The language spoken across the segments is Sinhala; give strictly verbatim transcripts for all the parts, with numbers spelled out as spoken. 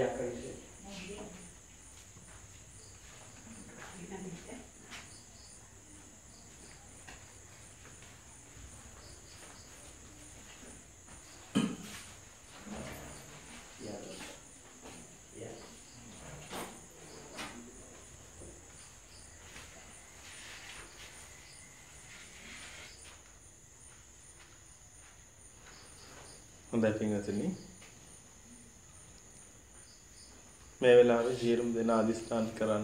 හොඳයි පින්වතුනි මේ වෙලාවේ සියලුම දෙනා අදිස්ථාන කරන්න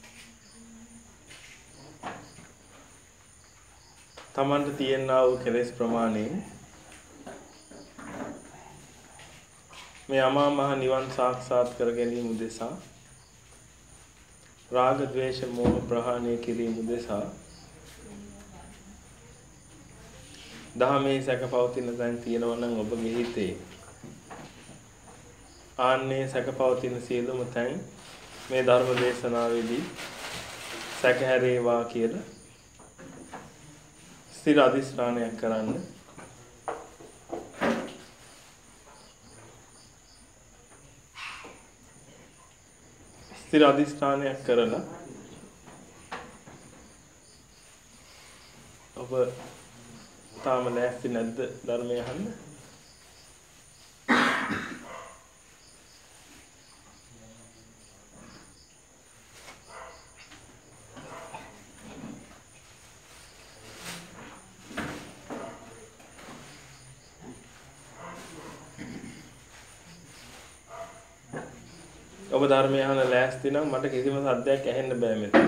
තමන්ට තියෙනා වූ කෙලෙස් ප්‍රමාණයෙන් මේ අමා මහ නිවන් සාක්ෂාත් කර ගැනීම උදෙසා රාග ద్వේෂ මෝහ ප්‍රහාණය කිරීම උදෙසා දහමේ සැකපවතින තැන් තියෙනවා නම් ඔබගේ හිතේ ආන්නේ සැකපවතින සියලුම තැන් මේ ධර්ම දේශනාවේදී සැකහැරේවා කියලා ස්ථිර අධිෂ්ඨානයක් කරන්න. ස්ථිර අධිෂ්ඨානයක් කරලා ඔබ තාම ලෑස්ති නැද්ද ධර්මය අහන්න? ඔබ ධර්මය අහන්න ලෑස්ති නම් මට කිසිම සද්දයක් ඇහෙන්න බෑ මෙතන.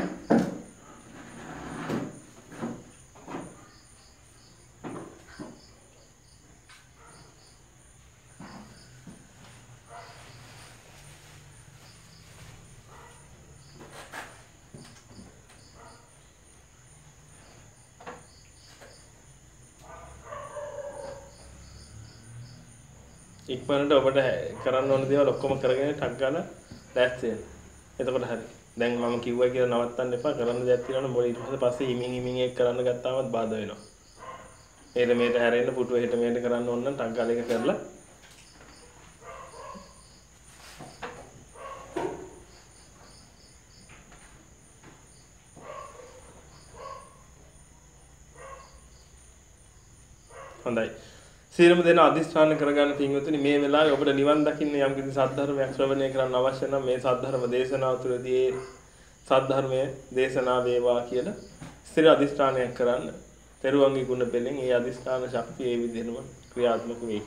ඉක්මනට ඔබට කරන්න ඕන දේවල් ඔක්කොම කරගෙන ටක් ගාලා ලෑස්ති වෙන්න. එතකොට හරි. දැන් මම කිව්වා කියලා නවත්තන්න එපා. කරන්න දෙයක් තියෙනවනේ මොකද ඊට පස්සේ පස්සේ හිමින් හිමින් ඒක කරන්න ගත්තාමත් බාධා වෙනවා. හෙට මෙහෙට හැරෙන්න පුටුව හෙට මෙහෙට කරන්න ඕන නම් ටක් ගාලා ඒක කරලා හොඳයි. සියලුම දෙනා අධිෂ්ඨාන කරගන්න පින්වතුනි මේ වෙලාවේ ඔබට නිවන් දකින්න යම් කිසි සද්ධර්මයක් ශ්‍රවණය කරන්න අවශ්‍ය නම් මේ සද්ධර්ම දේශනාව තුළදී ඒ සද්ධර්මය දේශනා වේවා කියලා ස්ථිර අධිෂ්ඨානයක් කරන්න. තෙරුවන්ගේ ගුණ පෙළෙන් ඒ අධිෂ්ඨාන ශක්තිය ඒ විදිහටම ක්‍රියාත්මක වෙයි.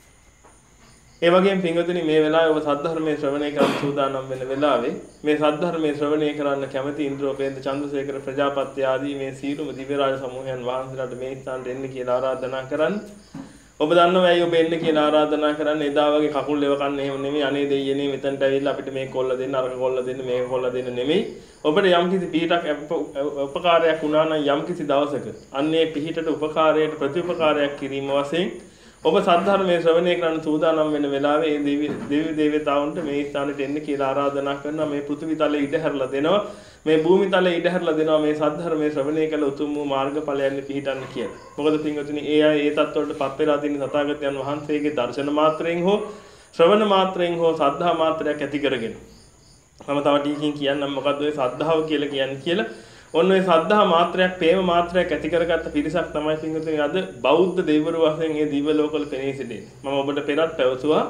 ඒ වගේම පින්වතුනි මේ වෙලාවේ ඔබ සද්ධර්මයේ ශ්‍රවණය කරන්න සූදානම් වෙන වෙලාවේ මේ සද්ධර්මයේ ශ්‍රවණය කරන්න කැමති ඉන්ද්‍රෝපේන්ද්‍ර චන්ද්‍රසේකර ප්‍රජාපති ආදී මේ සීලුම දිව්‍ය රාජ සමූහයන් වහන්සේලාට මේ ස්ථානට එන්න කියලා ආරාධනා කරන්න. ඔබ දන්නවා ඇයි ඔබ එන්න කියලා ආරාධනා කරන්නේ? එදා වගේ කකුල් ලෙව කන්න එහෙම නෙමෙයි. අනේ දෙයියනේ මෙතනට ඇවිල්ලා අපිට මේක කොල්ල දෙන්න අරක කොල්ල දෙන්න මේක කොල්ල දෙන්න නෙමෙයි. ඔබට යම්කිසි පිහිටක් උපකාරයක් වුණා නම් යම්කිසි දවසක අන්නේ පිහිටට උපකාරයට ප්‍රතිඋපකාරයක් කිරීම වශයෙන් ඔබ සද්ධර්මයේ ශ්‍රවණය කරන්න සූදානම් වෙන වෙලාවේ මේ දෙවි දෙවි දේවතාවුන්ට මේ ස්ථානෙට එන්න කියලා ආරාධනා කරනවා. මේ පෘථිවි තලයේ ඉඩ හැරලා දෙනවා. මේ භූමි තලයේ ඉඩ හැරලා දෙනවා මේ සද්ධර්මයේ ශ්‍රවණය කළ උතුම් වූ මාර්ගඵලයන් පිහිටන්න කියලා. මොකද පින්වතුනි ඒ අය ඒ තත්ත්වවලට පත් වෙලා තියෙන තථාගතයන් වහන්සේගේ දර්ශන මාත්‍රයෙන් හෝ ශ්‍රවණ මාත්‍රයෙන් හෝ සද්ධා මාත්‍රයක් ඇති කරගෙන. මම තව ටිකකින් කියන්නම් මොකද්ද ඔය සද්ධාව කියලා කියන්නේ කියලා. ඔන්න ඔය සද්ධා මාත්‍රයක්, ප්‍රේම මාත්‍රයක් ඇති කරගත්ත පිරිසක් තමයි පින්වතුනි අද බෞද්ධ දෙවිවරු වශයෙන් මේ දිව්‍ය ලෝකවල පෙනී සිටින්නේ. මම ඔබට පෙරත් පැවසුවා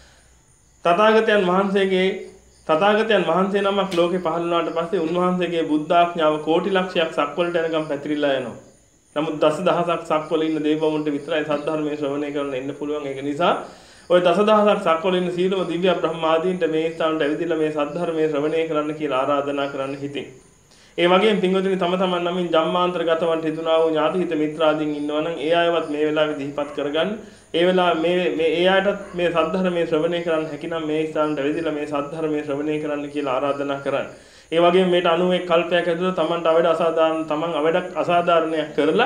තථාගතයන් වහන්සේගේ තථාගතයන් වහන්සේ නමක් ලෝකේ පහළ වුණාට පස්සේ උන්වහන්සේගේ බුද්ධාඥාව කෝටි ලක්ෂයක් සක්වලට යනකම් පැතිරිලා යනවා. නමුත් දසදහසක් සක්වල ඉන්න දේවවුන්ට විතරයි සද්ධර්මයේ ශ්‍රවණය කරන්න එන්න පුළුවන්. ඒක නිසා ඔය දසදහසක් සක්වල ඉන්න සීලම දිව්‍ය බ්‍රහ්ම ආදීන්ට මේ ස්ථානට ඇවිදලා මේ සද්ධර්මයේ ශ්‍රවණය කරන්න කියලා ආරාධනා කරන්න හිතින්. ඒ වගේම පින්වතුනි තම තමන් නමින් ජම්මාන්තරගතවන් හිතුණා වූ ඥාති හිත මිත්‍රාදීන් ඉන්නවා නම් ඒ අයවත් මේ වෙලාවේ දීපත් කරගන්න. ඒ වෙලාව මේ මේ ඒ අයටත් මේ සද්ධර්මයේ ශ්‍රවණය කරන්න හැකිනම් මේ ස්ථානට ඇවිදලා මේ සද්ධර්මයේ ශ්‍රවණය කරන්න කියලා ආරාධනා කරන්න. ඒ වගේම මේට අනූ එක් කල්පයක් ඇතුළත තමන්ට අවඩ අසාධාරණ තමන් අවඩක් අසාධාරණයක් කරලා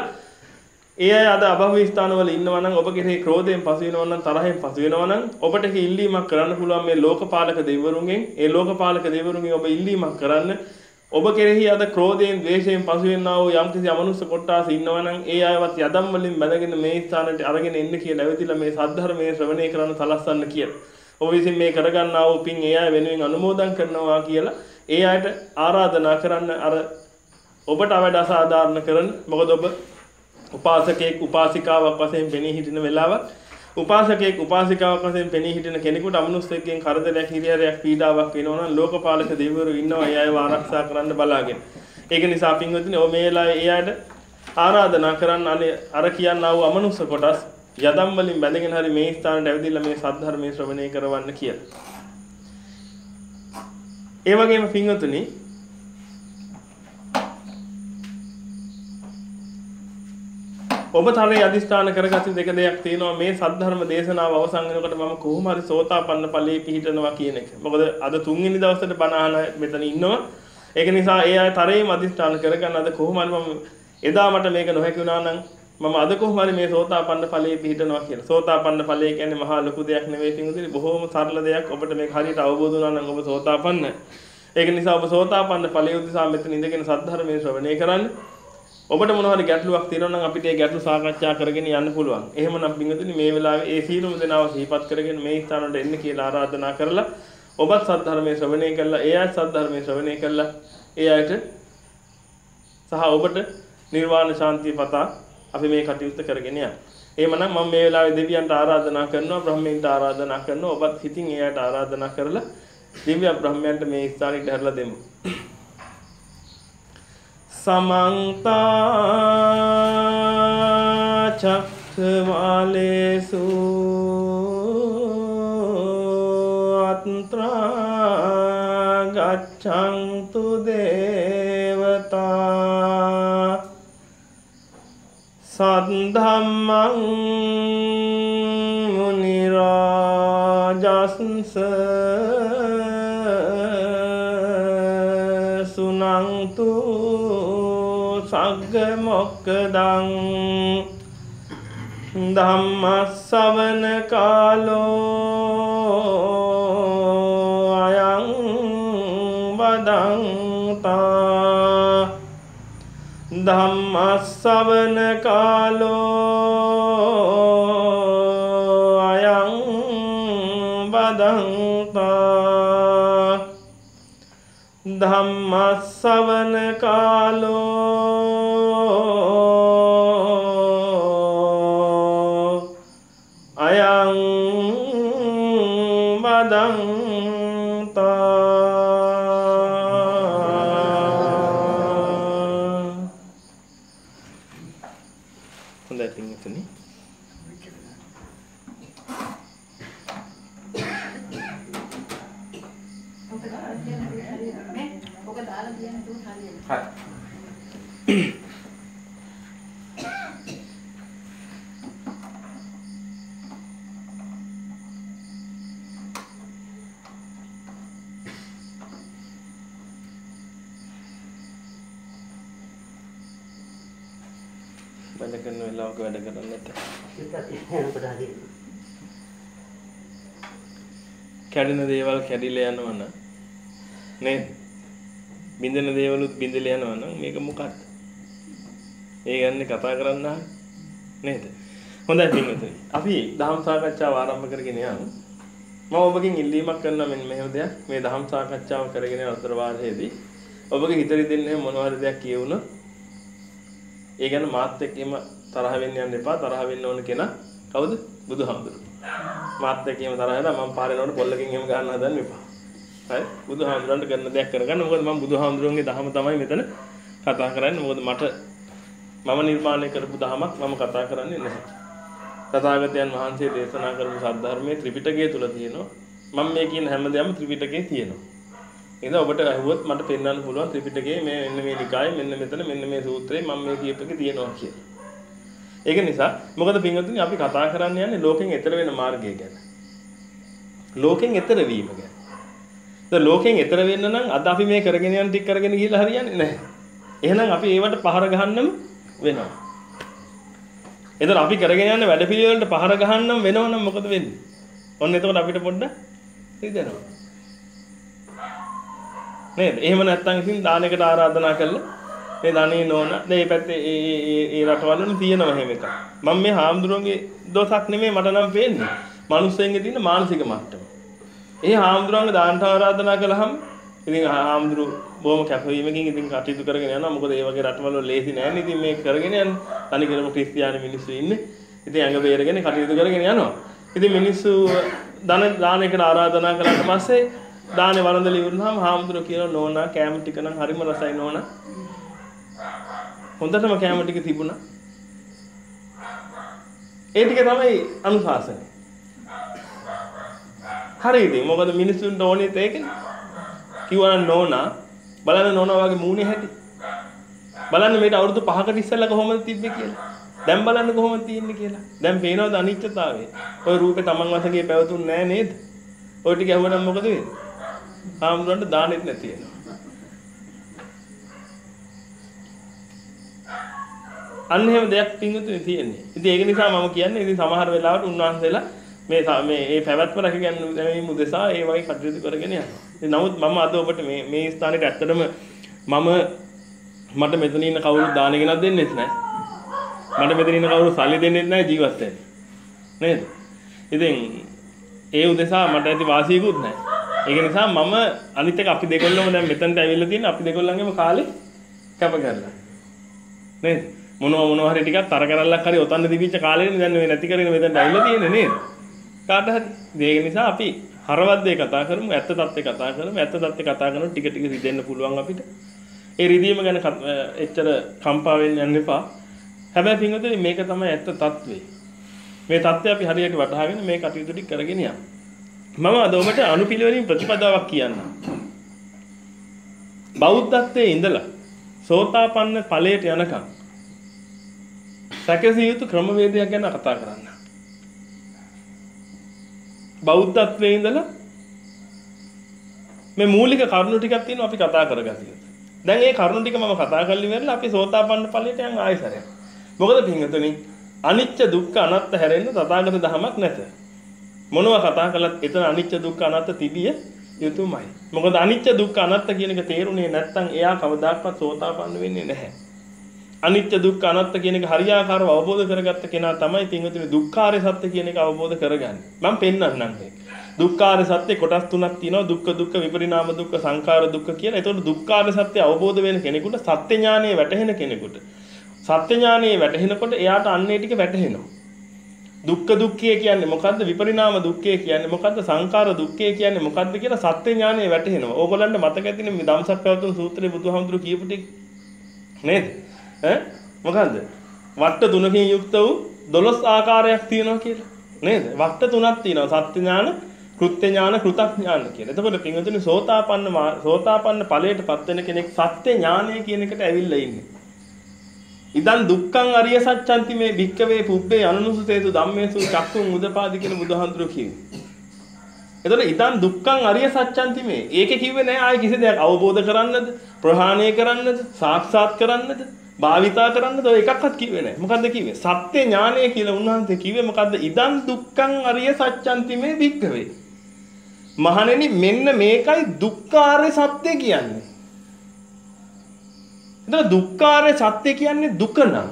ඒ අය අද අභව්‍ය ස්ථානවල ඉන්නවා නම් ඔබ කෙරෙහි ක්‍රෝධයෙන් පසු වෙනවා නම් තරහෙන් පසු වෙනවා නම් ඔබට ඉල්ලීමක් කරන්න පුළුවන් මේ ලෝකපාලක දෙවිවරුන්ගෙන්. ඒ ලෝකපාලක දෙවිවරුන්ගෙන් ඔබ ඉල්ලීමක් කරන්න. ඔබ කෙරෙහි අද ක්‍රෝධයෙන් ද්වේෂයෙන් පසු වෙනා වූ යම්කිසි අමනුෂ්‍ය කොට්ටාස ඉන්නවා නම් ඒ අයවත් යදම් වලින් බැඳගෙන මේ ස්ථානට අරගෙන එන්න කියලා ඇවිදලා මේ සද්ධර්මයේ ශ්‍රවණය කරන්න සලස්සන්න කියලා. ඔබ විසින් මේ කරගන්නා වූ පින් ඒ අය වෙනුවෙන් අනුමෝදන් කරනවා කියලා ඒ අයට ආරාධනා කරන්න අර ඔබට අවඩ අසාධාරණ කරන මොකද ඔබ උපාසකෙක් උපාසිකාවක් වශයෙන් පෙනී හිටින වෙලාවක් උපාසකෙක් උපාසිකාවක් වශයෙන් පෙනී හිටින කෙනෙකුට අමනුෂ්‍යයෙක්ගෙන් කරදරයක් හිරිහැරයක් පීඩාවක් වෙනවා නම් ලෝකපාලක දෙවිවරු ඉන්නවා ඒ අයව ආරක්ෂා කරන්න බලාගෙන. ඒක නිසා පින්වත්නි ඔය මේ වෙලාවේ ඒ අයට ආරාධනා කරන්න අනේ අර කියන්නා වූ අමනුෂ්‍ය කොටස් යදම් වලින් බැඳගෙන හරි මේ ස්ථානට ඇවිදilla මේ සද්ධර්මයේ ශ්‍රවණය කරවන්න කියලා. ඒ වගේම පින්වත්නි ඔබ තරේ අදිස්ථාන කරගත්ත දෙක දෙයක් තියෙනවා මේ සද්ධර්ම දේශනාව අවසන් වෙනකොට මම කොහොම හරි සෝතාපන්න ඵලයේ පිහිටනවා කියන එක. මොකද අද තුන්වෙනි දවසට බණ අහන මෙතන ඉන්නවා. ඒක නිසා ඒ අය තරේම අදිස්ථාන කරගන්න අද කොහොම හරි මම එදා මට මේක නොහැකි වුණා නම් මම අද කොහොම හරි මේ සෝතාපන්න ඵලයේ පිහිටනවා කියලා. සෝතාපන්න ඵලය කියන්නේ මහා ලොකු දෙයක් නෙවෙයි පිටුදින බොහොම සරල දෙයක්. ඔබට මේක හරියට අවබෝධ වුණා නම් ඔබ සෝතාපන්නයි. ඒක නිසා ඔබ සෝතාපන්න ඵලයේ උදෙසා මෙතන ඉඳගෙන සද්ධර්මයේ ශ්‍රවණය කරන්න. ඔබට මොන හරි ගැටලුවක් තියෙනවා නම් අපිට ඒ ගැටලු සාකච්ඡා කරගෙන යන්න පුළුවන්. එහෙමනම් පින්වතුනි මේ වෙලාවේ ඒ සීලුම දෙනාව සිහිපත් කරගෙන මේ ස්ථානවලට එන්න කියලා ආරාධනා කරලා ඔබත් සද්ධර්මයේ ශ්‍රවණය කරලා ඒ අයත් සද්ධර්මයේ ශ්‍රවණය කරලා ඒ අයට සහ ඔබට නිර්වාණ ශාන්තිය පතා අපි මේ කටයුත්ත කරගෙන යන්න. එහෙමනම් මම මේ වෙලාවේ දෙවියන්ට ආරාධනා කරනවා බ්‍රහ්මීන්ට ආරාධනා කරනවා ඔබත් හිතින් ඒ අයට ආරාධනා කරලා දිව්‍ය බ්‍රහ්මයන්ට මේ ස්ථානෙට හැරලා දෙමු. समन्ता चक्रवालेषु अत्रा गच्छन्तु देवता सद्धम्मं मुनिराजस्स सुनन्तु සග්ග මොක්කදං ධම්මස්සවන කාලෝ අයං වදන්තා ධම්මස්සවන කාලෝ අයං වදන්තා ධම්මස්සවන කාලෝ අයං වදන්තා හොඳයි පින්වත්නි වැඩ කරන වෙලාවක වැඩ කරන්න නැත. කැඩෙන දේවල් කැඩිලා යනවනම් නේද? බින්දෙන දේවලුත් බින්දලා යනවනම් මේක මොකක්ද? ඒ ගැන කතා කරන්න නේද? හොඳයි පින්වතුනි. අපි දහම් සාකච්ඡාව ආරම්භ කරගෙන යමු. මම ඔබගෙන් ඉල්ලීමක් කරනවා මෙන්න මෙහෙම දෙයක්. මේ දහම් සාකච්ඡාව කරගෙන යන අතර වාරයේදී ඔබගේ හිතේ දෙන්නේ මොනවා හරි දෙයක් කියවුණොත් ඒ ගැන මාත් එක්කම තරහ වෙන්න යන්න එපා. තරහ වෙන්න ඕන කෙනා කවුද? බුදුහාමුදුරුවෝ. මාත් එක්කම තරහ වෙලා මම පාරේ යනකොට පොල්ලකින් එහෙම ගන්න හදන්න එපා. හරි? බුදුහාමුදුරන්ට කරන දෙයක් කරගන්න. මොකද මම බුදුහාමුදුරන්ගේ දහම තමයි මෙතන කතා කරන්නේ. මොකද මට මම නිර්මාණය කරපු දහමක් මම කතා කරන්නේ නැහැ. තථාගතයන් වහන්සේ දේශනා කරපු සද්ධර්මයේ ත්‍රිපිටකය තුල තියෙනවා. මම මේ කියන හැම දෙයක්ම ත්‍රිපිටකයේ තියෙනවා. එහෙනම් ඔබට අහුවොත් මට පෙන්වන්න පුළුවන් ත්‍රිපිටකයේ මේ මෙන්න මේ නිකායේ මෙන්න මෙතන මෙන්න මේ සූත්‍රයේ මම මේ කියපෙක තියෙනවා කියලා. ඒක නිසා මොකද පින්වතුනි අපි කතා කරන්න යන්නේ ලෝකෙන් එතර වෙන මාර්ගය ගැන. ලෝකෙන් එතර වීම ගැන. දැන් ලෝකෙන් එතර වෙන්න නම් අද අපි මේ කරගෙන යන ටික කරගෙන ගිහලා හරියන්නේ නැහැ. එහෙනම් අපි ඒවට පහර ගහන්නම වෙනවා. එතන අපි කරගෙන යන වැඩපිළිවෙලට පහර ගහන්නම වෙනවනම් මොකද වෙන්නේ? ඔන්න එතකොට අපිට පොඩ්ඩක් හිතෙනවා. නේද? එහෙම නැත්නම් ඉතින් දානයකට ආරාධනා කළා. මේ ධනෙ නෝන මේ පැත්තේ ඒ ඒ ඒ රටවල තියෙනවා එහෙම එකක්. මම මේ හාමුදුරුවන්ගේ දෝසක් නෙමෙයි මට නම් පේන්නේ. මිනිස්සුන්ගේ තියෙන මානසික මට්ටම. ඒ හාමුදුරුවන්ගේ දානට ආරාධනා කළාම ඉතින් හාමුදුරු බොහොම කැපවීමකින් ඉතින් කටයුතු කරගෙන යනවා. මොකද ඒ වගේ රටවල ලේසි නෑනේ. ඉතින් මේක කරගෙන යන්නේ. තනිකරම ක්‍රිස්තියානි මිනිස්සු ඉන්නේ. ඉතින් ඇඟ බේරගෙන කටයුතු කරගෙන යනවා. ඉතින් මිනිස්සු දාන දානයකට ආරාධනා කළාට පස්සේ දානේ වළඳලා ඉවරනහම හාමුදුරු කියනවා නෝනා කෑම ටික නම් හරිම රසයි නෝනා. හොඳටම කෑම ටික තිබුණා. ඒ ටික තමයි අනුශාසනය. හරිද? මොකද මිනිස්සුන්ට ඕනේ ඒකනේ. කිව්වා නෝනා බලන්න නෝනා වගේ මූණේ හැටි. බලන්න මේට අවුරුදු පහකට ඉස්සෙල්ලා කොහොමද තිබ්බේ කියලා. දැන් බලන්න කොහොමද තියෙන්නේ කියලා. දැන් පේනවද අනිත්‍යතාවය? ওই රූපේ Taman වශයෙන් පැවතුන්නේ නැහැ නේද? ওই ටික ඇහුවනම් මොකද වෙන්නේ? ආම්දුරන්ට දානෙත් නැති වෙනවා. අන්න එහෙම දෙයක් පින්වතුනි තියෙන්නේ. ඉතින් ඒක නිසා මම කියන්නේ ඉතින් සමහර වෙලාවට උන්වහන්සේලා මේ මේ මේ පැවැත්ම රැකගන්න දැමීම උදෙසා ඒ වගේ කටයුතු කරගෙන යනවා. ඉතින් නමුත් මම අද ඔබට මේ මේ ස්ථානෙට ඇත්තටම මම මට මෙතන ඉන්න කවුරුත් දාන ගෙනත් දෙන්නෙත් නැහැ. මට මෙතන ඉන්න කවුරුත් සල්ලි දෙන්නෙත් නැහැ ජීවත් වෙන්න. නේද? ඉතින් ඒ උදෙසා මට ඇති වාසියකුත් නැහැ. ඒක නිසා මම අනිත් එක අපි දෙකොල්ලම දැන් මෙතනට ඇවිල්ලා තියෙන අපි දෙකොල්ලන්ගේම කාලේ කැප කරලා. නේද? මොනවා මොනවා හරි ටිකක් තර කරල්ලක් හරි ඔතන්න තිබිච්ච කාලෙනේ දැන් මේ නැති කරගෙන මෙතනට ඇවිල්ලා තියෙන්නේ නේද? කාට හරි. ඒක නිසා අපි හරවත් දේ කතා කරමු, ඇත්ත தත්ත්වේ කතා කරමු. ඇත්ත தත්ත්වේ කතා කරනකොට ටික ටික රිදෙන්න පුළුවන් අපිට. ඒ රිදීම ගැන එච්චර කම්පා වෙන්න යන්න එපා. හැබැයි පින්වතුනි මේක තමයි ඇත්ත தත්ත්වේ. මේ தත්ත්වය අපි හරියට වටහාගෙන මේ කටයුතු ටික කරගෙන යන්න. මම අද ඔබට අනුපිළිවෙලින් ප්‍රතිපදාවක් කියන්නම්. බෞද්ධත්වයේ ඉඳලා සෝතාපන්න ඵලයට යනකම් සැකසිය යුතු ක්‍රමවේදයක් ගැන කතා කරන්න. බෞද්ධත්වයේ ඉඳලා මේ මූලික කරුණු ටිකක් තියෙනවා අපි කතා කරගතියි. දැන් මේ කරුණු ටික මම කතා කරලා ඉවරලා අපි සෝතාපන්න ඵලයට යන් ආයෙසරයක්. මොකද පින්වතුනි අනිච්ච දුක්ඛ අනාත්ත හැරෙන්න තථාගත ධමයක් නැත. මොනවා කතා කළත් එතන අනිච්ච දුක්ඛ අනාත්ත තිබිය යුතුමයි. මොකද අනිච්ච දුක්ඛ අනාත්ත කියන එක තේරුනේ නැත්නම් එයා කවදාකවත් සෝතාපන්න වෙන්නේ නැහැ. අනිත්‍ය දුක්ඛ අනාත්ත කියන එක හරියාකාරව අවබෝධ කරගත්ත කෙනා තමයි පින්වතුනි දුක්ඛාරය සත්‍ය කියන එක අවබෝධ කරගන්නේ. මම පෙන්නන්නම් මේක. දුක්ඛාරය සත්‍ය කොටස් තුනක් තියෙනවා. දුක්ඛ දුක්ඛ විපරිණාම දුක්ඛ සංඛාර දුක්ඛ කියලා. ඒතකොට දුක්ඛාරය සත්‍ය අවබෝධ වෙන කෙනෙකුට සත්‍ය ඥානය වැටහෙන කෙනෙකුට සත්‍ය ඥානය වැටහෙනකොට එයාට අන්නේ ටික වැටහෙනවා. දුක්ඛ දුක්ඛය කියන්නේ මොකද්ද? විපරිණාම දුක්ඛය කියන්නේ මොකද්ද? සංඛාර දුක්ඛය කියන්නේ මොකද්ද කියලා සත්‍ය ඥානය වැටහෙනවා. ඕගොල්ලන්ට මතක ඇතිනේ මේ ධම්සක් පැවතුම් සූත්‍රයේ බුදුහාමුදුරු කියපු ටික නේද? ඈ මොකද්ද? වට්ට තුනකින් යුක්ත වූ දොළොස් ආකාරයක් තියෙනවා කියලා. නේද? වට්ට තුනක් තියෙනවා. සත්‍ය ඥාන, කෘත්‍ය ඥාන, කෘතඥාන කියලා. එතකොට පින්වතුනි සෝතාපන්න සෝතාපන්න ඵලයටපත් වෙන කෙනෙක් සත්‍ය ඥානය කියන එකට ඇවිල්ලා ඉන්නේ. ඉදන් දුක්ඛං අරිය සත්‍යන්ති මේ භික්කවේ පුබ්බේ අනුනුසුතේතු ධම්මේසු චක්කුං උදපාදි කියන බුදුහාඳුරු කිව්වේ. එතකොට ඉදන් දුක්ඛං අරිය සත්‍යන්ති මේ. ඒකේ කිව්වේ නෑ ආයේ කිසි දෙයක් අවබෝධ කරන්නද, ප්‍රහාණය කරන්නද, සාක්ෂාත් කරන්නද, භාවිතා කරන්නද ඔය එකක්වත් කිව්වේ නෑ. මොකද්ද කිව්වේ? සත්‍ය ඥානය කියලා උන්වහන්සේ කිව්වේ මොකද්ද? ඉදන් දුක්ඛං අරිය සත්‍යන්ති මේ භික්කවේ. මහණෙනි මෙන්න මේකයි දුක්ඛාරය සත්‍ය කියන්නේ. එතන දුක්ඛාරය සත්‍ය කියන්නේ දුක නම්.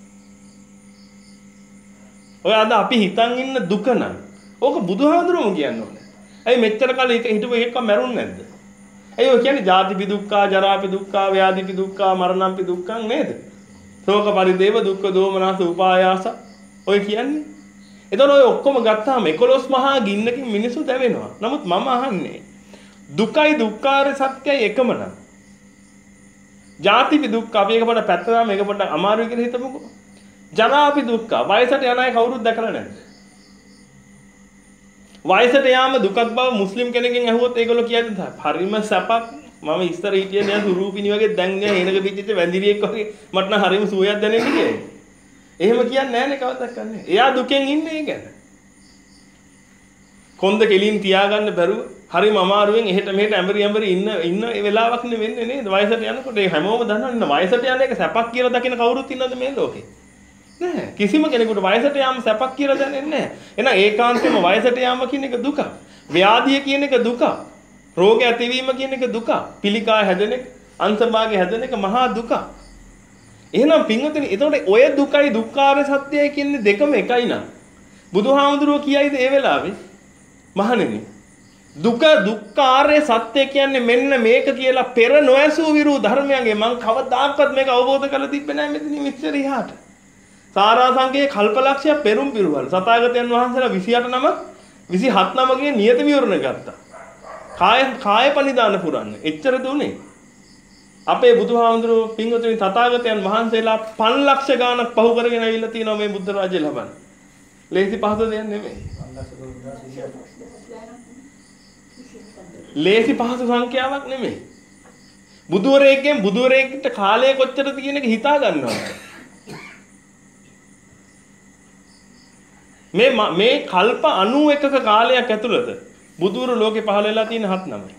ඔය අද අපි හිතන් ඉන්න දුක නම්. ඕක බුදුහාඳුරම කියන්නේ. ඇයි මෙච්චර කල් හිටපු එකක් මැරුන්නේ නැද්ද? ඇයි ඔය කියන්නේ ජාතිපි දුක්ඛා, ජරාපි දුක්ඛා, ව්‍යාධිපි දුක්ඛා, මරණම්පි දුක්ඛං නේද? ශෝක පරිදේව දුක්ඛ දෝමනස උපායාස ඔය කියන්නේ. එතකොට ඔය ඔක්කොම ගත්තාම එකොළොස් මහා ගින්නකින් මිනිස්සු දැවෙනවා. නමුත් මම අහන්නේ දුකයි දුක්ඛාරය සත්‍යයි එකම නම්. ජාතිපි දුක්ඛ අපි එක පොඩ පැත්තම මේක පොඩ අමාරුයි කියලා හිතමුකෝ. ජරාපි දුක්ඛ වයසට යන අය කවුරුත් දැකලා නැද්ද? වයසට යාම දුකක් බව මුස්ලිම් කෙනෙක්ගෙන් අහුවොත් ඒගොල්ලෝ කියන්නේ හරිම සැපක්. මම ඉස්සර හිටියේ නෑ සුරූපිනි වගේ දැන් නෑ හේනක පිටිච්ච වැඳිරියෙක් වගේ මට නම් හරිම සුවයක් දැනෙන්නේ කියලා. එහෙම කියන්නේ නෑනේ කවදාවත් නැහැ. එයා දුකෙන් ඉන්නේ ඒ ගැන. කොන්ද කෙලින් තියාගන්න බැරුව හරිම අමාරුවෙන් එහෙට මෙහෙට ඇඹරි ඇඹරි ඉන්න ඉන්න ඒ වෙලාවක් නේ වෙන්නේ නේද? වයසට යනකොට ඒ හැමෝම දන්නවනේ වයසට යන එක සැපක් කියලා දකින කවුරුත් ඉන්නවද මේ ලෝකේ? නෑ. කිසිම කෙනෙකුට වයසට යාම සැපක් කියලා දැනෙන්නේ නෑ. එහෙනම් ඒකාන්තයෙන්ම වයසට යාම කියන එක දුක. ව්‍යාධිය කියන එක දුක. රෝග ඇතිවීම කියන එක දුක. පිළිකා හැදෙන එක, අංශභාගය හැදෙන එක මහා දුක. එහෙනම් පින්වතුනි එතකොට ඔය දුකයි දුක්ඛාරය සත්‍යයි කියන්නේ දෙකම එකයි නා. බුදුහාමුදුරුවෝ කියයිද ඒ වෙලාවේ? මහණෙනි දුක දුක්ඛාරය සත්‍ය කියන්නේ මෙන්න මේක කියලා පෙර නොඇසූ විරු ධර්මයන්ගේ මං කවදාකවත් මේක අවබෝධ කරලා තිබ්බේ නැහැ මෙතන මෙච්චර ඉහාට. සාරාංශකයේ කල්පලක්ෂය පෙරුම් පිරුවල් සතාගතයන් වහන්සේලා විසිඅට නම විසිහත් නමගේ නියත විවරණ ගත්තා. කාය කාය පනිදාන පුරන්න. එච්චර දුන්නේ. අපේ බුදුහාමුදුරුවෝ පින්වතුනි තථාගතයන් වහන්සේලා පන්ස් ලක්ෂ ගාණක් පහු කරගෙන ඇවිල්ලා තියෙනවා මේ බුද්ධ රාජ්‍ය ලබන්න. ලේසි පහසු දෙයක් නෙමෙයි. ලේසි පහසු සංඛ්‍යාවක් නෙමෙයි. බුදුවරයෙක්ගෙන් බුදුවරයෙක්ට කාලය කොච්චරද කියන එක හිතා ගන්නවා. මේ මේ කල්ප අනූ එකක කාලයක් ඇතුළත බුදුවරු ලෝකේ පහළ වෙලා තියෙන හත් නමයි.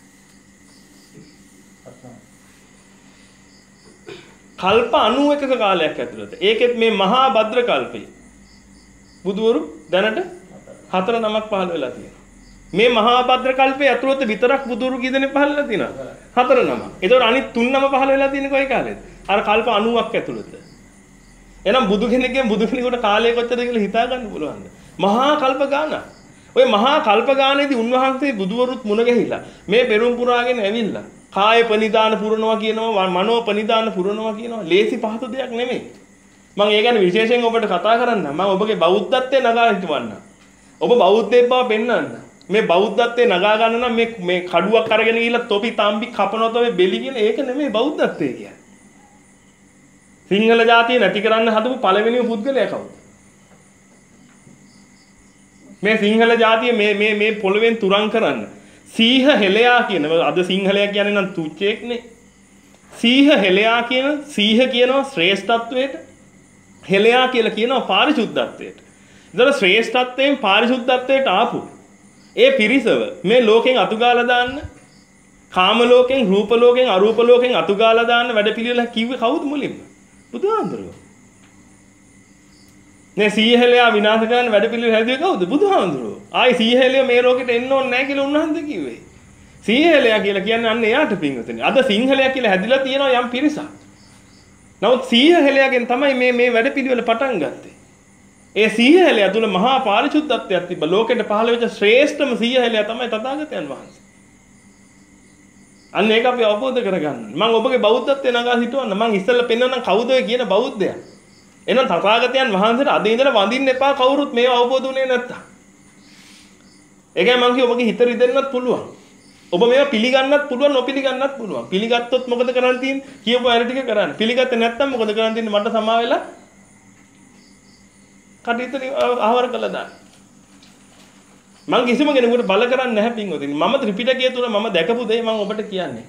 කල්ප අනූ එකක කාලයක් ඇතුළත. ඒකෙත් මේ මහා භද්‍ර කල්පේ බුදුවරු දැනට හතර නමක් පහළ වෙලා තියෙනවා. මේ මහා භද්‍ර කල්පේ ඇතුළත විතරක් බුදුරු කී දෙනෙක් පහළ වෙලා තියෙනවා? හතර නම. ඒතකොට අනිත් තුන් නම පහළ වෙලා තියෙන්නේ කොයි කාලෙද? අර කල්ප අනූවක් ඇතුළත. එහෙනම් බුදු කෙනෙක්ගෙන් බුදු කෙනෙකුට කාලය කොච්චරද කියලා හිතා ගන්න පුළුවන්ද? මහා කල්ප ගාන. ওই මහා කල්ප ගානේදී උන්වහන්සේ බුදුවරුත් මුණ ගැහිලා මේ පෙරම් පුරාගෙන ඇවිල්ලා කාය පනිදාන පුරනවා කියනවා මනෝ පනිදාන පුරනවා කියනවා. ලේසි පහසු දෙයක් නෙමෙයි. මම ඒ ගැන විශේෂයෙන් ඔබට කතා කරන්න. මම ඔබගේ බෞද්ධත්වයේ නගා හිටවන්න. ඔබ බෞද්ධයෙක් බව පෙන්වන්න. මේ බෞද්ධත්වයේ නගා ගන්න නම් මේ මේ කඩුවක් අරගෙන ගිහිල්ලා තොපි තම්බි කපනවා තමයි බෙලි කියන ඒක නෙමෙයි බෞද්ධත්වයේ කියන්නේ. සිංහල ජාතිය නැති කරන්න හදපු පළවෙනිම පුද්ගලයා කවුද? මේ සිංහල ජාතිය මේ මේ මේ පොළවෙන් තුරන් කරන්න. සීහ හෙලයා කියන අද සිංහලයා කියන්නේ නම් තුච්චෙක්නේ. සීහ හෙලයා කියන සීහ කියනවා ශ්‍රේෂ්ඨත්වයට. හෙලයා කියලා කියනවා පාරිශුද්ධත්වයට. ඒතර ශ්‍රේෂ්ඨත්වයෙන් පාරිශුද්ධත්වයට ආපු ඒ පිරිසව මේ ලෝකෙන් අතුගාලා දාන්න කාම ලෝකෙන් රූප ලෝකෙන් අරූප ලෝකෙන් අතුගාලා දාන්න වැඩපිළිවෙල කිව්වේ කවුද මුලින්ම? බුදුහාමුදුරුවෝ. නේ සීහෙලයා විනාශ කරන්න වැඩපිළිවෙල හැදුවේ කවුද? බුදුහාමුදුරුවෝ. ආයි සීහෙලයා මේ ලෝකෙට එන්න ඕනේ නැහැ කියලා උන්වහන්සේ කිව්වේ. සීහෙලයා කියලා කියන්නේ අන්න එයාට පින්වතුනි. අද සිංහලයා කියලා හැදිලා තියෙනවා යම් පිරිසක්. නමුත් සීහෙලයාගෙන් තමයි මේ මේ වැඩපිළිවෙල පටන් ගත්තේ. ඒ සීහෙලයා තුල මහා පාරිශුද්ධත්වයක් තිබ්බ ලෝකෙට පහළ වෙච්ච ශ්‍රේෂ්ඨම සීහෙලයා තමයි තථාගතයන් වහන්සේ. අන්න ඒක අපි අවබෝධ කරගන්න. මම ඔබගේ බෞද්ධත්වයේ නගා හිටවන්න. මම ඉස්සෙල්ලා පෙන්වන්නම් කවුද ඔය කියන බෞද්ධයා. එහෙනම් තථාගතයන් වහන්සේට අද ඉඳලා වඳින්න එපා කවුරුත් මේව අවබෝධ වුණේ නැත්තම්. ඒකයි මම කිව්වේ ඔබගේ හිත රිදෙන්නත් පුළුවන්. ඔබ මේව පිළිගන්නත් පුළුවන් නොපිළිගන්නත් පුළුවන්. පිළිගත්තොත් මොකද කරන්න තියෙන්නේ? කියපු අය ටික කරන්න. පිළිගත්තේ නැත්තම් මොකද කරන්න තියෙන්නේ? මට සමා වෙලා කටයුතු ආවර කළා දාන්න. මම කිසිම කෙනෙකුට බල කරන්නේ නැහැ පින්වතුනි. මම ත්‍රිපිටකය තුල මම දැකපු දේ මම ඔබට කියන්නේ.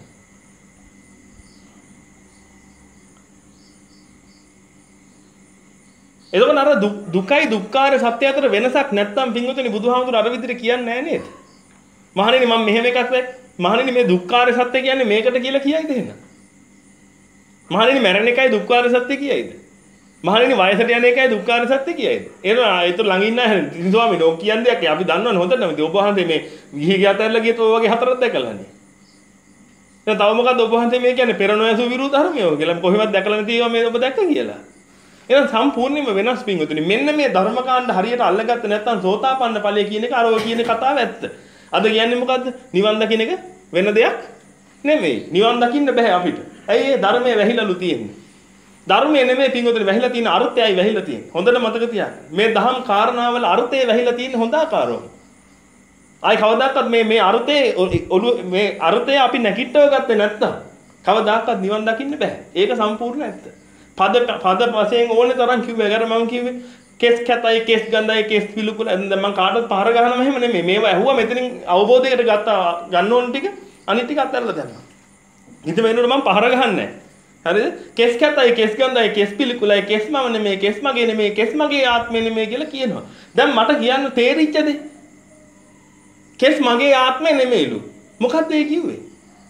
එතකොට අර දුකයි දුක්ඛාර සත්‍ය අතර වෙනසක් නැත්තම් පින්වතුනි බුදුහාමුදුර අර විදිහට කියන්නේ නැහැ නේද? මහණෙනි මම මෙහෙම එකක් දැක්. මහණෙනි මේ දුක්ඛාර සත්‍ය කියන්නේ මේකට කියලා කියයිද එහෙනම්? මහණෙනි මරණ එකයි දුක්ඛාර සත්‍ය කියයිද? මහණෙනි වයසට යන එකයි දුක්ඛාර සත්‍ය කියයිද? එහෙනම් ඒතර ළඟ ඉන්න අය ස්වාමීන් ඔක් කියන දෙයක් අපි දන්නවනේ හොඳට නේද? ඔබ වහන්සේ මේ ගිහි ගියතරලා ගියත් ඔය වගේ හතරක් දැකලානේ. දැන් තව මොකද්ද ඔබ වහන්සේ මේ කියන්නේ පෙර නොයසු විරුද්ධ ධර්මයෝ කියලා කොහෙවත් දැකලා නැති ඒවා මේ ඔබ දැක්ක කියලා. එහෙනම් සම්පූර්ණයෙන්ම වෙනස් පින්වතුනි. මෙන්න මේ ධර්මකාණ්ඩ හරියට අල්ලගත්තේ නැත්නම් සෝතාපන්න ඵලය කියන එක අර ඔය කියන කතාව ඇත්ත. අද කියන්නේ මොකද්ද? නිවන් දකින්න එක වෙන දෙයක් නෙමෙයි. නිවන් දකින්න බෑ අපිට. ඇයි ඒ ධර්මයේ වැහිලාලු තියෙන්නේ? ධර්මයේ නෙමෙයි පින්වතුනි වැහිලා තියෙන අර්ථයයි වැහිලා තියෙන්නේ. හොඳට මතක තියාගන්න. මේ දහම් කාරණාවල අර්ථය වැහිලා තියෙන්නේ හොඳ ආකාරව. ආයි කවදාකවත් මේ මේ අර්ථයේ ඔළුව මේ අර්ථය අපි නැකිටව ගත්තේ නැත්තම් කවදාකවත් නිවන් දකින්න බෑ. ඒක සම්පූර්ණ ඇත්ත. පද පද වශයෙන් ඕනේ තරම් කිව්වේ. ඒකට මම කිව්වේ කෙස් කැතයි කෙස් ගඳයි කෙස් පිළිකුල. දැන් මම කාටවත් පහර ගහනම එහෙම නෙමෙයි. මේවා ඇහුවා මෙතනින් අවබෝධයකට ගත්තා ගන්න ඕන ටික අනිත් ටික අත්හැරලා දැම්මා. ඉතින් වෙනුවට මම පහර ගහන්නේ නැහැ. හරිද? කෙස් කැතයි කෙස් ගඳයි කෙස් පිළිකුලයි කෙස් මම නෙමෙයි කෙස් මගේ නෙමෙයි කෙස් මගේ ආත්මෙ නෙමෙයි කියලා කියනවා. දැන් මට කියන්න තේරිච්චද? කෙස් මගේ ආත්මෙ නෙමෙයිලු. මොකද්ද ඒ කිව්වේ?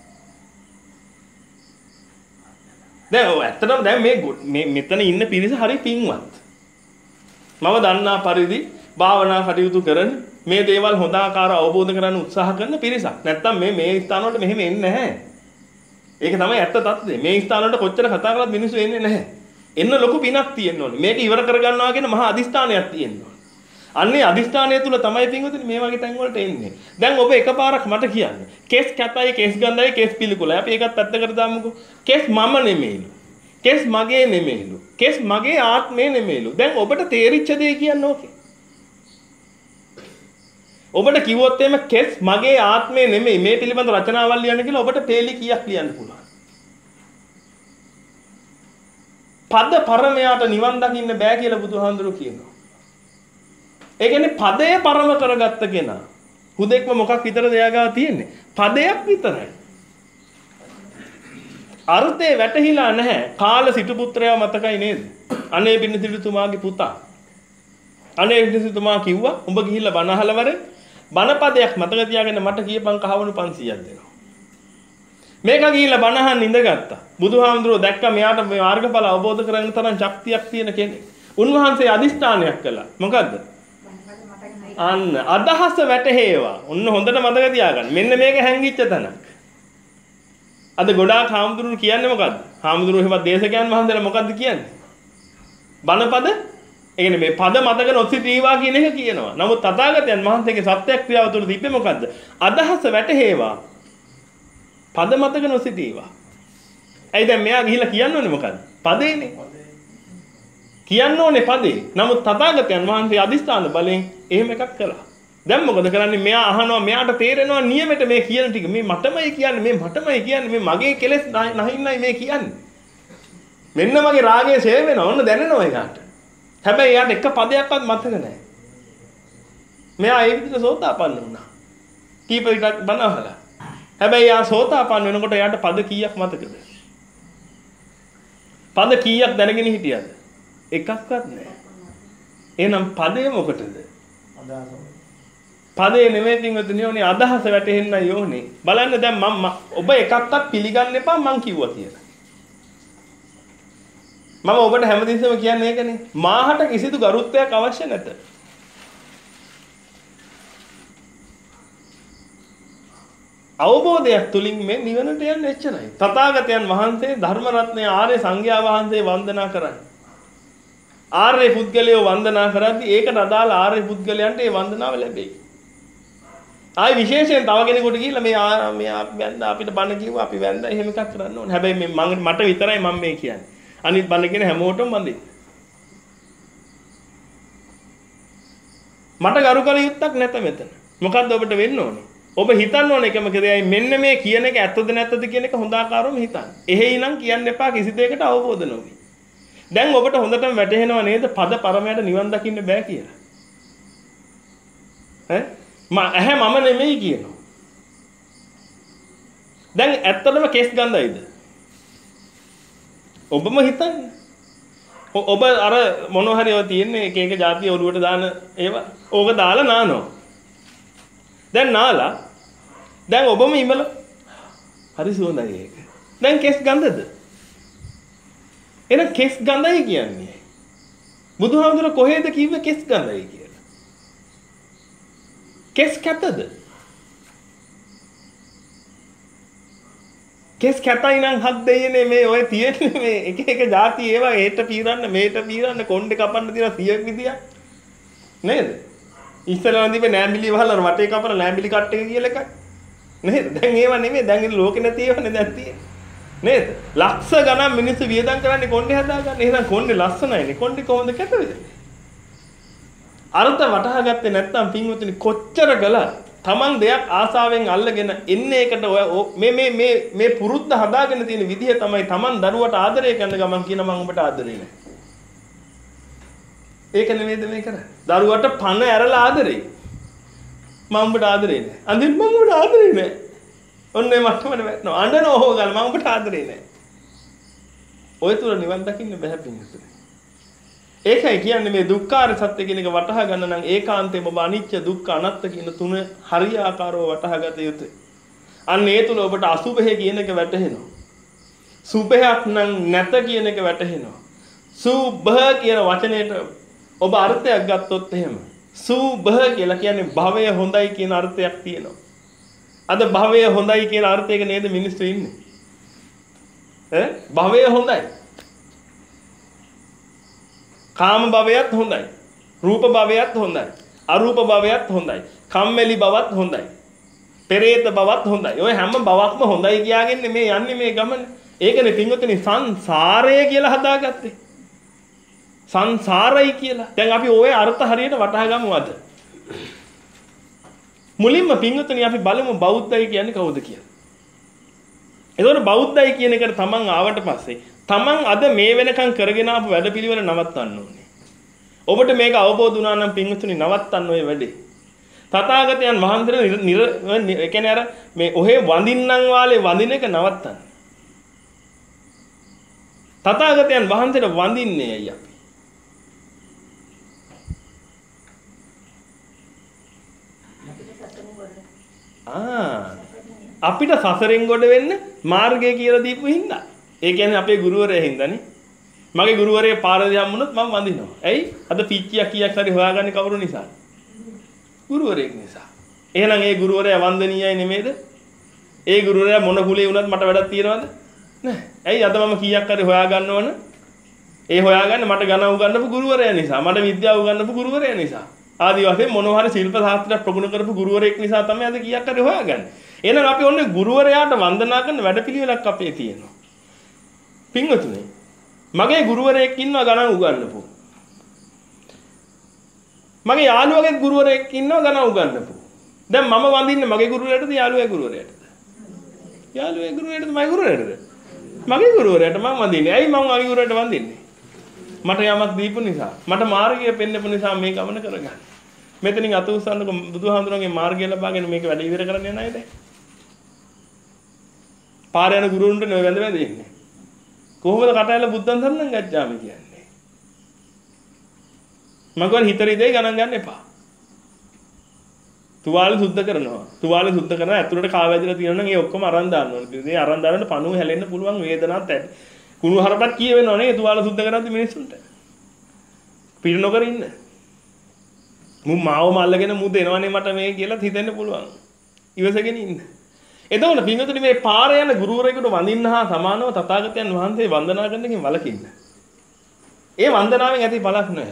දැන් ඔය ඇත්තටම දැන් මේ මෙතන ඉන්න පිරිස හරි පින්වත්. මම දන්නා පරිදි භාවනා කටයුතු කරන මේ දේවල් හොඳ ආකාරව අවබෝධ කරගන්න උත්සාහ කරන පිරිසක්. නැත්තම් මේ මේ ස්ථාන වලට මෙහෙම එන්නේ නැහැ. ඒක තමයි ඇත්ත තත්ත්වය. මේ ස්ථාන වලට කොච්චර කතා කරලත් මිනිස්සු එන්නේ නැහැ. එන්න ලොකු පිනක් තියෙන්න ඕනේ. මේක ඉවර කරගන්නවා කියන මහා අදිස්ථානයක් තියෙන්න ඕනේ. අන්නේ අදිස්ථානය තුල තමයි පින්වතුනි මේ වගේ තැන් වලට එන්නේ. දැන් ඔබ එකපාරක් මට කියන්න. කෙස් කැතයි, කෙස් ගඳයි, කෙස් පිළිකුලයි. අපි ඒකත් පැත්තකට දාමුකෝ. කෙස් මම නෙමෙයිලු. කෙස් මගේ නෙමෙයිලු. කෙස් මගේ ආත්මේ නෙමෙයිලු. දැන් ඔබට තේරිච්ච දේ කියන්නේ ඕකේ. ඔබට කිව්වොත් එimhe කෙස් මගේ ආත්මේ නෙමෙයි මේ පිළිබඳ රචනාවල් ලියන්න කියලා ඔබට පේලි කීයක් ලියන්න පුළුවන්. පද පරමයාට නිවන් දකින්න බෑ කියලා බුදුහාඳුරු කියනවා. ඒ කියන්නේ පදය පරම කරගත්ත කෙනා. හුදෙක්ම මොකක් විතරද එයාගාව තියෙන්නේ? පදයක් විතරයි. අර්ථේ වැටහිලා නැහැ. කාල සිටු පුත්‍රයා මතකයි නේද? අනේ බින්නසිටුතුමාගේ පුතා. අනේ බින්නසිටුතුමා කිව්වා උඹ ගිහිල්ලා බණ අහලා වරේ බණ පදයක් මතක තියාගෙන මට කියපන් කහවණු පන්සීයක් දෙනවා. මේක ගිහිල්ලා බණ අහන්න ඉඳගත්තා. බුදුහාමුදුරුවෝ දැක්ක මෙයාට මේ මාර්ගඵල අවබෝධ කරගන්න තරම් ශක්තියක් තියෙන කෙනෙක්. උන්වහන්සේ අදිෂ්ඨානයක් කළා. මොකද්ද? අන්න අදහස වැටහෙවා. ඔන්න හොඳට මතක තියාගන්න. මෙන්න මේක හැංගිච්ච තැනක්. අද ගොඩාක් හාමුදුරුවෝ කියන්නේ මොකද්ද? හාමුදුරුවෝ එහෙම දේශකයන් වහන්සේලා මොකද්ද කියන්නේ? බණපද ඒ කියන්නේ මේ පද මතක නොසිතීවා කියන එක කියනවා. නමුත් තථාගතයන් වහන්සේගේ සත්‍යක්‍රියාව තුළ තිබෙන්නේ මොකද්ද? අදහස වැටහෙවා. පද මතක නොසිතීවා. ඇයි දැන් මෙයා ගිහිල්ලා කියන්න ඕනේ මොකද්ද? පදේනේ. කියන්න ඕනේ පදේ. නමුත් තථාගතයන් වහන්සේ අදිස්ථාන බලෙන් එහෙම එකක් කළා. දැන් මොකද කරන්නේ? මෙයා අහනවා මෙයාට තේරෙනවා නියමෙට මේ කියන ටික මේ මටමයි කියන්නේ මේ මටමයි කියන්නේ මේ මගේ කෙලෙස් නැහින්නයි මේ කියන්නේ. මෙන්න මගේ රාගය ෂේ වෙනවා. ඔන්න දැනෙනවා ඒකට. හැබැයි යාට එක පදයක්වත් මතක නැහැ. මෙයා ඒ විදිහට සෝතාපන්න වුණා. කීප විටක් බණ අහලා. හැබැයි යා සෝතාපන්න වෙනකොට යාට පද කීයක් මතකද? පද කීයක් දැනගෙන හිටියද? එකක්වත් නැහැ. එහෙනම් පදේ මොකටද? පදේ නෙමෙයි පින්වතුනි ඕනේ අදහස වැටෙන්නයි ඕනේ. බලන්න දැන් මම ඔබ එකක්වත් පිළිගන්න එපා මං කිව්වා කියලා. මම ඔබට හැමතිස්සෙම කියන්නේ ඒකනේ. මාහට කිසිදු ගරුත්වයක් අවශ්‍ය නැත. අවබෝධයක් තුලින් මේ නිවනට යන්න එච්චරයි. තථාගතයන් වහන්සේ ධර්ම රත්නය ආර්ය සංඝයා වහන්සේ වන්දනා කරන්නේ. ආර්ය පුද්ගලයෝ වන්දනා කරද්දී ඒකට අදාළ ආර්ය පුද්ගලයන්ට ඒ වන්දනාව ලැබෙයි. ආයි විශේෂයෙන් තව කෙනෙකුට ගිහිල්ලා මේ මේ වැන්ද අපිට බණ කිව්වා අපි වැන්දා එහෙම එකක් කරන්න ඕනේ. හැබැයි මේ මම මට විතරයි මම මේ කියන්නේ. අනිත් බණ කියන හැමෝටම වඳින්න. මට ගරු කළ යුත්තක් නැත මෙතන. මොකද්ද ඔබට වෙන්න ඕනේ? ඔබ හිතන්න ඕනේ එකම කෙරෙයි මෙන්න මේ කියන එක ඇත්තද නැත්තද කියන එක හොඳ ආකාරවම හිතන්න. එහෙයිනම් කියන්න එපා කිසි දෙයකට අවබෝධ නොවි. දැන් ඔබට හොඳටම වැටහෙනව නේද පද පරමයට නිවන් දකින්න බෑ කියලා. ඈ මම ඇහැ මම නෙමෙයි කියනවා. දැන් ඇත්තටම කෙස් ගඳයිද? ඔබම හිතන්න. ඔබ අර මොන හරි ඒවා තියෙන්නේ එක එක જાතිය ඔළුවට දාන ඒවා ඕක දාලා නානවා. දැන් නාලා දැන් ඔබම ඉමල හරි සුවඳයි ඒක. දැන් කෙස් ගඳද? එහෙනම් කෙස් ගඳයි කියන්නේ. බුදුහාමුදුර කොහෙද කිව්වේ කෙස් ගඳයි කියලා? කෙස් කැතද? කෙස් කැතයි නම් හත් දෙයනේ මේ ඔය තියෙන්නේ මේ එක එක જાති ඒවා ඒට පීරන්න මේට පීරන්න කොණ්ඩේ කපන්න තියෙන සියයක් විදියක් නේද? ඉස්සෙල්ලා නදීපේ නෑඹිලි වහලා වටේ කපන නෑඹිලි කට් එක කියලා එකක් නේද? දැන් ඒවා නෙමෙයි දැන් ඉතින් ලෝකේ නැති ඒවානේ දැන් තියෙන්නේ නේද? ලක්ෂ ගණන් මිනිස්සු වියදම් කරන්නේ කොණ්ඩේ හදාගන්න. එහෙනම් කොණ්ඩේ ලස්සනයිනේ. කොණ්ඩේ කොහොමද කැත වෙන්නේ? අර්ථ වටහා ගත්තේ නැත්නම් පින්වතුනි කොච්චර කළා තමන් දෙයක් ආසාවෙන් අල්ලගෙන එන්නේ එකට මේ මේ මේ මේ පුරුද්ද හදාගෙන තියෙන විදිහ තමයි තමන් දරුවට ආදරය කරන ගමන් කියන මම ඔබට ආදරේ නැහැ. ඒක නෙමෙයිද මේ කරන්නේ? දරුවට පණ ඇරලා ආදරේ. මම ඔබට ආදරේ නැහැ. අඳින් මම ඔබට ආදරේ නැහැ. ඔන්නේ මට්ටමට වැටෙනවා. අඬන ඕහෝ ගාල මම ඔබට ආදරේ නැහැ. ඔය තුර නිවන් දකින්න බෑ පින්වතුනි. ඒකයි කියන්නේ මේ දුක්ඛාර සත්‍ය කියන එක වටහා ගන්න නම් ඒකාන්තයෙන්ම ඔබ අනිත්‍ය දුක්ඛ අනාත්ම කියන තුන හරියාකාරව වටහා ගත යුතුයි. අන්න ඒ තුල ඔබට අසුභය කියන එක වැටහෙනවා. සුභයක් නම් නැත කියන එක වැටහෙනවා. සුභ කියන වචනයට ඔබ අර්ථයක් ගත්තොත් එහෙම සුභ කියලා කියන්නේ භවය හොඳයි කියන අර්ථයක් තියෙනවා. අද භවය හොඳයි කියන අර්ථයක නේද මිනිස්සු ඉන්නේ? ඈ භවය හොඳයි. කාම භවයත් හොඳයි. රූප භවයත් හොඳයි. අරූප භවයත් හොඳයි. කම්මැලි බවත් හොඳයි. පෙරේත බවත් හොඳයි. ඔය හැම බවක්ම හොඳයි කියාගෙන මේ යන්නේ මේ ගමන. ඒකනේ පින්වතුනි සංසාරය කියලා හදාගත්තේ. සංසාරයි කියලා. දැන් අපි ওই අර්ථ හරියට වටහා ගමු අද. මුලින්ම පින්වතුනි අපි බලමු බෞද්ධයි කියන්නේ කවුද කියලා. එතකොට බෞද්ධයි කියන එකට තමන් ආවට පස්සේ තමන් අද මේ වෙනකන් කරගෙන ආපු වැඩපිළිවෙල නවත්තන්න ඕනේ. ඔබට මේක අවබෝධ වුණා නම් පින්වතුනි නවත්තන්න ඔය වැඩේ. තථාගතයන් වහන්සේ ඒ කියන්නේ අර මේ ඔහේ වඳින්නම් වාලේ වඳින එක නවත්තන්න. තථාගතයන් වහන්සේට වඳින්නේ ඇයි අපි? ආ අපිට සසරෙන් ගොඩ වෙන්න මාර්ගය කියලා දීපු හින්දා. ඒ කියන්නේ අපේ ගුරුවරයා හින්දානේ. මගේ ගුරුවරයා පාර දිහම්මුනොත් මම වඳිනවා. ඇයි? අද පිච්චියක් කීයක් හරි හොයාගන්නේ කවුරු නිසා? ගුරුවරයෙක් නිසා. එහෙනම් ඒ ගුරුවරයා වන්දනීයයි නෙමෙයිද? ඒ ගුරුවරයා මොන කුලේ වුණත් මට වැඩක් තියනවද? නැහැ. ඇයි අද මම කීයක් හරි හොයාගන්නවන? ඒ හොයාගන්න මට ගණන් උගන්වපු ගුරුවරයා නිසා. මට විද්‍යාව උගන්වපු ගුරුවරයා නිසා. ආදි වශයෙන් මොනවා හරි ශිල්ප ශාස්ත්‍රයක් ප්‍රගුණ කරපු ගුරුවරයෙක් නිසා තමයි අද කීයක් හරි හොයාගන්නේ. එහෙනම් අපි ඔන්නේ ගුරුවරයාට වන්දනා කරන වැඩපිළිවෙලක් අපේ තියෙනවා. පින්වතුනි මගේ ගුරුවරයෙක් ඉන්නවා ගණන් උගන්වපු. මගේ යාළුවගේ ගුරුවරයෙක් ඉන්නවා ගණන් උගන්වපු. දැන් මම වඳින්නේ මගේ ගුරුවරයාටද යාළුවගේ ගුරුවරයාටද? යාළුවගේ ගුරුවරයාටද මගේ ගුරුවරයාටද? මගේ ගුරුවරයාට මම වඳින්නේ. ඇයි මම මගේ ගුරුවරයාට වඳින්නේ? මට යමක් දීපු නිසා. මට මාර්ගය පෙන්වපු නිසා මේ ගමන කරගන්න. මෙතනින් අත උස්සන්නකො බුදුහාමුදුරන්ගේ මාර්ගය ලබාගෙන මේක වැඩ ඉවර කරන්න යන අයද? පාර යන ගුරුවරුන්ට නෙවෙයි වැඳ වැඳ ඉන්නේ. කොහොමද කටයල බුද්ධං සරණං ගච්ඡාමි කියන්නේ? මගවල හිතරි දෙය ගණන් ගන්න එපා. තුවාල සුද්ධ කරනවා. තුවාල සුද්ධ කරන ඇතුළට කාව ඇදලා තියෙනවා නම් ඒ ඔක්කොම අරන් දාන්න ඕනේ. ඒ අරන් දානට පණුව හැලෙන්න පුළුවන් වේදනාවක් ඇති. කුණු හරපත් කියවෙනව නේ තුවාල සුද්ධ කරද්දි මිනිස්සුන්ට. පිළ නොකර ඉන්න. මු මාව මල්ලගෙන මු දෙනවනේ මට මේ කියලා හිතෙන්න පුළුවන්. ඉවසගෙන ඉන්න. එතකොට පින්වතුනි මේ පාර යන ගුරුවරයෙකුට වඳින්න හා සමානව තථාගතයන් වහන්සේ වන්දනා කරන එකෙන් වළකින්න. ඒ වන්දනාවෙන් ඇති බලක් නැහැ.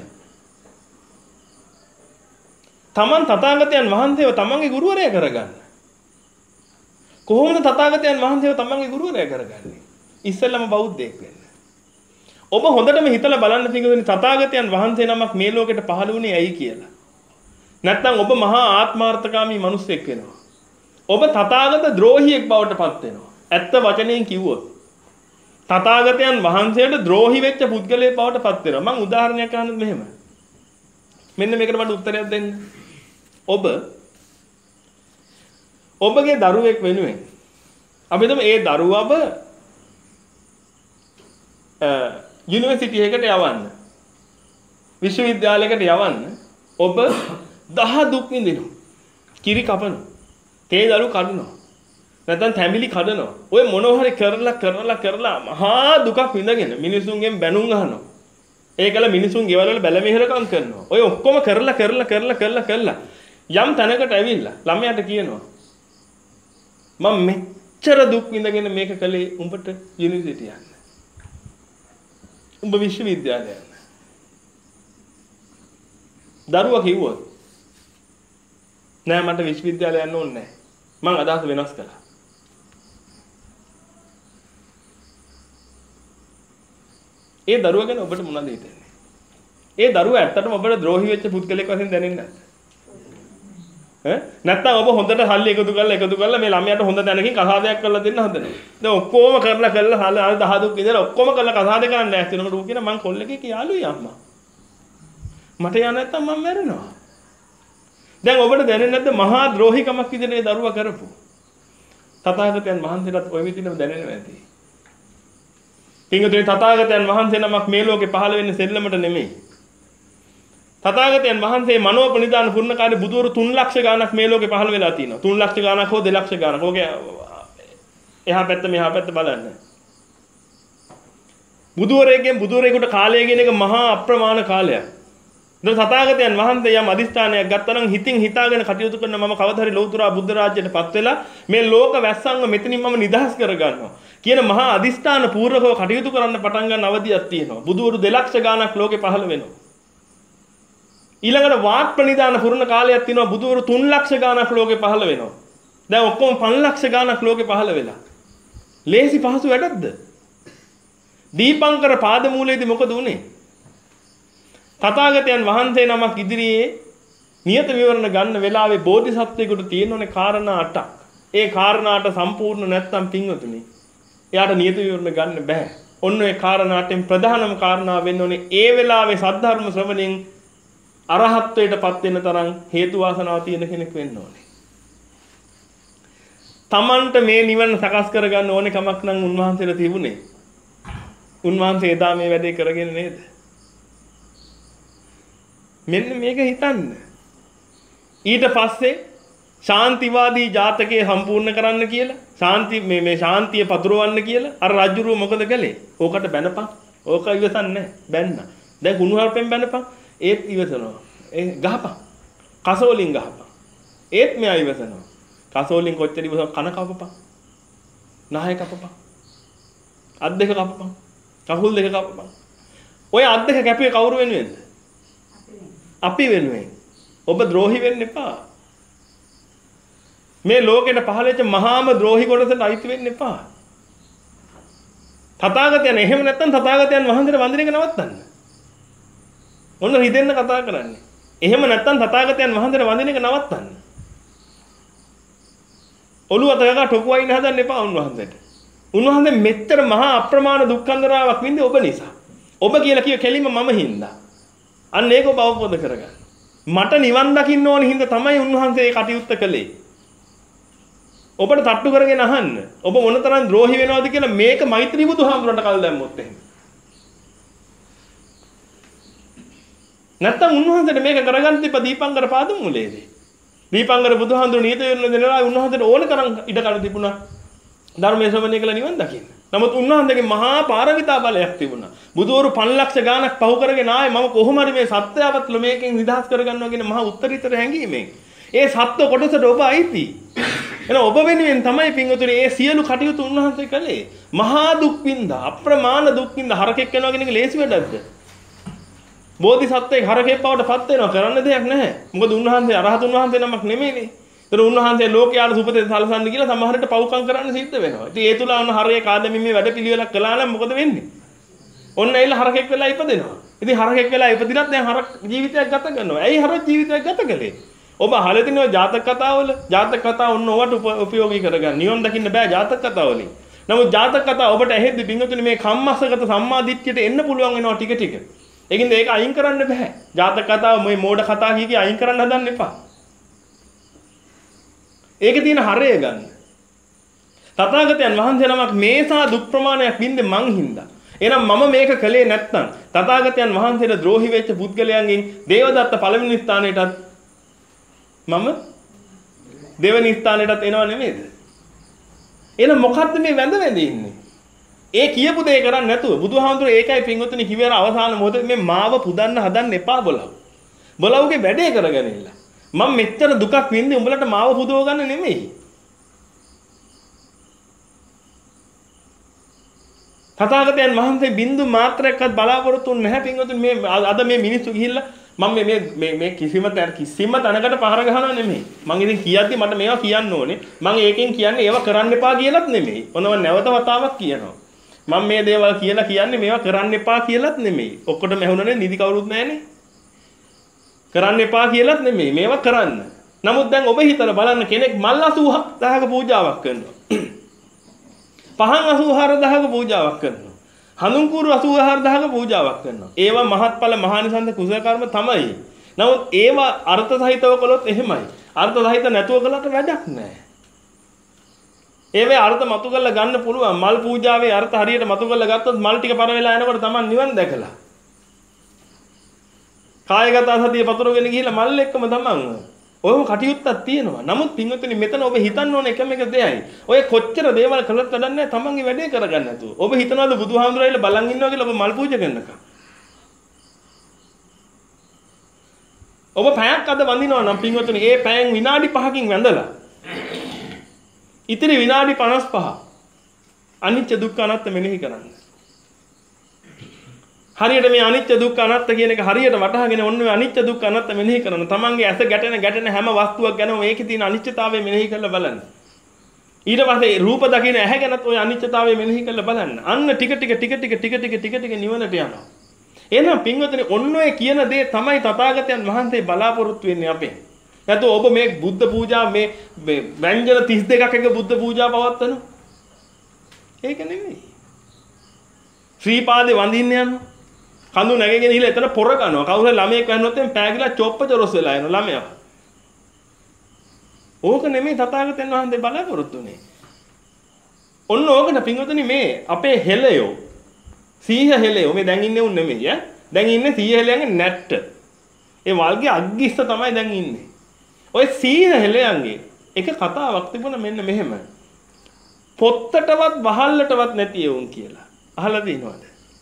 තමන් තථාගතයන් වහන්සේව තමන්ගේ ගුරුවරයා කරගන්න. කොහොමද තථාගතයන් වහන්සේව තමන්ගේ ගුරුවරයා කරගන්නේ? ඉස්සෙල්ලම බෞද්ධයෙක් වෙන්න. ඔබ හොඳටම හිතලා බලන්න පින්වතුනි තථාගතයන් වහන්සේ නමක් මේ ලෝකෙට පහළ වුණේ ඇයි කියලා. නැත්නම් ඔබ මහා ආත්මාර්ථකාමී මිනිසෙක් වෙනවා. ඔබ තථාගත ද්‍රෝහියෙක් බවට පත් වෙනවා. ඇත්ත වචනයෙන් කිව්වොත් තථාගතයන් වහන්සේට ද්‍රෝහි වෙච්ච පුද්ගලයෙක් බවට පත් වෙනවා. මම උදාහරණයක් අහන්නත් මෙහෙම. මෙන්න මේකට මට උත්තරයක් දෙන්න. ඔබ ඔබගේ දරුවෙක් වෙනුවෙන් අපි හිතමු ඒ දරුවව යුනිවර්සිටි එකකට යවන්න. විශ්වවිද්‍යාලයකට යවන්න ඔබ දහ දුක් විඳිනවා. කිරි කපනවා. තේ දළු කඩනවා. නැත්නම් තැඹිලි කඩනවා. ඔය මොනවා හරි කරලා කරලා කරලා මහා දුකක් විඳගෙන මිනිසුන්ගෙන් බැනුම් අහනවා. ඒකල මිනිසුන් ගෙවල් වල බැල මෙහෙරකම් කරනවා. ඔය ඔක්කොම කරලා කරලා කරලා කරලා කරලා යම් තැනකට ඇවිල්ලා ළමයාට කියනවා මම මෙච්චර දුක් විඳගෙන මේක කළේ උඹට යුනිවර්සිටි යන්න. උඹ විශ්වවිද්‍යාලය යන්න. දරුවා කිව්වොත් නෑ මට විශ්වවිද්‍යාලය යන්න ඕනේ නෑ. මං අදහස වෙනස් කළා. ඒ දරුවා ගැන ඔබට මොනවද හිතෙන්නේ? ඒ දරුවා ඇත්තටම ඔබට ද්‍රෝහි වෙච්ච පුද්ගලයෙක් වශයෙන් දැනෙන්නේ නැද්ද? ඈ නැත්තම් ඔබ හොඳට සල්ලි එකතු කරලා එකතු කරලා මේ ළමයාට හොඳ දැනකින් කසාදයක් කරලා දෙන්න හදනවා. දැන් ඔක්කොම කරලා කරලා හල හල දහ දුක් ඉඳලා ඔක්කොම කරලා කසාද කරන්න නැස් වෙනකොට ඌ කියන මං කොල්ලෙක්ගේ යාළුවයි අම්මා. මට යන්න නැත්තම් මම මැරෙනවා. දැන් ඔබට දැනෙන්නේ නැද්ද මහා ද්‍රෝහිකමක් විදිහට ඒ දරුවා කරපු? තථාගතයන් වහන්සේටත් ওই විදිහටම දැනෙනවා ඇති. පින්වතුනි තථාගතයන් වහන්සේ නමක් මේ ලෝකේ පහළ වෙන්නේ සෙල්ලමට නෙමෙයි. තථාගතයන් වහන්සේ මනෝපනිදාන පුණ්‍යකාරී බුදුවරු තුන් ලක්ෂ ගාණක් මේ ලෝකේ පහළ වෙලා තිනවා. තුන් ලක්ෂ ගාණක් හෝ දෙලක්ෂ ගාණක්. ඕකේ එහා පැත්ත මෙහා පැත්ත බලන්න. බුදුවරයෙක්ගෙන් බුදුවරයෙකුට කාලය කියන එක මහා අප්‍රමාණ කාලයක්. දැන් තථාගතයන් වහන්සේ යම් අදිස්ථානයක් ගත්තා නම් හිතින් හිතාගෙන කටයුතු කරන මම කවදා හරි ලෞතර බුද්ධ රාජ්‍යයටපත් වෙලා මේ ලෝක වැස්සන්ව මෙතනින් මම නිදහස් කරගන්නවා කියන මහා අදිස්ථාන පූර්වකව කටයුතු කරන්න පටන් ගන්න අවධියක් තියෙනවා. බුදුවරු දෙලක්ෂ ගාණක් ලෝකේ පහළ වෙනවා. ඊළඟට වාක් ප්‍රනිධාන පුරණ කාලයක් තියෙනවා බුදුවරු තුන් ලක්ෂ ගාණක් ලෝකේ පහළ වෙනවා. දැන් ඔක්කොම පන්ස් ලක්ෂ ගාණක් ලෝකේ පහළ වෙලා. ලේසි පහසු වැඩක්ද? දීපංකර පාදමූලයේදී මොකද උනේ? තථාගතයන් වහන්සේ නමක් ඉදිරියේ නියත විවරණ ගන්න වෙලාවේ බෝධිසත්වයෙකුට තියෙනෝනේ කාරණා අටක්. ඒ කාරණාට සම්පූර්ණ නැත්තම් පින්වතුනි එයාට නියත විවරණ ගන්න බෑ. ඔන්න ඒ කාරණාටෙන් ප්‍රධානම කාරණාව වෙන්න ඕනේ ඒ වෙලාවේ සද්ධර්ම ශ්‍රවණෙන් අරහත්ත්වයටපත් වෙන තරම් හේතු වාසනාව තියෙන කෙනෙක් වෙන්න ඕනේ. තමන්ට මේ නිවන සකස් කරගන්න ඕනේ කමක් නම් උන්වහන්සේලා තිබුණේ. උන්වහන්සේ එදා මේ වැඩේ කරගෙන නේද? මෙන්න මේක හිතන්න. ඊට පස්සේ ශාන්තිවාදී ජාතකයේ සම්පූර්ණ කරන්න කියලා ශාන්ති මේ මේ ශාන්තිය පතුරවන්න කියලා අර රජුරුව මොකද කළේ? ඕකට බැනපන්. ඕක ඉවසන්නේ නැහැ. බැන්න. දැන් කුණුහරුපෙන් බැනපන්. ඒත් ඉවසනවා. ඒ ගහපන්. කසෝලින් ගහපන්. ඒත් මෙයා ඉවසනවා. කසෝලින් කොච්චර ඉවසව කන කපපන්. නහය කපපන්. අත් දෙක කපපන්. කකුල් දෙක කපපන්. ඔය අත් දෙක කැපුවේ කවුරු වෙනුවෙන්ද? අපි වෙනුවෙන්. ඔබ ද්‍රෝහි වෙන්න එපා. මේ ලෝකෙට පහළ වෙච්ච මහාම ද්‍රෝහි කොටසට අයිති වෙන්න එපා. තථාගතයන් එහෙම නැත්නම් තථාගතයන් වහන්සේට වන්දනය එක නවත්තන්න. ඔන්න හිතෙන්න කතා කරන්නේ. එහෙම නැත්නම් තථාගතයන් වහන්සේට වන්දනය එක නවත්තන්න. ඔළුව අතගා ටොකුවයින් හදන්න එපා උන්වහන්සේට. උන්වහන්සේ මෙච්චර මහා අප්‍රමාණ දුක්ඛන්දරාවක් වින්දේ ඔබ නිසා. ඔබ කියලා කිය කෙලින්ම මම හින්දා. අන්න ඒක ඔබ අවබෝධ කරගන්න. මට නිවන් දකින්න ඕන හින්දා තමයි උන්වහන්සේ ඒ කටයුත්ත කළේ. ඔබට තට්ටු කරගෙන අහන්න. ඔබ මොනතරම් ද්‍රෝහි වෙනවද කියලා මේක මෛත්‍රී බුදුහාමුදුරන්ට කල් දැම්මොත් එහෙම. නැත්තම් උන්වහන්සේට මේක කරගන්න තිබ්බ දීපංකර පාදමූලයේදී. දීපංකර බුදුහාමුදුරු නියත වෙන දෙනවා උන්වහන්සේට ඕන තරම් ඉඩ කඩ තිබුණා. ධර්මයේ ශ්‍රවණය කළ නිවන් දකින්න. නමුත් උන්වහන්සේගේ මහා පාරමිතා බලයක් තිබුණා. බුදුවරු පන්ස් ලක්ෂ ගාණක් පහු කරගෙන ආයේ මම කොහොම හරි මේ සත්‍යයවත් මේකෙන් නිදහස් කරගන්නවා කියන මහා උත්තරීතර හැඟීමෙන්. ඒ සත්‍ය කොටසට ඔබ අයිති. එහෙනම් ඔබ වෙනුවෙන් තමයි පින්වතුනි මේ සියලු කටයුතු උන්වහන්සේ කළේ. මහා දුක් විඳා, අප්‍රමාණ දුක් විඳා හරකෙක් වෙනවා කියන එක ලේසි වැඩක්ද? බෝධිසත්වයෙක් හරකෙක් බවට පත් වෙනවා කරන්න දෙයක් නැහැ. මොකද උන්වහන්සේ අරහතුන් වහන්සේ නමක් නෙමෙයිනේ. ඒතර උන්වහන්සේ ලෝකයාට සුපතේ සලසන්න කියලා සමහරට පව්කම් කරන්න සිද්ධ වෙනවා. ඉතින් ඒ තුල ඔන්න හරයේ කාදෙමින් මේ වැඩ පිළිවෙලක් කළා නම් මොකද වෙන්නේ? ඔන්න ඇවිල්ලා හරකෙක් වෙලා ඉපදෙනවා. ඉතින් හරකෙක් වෙලා ඉපදිනත් දැන් හරක් ජීවිතයක් ගත කරනවා. ඇයි හරක් ජීවිතයක් ගත කළේ? ඔබ අහලා තියෙනවා ජාතක කතාවල. ජාතක කතා ඔන්න ඔවට උපයෝගී කරගන්න. නිවන් දකින්න බෑ ජාතක කතාවලින්. නමුත් ජාතක කතා ඔබට ඇහෙද්දි බින්දුතුනේ මේ කම්මස්සගත සම්මාදිට්ඨියට එන්න පුළුවන් වෙනවා ටික ටික. ඒකින්ද ඒක අයින් කරන්න බෑ. ජාතක කතාව මේ මෝඩ කතා කිය කිය අයින් කරන්න හදන්න එපා. ඒකේ තියෙන හරය ගන්න. තථාගතයන් වහන්සේ නමක් මේසා දුක් ප්‍රමාණයක් වින්දේ මං හින්දා. එහෙනම් මම මේක කළේ නැත්නම් තථාගතයන් වහන්සේට ද්‍රෝහි වෙච්ච පුද්ගලයන්ගෙන් දේවදත්ත පළවෙනි ස්ථානයටත් මම දෙවෙනි ස්ථානයටත් එනව නෙමෙයිද? එහෙනම් මොකද්ද මේ වැඳ වැඳ ඉන්නේ? ඒ කියපු දේ කරන්නේ නැතුව බුදුහාමුදුරේ ඒකයි පින්වතුනි කිව්වර අවසාන මොහොතේ මේ මාව පුදන්න හදන්න එපා බලව. බලවගේ වැඩේ කරගෙන ඉන්න. මම මෙච්චර දුකක් වින්දේ උඹලට මාව පුදව ගන්න නෙමෙයි. තථාගතයන් වහන්සේ බින්දු මාත්‍රයක්වත් බලාපොරොත්තු නැහැ පින්වතුනි මේ අද මේ මිනිස්සු ගිහිල්ලා මම මේ මේ මේ කිසිම කිසිම තැනකට පහර ගහනවා නෙමෙයි. මම ඉතින් කියද්දි මට මේවා කියන්න ඕනේ. මම ඒකෙන් කියන්නේ ඒවා කරන්න එපා කියලාත් නෙමෙයි. ඔන්නව නැවත වතාවක් කියනවා. මම මේ දේවල් කියලා කියන්නේ මේවා කරන්න එපා කියලාත් නෙමෙයි. ඔක්කොටම ඇහුණනේ නිදි කවුරුත් නැහනේ. කරන්න එපා කියලාත් නෙමෙයි. මේවා කරන්න. නමුත් දැන් ඔබ හිතලා බලන්න කෙනෙක් මල් අසූහක පූජාවක් කරනවා. පහන් අසූහාරදහක පූජාවක් කරනවා. හඳුන් කුරු අසූහාරදහක පූජාවක් කරනවා. ඒවා මහත්ඵල මහානිසංස කුසල කර්ම තමයි. නමුත් ඒවා අර්ථ සහිතව කළොත් එහෙමයි. අර්ථ සහිත නැතුව කළාට වැඩක් නැහැ. ඒවේ අර්ථ මතු කරලා ගන්න පුළුවන්. මල් පූජාවේ අර්ථ හරියට මතු කරලා ගත්තොත් මල් ටික පර වෙලා යනකොට Taman නිවන් දැකලා. කායගත සතිය පතුරගෙන ගිහිල්ලා මල් එක්කම Taman ඔයම කටයුත්තක් තියෙනවා. නමුත් පින්වතුනි මෙතන ඔබ හිතන්න ඕන එකම එක දෙයයි. ඔය කොච්චර දේවල් කළත් වැඩක් නැහැ Tamanගේ වැඩේ කරගන්න නැතුව. ඔබ හිතනවාද බුදුහාමුදුරුවෝ බලන් ඉන්නවා කියලා ඔබ මල් පූජා කරනකම්. ඔබ පැයක් අද වඳිනවා නම් පින්වතුනි ඒ පැයෙන් විනාඩි පහකින් වැඳලා ඉතිරි විනාඩි පනස් පහ අනිච්ච දුක්ඛ අනාත්ම මෙනෙහි කරන්න. හරියට මේ අනිත්‍ය දුක්ඛ අනාත්ම කියන එක හරියට වටහාගෙන ඔන්න ඔය අනිත්‍ය දුක්ඛ අනාත්ම මෙනෙහි කරන තමන්ගේ ඇස ගැටෙන ගැටෙන හැම වස්තුවක් ගැනම මේකේ තියෙන අනිත්‍යතාවය මෙනෙහි කරලා බලන්න. ඊට පස්සේ රූප දකින්න ඇහැ ගැනත් ඔය අනිත්‍යතාවය මෙනෙහි කරලා බලන්න. අන්න ටික ටික ටික ටික ටික ටික ටික ටික නිවනට යනවා. එහෙනම් පින්වතුනි ඔන්න ඔය කියන දේ තමයි තථාගතයන් වහන්සේ බලාපොරොත්තු වෙන්නේ අපෙන්. නැත්නම් ඔබ මේ බුද්ධ පූජා මේ ව්‍යංජන තිස් දෙකක් එක බුද්ධ පූජා පවත්වනවා. ඒක නෙමෙයි. ශ්‍රී පාදේ වඳින්න යනවා. කඳු නැගගෙන ඉහළ එතන පොර කනවා. කවුරු හරි ළමයෙක් වැන්නොත් එම් පෑගිලා චොප්ප චොරොස් වෙලා යනවා ළමයා. ඕක නෙමෙයි තථාගතයන් වහන්සේ බලාපොරොත්තු වෙන්නේ. ඔන්න ඕකට පින්වතුනි මේ අපේ හෙළයෝ සීහ හෙළයෝ මේ දැන් ඉන්නේ උන් නෙමෙයි ඈ. දැන් ඉන්නේ සීහ හෙළයන්ගේ නැට්ට. ඒ වල්ගේ අග්ගිස්ස තමයි දැන් ඉන්නේ. ඔය සීහ හෙළයන්ගේ එක කතාවක් තිබුණා මෙන්න මෙහෙම. පොත්තටවත් වහල්ලටවත් නැති උන් කියලා. අහලා තියෙනවද?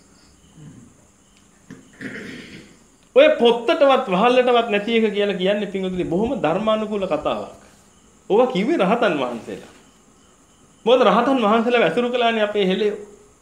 ඔය පොත්තටවත් වහල්ලටවත් නැති එක කියලා කියන්නේ පින්වතුනි බොහොම ධර්මානුකූල කතාවක්. ඕවා කිව්වේ රහතන් වහන්සේලා. මොකද රහතන් වහන්සේලා වැසුරු කළානේ අපේ හෙළයෝ.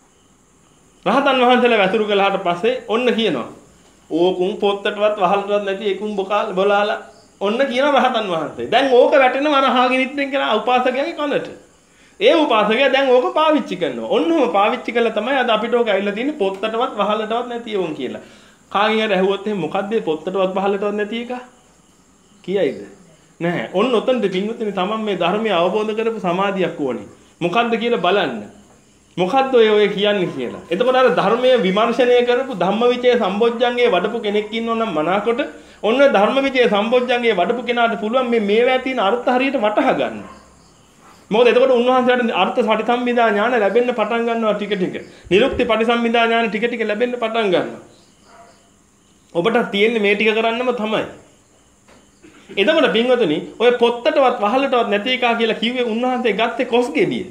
රහතන් වහන්සේලා වැසුරු කළාට පස්සේ ඔන්න කියනවා. ඕකුන් පොත්තටවත් වහල්ලටවත් නැති ඒකුන් බොකාල බොලාලා ඔන්න කියන රහතන් වහන්සේ. දැන් ඕක වැටෙනවා අර හාගෙනිත්ෙන් කියන උපාසකයාගේ කනට. ඒ උපාසකයා දැන් ඕක පාවිච්චි කරනවා. ඔන්නම පාවිච්චි කළා තමයි අද අපිට ඕක ඇවිල්ලා තියෙන්නේ පොත්තටවත් වහල්ලටවත් නැති උන් කියලා. කාගෙන් හරි ඇහුවොත් එහෙනම් මොකද්ද මේ පොත්තටවත් වහල්ලටවත් නැති එක? කියයිද? නැහැ. ඔන්න ඔතනද පින්වතුනි තමන් මේ ධර්මය අවබෝධ කරපු සමාධියක් ඕනේ. මොකද්ද කියලා බලන්න. මොකද්ද ඔය ඔය කියන්නේ කියලා. එතකොට අර ධර්මයේ විමර්ශනය කරපු ධම්මවිචේ සම්බොජ්ජංගේ වඩපු කෙනෙක් ඉන්නව නම් මනාකොට ඔන්න ධර්මවිචේ සම්බොජ්ජංගේ වඩපු කෙනාට පුළුවන් මේ මේවා තියෙන අර්ථ හරියට වටහා ගන්න. මොකද එතකොට උන්වහන්සේට අර්ථ පටිසම්භිදා ඥාන ලැබෙන්න පටන් ගන්නවා ටික ටික. නිරුක්ති පටිසම්භිදා ඥාන ටික ටික ලැබෙන්න පටන් ගන්නවා. ඔබට තියෙන්නේ මේ ටික කරන්නම තමයි. එතකොට පින්වතුනි ඔය පොත්තටවත් වහලටවත් නැති එකා කියලා කිව්වේ උන්වහන්සේ ගත්තේ කොස්ගෙඩිය.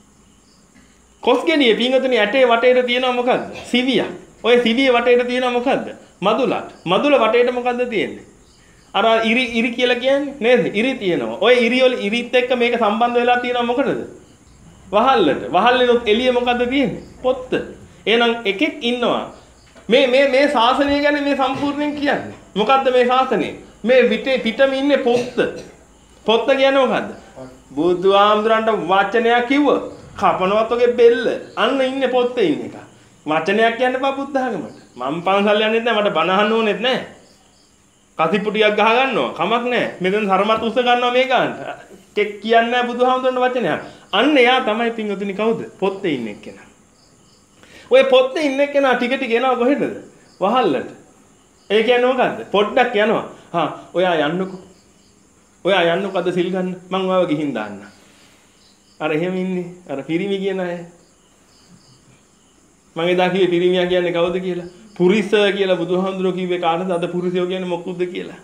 කොස්ගෙඩිය පින්වතුනි ඇටේ වටේට තියෙනවා මොකද්ද? සිවියක්. ඔය සිවියේ වටේට තියෙනවා මොකද්ද? මදුලක්. මදුල වටේට මොකද්ද තියෙන්නේ? අර ඉරි ඉරි කියලා කියන්නේ නේද? ඉරි තියෙනවා. ඔය ඉරි වල ඉරිත් එක්ක මේක සම්බන්ධ වෙලා තියෙනවා මොකටද? වහල්ලට. වහල්ලෙනොත් එළිය මොකද්ද තියෙන්නේ? පොත්ත. එහෙනම් එකෙක් ඉන්නවා. මේ මේ මේ ශාසනය ගැන මේ සම්පූර්ණයෙන් කියන්නේ. මොකද්ද මේ ශාසනය? මේ පිටේ පිටම ඉන්නේ පොත්ත. පොත්ත කියන්නේ මොකද්ද? බුදුහාමුදුරන්ට වචනයක් කිව්ව. කපනවත් ඔගේ බෙල්ල. අන්න ඉන්නේ පොත්තේ ඉන්න එක. වචනයක් කියන්න බා බුද්ධ ආගමට. මම පන්සල් යන්නෙත් නැහැ. මට බණ අහන්න ඕනෙත් නැහැ. කසිපුටියක් ගහ ගන්නවා. කමක් නැහැ. මෙතන සරමත් උස්ස ගන්නවා මේ ගන්නට. කෙක් කියන්නේ නැහැ බුදුහාමුදුරන්ට වචනයක්. අන්න එයා තමයි පින්වතුනි කවුද? පොත්තේ ඉන්නේ කෙනා. ඔය පොත්තේ ඉන්නේ කෙනා ටික ටික එනවා කොහෙටද? වහල්ලට. ඒ කියන්නේ මොකද්ද? පොඩ්ඩක් යනවා. හා ඔයා යන්නකෝ. ඔයා යන්නකෝ අද සිල් ගන්න. මං ඔයාව ගිහින් දාන්න. අර එහෙම ඉන්නේ. අර පිරිමි කියන අය. මම එදා කිව්වේ පිරිමියා කියන්නේ කවුද කියලා? පුරිස කියලා බුදුහාමුදුරුවෝ කිව්වේ කාටද? අද පුරිසයෝ කියන්නේ මොකක්ද කියලා.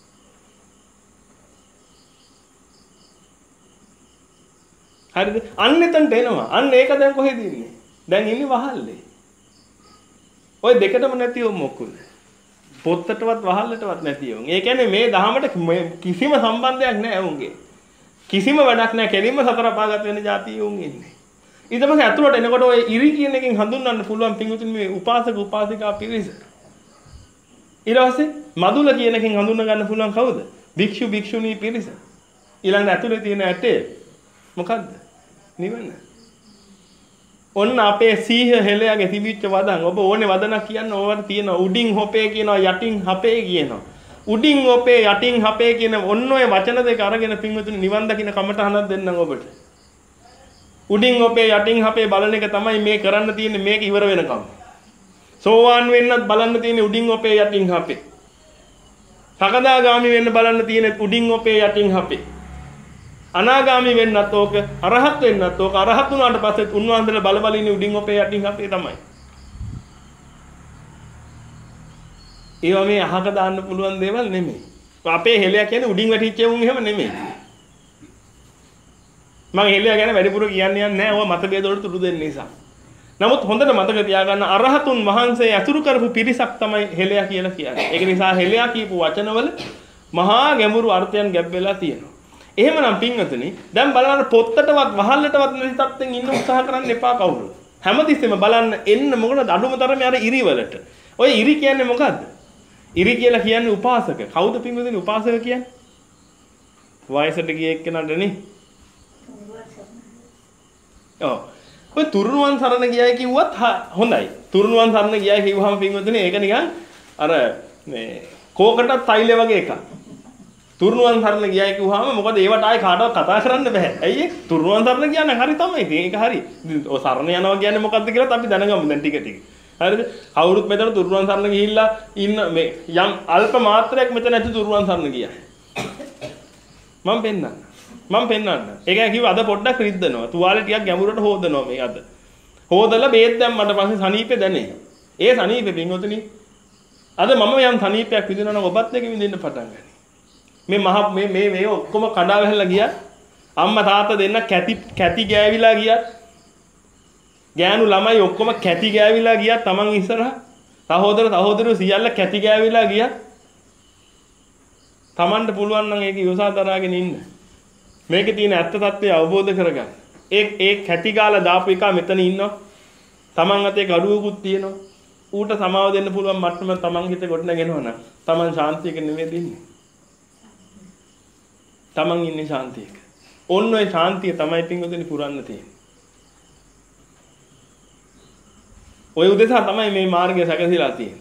හරිද? අන්න එතනට එනවා. අන්න ඒක දැන් කොහෙද ඉන්නේ? දැන් ඉන්නේ වහල්ලේ. ඔය දෙකටම නැති උන් මොකුද? පොත්තටවත් වහල්ලටවත් නැති උන්. ඒ කියන්නේ මේ දහමට කිසිම සම්බන්ධයක් නැහැ උන්ගේ. කිසිම වැඩක් නැහැ. කෙලින්ම සතර පාගත වෙන જાතිය උන් ඉන්නේ. ඊට පස්සේ අතුලට එනකොට ඔය ඉරි කියන එකෙන් හඳුන්වන්න පුළුවන් පින්වතුනි මේ උපාසක උපාසිකා පිරිස. ඊට පස්සේ මදුල කියන එකෙන් හඳුන්ව ගන්න පුළුවන් කවුද? භික්ෂු භික්ෂුණී පිරිස. ඊළඟට අතුලේ තියෙන ඇටේ මොකද්ද? නිවන. ඔන්න අපේ සීහ හෙළයාගේ තිබිච්ච වදන් ඔබ ඕනේ වදනක් කියන්න ඕවට තියෙනවා උඩින් හොපේ කියනවා යටින් හපේ කියනවා උඩින් හොපේ යටින් හපේ කියන ඔන්න ඔය වචන දෙක අරගෙන පින්වතුනි නිවන් දකින්න කමටහනක් දෙන්නම් ඔබට උඩින් හොපේ යටින් හපේ බලන එක තමයි මේ කරන්න තියෙන්නේ මේක ඉවර වෙනකම් සෝවාන් වෙන්නත් බලන්න තියෙන්නේ උඩින් හොපේ යටින් හපේ සකදාගාමි වෙන්න බලන්න තියෙන්නේ උඩින් හොපේ යටින් හපේ අනාගාමී වෙන්නත් ඕක අරහත් වෙන්නත් ඕක අරහත් වුණාට පස්සේ උන්වහන්සේලා බල බල ඉන්නේ උඩින් ඔපේ යටින් අපේ තමයි. ඒවා මේ අහක දාන්න පුළුවන් දේවල් නෙමෙයි. අපේ හෙළයා කියන්නේ උඩින් වැටිච්ච උන් එහෙම නෙමෙයි. මම හෙළයා ගැන වැඩිපුර කියන්නේ නැහැ. ඔය මත බේද වලට තුරු දෙන්න නිසා. නමුත් හොඳට මතක තියාගන්න අරහතුන් වහන්සේ අතුරු කරපු පිරිසක් තමයි හෙළයා කියලා කියන්නේ. ඒක නිසා හෙළයා කියපු වචනවල මහා ගැඹුරු අර්ථයන් ගැබ් වෙලා තියෙනවා. එහෙමනම් පින්වතුනි දැන් බලන්න පොත්තටවත් වහල්ලටවත් නැති තත්ත්වෙන් ඉන්න උත්සාහ කරන්න එපා කවුරු. හැමතිස්සෙම බලන්න එන්න මොකද අඩුම තරමේ අර ඉරිවලට. ඔය ඉරි කියන්නේ මොකද්ද? ඉරි කියලා කියන්නේ උපාසක. කවුද පින්වතුනි උපාසක කියන්නේ? වයසට ගිය එක්කෙනාට නේ. ඔව්. ඔය තුරුණුවන් සරණ ගියයි කිව්වත් හොඳයි. තුරුණුවන් සරණ ගියයි කිව්වහම පින්වතුනි ඒක නිකන් අර මේ කෝකටත් තයිලේ වගේ එකක්. තුරුණුවන් සරණ ගියයි කිව්වහම මොකද ඒවට ආයේ කාටවත් කතා කරන්න බෑ. ඇයි ඒ? තුරුණුවන් සරණ කියන්නේ හරි තමයි. ඉතින් ඒක හරි. ඔය සරණ යනවා කියන්නේ මොකද්ද කියලාත් අපි දැනගමු දැන් ටික ටික. හරිද? කවුරුත් මෙතන තුරුණුවන් සරණ ගිහිල්ලා ඉන්න මේ යම් අල්ප මාත්‍රයක් මෙතන ඇති තුරුණුවන් සරණ ගියා. මම පෙන්නන්න. මම පෙන්නන්න. ඒකයි කිව්ව අද පොඩ්ඩක් රිද්දනවා. තුවාලේ ටිකක් ගැඹුරට හොදනවා මේ අද. හොදලා බේත් දැම්මට පස්සේ සනීපේ දැනේ. ඒ සනීපේ පින්වතුනි අද මම යම් සනීපයක් විඳිනවා නම් ඔබත් එක විඳින්න පටන් ගන්න. මේ මහ මේ මේ මේ ඔක්කොම කඩා වැහලා ගියා. අම්මා තාත්තා දෙන්න කැටි කැටි ගෑවිලා ගියා. ගෑනු ළමයි ඔක්කොම කැටි ගෑවිලා ගියා තමන් ඉස්සරහා. සහෝදර සහෝදරයෝ සියල්ල කැටි ගෑවිලා ගියා. තමන්ට පුළුවන් නම් ඒක යොසා දරාගෙන ඉන්න. මේකේ තියෙන ඇත්ත తත්වය අවබෝධ කරගන්න. ඒ ඒ කැටි ගාලා දාපු එක මෙතන ඉන්නවා. තමන් අතේ ගඩුවකුත් තියෙනවා. ඌට සමාව දෙන්න පුළුවන් මට්ටම තමන් හිතේ කොට නැගෙනවා නම් තමන් ශාන්තියක නෙමෙයි ඉන්නේ. තමන් ඉන්නේ ශාන්තියක. ඔන්න ඔය ශාන්තිය තමයි පින්වතුනි පුරන්න තියෙන්නේ. ඔය උදෙසා තමයි මේ මාර්ගය සැකසීලා තියෙන්නේ.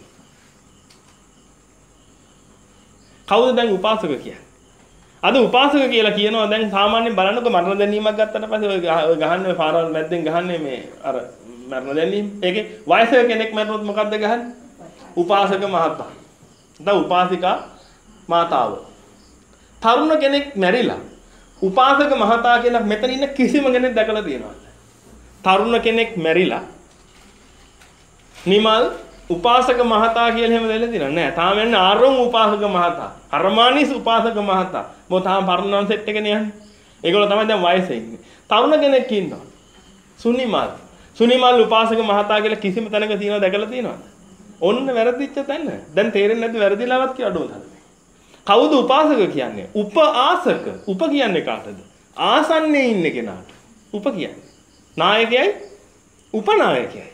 කවුද දැන් උපාසක කියන්නේ? අද උපාසක කියලා කියනවා දැන් සාමාන්‍යයෙන් බලන්නකො මරණ දැනීමක් ගත්තට පස්සේ ඔය ගහන්නේ ඔය පාරවල් මැද්දෙන් ගහන්නේ මේ අර මරණ දැනීම. ඒකේ වයසක කෙනෙක් මැරුණොත් මොකද්ද ගහන්නේ? උපාසක මහතා. දැන් උපාසිකා මාතාව. තරුණ කෙනෙක් මැරිලා උපාසක මහතා කියලා මෙතන ඉන්න කිසිම කෙනෙක් දැකලා තියෙනවද? තරුණ කෙනෙක් මැරිලා නිමල් උපාසක මහතා කියලා එහෙම දෙලා තියෙනවා නෑ. තාම යන්නේ ආරොන් උපාසක මහතා. කර්මානිස් උපාසක මහතා. මොකද තාම පරණවන් සෙට් එකනේ යන්නේ. ඒගොල්ලෝ තමයි දැන් වයසේ ඉන්නේ. තරුණ කෙනෙක් ඉන්නවා. සුනිමල්. සුනිමල් උපාසක මහතා කියලා කිසිම තැනක තියෙනවද දැකලා තියෙනවද? ඔන්න වැරදිච්ච තැන. දැන් තේරෙන්නේ නැති වැරදිලාවත් කියලා අඩුව තමයි. කවුද උපාසක කියන්නේ? උපආසක. උප කියන්නේ කාටද? ආසන්නයේ ඉන්න කෙනාට. උප කියන්නේ. නායකයයි උපනායකයයි.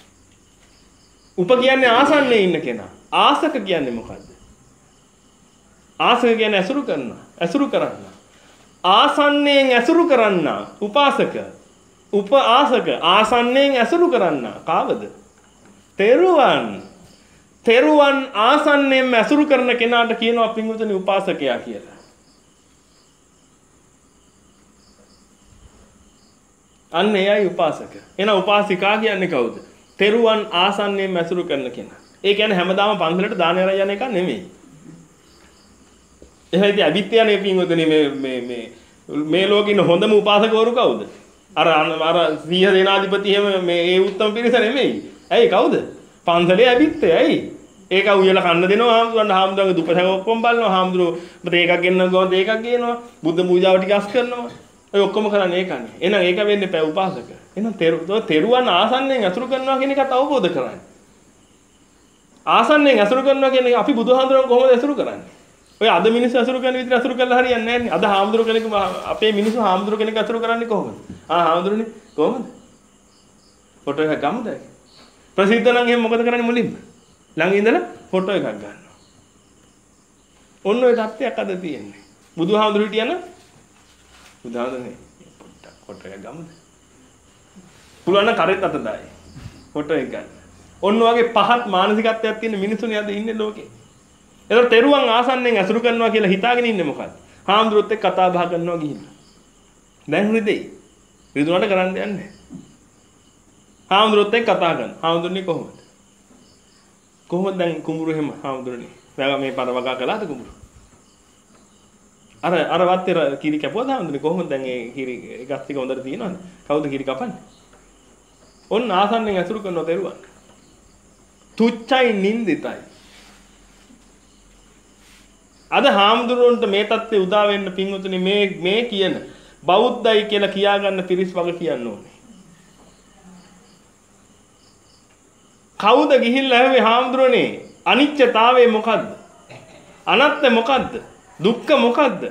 උප කියන්නේ ආසන්නයේ ඉන්න කෙනා. ආසක කියන්නේ මොකද්ද? ආසක කියන්නේ ඇසුරු කරනවා. ඇසුරු කරන්න. ආසන්නයෙන් ඇසුරු කරන්න උපාසක. උපආසක ආසන්නයෙන් ඇසුරු කරන්න කාවද? තෙරුවන්. තෙරුවන් ආසන්නයෙන් ඇසුරු කරන කෙනාට කියනවා පින්වතුනි උපාසකයා කියලා. අන්න එයයි උපාසක. එහෙනම් උපාසිකා කියන්නේ කවුද? තෙරුවන් ආසන්නයෙන් ඇසුරු කරන කෙනා. ඒ කියන්නේ හැමදාම පන්සලට දානය රය යන එක නෙමෙයි. එහෙනම් ඉතින් අවිත් යන්නේ පින්වතුනි මේ මේ මේ මේ ලෝකේ ඉන්න හොඳම උපාසකවරු කවුද? අර අර සීහ දේනාධිපති එහෙම මේ ඒ උත්තම පිරිස නෙමෙයි. ඇයි කවුද? පන්සලේ අවිත්තේ ඇයි? ඒක උයලා කන්න දෙනවා හාමුදුරන් හාමුදුරන්ගේ දුපසක ඔක්කොම බලනවා හාමුදුරුවෝ මත ඒකක් ගෙන්නන ගමන් ඒකක් ගේනවා බුද්ධ පූජාව ටික අස් කරනවා ඔය ඔක්කොම කරන්නේ ඒකනේ එහෙනම් ඒක වෙන්නේ පෑ උපාසක එහෙනම් තෙරුවන් ආසන්නයෙන් අසුරු කරනවා කියන එකත් අවබෝධ කරගන්න ආසන්නයෙන් අසුරු කරනවා කියන්නේ අපි බුදුහාමුදුරන් කොහොමද අසුරු කරන්නේ ඔය අද මිනිස්සු අසුරු කරන විදිහට අසුරු කරලා හරියන්නේ නැහැ නේ අද හාමුදුරු කෙනෙක් අපේ මිනිස්සු හාමුදුරු කෙනෙක් අසුරු කරන්නේ කොහොමද ආ හාමුදුරුනේ කොහොමද ෆොටෝ එකක් ගමුද ප්‍රසිද්ධ නම් එහෙනම් මොකද කරන්නේ මුලින්ම ළඟ ඉඳලා ෆොටෝ එකක් ගන්නවා. ඔන්න ඔය තත්ත්වයක් අද තියෙන්නේ. බුදුහාමුදුරු හිටියන බුදුහාමුදුරනේ පොට්ටක් ෆොටෝ එකක් ගමුද? පුළුවන් නම් කරෙත් අත දායි. ෆොටෝ එක ගන්න. ඔන්න වගේ පහත් මානසිකත්වයක් තියෙන මිනිස්සුනේ අද ඉන්නේ ලෝකේ. ඒතර තෙරුවන් ආසන්නෙන් අසුරු කරනවා කියලා හිතාගෙන ඉන්නේ මොකද්ද? හාමුදුරුවොත් එක්ක කතා බහ කරනවා ගිහිල්ලා. දැන් රිදෙයි. රිදුනට කරන්න යන්නේ නැහැ. හාමුදුරුවොත් එක්ක කතා කරනවා. හාමුදුරනේ කොහොමද? කොහොමද දැන් කුඹුරු එහෙම හාමුදුරනේ දැන් මේ පර වගා කළාද කුඹුරු අර අර වත්තේ කිරි කැපුවද හාමුදුරනේ කොහොමද දැන් ඒ කිරි එකක් ටික හොඳට තියෙනවද කවුද කිරි කපන්නේ ඔන්න ආසන්නෙන් ඇසුරු කරනවා තෙරුවන් තුච්චයි නින්දිතයි අද හාමුදුරුවන්ට මේ தත්ත්වය උදා වෙන්න පින්වතුනි මේ මේ කියන බෞද්ධයි කියලා කියාගන්න පිරිස් වග කියන්න ඕනේ කවුද ගිහිල්ලා ඇහුවේ හාමුදුරනේ අනිත්‍යතාවය මොකද්ද? අනත්ත මොකද්ද? දුක්ඛ මොකද්ද?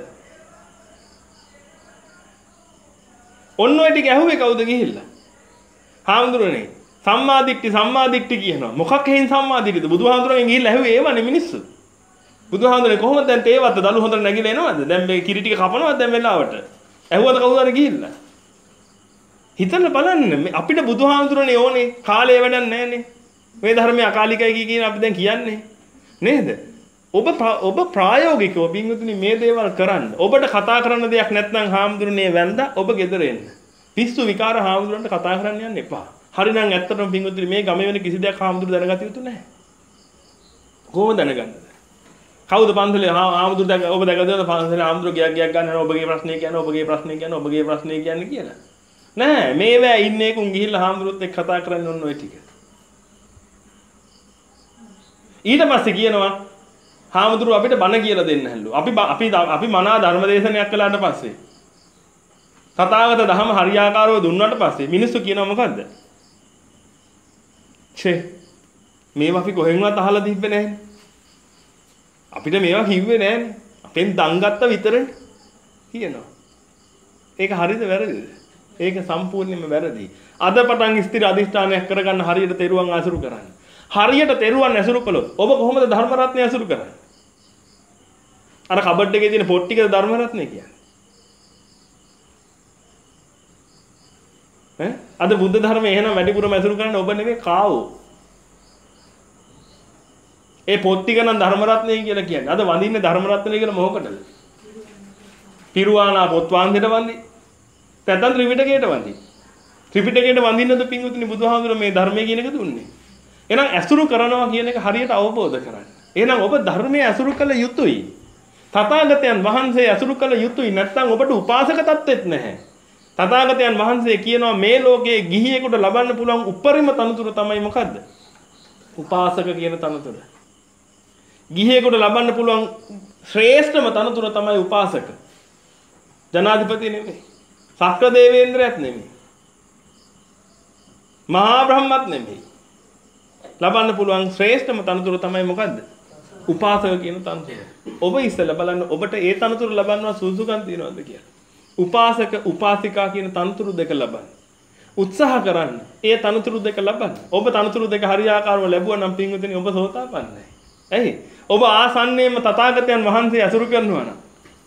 ඔන්න ඔය ටික ඇහුවේ කවුද ගිහිල්ලා? හාමුදුරනේ සම්මාදිට්ඨි සම්මාදිට්ඨි කියනවා. මොකක් හේන් සම්මාදිට්ඨිද? බුදුහාමුදුරන්ගෙන් ගිහිල්ලා ඇහුවේ ඒවනේ මිනිස්සු. බුදුහාමුදුරනේ කොහොමද දැන් තේවත්ත දළු හොඳට නැගිලා එනවද? දැන් මේ කිරි ටික කපනවද දැන් වෙලාවට? ඇහුවද කවුරු හරි ගිහිල්ලා? හිතන්න බලන්න අපිට බුදුහාමුදුරනේ ඕනේ කාලේ වැඩක් නැහැනේ. මේ ධර්මයේ අකාලිකයි කියන අපි දැන් කියන්නේ නේද? ඔබ ඔබ ප්‍රායෝගිකව පින්වතුනි මේ දේවල් කරන්න. ඔබට කතා කරන්න දෙයක් නැත්නම් හාමුදුරනේ වැන්දා ඔබ ගෙදර එන්න. පිස්සු විකාර හාමුදුරන්ට කතා කරන්න යන්න එපා. හරිනම් ඇත්තටම පින්වතුනි මේ ගමේ වෙන කිසි දෙයක් හාමුදුරු දැනගත යුතු නැහැ. කොහොමද දැනගන්නද? කවුද පන්සලේ හාමුදුරු දැක ඔබ දැකද පන්සලේ හාමුදුරු ගියක් ගියක් ගන්න යනවා ඔබගේ ප්‍රශ්නේ කියන්නේ ඔබගේ ප්‍රශ්නේ කියන්නේ ඔබගේ ප්‍රශ්නේ කියන්නේ කියලා. නෑ මේවැ ඉන්නේ කුන් ගිහිල්ලා හාමුදුරුත් එක්ක කතා කරන්න ඕන ඔය ටික. ඊට පස්සේ කියනවා හාමුදුරුව අපිට බණ කියලා දෙන්න හැලු. අපි අපි අපි මනා ධර්ම දේශනයක් කළාට පස්සේ තථාගත ධර්ම හරියාකාරව දුන්නාට පස්සේ මිනිස්සු කියනවා මොකද්ද? ඡේ මේවා අපි කොහෙන්වත් අහලා තිබ්බේ නැහැනේ. අපිට මේවා කිව්වේ නැහැනේ. අපෙන් දන් ගත්ත විතරනේ කියනවා. ඒක හරිද වැරදිද? ඒක සම්පූර්ණයෙන්ම වැරදි. අද පටන් ස්ථිර අධිෂ්ඨානයක් කරගන්න හරියට තෙරුවන් අසුරු කරන්න. හරියට තෙරුවන් ඇසුරු කළොත් ඔබ කොහොමද ධර්ම රත්නය ඇසුරු කරන්නේ? අර කබඩ් එකේ තියෙන පොට් ටිකද ධර්ම රත්නය කියන්නේ? ඈ අද බුද්ධ ධර්මය එහෙනම් වැඩිපුරම ඇසුරු කරන්නේ ඔබ නෙමෙයි කාවෝ. ඒ පොත් ටික නම් ධර්ම රත්නය කියලා කියන්නේ. අද වඳින්නේ ධර්ම රත්නය කියලා මොකටද? පිරුවානා පොත් වන්දිට වන්දි. නැත්නම් ත්‍රිපිටකයට වන්දි. ත්‍රිපිටකයට වඳින්නද පින්වතුනි බුදුහාමුදුර මේ ධර්මය කියන එක දුන්නේ. එහෙනම් ඇසුරු කරනවා කියන එක හරියට අවබෝධ කරගන්න. එහෙනම් ඔබ ධර්මයේ ඇසුරු කළ යුතුයි. තථාගතයන් වහන්සේ ඇසුරු කළ යුතුයි. නැත්නම් ඔබට උපාසක තත්ත්වෙත් නැහැ. තථාගතයන් වහන්සේ කියනවා මේ ලෝකයේ ගිහියෙකුට ලබන්න පුළුවන් උපරිම තනතුර තමයි මොකද්ද? උපාසක කියන තනතුර. ගිහියෙකුට ලබන්න පුළුවන් ශ්‍රේෂ්ඨම තනතුර තමයි උපාසක. ජනාධිපති නෙමෙයි. සක්‍ර දේවේන්ද්‍රයත් නෙමෙයි. මහා බ්‍රහ්මත් නෙමෙයි. ලබන්න පුළුවන් ශ්‍රේෂ්ඨම තනතුර තමයි මොකද්ද? උපාසක කියන තනතුර. ඔබ ඉස්සෙල්ලා බලන්න ඔබට ඒ තනතුර ලබන්නවා සුදුසුකම් තියනවද කියලා. උපාසක උපාසිකා කියන තනතුරු දෙක ලබන්න. උත්සාහ කරන්න. ඒ තනතුරු දෙක ලබන්න. ඔබ තනතුරු දෙක හරියාකාරව ලැබුවා නම් පින්වතුනි ඔබ සෝතාපන්නයි. ඇයි? ඔබ ආසන්නයේම තථාගතයන් වහන්සේ අසුරු කරනවා නම්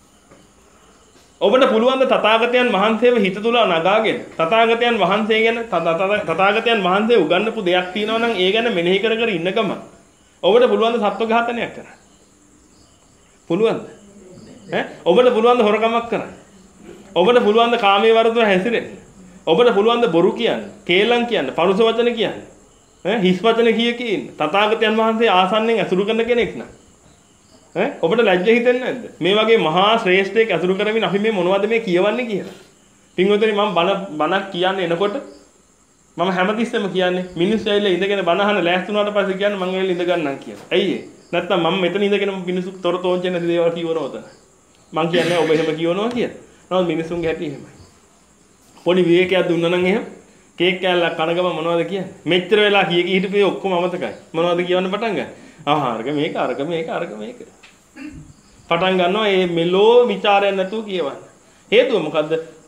ඔබට පුළුවන් ද තථාගතයන් වහන්සේව හිත තුල නගාගෙන තථාගතයන් වහන්සේ ගැන තථාගතයන් වහන්සේ උගන්වපු දෙයක් තියෙනවා නම් ඒ ගැන මෙනෙහි කර කර ඉන්න ගම ඔබට පුළුවන් ද සත්ව ඝාතනයක් කරන්න? පුළුවන්ද? ඈ ඔබට පුළුවන් ද හොරකමක් කරන්න? ඔබට පුළුවන් ද කාමයේ වර්ධව හැසිරෙන්න? ඔබට පුළුවන් ද බොරු කියන්න, කේලම් කියන්න, පරුස වචන කියන්න? ඈ හිස් වචන කිය කිය ඉන්න. තථාගතයන් වහන්සේ ආසන්නෙන් අසුරු කරන කෙනෙක් නම් ඈ ඔබට ලැජ්ජ හිතෙන්නේ නැද්ද? මේ වගේ මහා ශ්‍රේෂ්ඨයෙක් අසුරු කරමින් අපි මේ මොනවද මේ කියවන්නේ කියලා. පින්වතුනි මම බණ බණක් කියන්නේ එනකොට මම හැමතිස්සෙම කියන්නේ මිනිස්සු ඇවිල්ලා ඉඳගෙන බණ අහන ලෑස්ති වුණාට පස්සේ කියන්නේ මම ඇවිල්ලා ඉඳ ගන්නම් කියලා. ඇයි ඒ? නැත්තම් මම මෙතන ඉඳගෙන මිනිස්සු තොර තෝංචෙන් නැති දේවල් කියවනවද? මම කියන්නේ ඔබ එහෙම කියවනවා කියලා. නමුත් මිනිස්සුන්ගේ හැටි එහෙමයි. පොඩි විවේකයක් දුන්නා නම් එහෙම කේක් කෑල්ලක් කන ගම මොනවද කියන්නේ? මෙච්චර වෙලා කී කී හිටපේ ඔක්කොම අමතකයි. මොනවද කියවන්න පටන් ගන්න? ආහා අරක මේක අරක මේක අරක මේක. පටන් ගන්නවා මේ මෙලෝ ਵਿਚාරයක් නැතුව කියවන්න. හේතුව මොකද්ද?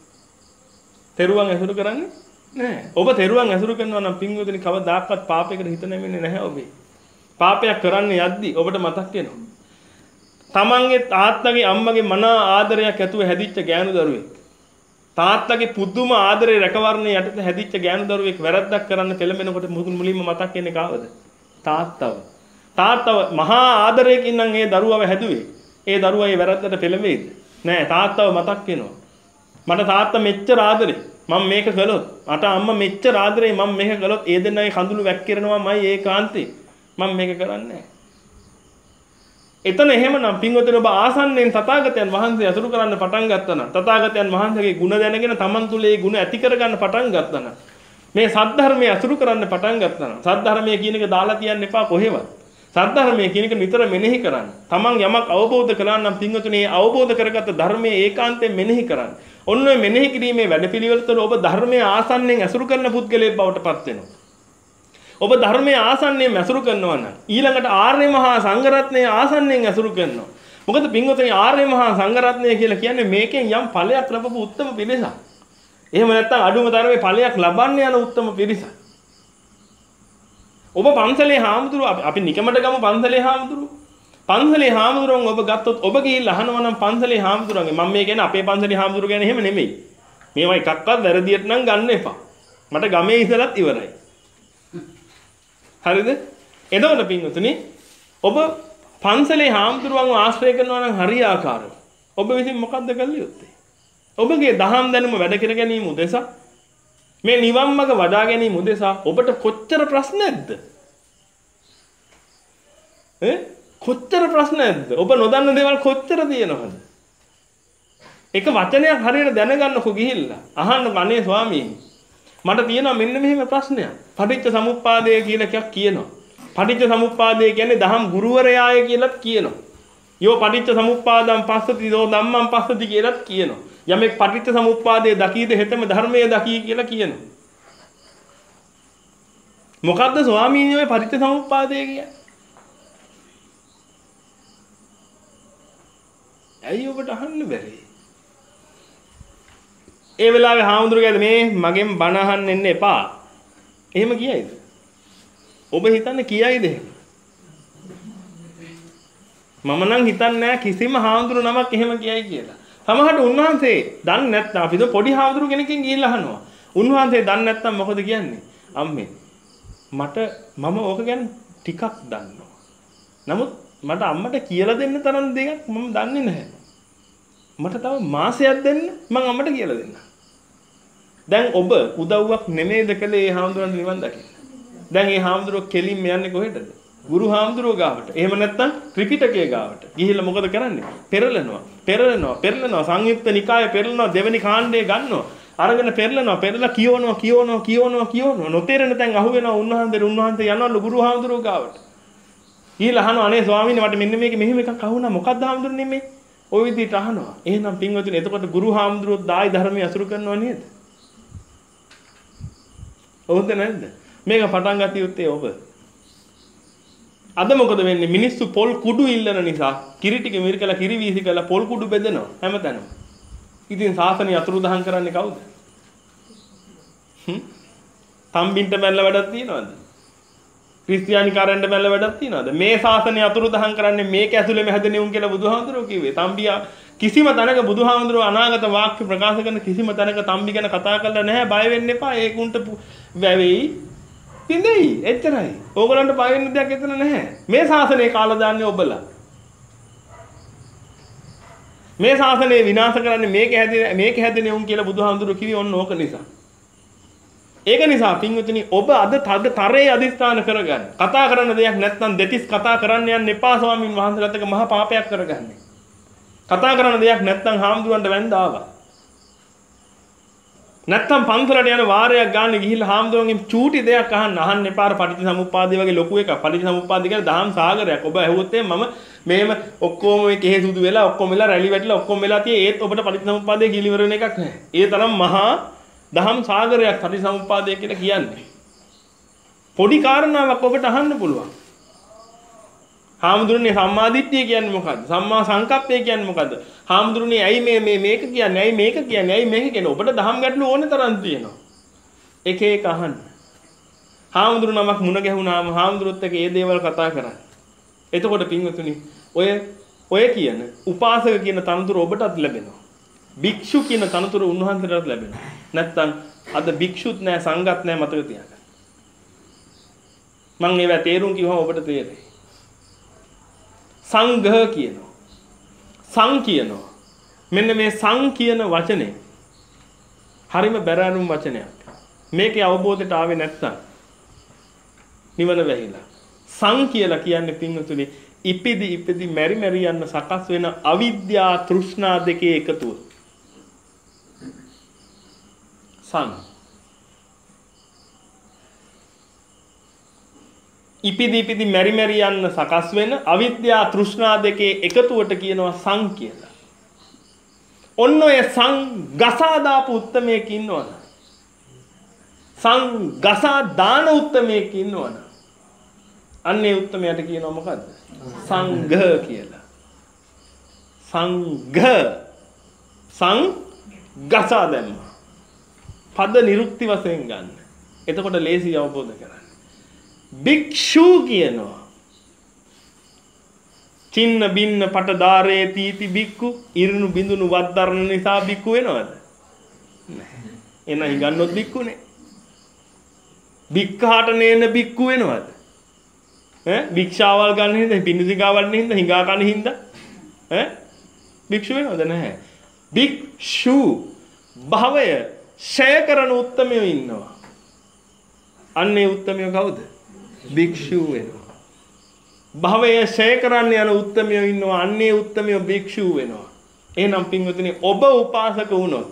තෙරුවන් ඇසුරු කරන්නේ නැහැ. ඔබ තෙරුවන් ඇසුරු කරනවා නම් පින්වතුනි කවදාකවත් පාපයකට හිත නැමෙන්නේ නැහැ ඔබේ. පාපයක් කරන්න යද්දි ඔබට මතක් වෙනවා. තමන්ගේ තාත්තගේ අම්මගේ මන ආදරයක් ඇතුව හැදිච්ච ගෑනු දරුවෙක්. තාත්තගේ පුදුම ආදරේ රැකවරණේ යටතේ හැදිච්ච ගෑනු දරුවෙක් වැරද්දක් කරන්න පෙළඹෙනකොට මුලින්ම මතක් වෙන්නේ කාවද? තාත්තව. තාත්තව මහා ආදරයකින් නම් ඒ දරුවව හැදුවේ. ඒ දරුවා ඒ වැරද්දට පෙළඹෙයිද? නෑ තාත්තව මතක් වෙනවා. මට තාත්තා මෙච්චර ආදරේ. මම මේක කළොත් මට අම්මා මෙච්චර ආදරේ මම මේක කළොත් ඒ දෙන්නගේ කඳුළු වැක්කිරනවාමයි ඒකාන්තේ. මම මේක කරන්නේ නෑ. එතන එහෙමනම් පින්වතුනි ඔබ ආසන්නෙන් තථාගතයන් වහන්සේ අසුරු කරන්න පටන් ගත්තා නම් තථාගතයන් වහන්සේගේ ගුණ දැනගෙන තමන් තුළ ඒ ගුණ ඇති කරගන්න පටන් ගත්තා නම් මේ සද්ධර්මයේ අසුරු කරන්න පටන් ගත්තා නම් සද්ධර්මයේ කියන එක දාලා තියන්න එපා කොහෙවත්. සද්ධර්මයේ කියන එක නිතර මෙනෙහි කරන්න. තමන් යමක් අවබෝධ කළා නම් පින්වතුනි ඒ අවබෝධ කරගත්ත ධර්මයේ ඒකාන්තයෙන් මෙනෙහි කරන්න. ඔන්න ඔය මෙනෙහි කිරීමේ වැඩපිළිවෙල තුළ ඔබ ධර්මයේ ආසන්නෙන් අසුරු කරන පුද්ගලයෙක් බවට පත් වෙනවා. ඔබ ධර්මයේ ආසන්නෙන් අසුරු කරනවා නම් ඊළඟට ආර්ය මහා සංඝරත්නයේ ආසන්නෙන් අසුරු කරනවා. මොකද පින්වතුනි ආර්ය මහා සංඝරත්නය කියලා කියන්නේ මේකෙන් යම් ඵලයක් ලැබපු උත්තම පිරිසක්. එහෙම නැත්නම් අඩුම තරමේ ඵලයක් ලබන්න යන උත්තම පිරිසක්. ඔබ පන්සලේ හාමුදුරුවෝ අපි නිකමට ගමු පන්සලේ හාමුදුරුවෝ. පන්සලේ හාමුදුරුවෝ ඔබ ගත්තොත් ඔබ ගිහිල්ලා අහනවා නම් පන්සලේ හාමුදුරුවන්ගේ මම මේ කියන්නේ අපේ පන්සලේ හාමුදුරුවෝ කියන්නේ එහෙම නෙමෙයි. මේවා එකක්වත් වැරදියට නම් ගන්න එපා. මට ගමේ ඉඳලත් ඉවරයි. හරිද? එතකොට පින්වතුනි ඔබ පන්සලේ හාමුදුරුවන්ව ආශ්‍රය කරනවා නම් හරියාකාරව. ඔබ විසින් මොකද්ද කළ යුත්තේ? ඔබගේ දහම් දැනුම වැඩ කර ගැනීම උදෙසා මේ නිවන් මඟ වඩා ගැනීම උදෙසා ඔබට කොච්චර ප්‍රශ්න නැද්ද? ඈ කොච්චර ප්‍රශ්න නැද්ද? ඔබ නොදන්න දේවල් කොච්චර තියෙනවද? එක වචනයක් හරියට දැනගන්නකො ගිහිල්ලා අහන්නකො අනේ ස්වාමීනි මට තියෙනවා මෙන්න මෙහෙම ප්‍රශ්නයක්. පටිච්ච සමුප්පාදය කියලා එකක් කියනවා. පටිච්ච සමුප්පාදය කියන්නේ දහම් ගුරුවරයාය කියලාත් කියනවා. යෝ පටිච්ච සමුප්පාදම් පස්සති දෝ ධම්මං පස්සති කියලාත් කියනවා. යමෙක් පටිච්ච සමුප්පාදයේ දකීද හෙතම ධර්මයේ දකී කියලා කියනවා. මොකද්ද ස්වාමීනි ඔය පටිච්ච සමුප්පාදය කියන්නේ? ඇයි ඔබට අහන්න බැරි? ඒ වෙලාවේ හාමුදුරුවෝ මේ මගෙන් බණ අහන්න එන්න එපා. එහෙම කියයිද? ඔබ හිතන්නේ කියයිද එහෙම? මම නම් හිතන්නේ නැහැ කිසිම හාමුදුරු නමක් එහෙම කියයි කියලා. සමහරට උන්වහන්සේ දන්නේ නැත්නම් අපි දු පොඩි හාමුදුරු කෙනකින් ගිහිල්ලා අහනවා. උන්වහන්සේ දන්නේ නැත්නම් මොකද කියන්නේ? අම්මේ මට මම ඕක ගැන ටිකක් දන්නවා. නමුත් මට අම්මට කියලා දෙන්න තරම් දෙයක් මම දන්නේ නැහැ. මට තව මාසයක් දෙන්න මම අම්මට කියලා දෙන්න. දැන් ඔබ උදව්වක් නෙමෙයිද කළේ මේ හාමුදුරන්ට නිවන් දකින්න. දැන් මේ හාමුදුරුවෝ කෙලින්ම යන්නේ කොහෙටද? ගුරු හාමුදුරුවෝ ගාවට. එහෙම නැත්නම් ත්‍රිපිටකයේ ගාවට. ගිහිල්ලා මොකද කරන්නේ? පෙරලනවා. පෙරලනවා. පෙරලනවා. සංයුක්ත නිකාය පෙරලනවා. දෙවෙනි කාණ්ඩය ගන්නවා. අරගෙන පෙරලනවා. පෙරලා කියවනවා. කියවනවා. කියවනවා. කියවනවා. නොතේරෙන තැන් අහු වෙනවා. උන්වහන්සේ උන්වහන්සේ යනවලු ගුරු හාමුදුරුවෝ ගාවට. ගිහිල්ලා අහනවා අනේ ස්වාමීනි මට මෙන්න මේක මෙහෙම එකක් අහුණා. මොකක්ද හාමුදුරනේ මේ? ওই විදිහට අහනවා. එහෙනම් පින්වතුනි එතකොට ගුරු හාමුදුරුවෝ දායි ධර්මයේ අසුරු කරනව නේද? ඔව්ද නැද්ද? මේක පටන් ගන්න යුත්තේ ඔබ. අද මොකද වෙන්නේ? මිනිස්සු පොල් කුඩු ඉල්ලන නිසා කිරි ටික මිරිකලා කිරි වීසි කරලා පොල් කුඩු බෙදනවා හැමතැනම. ඉතින් සාසනය අතුරුදහන් කරන්නේ කවුද? හ්ම්? තම්බින්ට බැලලා වැඩක් තියනවද? ක්‍රිස්තියානිකාරයන්ට බැලලා වැඩක් තියනවද? මේ සාසනය අතුරුදහන් කරන්නේ මේක ඇතුළේම හැදෙන්නේ උන් කියලා බුදුහාමුදුරුවෝ කිව්වේ. තම්බියා කිසිම තැනක බුදුහාමුදුරුවෝ අනාගත වාක්‍ය ප්‍රකාශ කරන කිසිම තැනක තම්බි ගැන කතා කරලා නැහැ. බය වෙන්න එපා. ඒක උන්ට වැවෙයි. පින්දෙයි. එච්චරයි. ඕගලන්ට බය වෙන්න දෙයක් එතන නැහැ. මේ ශාසනය කාලා දාන්නේ ඔබලා. මේ ශාසනය විනාශ කරන්නේ මේක හැදෙන්නේ මේක හැදෙන්නේ උන් කියලා බුදුහාමුදුරුවෝ කිව්වේ ඔන්න ඕක නිසා. ඒක නිසා පින්වතුනි ඔබ අද තද තරයේ අදිස්ථාන කරගන්න. කතා කරන්න දෙයක් නැත්නම් දෙතිස් කතා කරන්න යන්න එපා ස්වාමින් වහන්සේලාත් එක මහා පාපයක් කරගන්නේ. කතා කරන්න දෙයක් නැත්නම් හාමුදුරන්ට වැඳ ආවා. නැත්තම් පන්සලට යන වාරයක් ගන්න ගිහිල්ලා හාමුදුරන්ගෙන් චූටි දෙයක් අහන්න අහන්න එපා. පටිච්චසමුප්පාදේ වගේ ලොකු එකක්. පටිච්චසමුප්පාදේ කියන්නේ දහම් සාගරයක්. ඔබ ඇහුවොත් මම මෙහෙම ඔක්කොම මේ කෙහෙ සුදු වෙලා ඔක්කොම වෙලා රැලි වැටිලා ඔක්කොම වෙලා තියෙ ඒත් ඔබට පටිච්චසමුප්පාදේ කියලා ඉවර වෙන එකක් නැහැ. ඒ තරම් මහා දහම් සාගරයක් පටිච්චසමුප්පාදේ කියලා කියන්නේ. පොඩි කාරණාවක් ඔබට අහන්න පුළුවන්. හාමුදුරනේ සම්මාදිට්ඨිය කියන්නේ මොකද්ද? සම්මා සංකප්පය කියන්නේ මොකද්ද? හාමුදුරනේ ඇයි මේ මේ මේක කියන්නේ? ඇයි මේක කියන්නේ? ඇයි මේක කියන්නේ? ඔබට දහම් ගැටලු ඕනේ තරම් තියෙනවා. එක එක අහන්න. හාමුදුරු නමක් මුණ ගැහුණාම හාමුදුරුවොත් එක්ක ඒ දේවල් කතා කරන්න. එතකොට පින්වතුනි ඔය ඔය කියන උපාසක කියන තනතුර ඔබටත් ලැබෙනවා. භික්ෂු කියන තනතුර උන්වහන්සේටත් ලැබෙනවා. නැත්තම් අද භික්ෂුත් නැහැ සංඝත් නැහැ මතක තියාගන්න. මම ඒවා තේරුම් කිව්වම ඔබට තේරෙයි. සංඝ කියනවා. සං කියනවා. මෙන්න මේ සං කියන වචනේ හරිම බැරෑරුම් වචනයක්. මේකේ අවබෝධයට ආවේ නැත්තම් නිවන වැහිලා. සං කියලා කියන්නේ පින්වතුනි ඉපිදි ඉපිදි මෙරි මෙරි යන සකස් වෙන අවිද්‍යා තෘෂ්ණා දෙකේ එකතුව. සං ඉපිදි ඉපිදි මෙරි මෙරි යන සකස් වෙන අවිද්‍යා තෘෂ්ණා දෙකේ එකතුවට කියනවා සං කියලා. ඔන්න ඔය සං ගසා දාපු උත්තමයෙක් ඉන්නවනේ. සං ගසා දාන උත්තමයෙක් ඉන්නවනේ. අන්නේ උත්තමයට කියනවා මොකද්ද? සංඝ කියලා. සංඝ සං ගසා දැම්මා. පද නිරුක්ති වශයෙන් ගන්න. එතකොට ලේසි අවබෝධ කරගන්න. භික්ෂු කියනවා. චින්න බින්න පට දාරේ තීති බික්කු ඉරුණු බිඳුණු වද්දරණ නිසා බික්කු වෙනවද? නැහැ. එන හිඟන්නොත් බික්කුනේ. බික්කාට නේන බික්කු වෙනවද? ඈ භික්ෂාවල් ගන්න හින්දා පින්දිකාවල් හින්දා හිඟා කන හින්දා ඈ භික්ෂු වෙනවද? නැහැ. භික්ෂු භවය ෂය කරන උත්තමයෝ ඉන්නවා. අන්නේ උත්තමයෝ කවුද? භික්ෂු වෙනවා. භවය ෂය කරන්න යන උත්තමයෝ ඉන්නවා. අන්නේ උත්තමයෝ භික්ෂු වෙනවා. එහෙනම් පින්වතුනි ඔබ උපාසක වුණොත්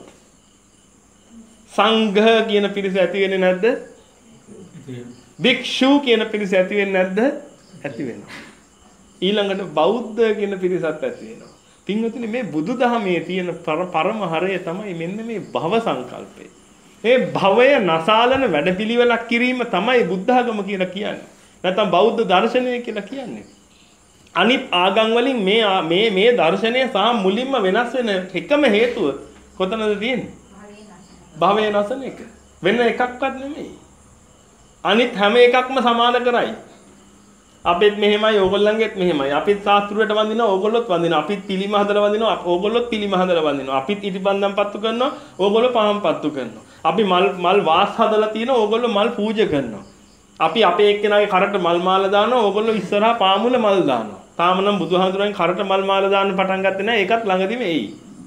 සංඝ කියන පිරිස ඇති වෙන්නේ නැද්ද? භික්ෂු කියන පිරිස ඇති වෙන්නේ නැද්ද? ඇති වෙනවා. ඊළඟට බෞද්ධ කියන පිරිසත් ඇති වෙනවා. පින්වතුනි මේ බුදුදහමේ තියෙන පරම හරය තමයි මෙන්න මේ භව සංකල්පය. මේ භවය නසාලන වැඩපිළිවෙලක් කිරීම තමයි බුද්ධ ආගම කියලා කියන්නේ. නැත්නම් බෞද්ධ දර්ශනය කියලා කියන්නේ. අනිත් ආගම් වලින් මේ මේ මේ දර්ශනය සහ මුලින්ම වෙනස් වෙන එකම හේතුව කොතනද තියෙන්නේ? භවය නසන එක. වෙන එකක්වත් නෙමෙයි. අනිත් හැම එකක්ම සමාන කරයි. අපිත් මෙහෙමයි ඕගොල්ලන්ගෙත් මෙහෙමයි. අපිත් ශාස්ත්‍රයට වඳිනවා ඕගොල්ලොත් වඳිනවා. අපිත් පිළිම හදලා වඳිනවා ඕගොල්ලොත් පිළිම හදලා වඳිනවා. අපිත් ඉටිබන්දම් පත්තු කරනවා ඕගොල්ලෝ පහන් පත්තු කරනවා. අපි මල් මල් වාස් හදලා තියෙනවා ඕගොල්ලෝ මල් පූජා කරනවා. අපි අපේ එක්කෙනාගේ කරට මල් මාලා දානවා ඕගොල්ලෝ ඉස්සරහා පාමුල මල් දානවා. තාම නම් බුදුහාමුදුරන්ගේ කරට මල් මාලා දාන්න පටන් ගත්තේ නැහැ. ඒකත් ළඟදිම එයි.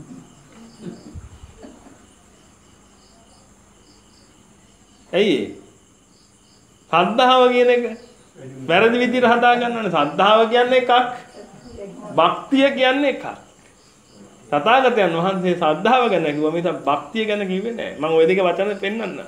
ඇයි ඒ? සද්ධාව කියන එක වැරදි විදිහට හදා ගන්න ඕනේ. සද්ධාව කියන්නේ එකක්. භක්තිය කියන්නේ එකක්. තථාගතයන් වහන්සේ සද්ධාව ගැන කිව්වා මිස භක්තිය ගැන කිව්වේ නැහැ. මම ওই දෙක වචන පෙන්නන්න.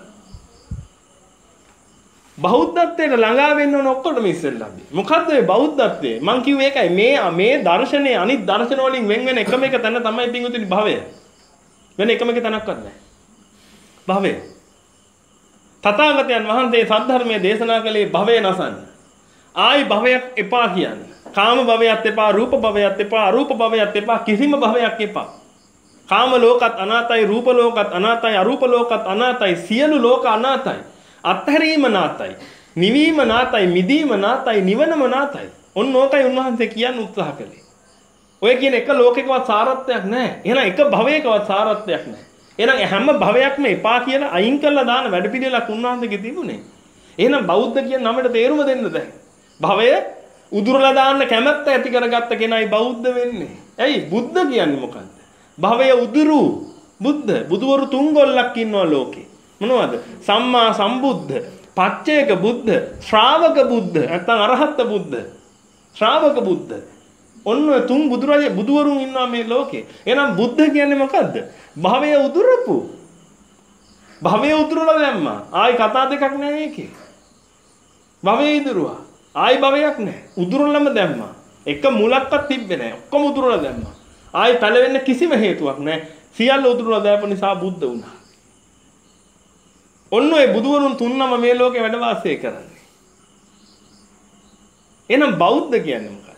බෞද්ධත්වයට ළඟා වෙන්න ඕන ඔක්කොටම ඉස්සෙල්ලාදී. මොකද්ද මේ බෞද්ධත්වය? මම කිව්වේ ඒකයි. මේ මේ දර්ශනයේ අනිත් දර්ශන වලින් වෙන වෙන එකම එක තැන තමයි පිංගුතුනි භවය. වෙන එකම එක තැනක්වත් නැහැ. භවය. තථාගතයන් වහන්සේ සද්ධර්මයේ දේශනා කළේ භවය නසන්න. ආයි භවයක් එපා කියන්නේ. කාම භවයක් එපා, රූප භවයක් එපා, අරූප භවයක් එපා, කිසිම භවයක් එපා. කාම ලෝකත් අනාතයි, රූප ලෝකත් අනාතයි, අරූප ලෝකත් අනාතයි, සියලු ලෝක අනාතයි. අත්හැරීම නාතයි, නිවීම නාතයි, මිදීම නාතයි, නිවනම නාතයි. ඔන්න ඕකයි උන්වහන්සේ කියන්න උත්සාහ කළේ. ඔය කියන එක ලෝකයකවත් සාරත්වයක් නැහැ. එහෙනම් එක භවයකවත් සාරත්වයක් නැහැ. එහෙනම් හැම භවයක්ම එපා කියලා අයින් කරලා දාන වැඩපිළිවෙලක් උන්වහන්සේගේ තිබුණේ. එහෙනම් බෞද්ධ කියන නමට තේරුම දෙන්න දැන්. භවය උදුරලා දාන්න කැමැත්ත ඇති කරගත්ත කෙනයි බෞද්ධ වෙන්නේ. ඇයි? බුද්ධ කියන්නේ මොකද්ද? භවය උදුරු බුද්ධ. බුදුවරු තුන් ගොල්ලක් ඉන්නවා ලෝකේ. මොනවද? සම්මා සම්බුද්ධ, පච්චේක බුද්ධ, ශ්‍රාවක බුද්ධ, නැත්නම් අරහත් බුද්ධ. ශ්‍රාවක බුද්ධ. ඔන්න තුන් බුදුරජ බුදුවරුන් ඉන්නවා මේ ලෝකේ. එහෙනම් බුද්ධ කියන්නේ මොකද්ද? භවය උදුරපු. භවය උදුරලා දැම්මා. ආයි කතා දෙකක් නැහැ ඒකේ. භවය ඉදුරුවා. ආයි භවයක් නැහැ. උදුරලම දැම්මා. එක මුලක්වත් තිබ්බේ නැහැ. ඔක්කොම උදුරලා දැම්මා. ආයි පැලවෙන්න කිසිම හේතුවක් නැහැ. සියල්ල උදුරලා දාපු නිසා බුද්ධ වුණා. ඔන්න ඔය බුදුවරුන් තුන්නම මේ ලෝකේ වැඩ වාසය කරන්නේ. එහෙනම් බෞද්ධ කියන්නේ මොකක්ද?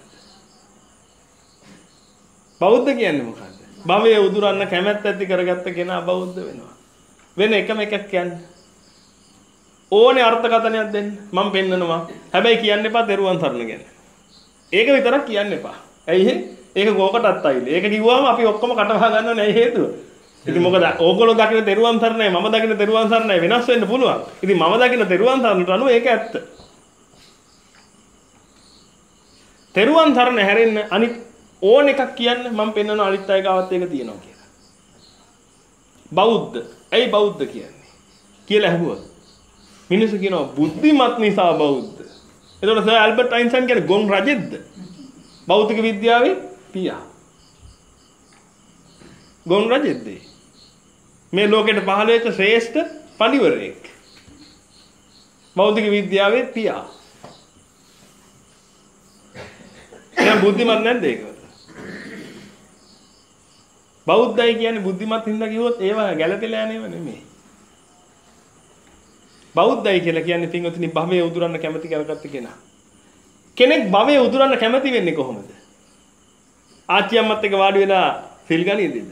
බෞද්ධ කියන්නේ මොකක්ද? භවයේ උදුරන්න කැමැත්ත ඇති කරගත්ත කෙනා බෞද්ධ වෙනවා. වෙන එකම එකක් කියන්නේ. ඕනේ අර්ථකථනයක් දෙන්න මම පෙන්නනවා. හැබැයි කියන්න එපා දරුවන් සරණ ගැන. ඒක විතරක් කියන්න එපා. ඇයි ඒක කෝකටත් අයිලේ. ඒක කිව්වම අපි ඔක්කොම කටවහ ගන්නව නෑ හේතුව. ඉතින් මොකද ඕගොල්ලෝ දකින්න දරුවන් සරණයි මම දකින්න දරුවන් සරණයි වෙනස් වෙන්න පුළුවන්. ඉතින් මම දකින්න දරුවන් සරණට අනුව ඒක ඇත්ත. දරුවන් සරණ හැරෙන්න අනිත් ඕන එකක් කියන්න මම පෙන්වන අනිත් අය ගාවත් ඒක තියෙනවා කියලා. බෞද්ධ. ඇයි බෞද්ධ කියන්නේ? කියලා අහුවා. මිනිස්සු කියනවා බුද්ධිමත් නිසා බෞද්ධ. එතකොට සර් ඇල්බර්ට් අයින්ස්ටයින් කියන්නේ ගොන් රජෙක්ද? භෞතික විද්‍යාවේ පියා. ගොන් රජෙක්ද? මේ ලෝකෙට පහළ වෙච්ච ශ්‍රේෂ්ඨ පඬිවරයෙක්. භෞතික විද්‍යාවේ පියා. එහෙනම් බුද්ධිමත් නැද්ද ඒක? බෞද්ධයි කියන්නේ බුද්ධිමත් හින්දා කිව්වොත් ඒව ගැළපෙලා නේව නෙමෙයි. බෞද්ධයි කියලා කියන්නේ පින්වතුනි භවයේ උදුරන්න කැමති කරගත්ත කෙනා. කෙනෙක් භවයේ උදුරන්න කැමති වෙන්නේ කොහොමද? ආච්චියම්මත් එක්ක වාඩි වෙලා සිල් ගනියද?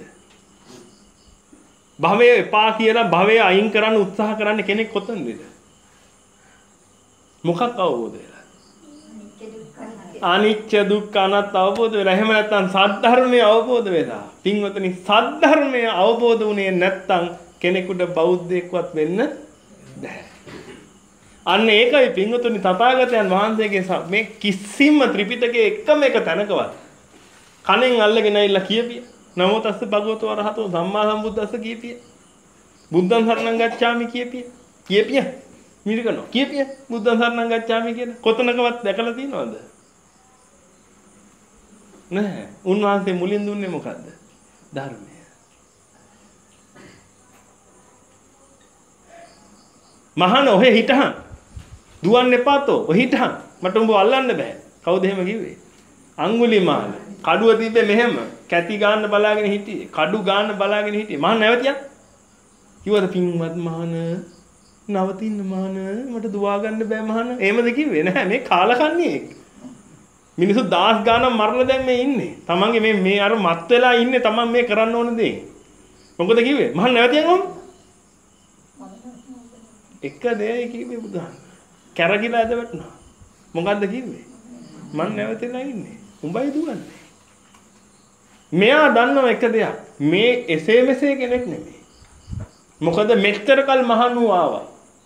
භවයේ එපා කියලා භවයේ අයින් කරන්න උත්සාහ කරන්න කෙනෙක් කොතනද? මොකක් අවබෝධ වෙලා? අනිත්‍ය දුක්ඛ අනාත්ම අවබෝධ වෙලා. එහෙම නැත්නම් සද්ධර්මය අවබෝධ වෙලා. පින්වතුනි සද්ධර්මය අවබෝධ වුණේ නැත්නම් කෙනෙකුට බෞද්ධයෙක්වත් වෙන්න බැහැ. අන්න ඒකයි පින්වතුනි තථාගතයන් වහන්සේගේ මේ කිසිම ත්‍රිපිටකයේ එකම එක තැනකවත් කණෙන් අල්ලගෙන ඇවිල්ලා කියපිය. නමෝ තස්ස භගවතු වරහතෝ සම්මා සම්බුද්දස්ස කියපිය. බුද්ධං සරණං ගච්ඡාමි කියපිය. කියපිය. මිරිකනෝ කියපිය. බුද්ධං සරණං ගච්ඡාමි කියන කොතනකවත් දැකලා තියෙනවද? නැහැ. උන්වහන්සේ මුලින් දුන්නේ මොකද්ද? ධර්මය. මහාන ඔහෙ හිටහන්. දුවන්න එපාතෝ. ඔහෙ හිටහන්. මට උඹ අල්ලන්න බෑ. කවුද එහෙම කිව්වේ? අඟුලිමාල. කඩුව තිබ්බේ මෙහෙම. කැටි ගන්න බලාගෙන හිටියේ. කඩු ගන්න බලාගෙන හිටියේ. මහාන නැවතියක්. කිව්වද පින්වත් මහාන නවතින්න මහාන මට දුවා ගන්න බෑ මහාන. එහෙමද කිව්වේ? නැහැ මේ කාලකන්ණියෙක්. මිනිස්සු දහස් ගාණක් මරලා දැන් මේ ඉන්නේ. තමන්ගේ මේ මේ අර මත් වෙලා ඉන්නේ තමන් මේ කරන්න ඕන දේ. මොකද කිව්වේ? මහාන නැවතියන් ඕම. එක දෙයයි කිව්වේ බුදුහාම. කැරකිලා ඇද වැටුණා. මොකද්ද කිව්වේ? මං නැවතිලා ඉන්නේ. උඹයි දුවන්නේ. මෙයා දන්නව එක දෙයක්. මේ එසේ මෙසේ කෙනෙක් නෙමෙයි. මොකද මෙච්චරකල් මහණු ආවා.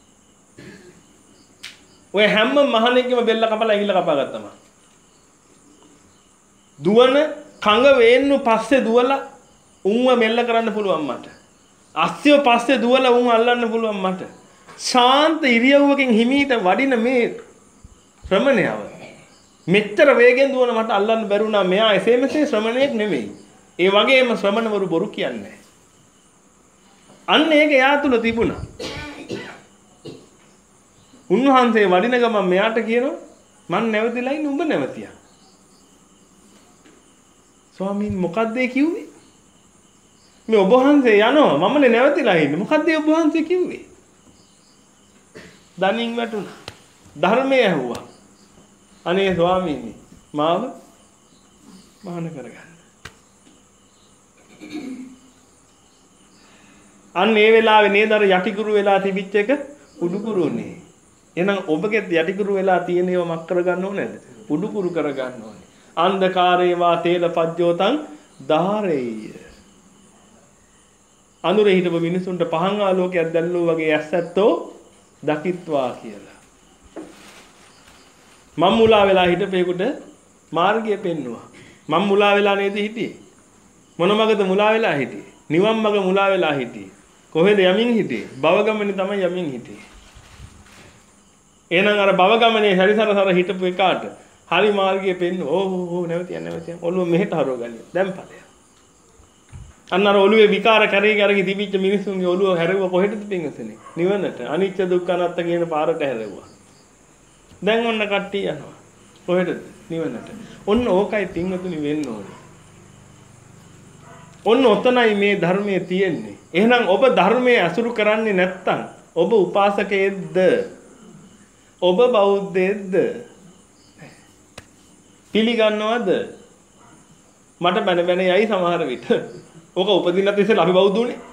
ඔය හැම මහණෙක්ගේම බෙල්ල කපලා ඇඟිල්ල කපා ගත්තම. දුවන කඟ වේන්නු පස්සේ දුවලා උන්ව මෙල්ල කරන්න පුළුවන් මට. අස්සිය පස්සේ දුවලා උන් අල්ලන්න පුළුවන් මට. ශාන්ත ඉරියව්වකින් හිමීට වඩින මේ ශ්‍රමණයව මෙච්චර වේගෙන් දුවන මට අල්ලන්න බැරුණා. මෙයා එසේ මෙසේ ශ්‍රමණයෙක් නෙමෙයි. ඒ වගේම ශ්‍රමණවරු බොරු කියන්නේ. අන්න ඒක එයා තුල තිබුණා. උන්වහන්සේ වඩින ගමන් මෙයාට කියනවා මං නැවතිලා ඉන්නේ උඹ නැවතියා. ස්වාමීන් මොකද්ද ඒ කිව්වේ? මේ ඔබ වහන්සේ යනවා මමනේ නැවතිලා ඉන්නේ. මොකද්ද ඔබ වහන්සේ කිව්වේ? දණින් වැටුණා. ධර්මය ඇහුවා. අනේ ස්වාමීනි මාව මහාන කරගන්න. අන්න ඒ වෙලාවේ නේද අර යටිකුරු වෙලා තිබිච්ච එක උඩුකුරුනේ. එහෙනම් ඔබගේ යටිකුරු වෙලා තියෙන ඒවා මක් කරගන්න ඕනේද? උඩුකුරු කරගන්න ඕනේ. අන්ධකාරේ වා තේල පජ්ජෝතං ධාරේය. අනුරේ හිටපු මිනිසුන්ට පහන් ආලෝකයක් දැල්ලෝ වගේ ඇස්සැත්තෝ දකිත්වා කියලා. මම මුලා වෙලා හිටපේකට මාර්ගය පෙන්නවා. මම මුලා වෙලා නේද හිටියේ? මොන මගද මුලා වෙලා හිටියේ? නිවන් මග මුලා වෙලා හිටියේ. කොහෙද යමින් හිටියේ? භව ගමනේ තමයි යමින් හිටියේ. එහෙනම් අර භව ගමනේ හරිසරසර හිටපු එකාට හරි මාර්ගය පෙන්න ඕ ඕ නැවතිය නැවතිය ඔළුව මෙහෙට හරව ගන්න. දැන් ඵලය. අන්න අර ඔළුවේ විකාර කරේ කරගේ තිබිච්ච මිනිස්සුන්ගේ ඔළුව හැරෙව කොහෙටද පින්වතුනි? නිවනට. අනිත්‍ය දුක්ඛ අනාත්ම කියන පාරට හැරෙවුවා. දැන් ඔන්න කට්ටිය යනවා. කොහෙටද? නිවනට. ඔන්න ඕකයි පින්වතුනි වෙන්න ඕනේ. ඔන්න ඔතනයි මේ ධර්මයේ තියෙන්නේ. එහෙනම් ඔබ ධර්මයේ අසුරු කරන්නේ නැත්තම් ඔබ උපාසකයෙක්ද? ඔබ බෞද්ධයෙක්ද? පිළිගන්නවද? මට බැන බැන යයි සමහර විට. ඕක උපදින්නත් ඉස්සෙල්ලා අපි බෞද්ධ උනේ.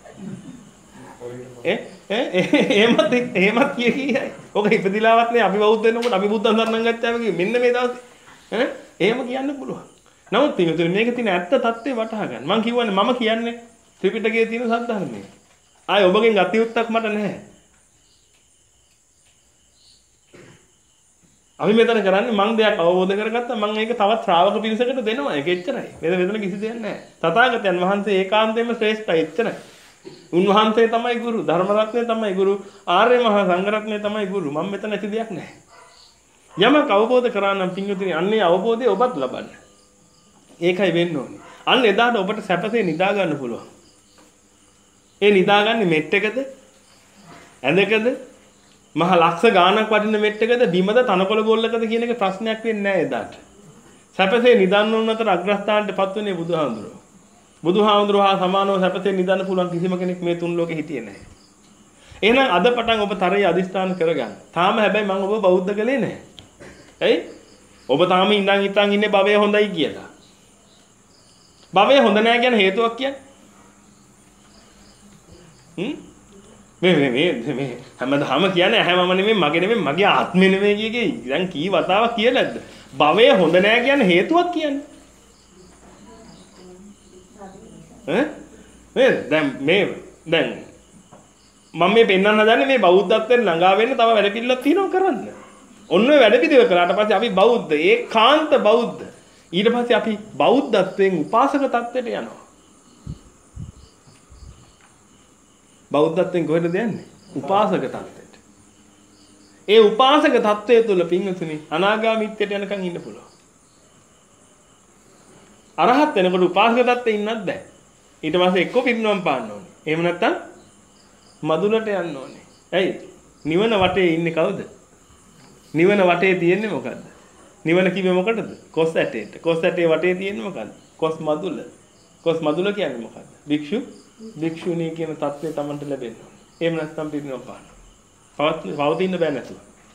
ඈ ඈ එහෙමත් එහෙමත් කිය කියයි. ඕක ඉපදිලාවත් නේ අපි බෞද්ධ වෙනකොට අපි බුද්ධං සරණං ගච්ඡාමි කිය මෙන්න මේ දවසේ. ඈ එහෙම කියන්න පුළුවන්. නමුත් පිටුතුනේ මේක තියෙන ඇත්ත தත්ත්වේ වටහා ගන්න. මම කියවනේ මම කියන්නේ ත්‍රිපිටකයේ තියෙන සත්‍යධර්මය. ආයේ ඔබගෙන් ගතියුත්තක් මට නැහැ. අපි මෙතන කරන්නේ මං දෙයක් අවබෝධ කරගත්තා මං ඒක තවත් ශ්‍රාවක පිරිසකට දෙනවා. ඒක එච්චරයි. මෙතන මෙතන කිසි දෙයක් නැහැ. තථාගතයන් වහන්සේ ඒකාන්තයෙන්ම ශ්‍රේෂ්ඨයි එච්චරයි. උන්වහන්සේ තමයි ගුරු, ධර්ම රත්නය තමයි ගුරු, ආර්ය මහා සංඝ රත්නය තමයි ගුරු. මම මෙතන ඇති දෙයක් නැහැ. යමක් අවබෝධ කරා නම් පින්වතුනි අන්නේ අවබෝධය ඔබත් ලබන්න. ඒකයි වෙන්න ඕනේ. අන්න එදාට ඔබට සැපසේ නිදා ගන්න පුළුවන්. ඒ නිදාගන්නේ මෙට් එකද? ඇඳකද? මහ ලක්ෂ ගාණක් වටින මෙට් එකද? බිමද තනකොළ ගොල්ලකද කියන එක ප්‍රශ්නයක් වෙන්නේ නැහැ එදාට. සැපසේ නිදන්න උන අතර අග්‍රස්ථානටපත් වෙන්නේ බුදුහාමුදුරුවෝ. බුදුහාමුදුරුවෝ හා සමානව සැපසේ නිදන්න පුළුවන් කිසිම කෙනෙක් මේ තුන් ලෝකෙ හිටියේ නැහැ. එහෙනම් අද පටන් ඔබ තරයේ අදිස්ථාන කරගන්න. තාම හැබැයි මම ඔබ බෞද්ධ කලේ නැහැ. ඇයි? ඔබ තාම ඉඳන් හිටන් ඉන්නේ භවය හොඳයි කියලා. භවය හොඳ නැහැ කියන හේතුවක් කියන්නේ? හ්ම්? මේ මේ මේ මේ හැමදාම කියන්නේ හැමම නෙමෙයි මගේ නෙමෙයි මගේ ආත්මෙ නෙමෙයි කිය කිය දැන් කී වතාවක් කියලාද? භවය හොඳ නෑ කියන්නේ හේතුවක් කියන්නේ. ඈ? මේ දැන් මේ දැන් මම මේ පෙන්වන්න හදන්නේ මේ බෞද්ධත්වයෙන් ළඟා වෙන්න තව වැඩ පිළිවෙලක් තියෙනවා කරන්න. ඔන්න ඔය වැඩ පිළිවෙල කරාට පස්සේ අපි බෞද්ධ ඒකාන්ත බෞද්ධ. ඊට පස්සේ අපි බෞද්ධත්වයෙන් උපාසක තත්ත්වයට යනවා. බෞද්ධත්වයෙන් කොහෙද යන්නේ? උපාසක තත්ත්වයට. ඒ උපාසක තත්ත්වය තුළ පින්වතුනි අනාගාමීත්වයට යනකම් ඉන්න පුළුවන්. අරහත් වෙනකොට උපාසක තත්ත්වයේ ඉන්නත් බෑ. ඊට පස්සේ එක්ක පිරිනවම් පාන්න ඕනේ. එහෙම නැත්නම් මදුලට යන්න ඕනේ. ඇයි? නිවන වටේ ඉන්නේ කවුද? නිවන වටේ තියෙන්නේ මොකද්ද? නිවන කිව්වේ මොකටද? කොස් ඇටේට. කොස් ඇටේ වටේ තියෙන්නේ මොකද්ද? කොස් මදුල. කොස් මදුල කියන්නේ මොකද්ද? භික්ෂු භික්ෂුණී කියන தත්ත්වය Tamanට ලැබෙන්න ඕනේ. එහෙම නැත්නම් පිරිනවම් පාන්න. පවත් පවතින්න බෑ නැතුව.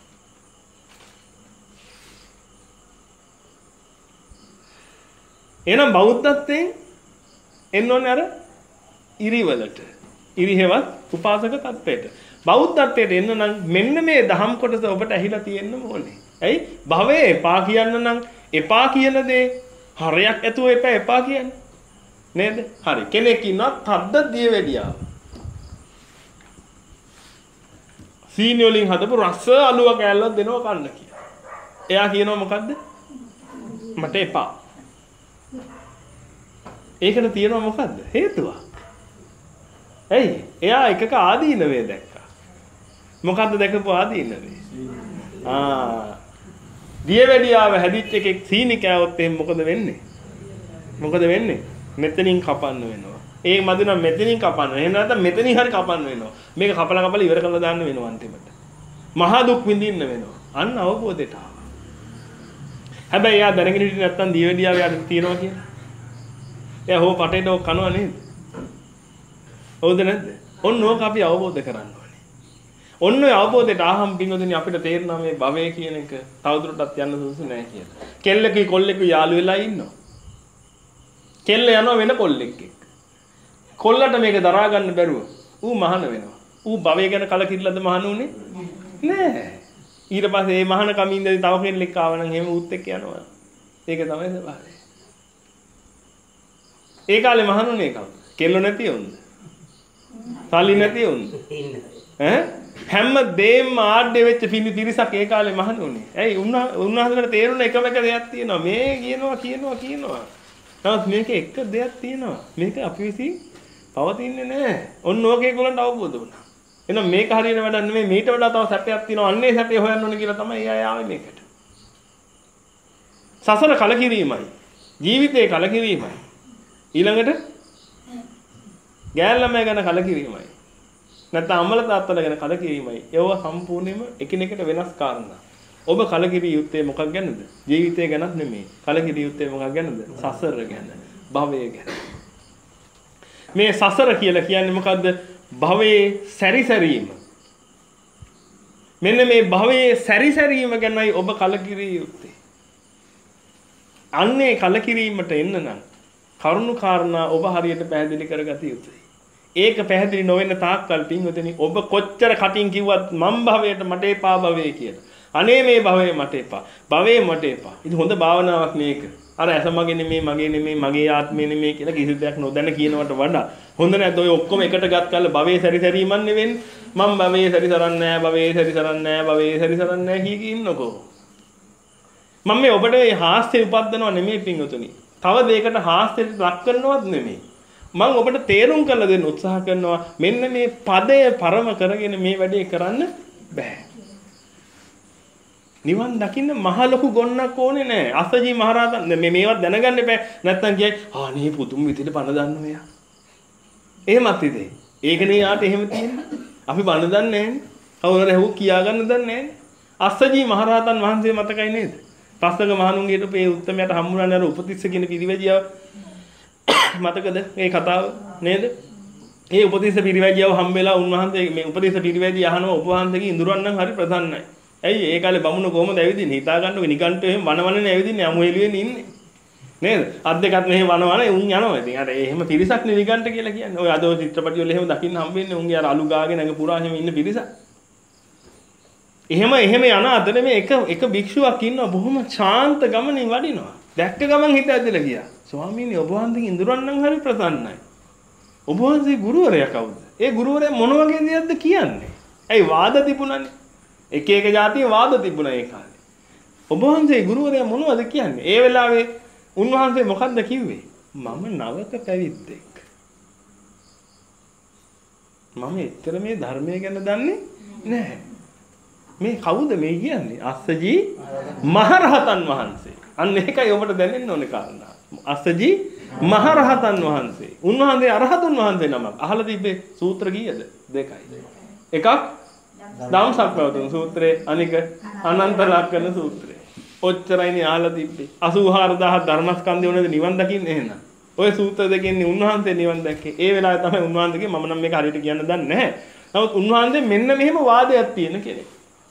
එහෙනම් බෞද්ධත්වයෙන් එන්න ඕනේ අර ඉරිවලට. ඉරිහෙවත් උපාසක තත්ත්වයට. බෞද්ධත්වයට එන්න නම් මෙන්න මේ දහම් කොටස ඔබට ඇහිලා තියෙන්න ඕනේ. ඇයි? භවයේ එපා කියන්න නම් එපා කියන දේ හරයක් ඇතුව එපා එපා කියන්නේ. නේද? හරි. කෙනෙක් ඉන්නවා තද්ද දියවැඩියාව. සීනි වලින් හදපු රස අලුව කෑල්ලක් දෙනවා කන්න කියලා. එයා කියනවා මොකද්ද? මට එපා. ඒකට තියෙනවා මොකද්ද? හේතුව. ඇයි? එයා එකක ආදීනවේ දැක්කා. මොකද්ද දැකපු ආදීනවේ? ආ. දියවැඩියාව හැදිච්ච එකෙක් සීනි කෑවොත් එහෙනම් මොකද වෙන්නේ? මොකද වෙන්නේ? මෙතනින් කපන්න වෙනවා. ඒ මදිනම් මෙතනින් කපන්න. එහෙම නැත්නම් මෙතනින් හරි කපන්න වෙනවා. මේක කපලා කපලා ඉවර කරලා දාන්න වෙනවා අන්තිමට. මහා දුක් විඳින්න වෙනවා. අන්න අවබෝධයට ආවා. හැබැයි එයා දැනගෙන හිටියේ නැත්නම් දියවැඩියාව යට තියනවා කියලා. එයා හො පටේට කනවා නේද? හවුද නැද්ද? ඔන්න ඕක අපි අවබෝධ කරගන්න ඕනේ. ඔන්න ඔය අවබෝධයට ආහම් පින්වතුනි අපිට තේරෙනවා මේ භවය කියන එක තවදුරටත් යන්න සුදුසු නැහැ කියලා. කෙල්ලෙකුයි කොල්ලෙකුයි යාළු වෙලා ඉන්නවා. කෙල්ල යනවා වෙන කොල්ලෙක් එක්ක. කොල්ලට මේක දරා ගන්න බැරුව ඌ මහාන වෙනවා. ඌ භවය ගැන කලකිරිලාද මහාන උනේ? නෑ. ඊට පස්සේ මේ මහාන කමින්දදී තව කෙනෙක් ආව නම් එහෙම ඌත් එක්ක යනවා. ඒක තමයි ස්වභාවය. ඒ කාලේ මහානුනේ කවුද? කෙල්ල නැති උන්ද? සල්ලි නැති උන්ද? ඈ හැම දෙයක්ම ආඩ්‍ය වෙච්ච පිණි පිරිසක් ඒ කාලේ මහානුනේ. ඇයි උන්වහන්සේට තේරුණ එකම එක දෙයක් තියෙනවා. මේ කියනවා කියනවා කියනවා. නමුත් මේක එක දෙයක් තියෙනවා. මේක අපි විසින් පවතින්නේ නැහැ. ඔන්න ඕකේ ඒගොල්ලන්ට අවබෝධ වුණා. එහෙනම් මේක හරියන වැඩක් නෙමෙයි. මීට වඩා තව සැපයක් තියෙනවා. අන්නේ සැපේ හොයන්න ඕනේ කියලා තමයි එයා ආවේ මේකට. සසර කලකිරීමයි. ජීවිතේ කලකිරීමයි. ඊළඟට ගෑල් ළමයි ගැන කලකිරීමයි. නැත්නම් අම්මල තාත්තලා ගැන කලකිරීමයි. ඒවා සම්පූර්ණයෙන්ම එකිනෙකට වෙනස් කාරණා. ඔබ කලකිරිය යුත්තේ මොකක් ගැනද? ජීවිතය ගැනත් නෙමෙයි. කලකිරිය යුත්තේ මොකක් ගැනද? සසර ගැන, භවය ගැන. මේ සසර කියලා කියන්නේ මොකද්ද? භවයේ සැරිසැරීම. මෙන්න මේ භවයේ සැරිසැරීම ගැනයි ඔබ කලකිරිය යුත්තේ. අන්නේ කලකිරීමට එන්න නම් කරුණු කාරණා ඔබ හරියට පැහැදිලි කරගත යුතුයි. ඒක පැහැදිලි නොවෙන තාක්කල් පින්වතුනි ඔබ කොච්චර කටින් කිව්වත් මම් භවයට මට එපා භවය කියලා. අනේ මේ භවය මට එපා. භවය මට එපා. ඉතින් හොඳ භාවනාවක් මේක. අර ඇස මගේ නෙමෙයි, මගේ නෙමෙයි, මගේ ආත්මය නෙමෙයි කියලා කිසි දෙයක් නොදැන කියනවට වඩා හොඳ නැද්ද ඔය ඔක්කොම එකට ගත් කල්ල භවයේ සැරිසැරීමක් නෙවෙන්නේ. මම භවයේ සැරිසරන්නේ නැහැ, භවයේ සැරිසරන්නේ නැහැ, භවයේ සැරිසරන්නේ නැහැ කී කී ඉන්නකෝ. මම මේ ඔබට මේ හාස්‍ය උපද්දනව නෙමෙයි පින්වතුනි. තව දෙයකට හාස්‍යයට ලක් කරනවත් නෙමෙයි. මම ඔබට තේරුම් කරලා දෙන්න උත්සාහ කරනවා මෙන්න මේ පදය පරම කරගෙන මේ වැඩේ කරන්න බෑ. නිවන් දකින්න මහ ලොකු ගොන්නක් ඕනේ නෑ. අස්සජී මහරහතන් මේ මේවත් දැනගන්න එපා. නැත්තම් කියයි ආනේ පුදුම විදිහට බණ දන්නවා එයා. එහෙමත් ඉතින්. ඒකනේ යාට එහෙම තියෙන්නේ. අපි බණ දන්නේ නෑනේ. කවුරුහරි හවු කියා ගන්න දන්නේ නෑනේ. අස්සජී මහරහතන් වහන්සේ මතකයි නේද? පස්සක මහණුන්ගේට මේ උත්තමයට හම්බුනන්නේ අර උපතිස්ස කියන පිරිවැජියව මතකද මේ කතාව නේද? ඒ උපතිස්ස පිරිවැජියව හම්බෙලා උන්වහන්සේ මේ උපතිස්ස පිරිවැජිය අහනවා ඔබ වහන්සේගේ ඉඳුරන් නම් හරි ප්‍රසන්නයි. ඇයි ඒ කාලේ බමුණු කොහමද ඇවිදින්නේ? හිතා ගන්නකො නිකන්ට එහෙම වනවනනේ ඇවිදින්නේ අමු එළුවෙන්නේ ඉන්නේ. නේද? අත් දෙකත් මෙහෙම වනවන උන් යනවා. ඉතින් අර එහෙම පිරිසක් නිවිගන්ට කියලා කියන්නේ. ඔය අද ඔය චිත්‍රපටි වල එහෙම දකින්න හම්බ වෙන්නේ උන්ගේ අර අලු ගාගෙන නැග පුරා එහෙම ඉන්න පිරිසක්. එහෙම එහෙම යන අතර මේ එක එක භික්ෂුවක් ඉන්නවා බොහොම ශාන්ත ගමනින් වඩිනවා. දැක්ක ගමන් හිත ඇදලා ගියා. ස්වාමීනි ඔබ වහන්සේගේ ඉඳුරන් නම් හරි ප්‍රසන්නයි. ඔබ වහන්සේ ගුරුවරයා කවුද? ඒ ගුරුවරයා මොන වගේ දෙයක්ද කියන්නේ? ඇයි වාද තිබුණානේ? එක එක જાතියේ වාද තිබුණා ඒ කාලේ. ඔබ වහන්සේ ගුරුවරයා මොනවද කියන්නේ? ඒ වෙලාවේ උන්වහන්සේ මොකද්ද කිව්වේ? මම නවක පැවිද්දෙක්. මම එච්චර මේ ධර්මය ගැන දන්නේ නැහැ. මේ කවුද මේ කියන්නේ? අස්සජී මහරහතන් වහන්සේ. අන්න ඒකයි ඔබට දැනෙන්න ඕනේ කාරණා. අස්සජී මහරහතන් වහන්සේ. උන්වහන්සේ අරහතුන් වහන්සේ නමක්. අහලා තිබ්බේ සූත්‍ර කීයද? දෙකයි. එකක් ධම්සක්පවතුන් සූත්‍රය, අනික අනන්ත ලක්ෂණ සූත්‍රය. ඔච්චරයිනේ අහලා තිබ්බේ. අසූහාර දහස් ධර්මස්කන්ධය උනේද නිවන් දකින්න එහෙනම්. ඔය සූත්‍ර දෙකෙන්නේ උන්වහන්සේ නිවන් දැක්කේ. ඒ වෙලාවේ තමයි උන්වහන්සේගේ මම නම් මේක හරියට කියන්න දන්නේ නැහැ. නමුත් උන්වහන්සේ මෙන්න මෙහෙම වාදයක් තියෙන කෙනෙක්.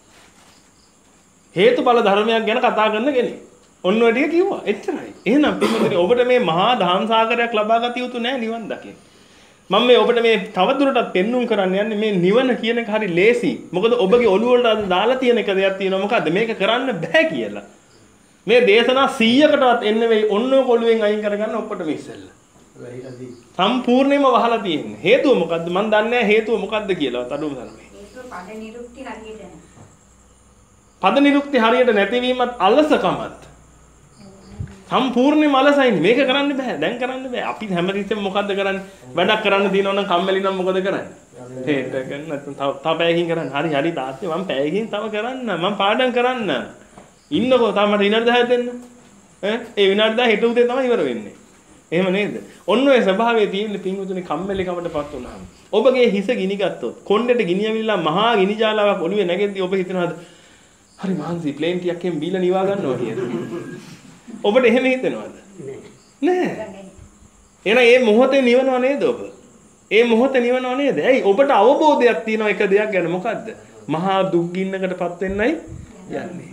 හේතුඵල ධර්මයක් ගැන කතා කරන කෙනෙක්. ඔන්න ඔය ටික කිව්වා. එච්චරයි. එහෙනම් පින්වතුනි ඔබට මේ මහා දහම් සාගරයක් ලබා ගත යුතු නැහැ නිවන් දකින්න. මම මේ ඔබට මේ තවදුරටත් පෙන්눔 කරන්න යන්නේ මේ නිවන කියන එක හරි ලේසි. මොකද ඔබගේ ඔළුව වලට දාලා තියෙන එක දෙයක් තියෙනවා. මොකද්ද? මේක කරන්න බෑ කියලා. මේ දේශනා සීයකටවත් එන්න වෙයි. ඔන්න ඔය කොළුවෙන් අයින් කරගන්න ඔක්කොටම ඉස්සෙල්ලා. සම්පූර්ණයෙන්ම වහලා තියෙන්නේ. හේතුව මොකද්ද? මම දන්නේ නැහැ හේතුව මොකද්ද කියලා. අඩුම තරමේ. හේතුව පද නිරුක්ති හරියට නැහැ. පද නිරුක්ති හරියට නැතිවීමත් අලසකමත්. සම්පූර්ණයෙන්ම අලසයිනේ. මේක කරන්න බෑ. දැන් කරන්න බෑ. අපි හැමතිස්සෙම මොකද්ද කරන්නේ? වැඩක් කරන්න දිනනවා නම් කම්මැලි නම් මොකද කරන්නේ? හේත ගන්න නැත්නම් තව තව පැයකින් කරන්න. හරි හරි තාත්තේ මම පැයකින් තව කරන්න. මම පාඩම් කරන්න. ඉන්නකෝ තාම මට විනාඩි දහයක් දෙන්න. ඈ ඒ විනාඩි දහ හෙට උදේ තමයි ඉවර වෙන්නේ. එහෙම නේද? ඔන්න ඔය ස්වභාවයේ තියෙන පින්වතුනි කම්මැලි කමටපත් වුණාම ඔබගේ හිස ගිනි ගත්තොත් කොණ්ඩෙට ගිනි ඇවිල්ලා මහා ගිනි ජාලාවක් ඔළුවේ නැගෙද්දී ඔබ හිතනවාද හරි මහන්සි ප්ලේන් ටිකක් එම් බීලා නිවා ගන්නවා කියලා. ඔබට එහෙම හිතෙනවද? නෑ. එහෙනම් මේ මොහොතේ නිවනව නේද ඔබ? ඒ මොහොතේ නිවනව නේද? ඇයි ඔබට අවබෝධයක් තියෙනවා එක දෙයක් ගැන මොකද්ද? මහා දුක් ගින්නකටපත් වෙන්නයි යන්නේ.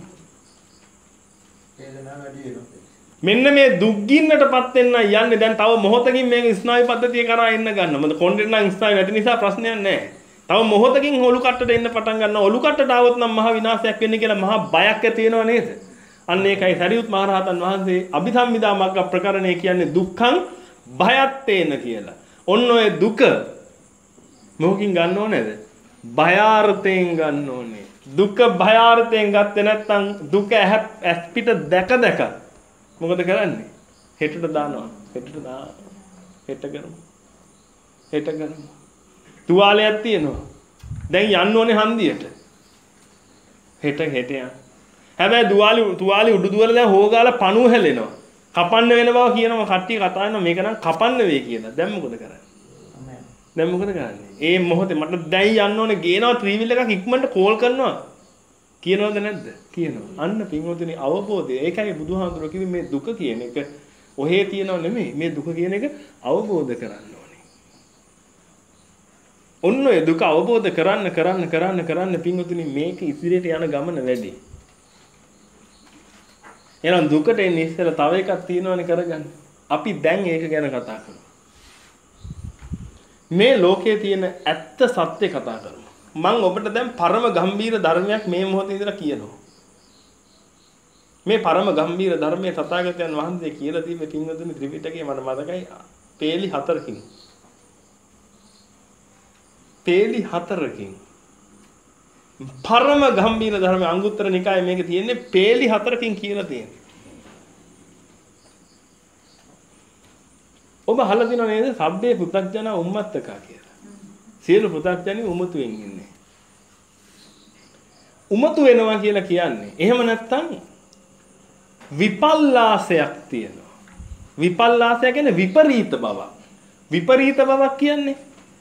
මෙන්න මේ දුක් ගින්නටපත් වෙන්නයි යන්නේ. දැන් තව මොහොතකින් මේක ස්නායු පද්ධතිය කරා එන්න ගන්න. මොකද කොණ්ඩෙට නම් ස්නායු නැති නිසා ප්‍රශ්නයක් නැහැ. තව මොහොතකින් ඔලු කට්ටට එන්න පටන් ගන්නවා. ඔලු කට්ටට ආවොත් නම් මහා විනාශයක් වෙන්නේ කියලා මහා බයක් ඇති වෙනව නේද? අන්න ඒකයි සරියුත් මහරහතන් වහන්සේ අභිධම්මිදා මග්ග ප්‍රකරණය කියන්නේ දුක්ඛං භයත්තේන කියලා. ඔන්න ඔය දුක මොකකින් ගන්න ඕනේද? භයාර්ථයෙන් ගන්න ඕනේ. දුක භයාර්ථයෙන් ගත්තේ නැත්නම් දුක ඇස් පිට දැක දැක මොකද කරන්නේ? හෙටට දානවා. හෙටට දා හෙට කරමු. හෙට කරමු. තුවාලයක් තියෙනවා. දැන් යන්න ඕනේ හන්දියට. හෙට හෙට යන්න. හැබැයි දුවාලි තුවාලි උඩු දුවල දැන් හොගාලා පණුව හැලෙනවා. කපන්න වෙන බව කියනවා කට්ටිය කතා කරනවා මේක නම් කපන්න වෙයි කියලා. දැන් මොකද කරන්නේ? දැන් මොකද කරන්නේ? ඒ මොහොතේ මට දැන් යන්න ඕනේ ගේනවා ත්‍රිවිල් එකක් ඉක්මනට කෝල් කරනවා. කියනවද නැද්ද? කියනවා. අන්න පින්වතුනි අවබෝධය. ඒකයි බුදුහාමුදුරුවෝ කිව්වේ මේ දුක කියන එක ඔහේ තියනව නෙමෙයි. මේ දුක කියන එක අවබෝධ කරන්න ඕනේ. ඔන්න ඔය දුක අවබෝධ කරන්න කරන්න කරන්න කරන්න පින්වතුනි මේක ඉදිරියට යන ගමන වැඩි. එහෙනම් දුකට එන්නේ ඉස්සෙල්ලා තව එකක් තියෙනවනේ කරගන්න. අපි දැන් ඒක ගැන කතා කරමු. මේ ලෝකයේ තියෙන ඇත්ත සත්‍ය කතා කරමු. මම ඔබට දැන් පරම ගම්බීර ධර්මයක් මේ මොහොතේ ඉඳලා කියනවා. මේ පරම ගම්බීර ධර්මයේ තථාගතයන් වහන්සේ කියලා දීපේ පින්වතුනි ත්‍රිපිටකයේ මට මතකයි පේලි හතරකින්. පේලි හතරකින්. පරම ගම්බීර ධර්මයේ අංගුත්තර නිකායේ මේක තියෙන්නේ පේලි හතරකින් කියලා තියෙනවා. ඔබ අහලා තියෙනව නේද? සබ්බේ පුතග්ජන උම්මත්තකා කියලා. සියලු පුතග්ජනි උමතුෙන් ඉන්නේ. උමතු වෙනවා කියලා කියන්නේ. එහෙම නැත්නම් විපල්ලාසයක් තියෙනවා. විපල්ලාසය කියන්නේ විපරීත බවක්. විපරීත බවක් කියන්නේ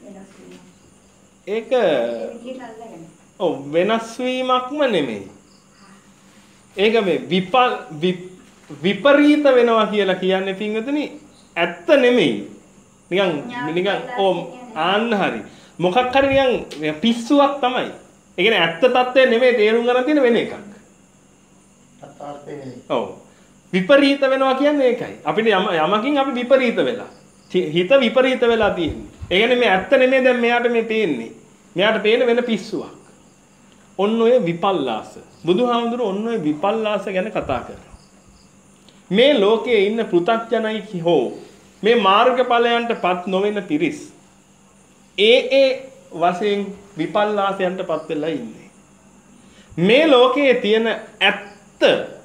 ඒක ඔව් වෙනස් වීමක්ම නෙමෙයි. ඒක මේ විපල් විපරීත වෙනවා කියලා කියන්නේ පින්වතුනි ඇත්ත නෙමෙයි. නිකන් නිකන් ඕ ආන්න හරි. මොකක් හරි නිකන් පිස්සුවක් තමයි. ඒ කියන්නේ ඇත්ත తත්වය නෙමෙයි තේරුම් ගන්න තියෙන වෙන එකක්. තත්ත්වය නෙමෙයි. ඔව්. විපරීත වෙනවා කියන්නේ ඒකයි. අපිට යමකින් අපි විපරීත වෙලා. හිත විපරීත වෙලා තියෙන්නේ. ඒ කියන්නේ මේ ඇත්ත නෙමෙයි දැන් මෙයාට මේ පේන්නේ. මෙයාට පේන වෙන පිස්සුවක්. ඔන්න ඔය විපල්ලාස. බුදුහාමුදුරුවෝ ඔන්න ඔය විපල්ලාස ගැන කතා කරනවා. මේ ලෝකයේ ඉන්න පෘථග්ජනයි හෝ මේ මාර්ගඵලයන්ටපත් නොවන පිරිස් ඒ ඒ වශයෙන් විපල්ලාසයන්ටපත් වෙලා ඉන්නේ. මේ ලෝකයේ තියෙන ඇත්ත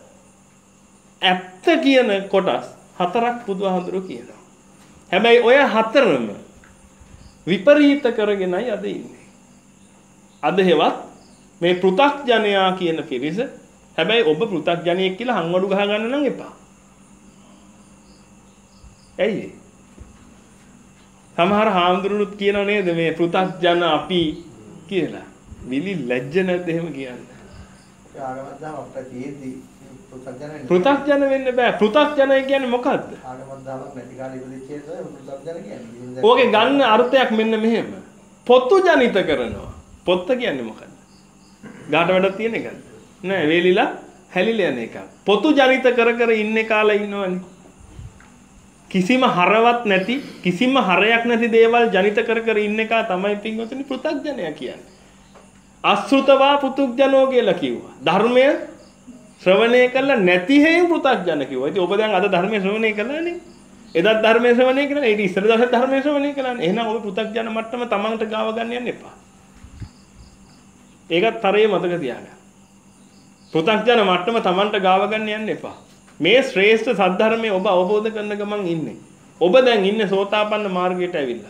ඇත්ත කියන කොටස් හතරක් බුදුහාමුදුරුවෝ කියනවා. හැබැයි ඔය හතරම විපරීත කරගෙනයි අද ඉන්නේ. අද හෙවත් මේ පෘථග්ජනයා කියන පිරිස හැබැයි ඔබ පෘථග්ජනයෙක් කියලා හංවඩු ගහ ගන්න නම් එපා. ඇයි? සමහර හාමුදුරුවෝත් කියනවා නේද මේ පෘථග්ජන අපි කියලා. විලි ලැජ්ජ නැද්ද එහෙම කියන්නේ? ආගමක් දාම අපිට තියෙද්දි පෘථග්ජන පෘථග්ජන වෙන්න බෑ. පෘථග්ජනය කියන්නේ මොකද්ද? ආගමක් දාමක් නැති කාලේ ඉපදිච්ච එක පෘථග්ජන කියන්නේ. ඕකේ ගන්න අර්ථයක් මෙන්න මෙහෙම. පොත්තු ජනිත කරනවා. පොත්ත කියන්නේ මොකද්ද? ගාට වැඩක් තියෙන එකද? නෑ වේලිලා හැලිලා යන එක. පොතු ජනිත කර කර ඉන්නේ කාලා ඉන්නවනේ. කිසිම හරවත් නැති කිසිම හරයක් නැති දේවල් ජනිත කර කර ඉන්න එක තමයි පින්වතුනි පෘථග්ජනයා කියන්නේ. අසෘතවා පුතුග්ජනෝ කියලා කිව්වා. ධර්මය ශ්‍රවණය කළා නැති හේයින් පෘථග්ජන කිව්වා. ඉතින් ඔබ දැන් අද ධර්මය ශ්‍රවණය කළානේ. එදත් ධර්මය ශ්‍රවණය කළා. ඊට ඉස්සර දවසේ ධර්මය ශ්‍රවණය කළානේ. එහෙනම් ඔබ පෘථග්ජන මට්ටම තමන්ට ගාව ගන්න යන්න එපා. ඒකත් තරයේ මතක තියාගන්න. පෘථග්ජන මට්ටම තමන්ට ගාව ගන්න යන්න එපා. මේ ශ්‍රේෂ්ඨ සද්ධර්මයේ ඔබ අවබෝධ කරන ගමන් ඉන්නේ. ඔබ දැන් ඉන්නේ සෝතාපන්න මාර්ගයට ඇවිල්ලා.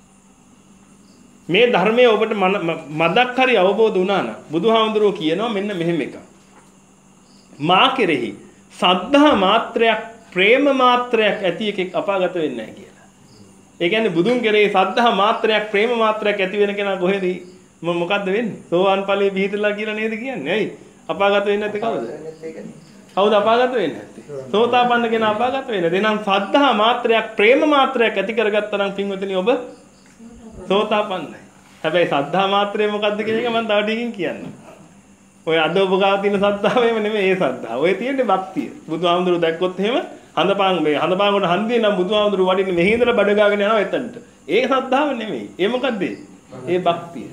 මේ ධර්මයේ ඔබට මදක් හරි අවබෝධ වුණා නම් බුදුහාමුදුරුවෝ කියනවා මෙන්න මෙහෙම එකක්. මා කෙරෙහි සද්ධා මාත්‍රයක් ප්‍රේම මාත්‍රයක් ඇති එකෙක් අපාගත වෙන්නේ නැහැ කියලා. ඒ කියන්නේ බුදුන් කෙරෙහි සද්ධා මාත්‍රයක් ප්‍රේම මාත්‍රයක් ඇති වෙන කෙනා කොහෙද මොකද්ද වෙන්නේ? සෝවාන් ඵලයේ පිහිටලා කියලා නේද කියන්නේ? ඇයි? අපාගත වෙන්නේ නැත්තේ කවුද? කවුද අපාගත වෙන්නේ නැත්තේ? සෝතාපන්න කෙනා අපාගත වෙන්නේ. එහෙනම් සද්ධා මාත්‍රයක් ප්‍රේම මාත්‍රයක් ඇති කරගත්තා නම් පින්වතුනි ඔබ සෝතාපන්නයි. හැබැයි සද්ධා මාත්‍රය මොකද්ද කියන එක මම තව ටිකකින් කියන්නම්. ඔය අද ඔබ ගාව තියෙන සද්ධාවේම නෙමෙයි ඒ සද්ධාව. ඔය තියෙන්නේ භක්තිය. බුදුහාමුදුරුවෝ දැක්කොත් එහෙම හඳපාන් මේ හඳපාන් වල හන්දියේ නම් බුදුහාමුදුරුවෝ වඩින්නේ මෙහි ඉඳලා බඩ ගාගෙන යනවා එතනට. ඒ සද්ධාව නෙමෙයි. ඒ මොකද්ද? ඒ භක්තිය.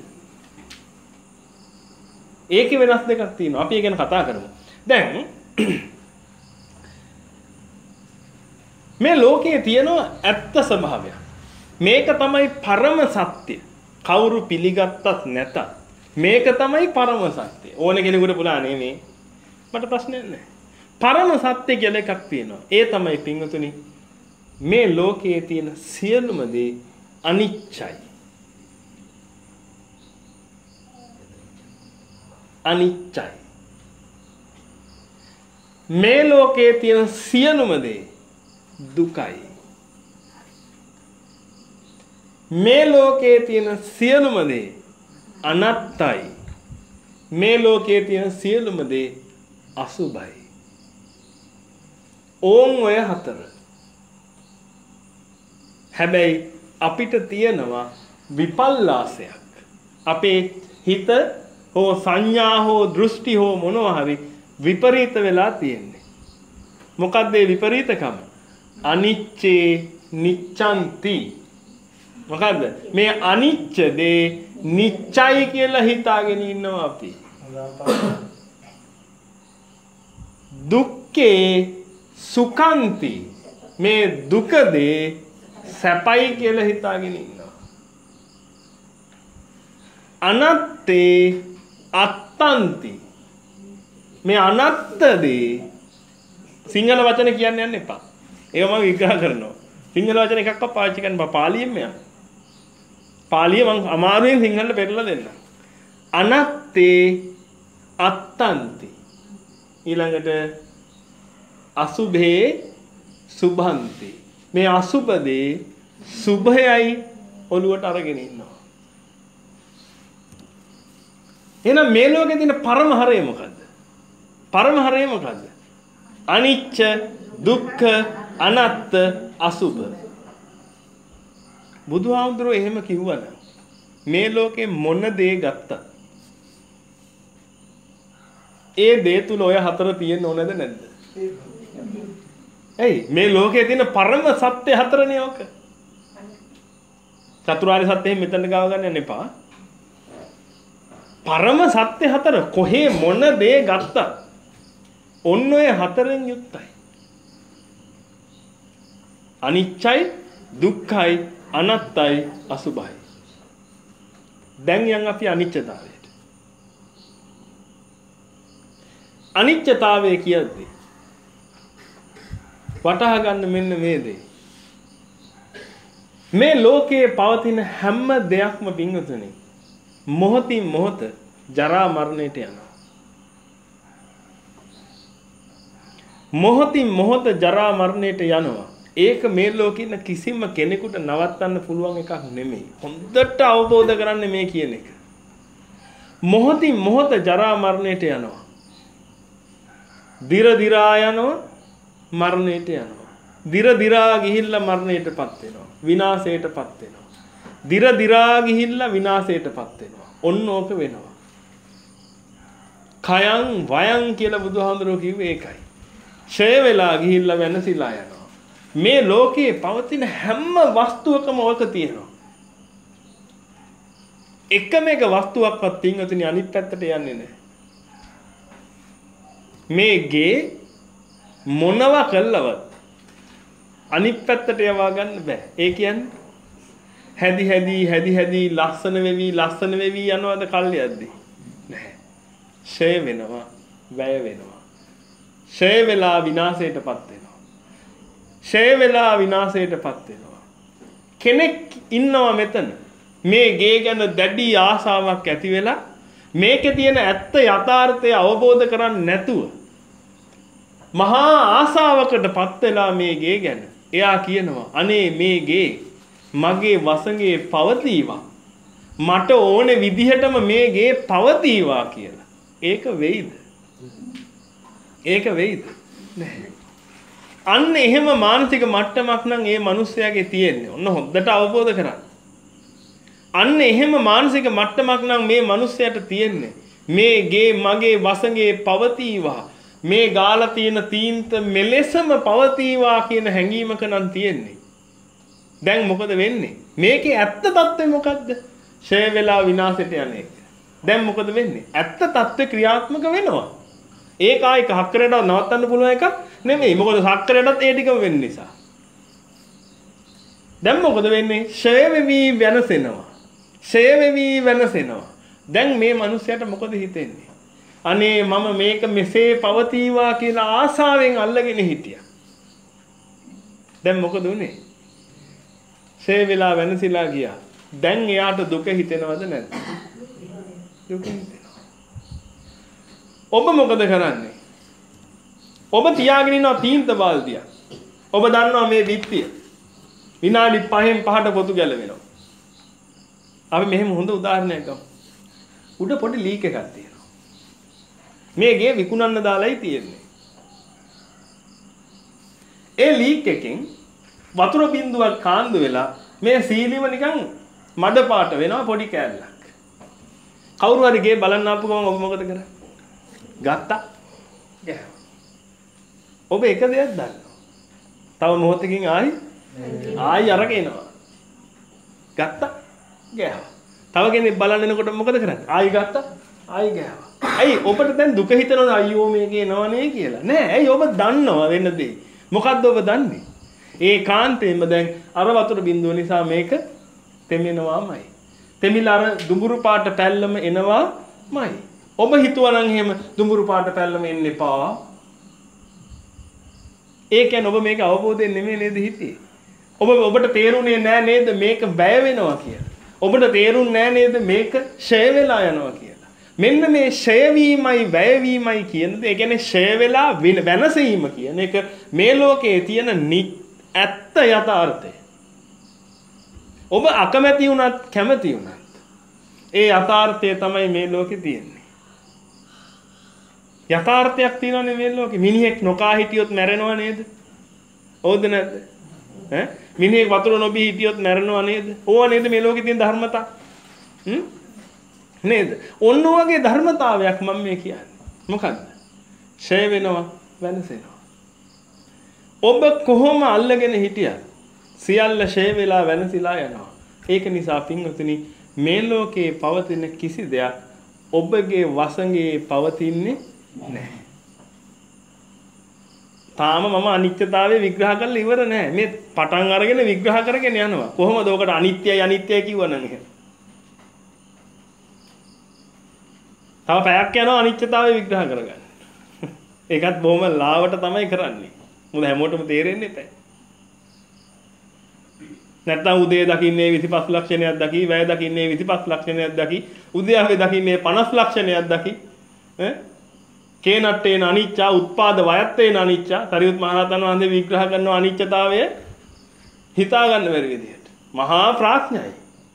ඒකේ වෙනස් දෙකක් තියෙනවා. අපි ඒ ගැන කතා කරමු. දැන් මේ ලෝකයේ තියෙන ඇත්ත ස්වභාවය. මේක තමයි පරම සත්‍ය. කවුරු පිළිගත්තත් නැතත් මේක තමයි පරම සත්‍ය. ඕන කෙනෙකුට පුළුවන් නේ මට ප්‍රශ්නයක් නැහැ. පරම සත්‍ය කියලා එකක් තියෙනවා. ඒ තමයි පින්වතුනි මේ ලෝකයේ තියෙන සියලුම දේ අනිච්චයි. අනිච්චයි. මේ ලෝකයේ තියෙන සියලුම දේ දුකයි. මේ ලෝකයේ තියෙන සියලුම දේ අනත්තයි. මේ ලෝකයේ තියෙන සියලුම දේ අසුභයි. ඕන් ඔය හතර. හැබැයි අපිට තියෙනවා විපල්ලාසයක්. අපේ හිත හෝ සංඥා හෝ දෘෂ්ටි හෝ මොනවා හරි විපරීත වෙලා තියෙන්නේ. මොකක්ද ඒ විපරීතකම? අනිච්චේ නිච්ඡන්ති. මොකද්ද? මේ අනිච්ච දේ නිච්චයි කියලා හිතාගෙන ඉන්නවා අපි. දුක්ඛේ සුඛන්ති. මේ දුක දේ සැපයි කියලා හිතාගෙන ඉන්නවා. අනත්තේ අත්තන්ති. මේ අනත්ත දේ සිංහල වචන කියන්න යන්න එපා. ඒක මම විග්‍රහ කරනවා. සිංහල වචන එකක්වත් පාවිච්චි කරන්න බෑ. පාලියෙන් මෙයා. පාලිය මම අමාරුවෙන් සිංහලට පෙරලා දෙන්න. අනත්තේ අත්තන්ති. ඊළඟට අසුභේ සුභන්ති. මේ අසුභ දේ සුභයයි ඔළුවට අරගෙන ඉන්නවා. එහෙනම් මේ ලෝකේ තියෙන පරම හරය මොකද්ද? පරම හරය මොකද්ද? අනිච්ච දුක්ඛ අනත්ත අසුභ. බුදුහාමුදුරුවෝ එහෙම කිව්වනම් මේ ලෝකේ මොන දේ ගත්තත් ඒ දේ තුල ඔය හතර තියෙන්න ඕනද නැද්ද? ඇයි මේ ලෝකයේ තියෙන පරම සත්‍ය හතරනේ ඔක. චතුරාර්ය සත්‍යෙ මෙතන ගාව ගන්න යන්න එපා. පරම සත්‍ය හතර කොහේ මොන දේ ගත්තත් ඔන්න ඔය හතරෙන් යුක්තයි. අනිච්චයි, දුක්ඛයි, අනත්තයි, අසුභයි. දැන් යන් අපි අනිච්චතාවයට. අනිච්චතාවය කියද්දී වටහා ගන්න මෙන්න මේ දේ. මේ ලෝකයේ පවතින හැම දෙයක්ම පින්වතුනි මොහොතින් මොහොත ජරා මරණයට යනවා. මොහොතින් මොහොත ජරා මරණයට යනවා. ඒක මේ ලෝකේ ඉන්න කිසිම කෙනෙකුට නවත්තන්න පුළුවන් එකක් නෙමෙයි. හොඳට අවබෝධ කරගන්න මේ කියන එක. මොහොතින් මොහොත ජරා මරණයට යනවා. දිර දිරා යනවා මරණයට යනවා. දිර දිරා ගිහිල්ලා මරණයටපත් වෙනවා. විනාශයටපත් වෙනවා. දිර දිරා ගිහිල්ලා විනාශයටපත් වෙනවා. ඔන්න ඕක වෙනවා. කයං වයං කියලා බුදුහාමුදුරුවෝ කිව්වේ ඒකයි. ඡය වෙලා ගිහිල්ලා වෙනසිලා යනවා. මේ ලෝකයේ පවතින හැම වස්තුවකම ඕක තියෙනවා. එකම එක වස්තුවක්වත් පින්වතුනි අනිත් පැත්තට යන්නේ නැහැ. මේ ගේ මොනවා කළවත් අනිත් පැත්තට යවා ගන්න බෑ. ඒ කියන්නේ හැදි හැදි හැදි හැදි ලස්සන වෙවි ලස්සන වෙවි යනවාද කල්යද්දි නැහැ. ඡය වෙනවා, වැය වෙනවා. ඡය වෙලා විනාශයටපත් වෙනවා. ඡය වෙලා විනාශයටපත් වෙනවා. කෙනෙක් ඉන්නවා මෙතන මේ ගේ ගැන දැඩි ආසාවක් ඇති වෙලා මේකේ තියෙන ඇත්ත යථාර්ථය අවබෝධ කරන්නේ නැතුව මහා ආසාවකටපත් වෙලා මේ ගේ ගැන එයා කියනවා අනේ මේ ගේ මගේ වසඟේ පවතිවා මට ඕනේ විදිහටම මේ ගේ පවතිවා කියලා. ඒක වෙයිද? ඒක වෙයිද? නැහැ. අන්න එහෙම මානසික මට්ටමක් නම් ඒ මිනිස්යාගේ තියෙන්නේ. ඔන්න හොද්දට අවබෝධ කරගන්න. අන්න එහෙම මානසික මට්ටමක් නම් මේ මිනිස්යාට තියෙන්නේ. මේ ගේ මගේ වසඟේ පවතිවා. මේ ගාලා තියෙන තීන්ත මෙලෙසම පවතිවා කියන හැඟීමක නම් තියෙන්නේ. දැන් මොකද වෙන්නේ? මේකේ ඇත්ත తත්ත්වය මොකද්ද? ඡය වෙලා විනාශයට යන එක. දැන් මොකද වෙන්නේ? ඇත්ත తත්ත්වය ක්‍රියාත්මක වෙනවා. ඒක ආයික හක්කරේට නවත්තන්න පුළුවන් එකක් නෙමෙයි. මොකද හක්කරේටත් ඒ ටිකම වෙන්න නිසා. දැන් මොකද වෙන්නේ? ඡය වෙවි වෙනසෙනවා. ඡය වෙවි වෙනසෙනවා. දැන් මේ මිනිස්යාට මොකද හිතෙන්නේ? අනේ මම මේක මෙසේ පවතිවා කියලා ආසාවෙන් අල්ලගෙන හිටියා. දැන් මොකද උනේ? ඡය වෙලා වෙනසිලා ගියා. දැන් එයාට දුක හිතෙනවද නැද්ද? දුක හිතෙනවා. ඔබ මොකද කරන්නේ? ඔබ තියාගෙන ඉන්නවා තීන්ත බාල්දිය. ඔබ දන්නවා මේ බිත්තිය විනාඩි පහෙන් පහට පොතු ගැලවෙනවා. අපි මෙහෙම හොඳ උදාහරණයක් ගමු. උඩ පොඩි ලීක් එකක් තියෙනවා. මේ ගේ විකුණන්න දාලායි තියෙන්නේ. ඒ ලීක් එකෙන් වතුර බින්දුවක් කාන්දු වෙලා මේ සීලිම නිකන් මඩ පාට වෙනවා පොඩි කෑල්ලක්. කවුරු හරි ගේ බලන්න ආපු ගමන් ඔබ මොකද කරන්නේ? ගත්තා. ගෑවා. ඔබ එක දෙයක් දන්නවා. තව මොහොතකින් ආයි ආයි අරගෙන එනවා. ගත්තා. ගෑවා. තව කෙනෙක් බලන්න එනකොට මොකද කරන්නේ? ආයි ගත්තා. ආයි ගෑවා. ඇයි ඔබට දැන් දුක හිතනවද අයියෝ මේකේ නවනේ කියලා? නෑ. ඇයි ඔබ දන්නවා වෙන දේ. මොකද්ද ඔබ දන්නේ? ඒ කාන්තේම දැන් අර වතුර බින්දුව නිසා මේක තෙමෙනවාමයි. තෙමිලා අර දුඹුරු පාට පැල්ලම එනවාමයි. ඔබ හිතුවා නම් එහෙම දුඹුරු පාට පැල්ලම එන්න එපා. ඒ කියන්නේ ඔබ මේක අවබෝධයෙන් නෙමෙයි නේද හිටියේ? ඔබ ඔබට තේරුනේ නෑ නේද මේක වැය වෙනවා කියලා? ඔබට තේරුන්නේ නෑ නේද මේක ඡය වෙලා යනවා කියලා? මෙන්න මේ ඡය වීමයි වැය වීමයි කියන දේ, ඒ කියන්නේ ඡය වෙලා වෙනසීම කියන එක මේ ලෝකයේ තියෙන ඇත්ත යථාර්ථය. ඔබ අකමැති වුණත් කැමති වුණත් ඒ යථාර්ථය තමයි මේ ලෝකේ තියෙන්නේ. යථාර්ථයක් තියෙනවනේ මේ ලෝකේ. මිනිහෙක් නොකා හිටියොත් මැරෙනව නේද? ඕද නැද්ද? ඈ මිනිහෙක් වතුර නොබී හිටියොත් මැරෙනව නේද? ඕවා නේද මේ ලෝකේ තියෙන ධර්මතා? හ්ම් නේද? ඔන්න ඔයගේ ධර්මතාවයක් මම මේ කියන්නේ. මොකද්ද? ඡය වෙනවා, වෙනසෙනවා. ඔබ කොහොම අල්ලගෙන හිටියත් සියල්ල ෂේ වෙලා වෙනසිලා යනවා. ඒක නිසා පින්වතුනි මේ ලෝකේ පවතින කිසි දෙයක් ඔබගේ වසඟේ පවතින්නේ නැහැ. තාම මම අනිත්‍යතාවය විග්‍රහ කරලා ඉවර නැහැ. මේ පටන් අරගෙන විග්‍රහ කරගෙන යනවා. කොහොමද ඔකට අනිත්‍යයි අනිත්‍යයි කිව්වනම් එහෙම. තව පැයක් යනවා අනිත්‍යතාවය විග්‍රහ කරගන්න. ඒකත් බොහොම ලාවට තමයි කරන්නේ. මොකද හැමෝටම තේරෙන්නේ නැහැ. නැත්නම් උදේ දකින්නේ විසිපස් ලක්ෂණයක් දකි, වැය දකින්නේ විසිපස් ලක්ෂණයක් දකි, උදයාවේ දකින්නේ පනස් ලක්ෂණයක් දකි. ඈ කේනට්ටේන අනිච්චා උත්පාද වයත්තේන අනිච්චා සරියුත් මහ රහතන් වහන්සේ විග්‍රහ කරන අනිච්චතාවය හිතා ගන්න බැරි විදිහට. මහා ප්‍රඥයි.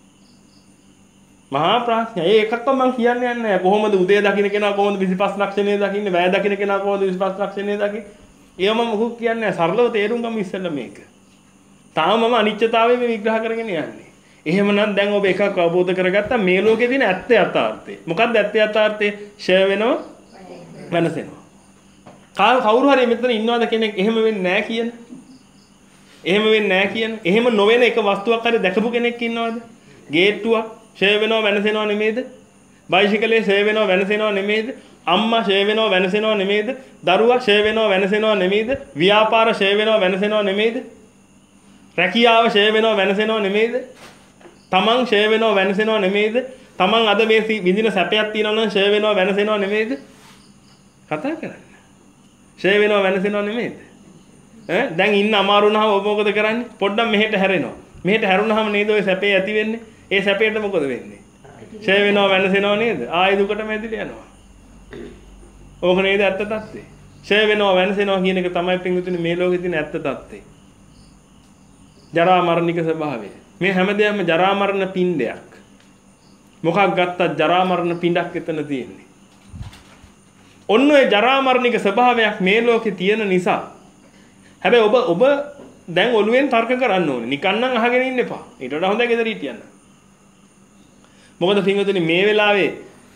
මහා ප්‍රඥයි. ඒකක්ම මම කියන්නේ නැහැ. කොහොමද උදේ දකින්න කෙනා කොහොමද විසිපස් ලක්ෂණය දකින්නේ, වැය දකින්න කෙනා කොහොමද විසිපස් ලක්ෂණය දකින්නේ? ඒව මම මොකක් කියන්නේ නැහැ. සරලව තේරුම් ගමු ඉස්සෙල්ලා මේක. තාම මම අනිත්‍යතාවය මේ විග්‍රහ කරගෙන යන්නේ. එහෙමනම් දැන් ඔබ එකක් අවබෝධ කරගත්තා මේ ලෝකේ තියෙන ඇත්ත යථාර්ථය. මොකක්ද ඇත්ත යථාර්ථය? ෂය වෙනවා, වෙනසෙනවා. කාල් කවුරු හරි මෙතන ඉන්නවද කෙනෙක් එහෙම වෙන්නේ නැහැ කියන? එහෙම වෙන්නේ නැහැ කියන. එහෙම නොවන එක වස්තුවක් හරි දැකපු කෙනෙක් ඉන්නවද? ගේට්ටුවක් ෂය වෙනවා, වෙනසෙනවා නෙමෙයිද? බයිසිකලේ ෂය වෙනවා, වෙනසෙනවා නෙමෙයිද? අම්මා ෂය වෙනවා, වෙනසෙනවා නෙමෙයිද? දරුවා ෂය වෙනවා, වෙනසෙනවා නෙමෙයිද? ව්‍යාපාර ෂය වෙනවා, වෙනසෙනවා නෙමෙයිද? රැකියාව ෂය වෙනවා, වෙනසෙනවා නෙමෙයිද? තමන් ෂය වෙනවා, වෙනසෙනවා නෙමෙයිද? තමන් අද මේ විඳින සැපයක් තියෙනවා නම් ෂය වෙනවා, වෙනසෙනවා නෙමෙයිද? කතා කරන්න. ෂය වෙනවා, වෙනසෙනවා නෙමෙයිද? ඈ දැන් ඉන්න අමාරු වුණාම ඔබ මොකද කරන්නේ? පොඩ්ඩක් මෙහෙට හැරෙනවා. මෙහෙට හැරුණාම නේද ඔය සැපේ ඇති වෙන්නේ? ඒ සැපේට මොකද වෙන්නේ? ෂය වෙනවා, වෙනසෙනවා නේද? ආයෙ දුකටම ඇදිලා යනවා. ඕක නේද ඇත්ත తත්ත්වය? ෂය වෙනවා, වෙනසෙනවා කියන එක තමයි පින්විතුනි මේ ලෝකේ තියෙන ඇත්ත తත්ත්වය. ජරා මරණික ස්වභාවය. මේ හැමදේම ජරා මරණ පින්ඩයක්. මොකක් ගත්තත් ජරා මරණ පින්ඩක් එතන තියෙන්නේ. ඔන්න ඔය ජරා මරණික ස්වභාවයක් මේ ලෝකේ තියෙන නිසා හැබැයි ඔබ ඔබ දැන් ඔළුවෙන් තර්ක කරන්න ඕනේ. නිකන් නම් අහගෙන ඉන්න එපා. ඊට වඩා හොඳයි ගෙදර හිටියන්න. මොකද පින්වතුනි මේ වෙලාවේ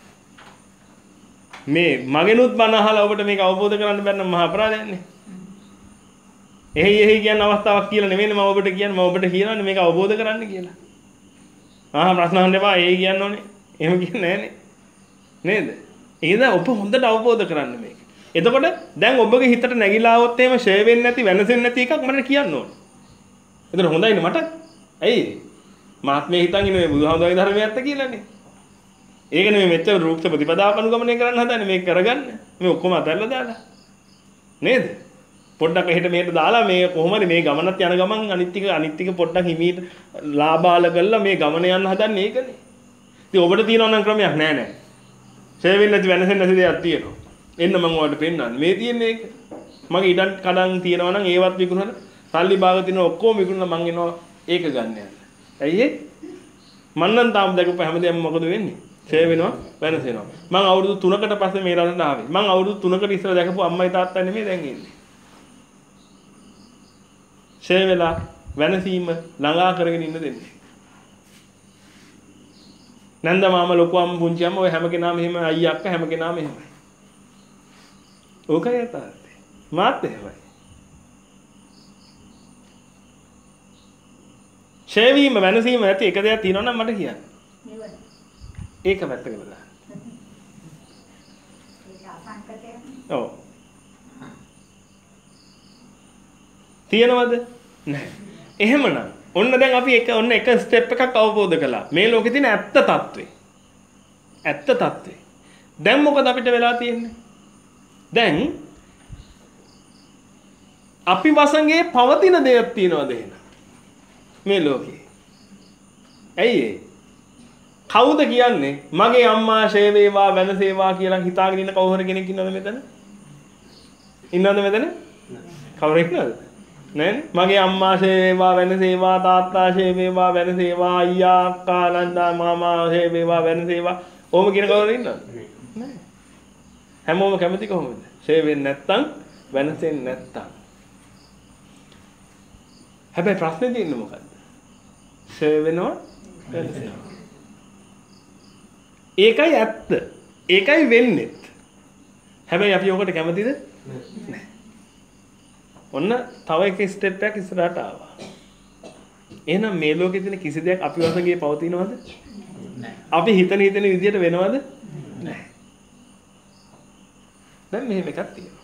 මේ මගෙනුත් බණ අහලා ඔබට මේක අවබෝධ කරගන්න බැරි නම් මහා අපරාධයක්නේ. එහි එහි කියන අවස්ථාවක් කියලා නෙමෙයි මම ඔබට කියන්නේ. මම ඔබට කියනවානේ මේක අවබෝධ කරන්න කියලා. ආහා ප්‍රශ්න අහන්න එපා. එහි කියන්න ඕනේ. එහෙම කියන්නේ නැහනේ. නේද? ඒකද ඔබ හොඳට අවබෝධ කරන්න මේක. එතකොට දැන් ඔබගේ හිතට නැగిලා આવොත් එහෙම ෂේ වෙන්නේ නැති, වෙනසෙන්නේ නැති එකක් මට කියන්න ඕනේ. එතකොට හොඳයිනේ මට. ඇයි? මාත්මේ හිතන් ඉන්නේ මේ බුදුහාමුදුරගේ ධර්මය ඇත්ත කියලානේ. ඒක නෙමෙයි මෙච්චර රූක්ෂ ප්‍රතිපදාවක් අනුගමනය කරන්න හදන්නේ මේක කරගන්න. මේ ඔක්කොම අතල්ලා දාලා. නේද? පොඩ්ඩක් එහෙට මෙහෙට දාලා මේ කොහොම හරි මේ ගමනත් යන ගමන් අනිත් ටික අනිත් ටික පොඩ්ඩක් හිමීට ලාභාල කරලා මේ ගමන යන්න හදන්නේ ඒකනේ. ඉතින් ඔබට තියෙනවා නම් ක්‍රමයක් නෑ නෑ. ෂේ වෙන්නේ නැති වෙනසෙන්නේ නැති දෙයක් තියෙනවා. එන්න මම ඔයාලට පෙන්නන්නේ. මේ තියෙන්නේ ඒක. මගේ ඉඩම් කඩම් තියෙනවා නම් ඒවත් විකුණලා සල්ලි භාග තියෙන ඔක්කොම විකුණලා මං එනවා ඒක ගන්න යන්න. ඇයි ඒ? මං නම් තාම දැකපු හැමදේම මොකද වෙන්නේ? ෂේ වෙනවා, වෙනසෙනවා. මං අවුරුදු තුනකට පස්සේ මේ රටට ආවේ. මං අවුරුදු තුනකට ඉස්සර දැකපු අම්මයි තාත්තයි නෙමෙයි දැන් ඉන්නේ. ෂේ වෙලා වෙනසීම ළඟා කරගෙන ඉන්න දෙන්නේ. නන්ද මාම ලොකු අම්ම පුංචි අම්ම ඔය හැම කෙනාම එහෙම අයියා අක්කා හැම කෙනාම එහෙමයි. ඕකයි යථාර්ථය. මාත් එහෙමයි. ෂේ වීම වෙනසීම නැති එක දෙයක් තියෙනවා නම් මට කියන්න. නිවන. ඒක වැත්තකට දාන්න. ඒක අසංකතය. ඔව්. තියනවද? නැහැ. එහෙමනම් ඔන්න දැන් අපි එක ඔන්න එක ස්ටෙප් එකක් අවබෝධ කළා. මේ ලෝකේ තියෙන ඇත්ත తත්වේ. ඇත්ත తත්වේ. දැන් මොකද අපිට වෙලා තියෙන්නේ? දැන් අපි වසඟේ පවතින දෙයක් තියනවද එහෙනම්? මේ ලෝකේ. ඇයි ඒ? කවුද කියන්නේ මගේ අම්මා ෂේ වේවා වෙනසේවා කියලා හිතාගෙන ඉන්න කවුරු කෙනෙක් ඉන්නවද මෙතන? ඉන්නවද මෙතන? කවුරු ඉන්නවද? නෑනේ. මගේ අම්මා ෂේ වේවා වෙනසේවා තාත්තා ෂේ වේවා වෙනසේවා අයියා අක්කා නන්දා මාමා ෂේ වේවා වෙනසේවා ඕම කියන කවුරු ඉන්නවද? නෑ. හැමෝම කැමති කොහොමද? ෂේ වෙන්නේ නැත්තම් වෙනසෙන්නේ නැත්තම්. හැබැයි ප්‍රශ්නේ තියෙන්නේ මොකද්ද? ෂේ වෙනවා වෙනසෙනවා. ඒකයි ඇත්ත. ඒකයි වෙන්නේ. හැබැයි අපි ඔකට කැමතිද? නැහැ. ඔන්න තව එක ස්ටෙප් එකක් ඉස්සරහට ආවා. එහෙනම් මේ ලෝකේ තියෙන කිසි දෙයක් අපි වශයෙන් පවතිනවද? නැහැ. අපි හිතන හිතන විදිහට වෙනවද? නැහැ. දැන් මෙහෙම එකක් තියෙනවා.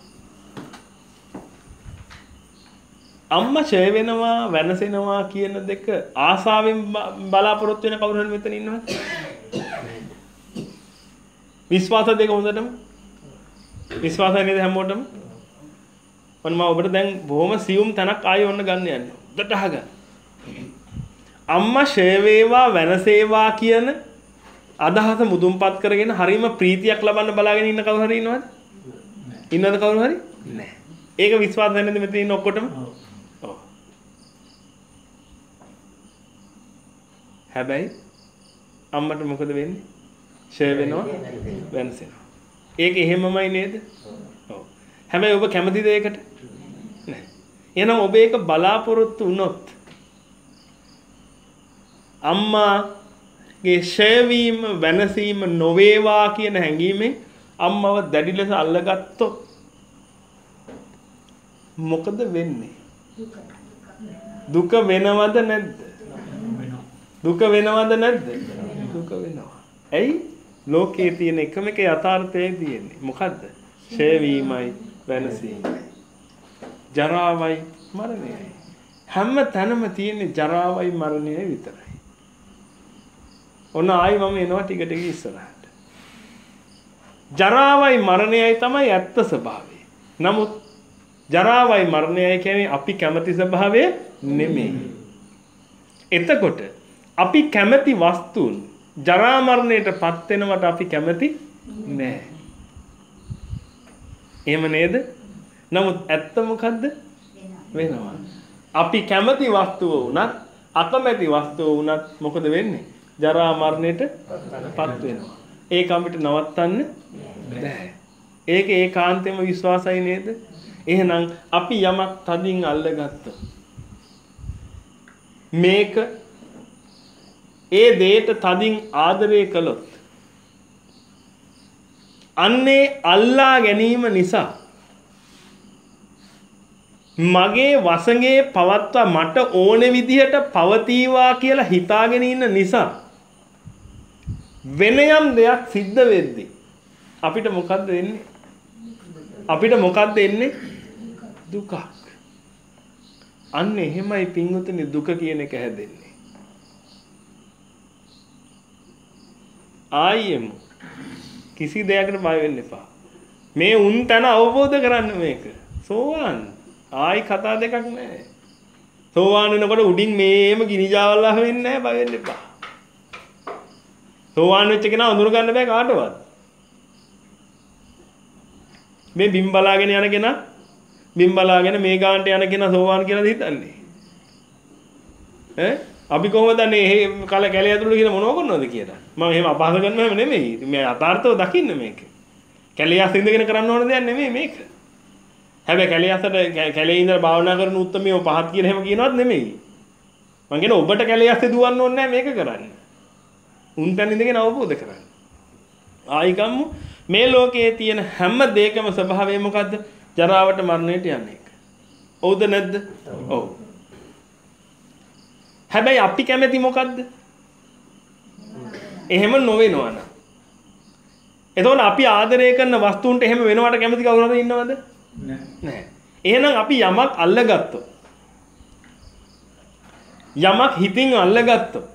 අම්මා ඡය වෙනවා, වෙනසෙනවා කියන දෙක ආසාවෙන් බලාපොරොත්තු වෙන කවුරු හරි මෙතන ඉන්නවද? විශ්වාස දෙක හොඳටම විශ්වාසයි නේද හැමෝටම? මම ඔබට දැන් බොහොම සියුම් තැනක් ආයෙ ඔන්න ගන්න යන්නේ. හොඳට අහගන්න. අම්මා ඡය වේවා වෙනසේවා කියන අදහස මුදුන්පත් කරගෙන හරීම ප්‍රීතියක් ලබන්න බලාගෙන ඉන්න කවුරු හරි ඉන්නවද? ඉන්නවද කවුරු හරි? නැහැ. ඒක විශ්වාස නැද්ද මෙතන ඉන්න ඔක්කොටම? ඔව්. හැබැයි අම්මට මොකද වෙන්නේ? ඡය වෙනවා වෙනසෙනවා. ඒක එහෙමමයි නේද? ඔව්. හැබැයි ඔබ කැමතිද ඒකට? නැහැ. එහෙනම් ඔබ ඒක බලාපොරොත්තු වුණොත් අම්මාගේ ඡය වීම වෙනසීම නොවේවා කියන හැඟීමෙන් අම්මව දැඩි ලෙස අල්ලගත්තොත් මොකද වෙන්නේ? දුක වෙනවද නැද්ද? දුක වෙනවද නැද්ද? දුක වෙනවා. ඇයි? ලෝකයේ තියෙන එකම එක යථාර්ථයයි තියෙන්නේ. මොකද්ද? ඡය වීමයි වෙනසීමයි. ජරාවයි මරණයයි. හැම තැනම තියෙන්නේ ජරාවයි මරණයයි විතරයි. ඔන්න ආයි මම එනවා ටික ටික ඉස්සරහට. ජරාවයි මරණයයි තමයි ඇත්ත ස්වභාවය. නමුත් ජරාවයි මරණයයි කියන්නේ අපි කැමති ස්වභාවය නෙමෙයි. එතකොට අපි කැමති වස්තුන් ජරා මරණයටපත් වෙනවට අපි කැමති නෑ. එහෙම නේද? නමුත් ඇත්ත මොකද්ද? වෙනවා. අපි කැමති වස්තුව වුණත් අකමැති වස්තුව වුණත් මොකද වෙන්නේ? ජරා මරණයටපත් වෙනවා. ඒක අපිට නවත්තන්න බෑ. ඒක ඒකාන්තයෙන්ම විශ්වාසයි නේද? එහෙනම් අපි යමක් තදින් අල්ලගත්තොත් මේක ඒ දෙයට තදින් ආදරය කළොත් අන්නේ අල්ලා ගැනීම නිසා මගේ වසඟේ පවත්වා මට ඕන විදිහට පවතිවා කියලා හිතාගෙන ඉන්න නිසා වෙන යම් දෙයක් සිද්ධ වෙද්දී අපිට මොකද්ද වෙන්නේ? අපිට මොකද්ද එන්නේ? දුකක්. අන්න එහෙමයි පින්වතුනි දුක කියන එක හැදෙන්නේ. ආයෙම කිසි දෙයකට බය වෙන්න එපා. මේ උන් තන අවබෝධ කරන්න මේක. සෝවාන්. ආයි කතා දෙකක් නැහැ. සෝවාන් වෙනකොට උඩින් මේම ගිනිජාවල් අහ වෙන්නේ නැහැ, බය වෙන්න එපා. සෝවාන් වෙච්ච කෙනා අඳුර ගන්න බෑ කාටවත්. මේ බිම් බලාගෙන යන කෙනා බිම් බලාගෙන මේ ගානට යන කෙනා සෝවාන් කියලාද හිතන්නේ? ඈ අපි කොහොමද දන්නේ මේ කල කැලේ ඇතුළේ කියලා මොනව කරනවද කියලා? මම එහෙම අපහාස කරනවා එහෙම නෙමෙයි. මේ යථාර්ථව දකින්න මේක. කැලේ අස්සේ ඉඳගෙන කරන්න ඕන දෙයක් නෙමෙයි මේක. හැබැයි කැලේ අස්සට කැලේ ඉඳලා භාවනා කරන උත්තරමියව පහත් කියලා එහෙම කියනවත් නෙමෙයි. මං කියන ඔබට කැලේ අස්සේ දුවන්න ඕනේ නැහැ මේක කරන්න. උන් තැන ඉඳගෙන අවබෝධ කරගන්න. ආයි ගම්මු මේ ලෝකයේ තියෙන හැම දෙයකම ස්වභාවය මොකද්ද? ජරාවට මරණයට යන එක. ඔව්ද නැද්ද? ඔව්. හැබැයි අපි කැමති මොකද්ද? එහෙම නොවෙනවා නම්. එතකොට අපි ආදරය කරන වස්තුන්ට එහෙම වෙනවට කැමති කවුරුහද ඉන්නවද? නැහැ. එහෙනම් අපි යමක් අල්ලගත්තොත් යමක් හිතින් අල්ලගත්තොත්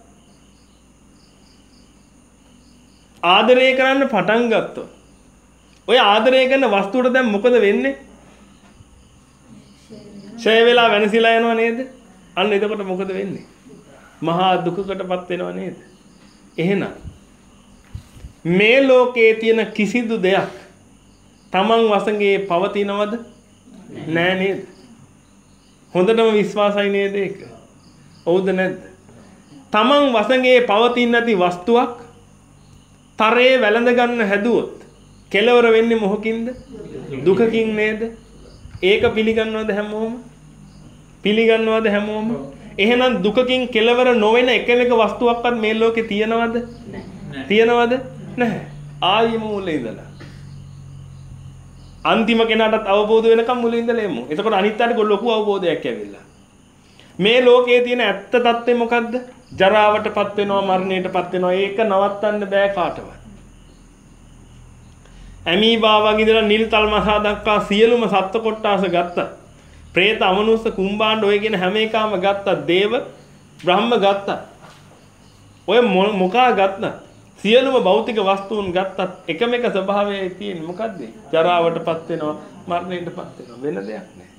ආදරය කරන්න පටන් ගත්තොත් ඔය ආදරය කරන වස්තුවට දැන් මොකද වෙන්නේ? ඡය වෙලා වෙනසිලා යනවා නේද? අන්න එතකොට මොකද වෙන්නේ? මහා දුකකටපත් වෙනවා නේද? එහෙනම් මේ ලෝකයේ තියෙන කිසිදු දෙයක් තමන් වශයෙන් පවතිනවද? නෑ නේද? හොඳටම විශ්වාසයි නේද ඒක? ඔව්ද නැද්ද? තමන් වශයෙන් පවතින නැති වස්තුවක් තරේ වැළඳ ගන්න හැදුවොත් කෙලවර වෙන්නේ මොහොකින්ද? දුකකින් නේද? ඒක පිළිගන්නවද හැමෝම? පිළිගන්නවද හැමෝම? එහෙනම් දුකකින් කෙලවර නොවන එකම එක වස්තුවක්වත් මේ ලෝකේ තියනවද? නැහැ. තියනවද? නැහැ. ආයි මූලේ ඉඳලා. අන්තිම කෙනාටත් අවබෝධ වෙනකම් මුලින් ඉඳලා එමු. එතකොට අනිත් අයට ලොකු අවබෝධයක් ඇවිල්ලා. මේ ලෝකයේ තියෙන ඇත්ත తත්ත්වය මොකද්ද? ජරාවටපත් වෙනවා, මරණයටපත් වෙනවා. ඒක නවත්තන්න බෑ කාටවත්. ඇමීබා වගේ ඉඳලා නිල් තල් මසා දක්වා සියලුම සත්ත්ව කොට්ටාස ගත්තා. പ്രേත අමනුෂ්‍ය කුම්බාණ්ඩ ඔය කියන හැම එකම ගත්තා. දේව බ්‍රහ්ම ගත්තා. ඔය මොකා ගත්තා? සියලුම භෞතික වස්තුන් ගත්තත් එකම එක ස්වභාවයයි තියෙන්නේ. මොකද්ද? ජරාවටපත් වෙනවා, මරණයටපත් වෙනවා. වෙන දෙයක් නෑ.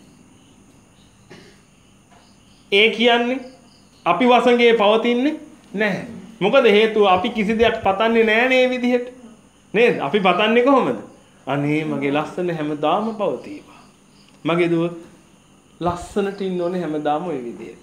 ඒ කියන්නේ අපි වසඟේ පවතින්නේ නැහැ. මොකද හේතුව අපි කිසි දෙයක් පතන්නේ නැහැ නේ විදිහට. නේද? අපි පතන්නේ කොහොමද? අනේ මගේ ලස්සන හැමදාම පවතිවා. මගේ දුව ලස්සනට ඉන්න ඕනේ හැමදාම ওই විදිහට.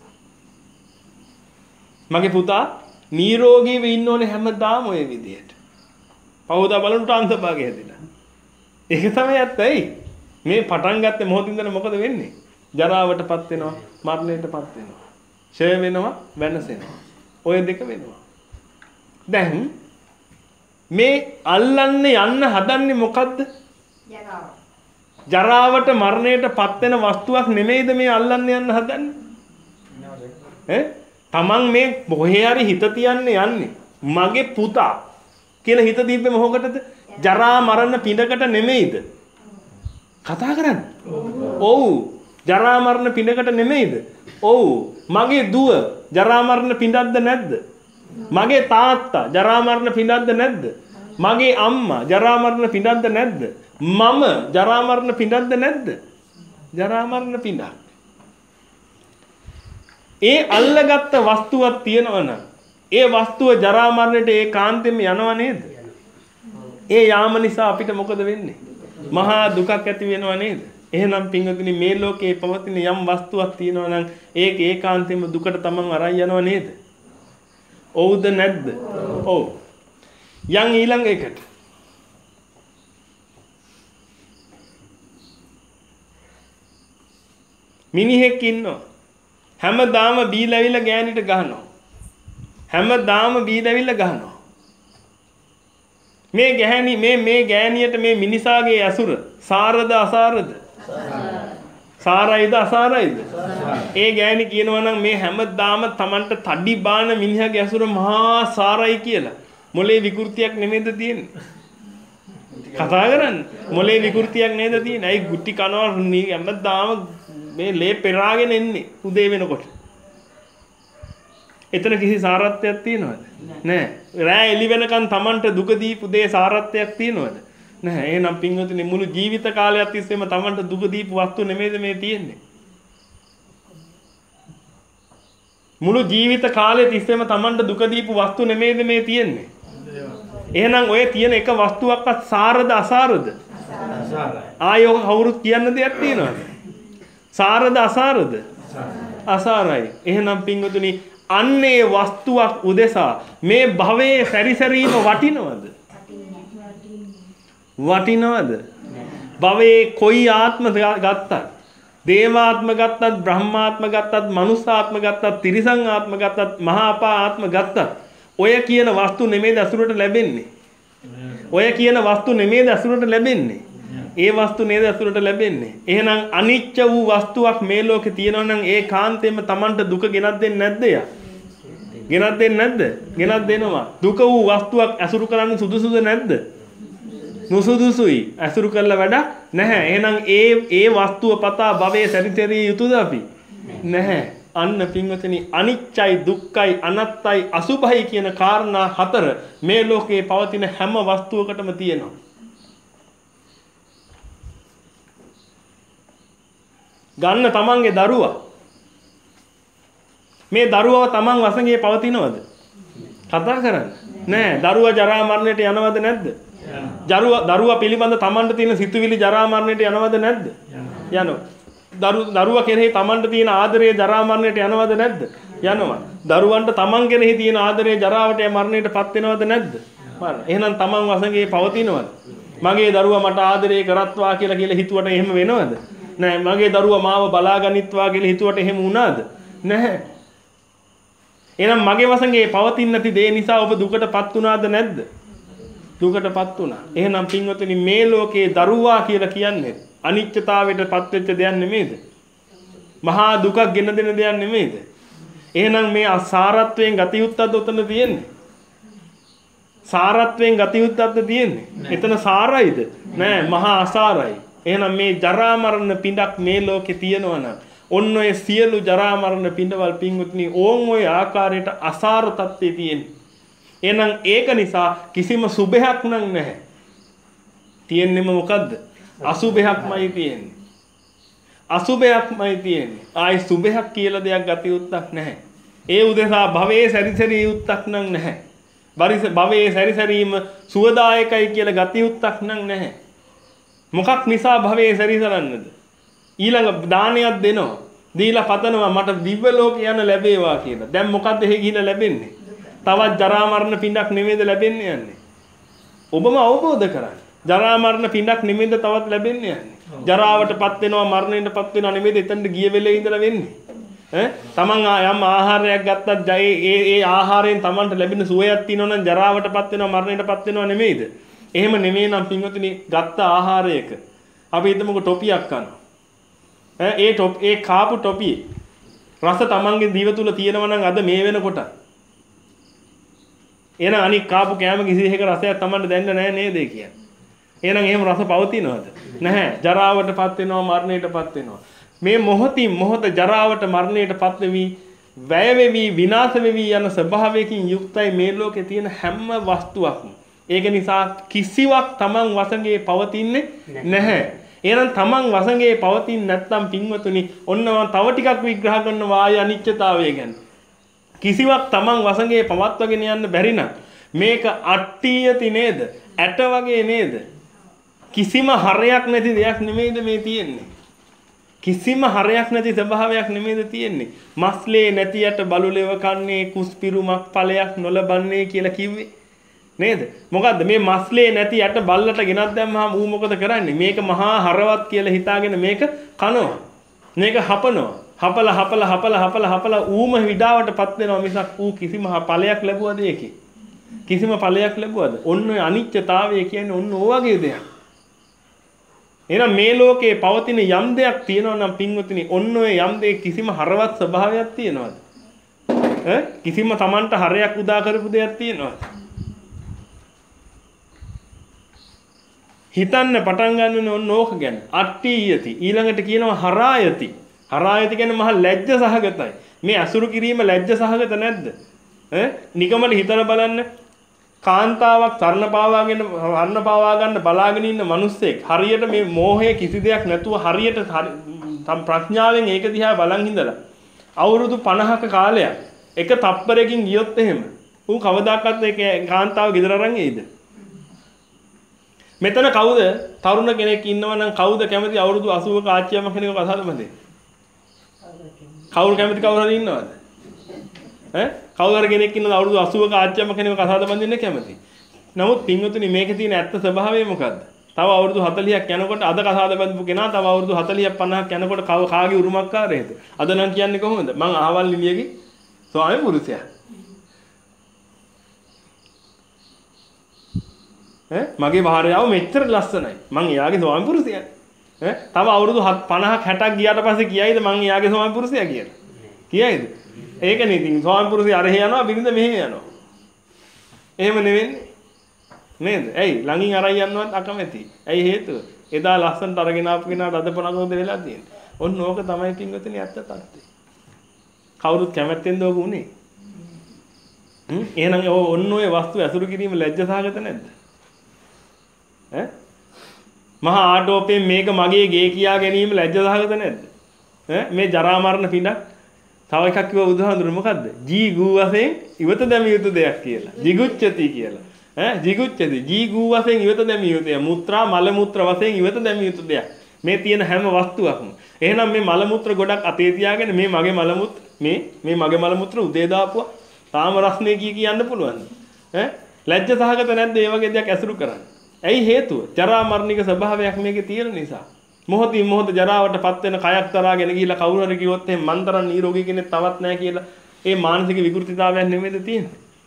මගේ පුතා නිරෝගීව ඉන්න ඕනේ හැමදාම ওই විදිහට. පවුදා බලනට අන්තභාගය හැදිලා. ඒක තමයි ඇත්තයි. මේ පටන් ගත්තේ මොහොතින් ඉඳලා මොකද වෙන්නේ? ජරාවටපත් වෙනවා, මරණයටපත් වෙනවා. ඡය වෙනවා, වෙනසෙනවා. ඔය දෙක වෙනවා. දැන් මේ අල්ලන්න යන්න හදන්නේ මොකද්ද? ජරාව. ජරාවට මරණයටපත් වෙන වස්තුවක් නෙමෙයිද මේ අල්ලන්න යන්න හදන්නේ? ඈ? තමන් මේ මොහේ හරි හිත තියන්නේ යන්නේ. මගේ පුතා කියලා හිත දීපේ මොකකටද? ජරා මරණ පිටකට නෙමෙයිද? කතා කරන්නේ. ඔව්. ජරා මරණ පිටකට නෙමෙයිද? ඔව්. මගේ දුව ජරා මරණ පිටක්ද නැද්ද? මගේ තාත්තා ජරා මරණ පිටක්ද නැද්ද? මගේ අම්මා ජරා මරණ පිටක්ද නැද්ද? මම ජරා මරණ පිටක්ද නැද්ද? ජරා මරණ පිටක්. ඒ අල්ලගත්ත වස්තුවක් තියෙනවා නම් ඒ වස්තුව ජරා මරණයට ඒ කාන්තෙම යනවා නේද? ඒ යාම නිසා අපිට මොකද වෙන්නේ? මහා දුකක් ඇති වෙනව නේද? එහෙනම් පින්වතුනි මේ ලෝකේ පවතින යම් වස්තුවක් තියෙනවා නම් ඒක ඒකාන්තයෙන්ම දුකට තමන් අරන් යනවා නේද? ඔව්ද නැද්ද? ඔව්. යන් ඊළඟ එකට. මිනිහෙක් ඉන්නවා. හැමදාම බීලවිල ගෑනිට ගහනවා. හැමදාම බීලවිල ගහනවා. මේ ගැහණි මේ මේ ගෑණියට මේ මිනිසාගේ ඇසුර සාරද අසාරද? සාරයිද අසාරයිද? ඒ ගෑණි කියනවා නම් මේ හැමදාම Tamanට තඩි බාන මිනිහාගේ ඇසුර මහා සාරයි කියලා. මොලේ විකෘතියක් නෙමෙයිද තියෙන්නේ? කතා කරන්නේ. මොලේ විකෘතියක් නේද තියෙන්නේ? අයි ගුටි කනවා හැමදාම මේ ලේ පෙරාගෙන එන්නේ උදේ වෙනකොට. එතන කිසි සාරත්වයක් තියෙනවද? නැහැ. රෑ එළි වෙනකන් Tamanට දුක දීපු දේ සාරත්වයක් තියෙනවද? නැහැ. එහෙනම් පින්වතුනි මුළු ජීවිත කාලයක් තිස්සේම Tamanට දුක දීපු වස්තු නෙමෙයිද මේ තියෙන්නේ? මුළු ජීවිත කාලය තිස්සේම Tamanට දුක දීපු වස්තු නෙමෙයිද මේ තියෙන්නේ? එහෙනම් ඔය තියෙන එක වස්තුවක්වත් සාරද අසාරද? අසාරයි. ආයෝක කවුරුත් කියන්න දෙයක් තියෙනවද? සාරද අසාරද? අසාරයි. එහෙනම් පින්වතුනි අන්නේ වස්තුවක් උදෙසා මේ භවයේ සැරිසැරීම වටිනවද? වටිනවද? භවයේ කොයි ආත්ම ගත්තත්, දේවාත්ම ගත්තත්, බ්‍රහ්මාත්ම ගත්තත්, මනුස්සාත්ම ගත්තත්, තිරිසං ආත්ම ගත්තත්, මහා අපා ආත්ම ගත්තත් ඔය කියන වස්තු නෙමෙයි දසුරට ලැබෙන්නේ. ඔය කියන වස්තු නෙමෙයි දසුරට ලැබෙන්නේ. ඒ වස්තු නේද අසුරට ලැබෙන්නේ. එහෙනම් අනිත්‍ය වූ වස්තුවක් මේ ලෝකේ තියෙනවා නම් ඒ කාන්තේම Tamanට දුක ගෙනත් දෙන්නේ නැද්ද යා? ගෙනත් දෙන්නේ නැද්ද? ගෙනත් දෙනවා. දුක වූ වස්තුවක් අසුරු කරන්න සුදුසුද නැද්ද? නුසුදුසුයි. අසුරු කළා වැඩක් නැහැ. එහෙනම් ඒ ඒ වස්තුව පතා භවයේ සැරිසැරිය යුතුද අපි? නැහැ. අන්න පින්වතුනි අනිච්චයි දුක්ඛයි අනත්තයි අසුභයි කියන කාරණා හතර මේ ලෝකේ පවතින හැම වස්තුවකටම තියෙනවා. ගන්න තමන්ගේ දරුවා. මේ දරුවව තමන් වසඟේ පවතිනවද? කතා කරන්න. නෑ. දරුවා ජරා මරණයට යනවද නැද්ද? දරුවා දරුවා පිළිබඳ තමන්ට තියෙන සිතුවිලි ජරා මරණයට යනවද නැද්ද? යනවා. දරුවා කෙරෙහි තමන්ට තියෙන ආදරය ජරා මරණයට යනවද නැද්ද? යනවා. දරුවන්ට තමන් කෙරෙහි තියෙන ආදරය ජරාවට මරණයටපත් වෙනවද නැද්ද? මරණ. එහෙනම් තමන් වසඟේ පවතිනවද? මගේ දරුවා මට ආදරය කරත්වා කියලා කියලා හිතුවට එහෙම වෙනවද? නෑ. මගේ දරුවා මාව බලාගනිත්වා කියලා හිතුවට එහෙම වුණාද? නැහැ. එහෙනම් මගේ වසඟේ පවතින නැති දේ නිසා ඔබ දුකටපත් වුණාද නැද්ද? දුකටපත් වුණා. එහෙනම් පින්වතුනි මේ ලෝකේ දරුවා කියලා කියන්නේ අනිත්‍යතාවයටපත් වෙච්ච දෙයක් නෙමෙයිද? මහා දුකක් ගෙන දෙන දෙයක් නෙමෙයිද? එහෙනම් මේ අසාරත්වයෙන් ගතියුත්තක්ද උතන තියෙන්නේ? සාරත්වයෙන් ගතියුත්තක්ද තියෙන්නේ? එතන සාරයිද? නෑ මහා අසාරයි. එහෙනම් මේ ජරා මරණ පිඬක් මේ ලෝකේ තියෙනවා නම් ඔන්න ඔය සියලු ජරා මරණ පිඬවල් පින්වතුනි ඕන් ඔය ආකාරයට අසාර තත්ත්වයේ තියෙන්නේ. එහෙනම් ඒක නිසා කිසිම සුභයක් නම් නැහැ. තියෙන්නේම මොකද්ද? අසුභයක්මයි තියෙන්නේ. අසුභයක්මයි තියෙන්නේ. ආයි සුභයක් කියලා දෙයක් ගතියුත්තක් නැහැ. ඒ උදෙසා භවයේ සැරිසැරිය යුත්තක් නම් නැහැ. භවයේ සැරිසැරීම සුවදායකයි කියලා ගතියුත්තක් නම් නැහැ. මොකක් නිසා භවයේ සැරිසරන්නද? ඊළඟ දානයක් දෙනවා. දීලා පතනවා මට දිව්‍ය ලෝක යන ලැබේවා කියලා. දැන් මොකද්ද එහෙ ගිහිල්ලා ලැබෙන්නේ? තවත් ජරා මරණ පිඬක් නෙමෙයිද ලැබෙන්නේ යන්නේ? ඔබම අවබෝධ කරගන්න. ජරා මරණ පිඬක් නෙමෙයිද තවත් ලැබෙන්නේ යන්නේ? ජරාවටපත් වෙනවා මරණයටපත් වෙනවා නෙමෙයිද එතනට ගිය වෙලේ ඉඳලා වෙන්නේ? ඈ තමන් යම් ආහාරයක් ගත්තත් ඒ ඒ ආහාරයෙන් තමන්ට ලැබෙන සුවයක් තියෙනවා නම් ජරාවටපත් වෙනවා මරණයටපත් වෙනවා නෙමෙයිද? එහෙම නෙමෙයි නම් පින්වතුනි ගත්ත ආහාරයක අපි හිතමුකෝ ටොපියක් කනවා. ඈ ඒ ටොප් ඒ කාපු ටොපියේ රස තමන්ගේ දිව තුල තියෙනවා නම් අද මේ වෙනකොට එහෙනම් අනික කාපු කෑම කිසි එකක රසයක් තමන්ට දැනෙන්නේ නැහැ නේද කියන්නේ. එහෙනම් එහෙම රස පවතිනවද? නැහැ. ජරාවටපත් වෙනවා මරණයටපත් වෙනවා. මේ මොහොතින් මොහොත ජරාවට මරණයටපත් වෙවි වැය වෙවි විනාශ වෙවි යන ස්වභාවයකින් යුක්තයි මේ ලෝකේ තියෙන හැම වස්තුවක්ම. ඒක නිසා කිසිවක් තමන් වශයෙන් පවතින්නේ නැහැ. එහෙනම් තමන් වශයෙන් පවතින්නේ නැත්නම් පින්වතුනි ඔන්න මම තව ටිකක් විග්‍රහ කරනවා ආය අනිත්‍යතාවය ගැන. කිසිවක් තමන් වශයෙන් පවත්වාගෙන යන්න බැරි නම් මේක අට්ටියති නේද? ඇට වගේ නේද? කිසිම හරයක් නැති දෙයක් නෙමෙයිද මේ තියෙන්නේ? කිසිම හරයක් නැති ස්වභාවයක් නෙමෙයිද තියෙන්නේ? මස්ලේ නැති යට බලුලෙව කන්නේ කුස්පිරුමක් ඵලයක් නොලබන්නේ කියලා කිව්වේ නේද? මොකද්ද මේ මස්ලේ නැති යට බල්ලට ගෙනත් දැම්මහම ඌ මොකද කරන්නේ? මේක මහා හරවත් කියලා හිතාගෙන මේක කනවා. මේක හපනවා. හපලා හපලා හපලා හපලා හපලා ඌම විඩාවටපත් වෙනවා මිසක් ඌ කිසිම ඵලයක් ලැබුවද ඒකේ? කිසිම ඵලයක් ලැබුවද? ඔන්න ඔය අනිත්‍යතාවය කියන්නේ ඔන්න ඕ වගේ දෙයක්. එහෙනම් මේ ලෝකේ පවතින යම් දෙයක් තියෙනවා නම් පින්වතුනි ඔන්න ඔය යම් දෙයක කිසිම හරවත් ස්වභාවයක් තියෙනවද? ඈ කිසිම Tamanට හරයක් උදා කරපු දෙයක් තියෙනවද? හිතන්න පටන් ගන්න ඕන ඕක ගැන. අට්ඨියති ඊළඟට කියනවා හරායති. හරායති කියන්නේ මහ ලැජ්ජ සහගතයි. මේ අසුරු කිරීම ලැජ්ජ සහගත නැද්ද? ඈ නිකමල හිතලා බලන්න. කාන්තාවක් සරණ පාවාගෙන වර්ණ පාවා ගන්න බලාගෙන ඉන්න මිනිස්සෙක් හරියට මේ මෝහය කිසි දෙයක් නැතුව හරියට ප්‍රඥාවෙන් ඒක දිහා බලන් ඉඳලා අවුරුදු පනහක කාලයක් එක තප්පරයකින් ගියොත් එහෙම ඌ කවදාකවත් ඒ කාන්තාව ගෙදර අරන් එයිද? මෙතන කවුද තරුණ කෙනෙක් ඉන්නවා නම් කවුද කැමති අවුරුදු අසූවක ආච්චියම කෙනෙක්ව කතාද මැදේ? කවුරු කැමති කවුරු හරි ඉන්නවද? ඈ කවුරු හරි කෙනෙක් ඉන්නවද අවුරුදු අසූවක ආච්චියම කෙනෙක්ව කතාද බඳින්න කැමති? නමුත් පින්වතුනි මේකේ තියෙන ඇත්ත ස්වභාවය මොකද්ද? තව අවුරුදු හතලිහක් යනකොට අද කතාද බඳපු කෙනා තව අවුරුදු හතලිහක් පනහක් යනකොට කාගේ උරුමකාරයද? අද නම් කියන්නේ කොහොමද? මං අහවල් නිලියගේ ස්වාමි පුරුෂයා. ඈ මගේ භාර්යාව මෙච්චර ලස්සනයි. මං එයාගේ ස්වාමි පුරුෂයා. ඈ තව අවුරුදු පනහක් හැටක් ගියාට පස්සේ කියයිද මං එයාගේ ස්වාමි පුරුෂයා කියලා? කියයිද? ඒකනේ ඉතින් ස්වාමි පුරුෂයා අරහෙ යනවා බිරිඳ මෙහෙ යනවා. එහෙම නෙවෙන්නේ. නේද? ඇයි ළඟින් අරන් යන්නවත් අකමැති. ඇයි හේතුව? එදා ලස්සනට අරගෙන ආපු කෙනාට අද පොණකොන්ද වෙලා තියෙන්නේ. ඔන්න ඕක තමයි පින්වතුනි ඇත්ත තත්ත්වය. කවුරුත් කැමැත්තෙන්ද ඕක උනේ? හ්ම් එහෙනම් ඔන්න ඔය වස්තු ඇසුරු කිරීම ලැජ්ජාසහගත නැද්ද? ඈ මහා ආටෝපයෙන් මේක මගේ ගේ කියා ගැනීම ලැජ්ජාසහගත නැද්ද? ඈ මේ ජරා මරණ පිඬක් තව එකක් කිව්ව බුදුහාඳුරු මොකද්ද? ජී ගූ වශයෙන් ඉවත දැමිය යුතු දෙයක් කියලා. jigucchati කියලා. ඈ jigucchati ජී ගූ වශයෙන් ඉවත දැමිය යුතුය. මුත්‍රා මල මුත්‍ර වශයෙන් ඉවත දැමිය යුතු දෙයක්. මේ තියෙන හැම වස්තුවක්ම. එහෙනම් මේ මල මුත්‍ර ගොඩක් අතේ තියාගෙන මේ මගේ මල මුත්‍ර මේ මේ මගේ මල මුත්‍ර උදේ දාපුවා. තාම රස්නේ කිය කියන්න පුළුවන්. ඈ ලැජ්ජාසහගත නැද්ද මේ වගේ දෙයක් ඇසුරු කරන්නේ? ඇයි හේතුව? ජරා මරණික ස්වභාවයක් මේකේ තියෙන නිසා. මොහොතින් මොහොත ජරාවටපත් වෙන කයක් තරාගෙන ගිහිල්ලා කවුරු හරි කිව්වොත් එහෙනම් මන් තරම් නිරෝගී කෙනෙක් තවත් නැහැ කියලා ඒ මානසික විකෘතිතාවයක් නෙමෙයිද තියෙන්නේ?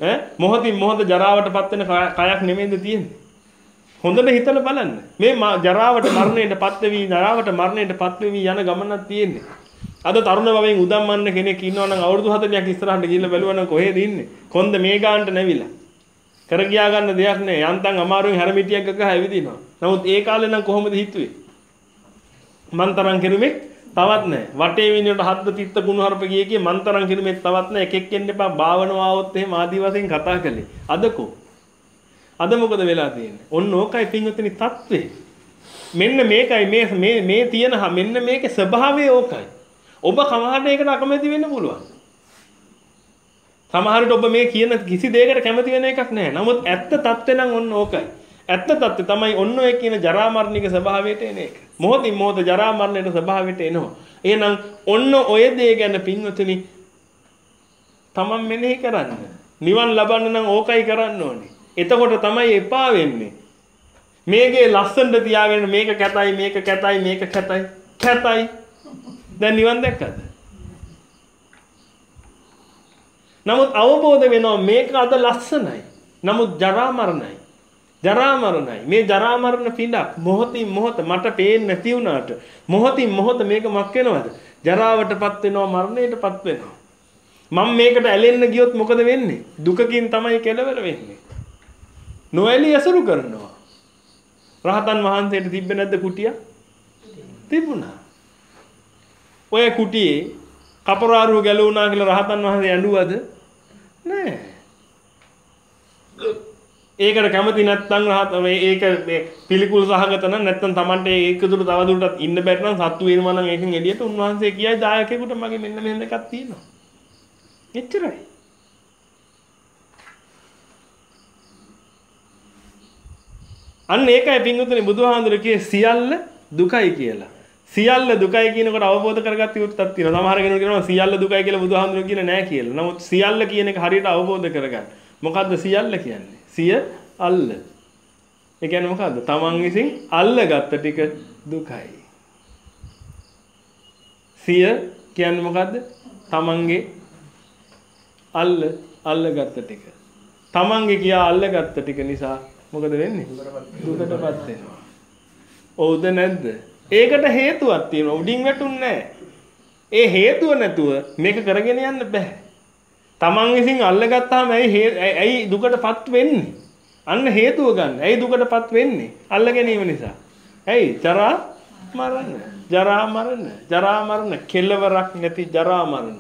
ඈ මොහොතින් මොහොත ජරාවටපත් වෙන කයක් නෙමෙයිද තියෙන්නේ? හොඳට හිතලා බලන්න. මේ ජරාවට මරණයටපත් වෙවි ජරාවට මරණයටපත් වෙවි යන ගමනක් තියෙන්නේ. අද තරුණ භවයෙන් උදම්මන්න කෙනෙක් ඉන්නවා නම් අවුරුදු හතලියක් ඉස්සරහට ගිහිල්ලා බැලුවා නම් කොහෙද ඉන්නේ? කොන්ද මේ ගානට නැවිලා. කර ගියා ගන්න දෙයක් නෑ. යන්තම් අමාරුවෙන් හැරමිටියක් ගහ ඇවිදිනවා. නමුත් ඒ කාලේ නම් කොහොමද හිතුවේ? මන්තරම් කිරුමේ තවත් නෑ. වටේ විනියට හද්ද තිත්ත කුණු හරප ගියේ කිය මන්තරම් කිරුමේ තවත් නෑ. එකෙක් එන්න එපා භාවනාව આવොත් එහෙම ආදි වශයෙන් කතා කළේ. අදකෝ අද මොකද වෙලා තියෙන්නේ? ඔන්න ඕකයි පින්වතුනි තත්ත්වේ. මෙන්න මේකයි මේ මේ මේ තියෙන මෙන්න මේකේ ස්වභාවය ඕකයි. ඔබ කමහරට ඒකට අකමැති වෙන්න පුළුවන්. සමහරට ඔබ මේ කියන කිසි දෙයකට කැමති වෙන එකක් නැහැ. නමුත් ඇත්ත தත්ත්වය නම් ඔන්න ඕකයි. ඇත්ත தත්ත්වය තමයි ඔන්න ඔය කියන ජරා මරණික ස්වභාවයට එන එක. මොහොතින් මොහොත ජරා මරණයට ස්වභාවයට එනවා. එහෙනම් ඔන්න ඔය දේ ගැන පින්වතුනි තමන් මෙනෙහි කරන්න. නිවන් ලබන්න නම් ඕකයි කරන්න ඕනේ. එතකොට තමයි එපා වෙන්නේ. මේකේ ලස්සනට තියාගෙන මේක කැතයි මේක කැතයි මේක කැතයි කැතයි. දැන් නිවන් දැක්කද? නමුත් අවබෝධ වෙනවා මේක අද ලස්සනයි. නමුත් ජරා මරණයි. ජරා මරණයි. මේ ජරා මරණ පිටක් මොහොතින් මොහොත මට පේන්නේ නැති වුණාට මොහොතින් මොහොත මේක මක් වෙනවද? ජරාවටපත් වෙනවා මරණයටපත් වෙනවා. මම මේකට ඇලෙන්න ගියොත් මොකද වෙන්නේ? දුකකින් තමයි කෙලවර වෙන්නේ. නොඇලී අසුරු කරනවා. රහතන් වහන්සේට තිබ්බේ නැද්ද කුටිය? තිබුණා. ඔය කුටියේ කපරාරුව ගැලුණා කියලා රහතන් වහන්සේ ඇඬුවද? නෑ. ඒකට කැමති නැත්නම් රහත මේ ඒක මේ පිළිකුල් සහගත නම් නැත්නම් Tamante ඒක දුර තව දුරටත් ඉන්න බැරි නම් සත්තු වෙනවා නම් ඒකෙන් එළියට උන්වහන්සේ කියයි දායකයෙකුට මගේ මෙන්න මෙහෙම එකක් තියෙනවා. එච්චරයි. අන්න ඒකයි පින්වතුනි බුදුහාඳුර කියේ සියල්ල දුකයි කියලා. සියල්ල දුකයි කියනකොට අවබෝධ කරගත්ත යුත්තක් තියෙනවා. සමහර කෙනෙක් කියනවා සියල්ල දුකයි කියලා බුදුහාඳුර කියන නෑ කියලා. නමුත් සියල්ල කියන එක හරියට අවබෝධ කරගන්න. මොකද්ද සියල්ල කියන්නේ? සිය අල්ල. ඒ කියන්නේ මොකද්ද? තමන් විසින් අල්ලගත්ත ටික දුකයි. සිය කියන්නේ මොකද්ද? තමන්ගේ අල්ල අල්ලගත්ත ටික. තමන්ගේ කියා අල්ලගත්ත ටික නිසා මොකද වෙන්නේ? දුකටපත් වෙනවා. ඔව්ද නැද්ද? ඒකට හේතුවක් තියෙනවා. උඩින් වැටුන්නේ නැහැ. ඒ හේතුව නැතුව මේක කරගෙන යන්න බෑ. තමන් විසින් අල්ලගත්තාම ඇයි ඇයි දුකටපත් වෙන්නේ? අන්න හේතුව ගන්න. ඇයි දුකටපත් වෙන්නේ? අල්ල ගැනීම නිසා. ඇයි? ජරා මරණ. ජරා මරණ. ජරා මරණ කෙලවරක් නැති ජරා මරණ.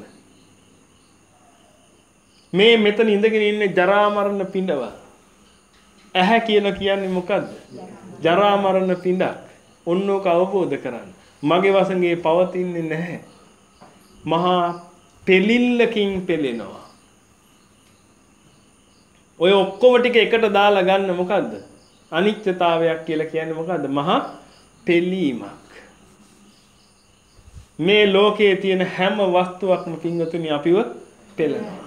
මේ මෙතන ඉඳගෙන ඉන්නේ ජරා මරණ පිඬව. ඇහැ කියලා කියන්නේ මොකද්ද? ජරා මරණ පිඬක්. ඔන්නෝක අවබෝධ කරගන්න. මගේ වසඟේ පවතින්නේ නැහැ. මහා පෙලිල්ලකින් පෙලෙනවා. ඔය ඔක්කොම ටික එකට දාලා ගන්න මොකද්ද? අනිත්‍යතාවයක් කියලා කියන්නේ මොකද්ද? මහා පෙලීමක්. මේ ලෝකයේ තියෙන හැම වස්තුවක්ම පින්වතුනි අපිව පෙලනවා.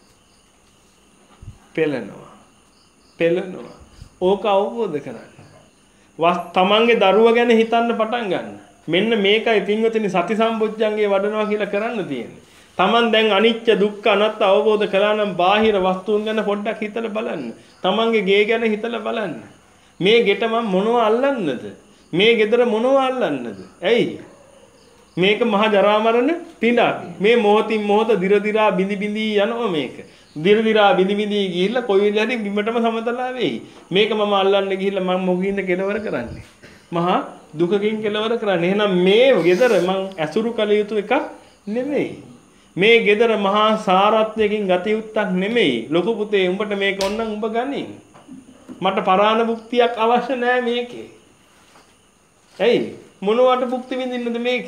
පෙලනවා. පෙලනවා. ඕක අවබෝධ කරගන්න. වස් තමන්ගේ දරුවා ගැන හිතන්න පටන් ගන්න. මෙන්න මේකයි පින්වතුනි සති සම්බොජ්ජංගේ වඩනවා කියලා කරන්න තියෙන්නේ. තමන් දැන් අනිත්‍ය දුක්ඛ අනාත්ම අවබෝධ කළා නම් බාහිර වස්තුන් ගැන පොඩ්ඩක් හිතලා බලන්න. තමන්ගේ ගේ ගැන හිතලා බලන්න. මේ ගෙට මම මොනව අල්ලන්නද? මේ ගෙදර මොනව අල්ලන්නද? ඇයි? මේක මහා ජරා මරණ පිඬක්. මේ මොහොතින් මොහොත දිර දිරා බිඳි බිඳි යනවා මේක. දිර දිරා බිඳි බිඳි ගිහිල්ලා කොයි වෙලාවෙදී බිමටම සමතලා වෙයි. මේක මම අල්ලන්න ගිහිල්ලා මම මොකින්ද කෙලවර කරන්නේ? මහා දුකකින් කෙලවර කරන්නේ. එහෙනම් මේ ගෙදර මං ඇසුරු කළ යුතු එකක් නෙමෙයි. මේ ගෙදර මහා සාරත්වයකින් ගත යුත්තක් නෙමෙයි. ලොකු පුතේ උඹට මේක ඕනනම් උඹ ගනින්. මට පරාණ භුක්තියක් අවශ්‍ය නැහැ මේකේ. ඇයි? මොනවට භුක්ති විඳින්නද මේක?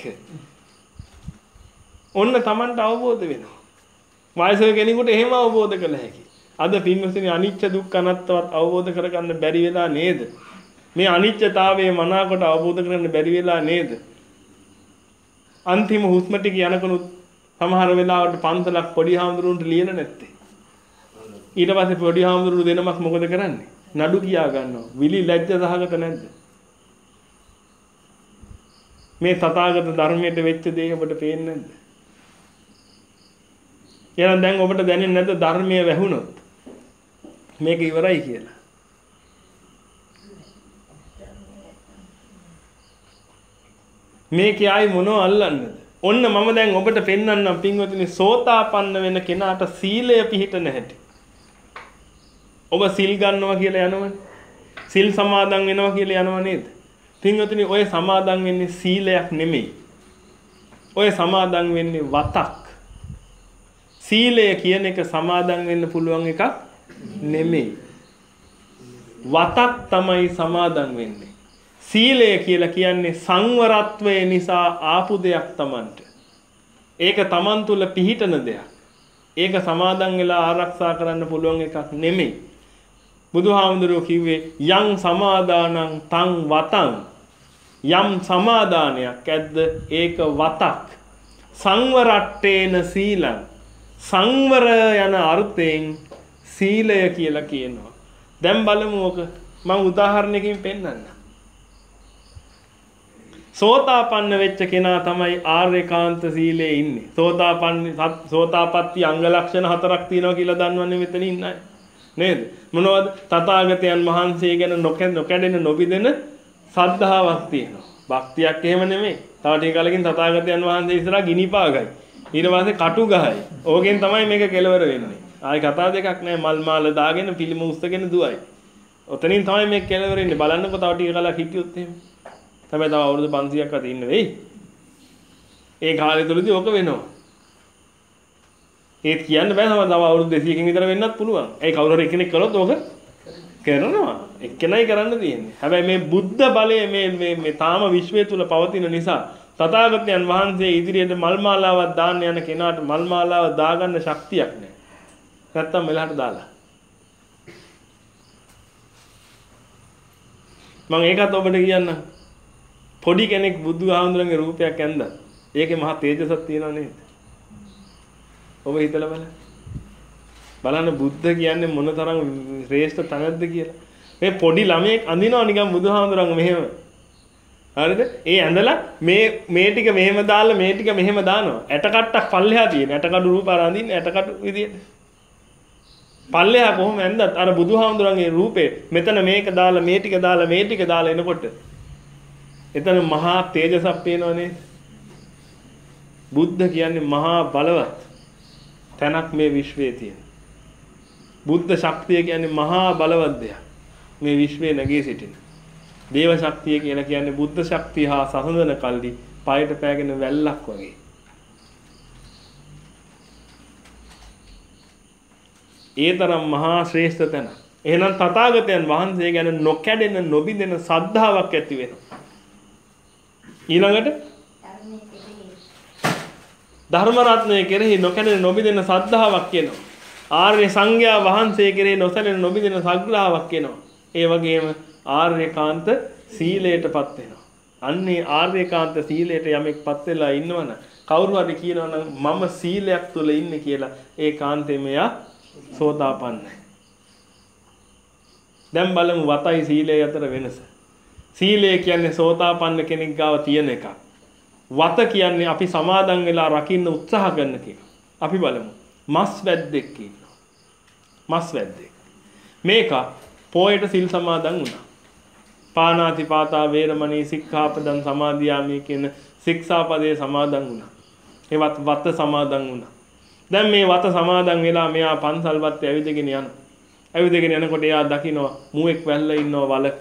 ඔන්න Tamanට අවබෝධ වෙනවා. වයසක කෙනෙකුට එහෙම අවබෝධ කළ හැකියි. අද පින්වතුනි අනිත්‍ය දුක්ඛ අනාත්මවත් අවබෝධ කරගන්න බැරි වෙලා නේද? මේ අනිත්‍යතාවයේ මනාකොට අවබෝධ කරගන්න බැරි වෙලා නේද? අන්තිම හුස්ම ටික යනකනුත් සමහර වෙලාවට පන්සලක් පොඩි හාමුදුරුවන්ට ලියලා නැත්තේ. ඊට පස්සේ පොඩි හාමුදුරුවෝ දෙනමක් මොකද කරන්නේ? නඩු කියා ගන්නවා. විලි ලැජ්ජ සහගත නැද්ද? මේ තථාගත ධර්මයට වෙච්ච දේ ඔබට පේන්නේ නැද්ද? එහෙනම් දැන් ඔබට දැනෙන්නේ නැද්ද ධර්මයේ වැහුනොත් මේක ඉවරයි කියලා. මේකේ ආයි මොනව අල්ලන්නද? ඔන්න මම දැන් ඔබට පෙන්වන්නම් පින්වතුනි සෝතාපන්න වෙන කෙනාට සීලය පිහිටන හැටි. ඔබ සිල් ගන්නවා කියලා යනවනේ. සිල් සමාදන් වෙනවා කියලා යනව නේද? පින්වතුනි ඔය සමාදන් වෙන්නේ සීලයක් නෙමෙයි. ඔය සමාදන් වෙන්නේ වතක්. සීලය කියන එක සමාදන් වෙන්න පුළුවන් එකක් නෙමෙයි. වතක් තමයි සමාදන් වෙන්නේ. සීලය කියලා කියන්නේ සංවරත්වය නිසා ආපු දෙයක් Tamanට. ඒක Taman තුල පිහිටන දෙයක්. ඒක සමාදන් වෙලා ආරක්ෂා කරන්න පුළුවන් එකක් නෙමෙයි. බුදුහාමුදුරුවෝ කිව්වේ යං සමාදානං තං වතං. යම් සමාදානයක් ඇද්ද ඒක වතක්. සංවරට්ඨේන සීලං. සංවර යන අර්ථයෙන් සීලය කියලා කියනවා. දැන් බලමු ඔක මම උදාහරණයකින් පෙන්නන්නම්. සෝතාපන්න වෙච්ච කෙනා තමයි ආර්යකාන්ත සීලයේ ඉන්නේ. සෝතාපන්න සෝතාපට්ටි අංග ලක්ෂණ හතරක් තියෙනවා කියලා දන්නවන්නේ මෙතන ඉන්න අය. නේද? මොනවද? තථාගතයන් වහන්සේ ගැන නොකැඩෙන නොබිදෙන සද්ධාාවක් තියෙනවා. භක්තියක් එහෙම නෙමෙයි. තව ටික කාලෙකින් තථාගතයන් වහන්සේ ඉස්සරහා ගිනිපාගයි. ඊට පස්සේ කටු ගහයි. ඕකෙන් තමයි මේක කෙලවර වෙන්නේ. ආයි කතා දෙකක් නැහැ. මල් මාල දාගෙන පිළිම උස්සගෙන දුවයි. ඔතනින් තමයි මේක කෙලවර වෙන්නේ. බලන්නකෝ තව ටික කාලයක් හිටියොත් එහෙම. තමයි තව අවුරුදු පන්සීයක්වත් ඉන්න වෙයි. ඒ කාලය තුලදී ඕක වෙනවා. ඒත් කියන්න බෑ තමයි තව අවුරුදු දෙසීයකින් විතර වෙන්නත් පුළුවන්. ඒ කවුරු හරි කෙනෙක් කළොත් ඕක කරනවා. එක්කෙනයි කරන්න තියෙන්නේ. හැබැයි මේ බුද්ධ බලය මේ මේ මේ තාම විශ්වය තුල පවතින නිසා තථාගතයන් වහන්සේ ඉදිරියට මල් මාලාවක් දාන්න යන කෙනාට මල් මාලාව දාගන්න ශක්තියක් නැහැ. නැත්තම් මෙලහට දාලා. මම ඒකත් ඔබට කියන්නම්. පොඩි කෙනෙක් බුදුහාමුදුරන්ගේ රූපයක් ඇඳලා ඒකේ මහා තේජසක් තියෙනව නේද? ඔබ හිතලා බලන්න. බලන්න බුද්ධ කියන්නේ මොනතරම් ශ්‍රේෂ්ඨ තැනක්ද කියලා. මේ පොඩි ළමයෙක් අඳිනවා නිකන් බුදුහාමුදුරන් මෙහෙම. හරිද? ඒ ඇඳලා මේ මේ ටික මෙහෙම දාලා මේ ටික මෙහෙම දානවා. ඇටකට්ටක් පල්ලෙහා තියෙන. ඇටකඩු රූප අර අඳින්නේ ඇටකඩු විදියට. පල්ලෙහා කොහොම ඇඳත් අර බුදුහාමුදුරන්ගේ රූපේ මෙතන මේක දාලා මේ ටික දාලා මේ ටික දාලා එනකොට එතන මහා තේජසක් පේනවනේ. බුද්ධ කියන්නේ මහා බලවත් තැනක් මේ විශ්වයේ තියෙන. බුද්ධ ශක්තිය කියන්නේ මහා බලවත් දෙයක්. මේ විශ්වයේ නැගී සිටින. දේව ශක්තිය කියලා කියන්නේ බුද්ධ ශක්තිය හා සසඳන කල්ලි පයට පෑගෙන වැල්ලක් වගේ. ඒ තරම් මහා ශ්‍රේෂ්ඨ තැන. එහෙනම් තථාගතයන් වහන්සේ ගැන නොකැඩෙන නොබිඳෙන සද්ධාාවක් ඇති වෙනවා. ඊළඟට ධර්ම රත්නයේ කෙරෙහි නොකැඩෙන නොබිඳෙන සද්ධාාවක් කියනවා. ආර්ය සංඝයා වහන්සේ කෙරෙහි නොසැලෙන නොබිඳෙන සග්‍රාවක් කියනවා. ඒ වගේම ආර්යකාන්ත සීලයටපත් වෙනවා. අන්නේ ආර්යකාන්ත සීලයට යමෙක්පත් වෙලා ඉන්නවනම් කවුරු හරි කියනවනම් මම සීලයක් තුල ඉන්නේ කියලා ඒ කාන්තේ මෙයා සෝතාපන්නයි. දැන් බලමු වතයි සීලය අතර වෙනස. සීලය කියන්නේ සෝතාපන්න කෙනෙක් ගාව තියෙන එකක්. වත කියන්නේ අපි සමාදන් වෙලා රකින්න උත්සාහ කරන කෙනෙක්. අපි බලමු. මස් වැද්දෙක් ඉන්නවා. මස් වැද්දෙක්. මේක පොයට සිල් සමාදන් වුණා. පානාති පාතා වේරමණී සික්ඛාපදං සමාදියාමි කියන ශික්ෂාපදයේ සමාදන් වුණා. ඒවත් වත සමාදන් වුණා. දැන් මේ වත සමාදන් වෙලා මෙයා පන්සල් වත්තේ ඇවිදගෙන යනවා. ඇවිදගෙන යනකොට එයා දකිනවා මුවෙක් වැල්ලා ඉන්නවා වලක.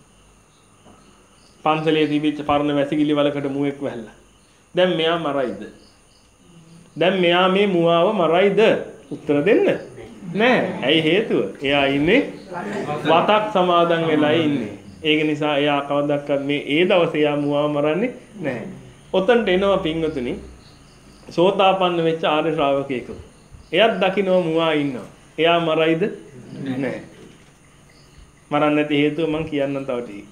පන්සලේ තිබිච්ච පරණ වැසිකිලි වලකට මුවෙක් වැල්ලා. දැන් මෙයා මරයිද? දැන් මෙයා මේ මුවාව මරයිද? උත්තර දෙන්න. නෑ. ඇයි හේතුව? එයා ඉන්නේ වතක් සමාදන් වෙලා ඉන්නේ. ඒක නිසා එයා කවදාවත් මේ ඒ දවසේ එයා මුවාව මරන්නේ නැහැ. ඔතනට එනවා පින්වතුනි සෝතාපන්න වෙච්ච ආර්ය ශ්‍රාවකයෙක්. එයාත් දකින්නවා මුවා ඉන්නවා. එයා මරයිද? නැහැ. මරන්නේ නැති හේතුව මම කියන්නම් තව ටිකක්.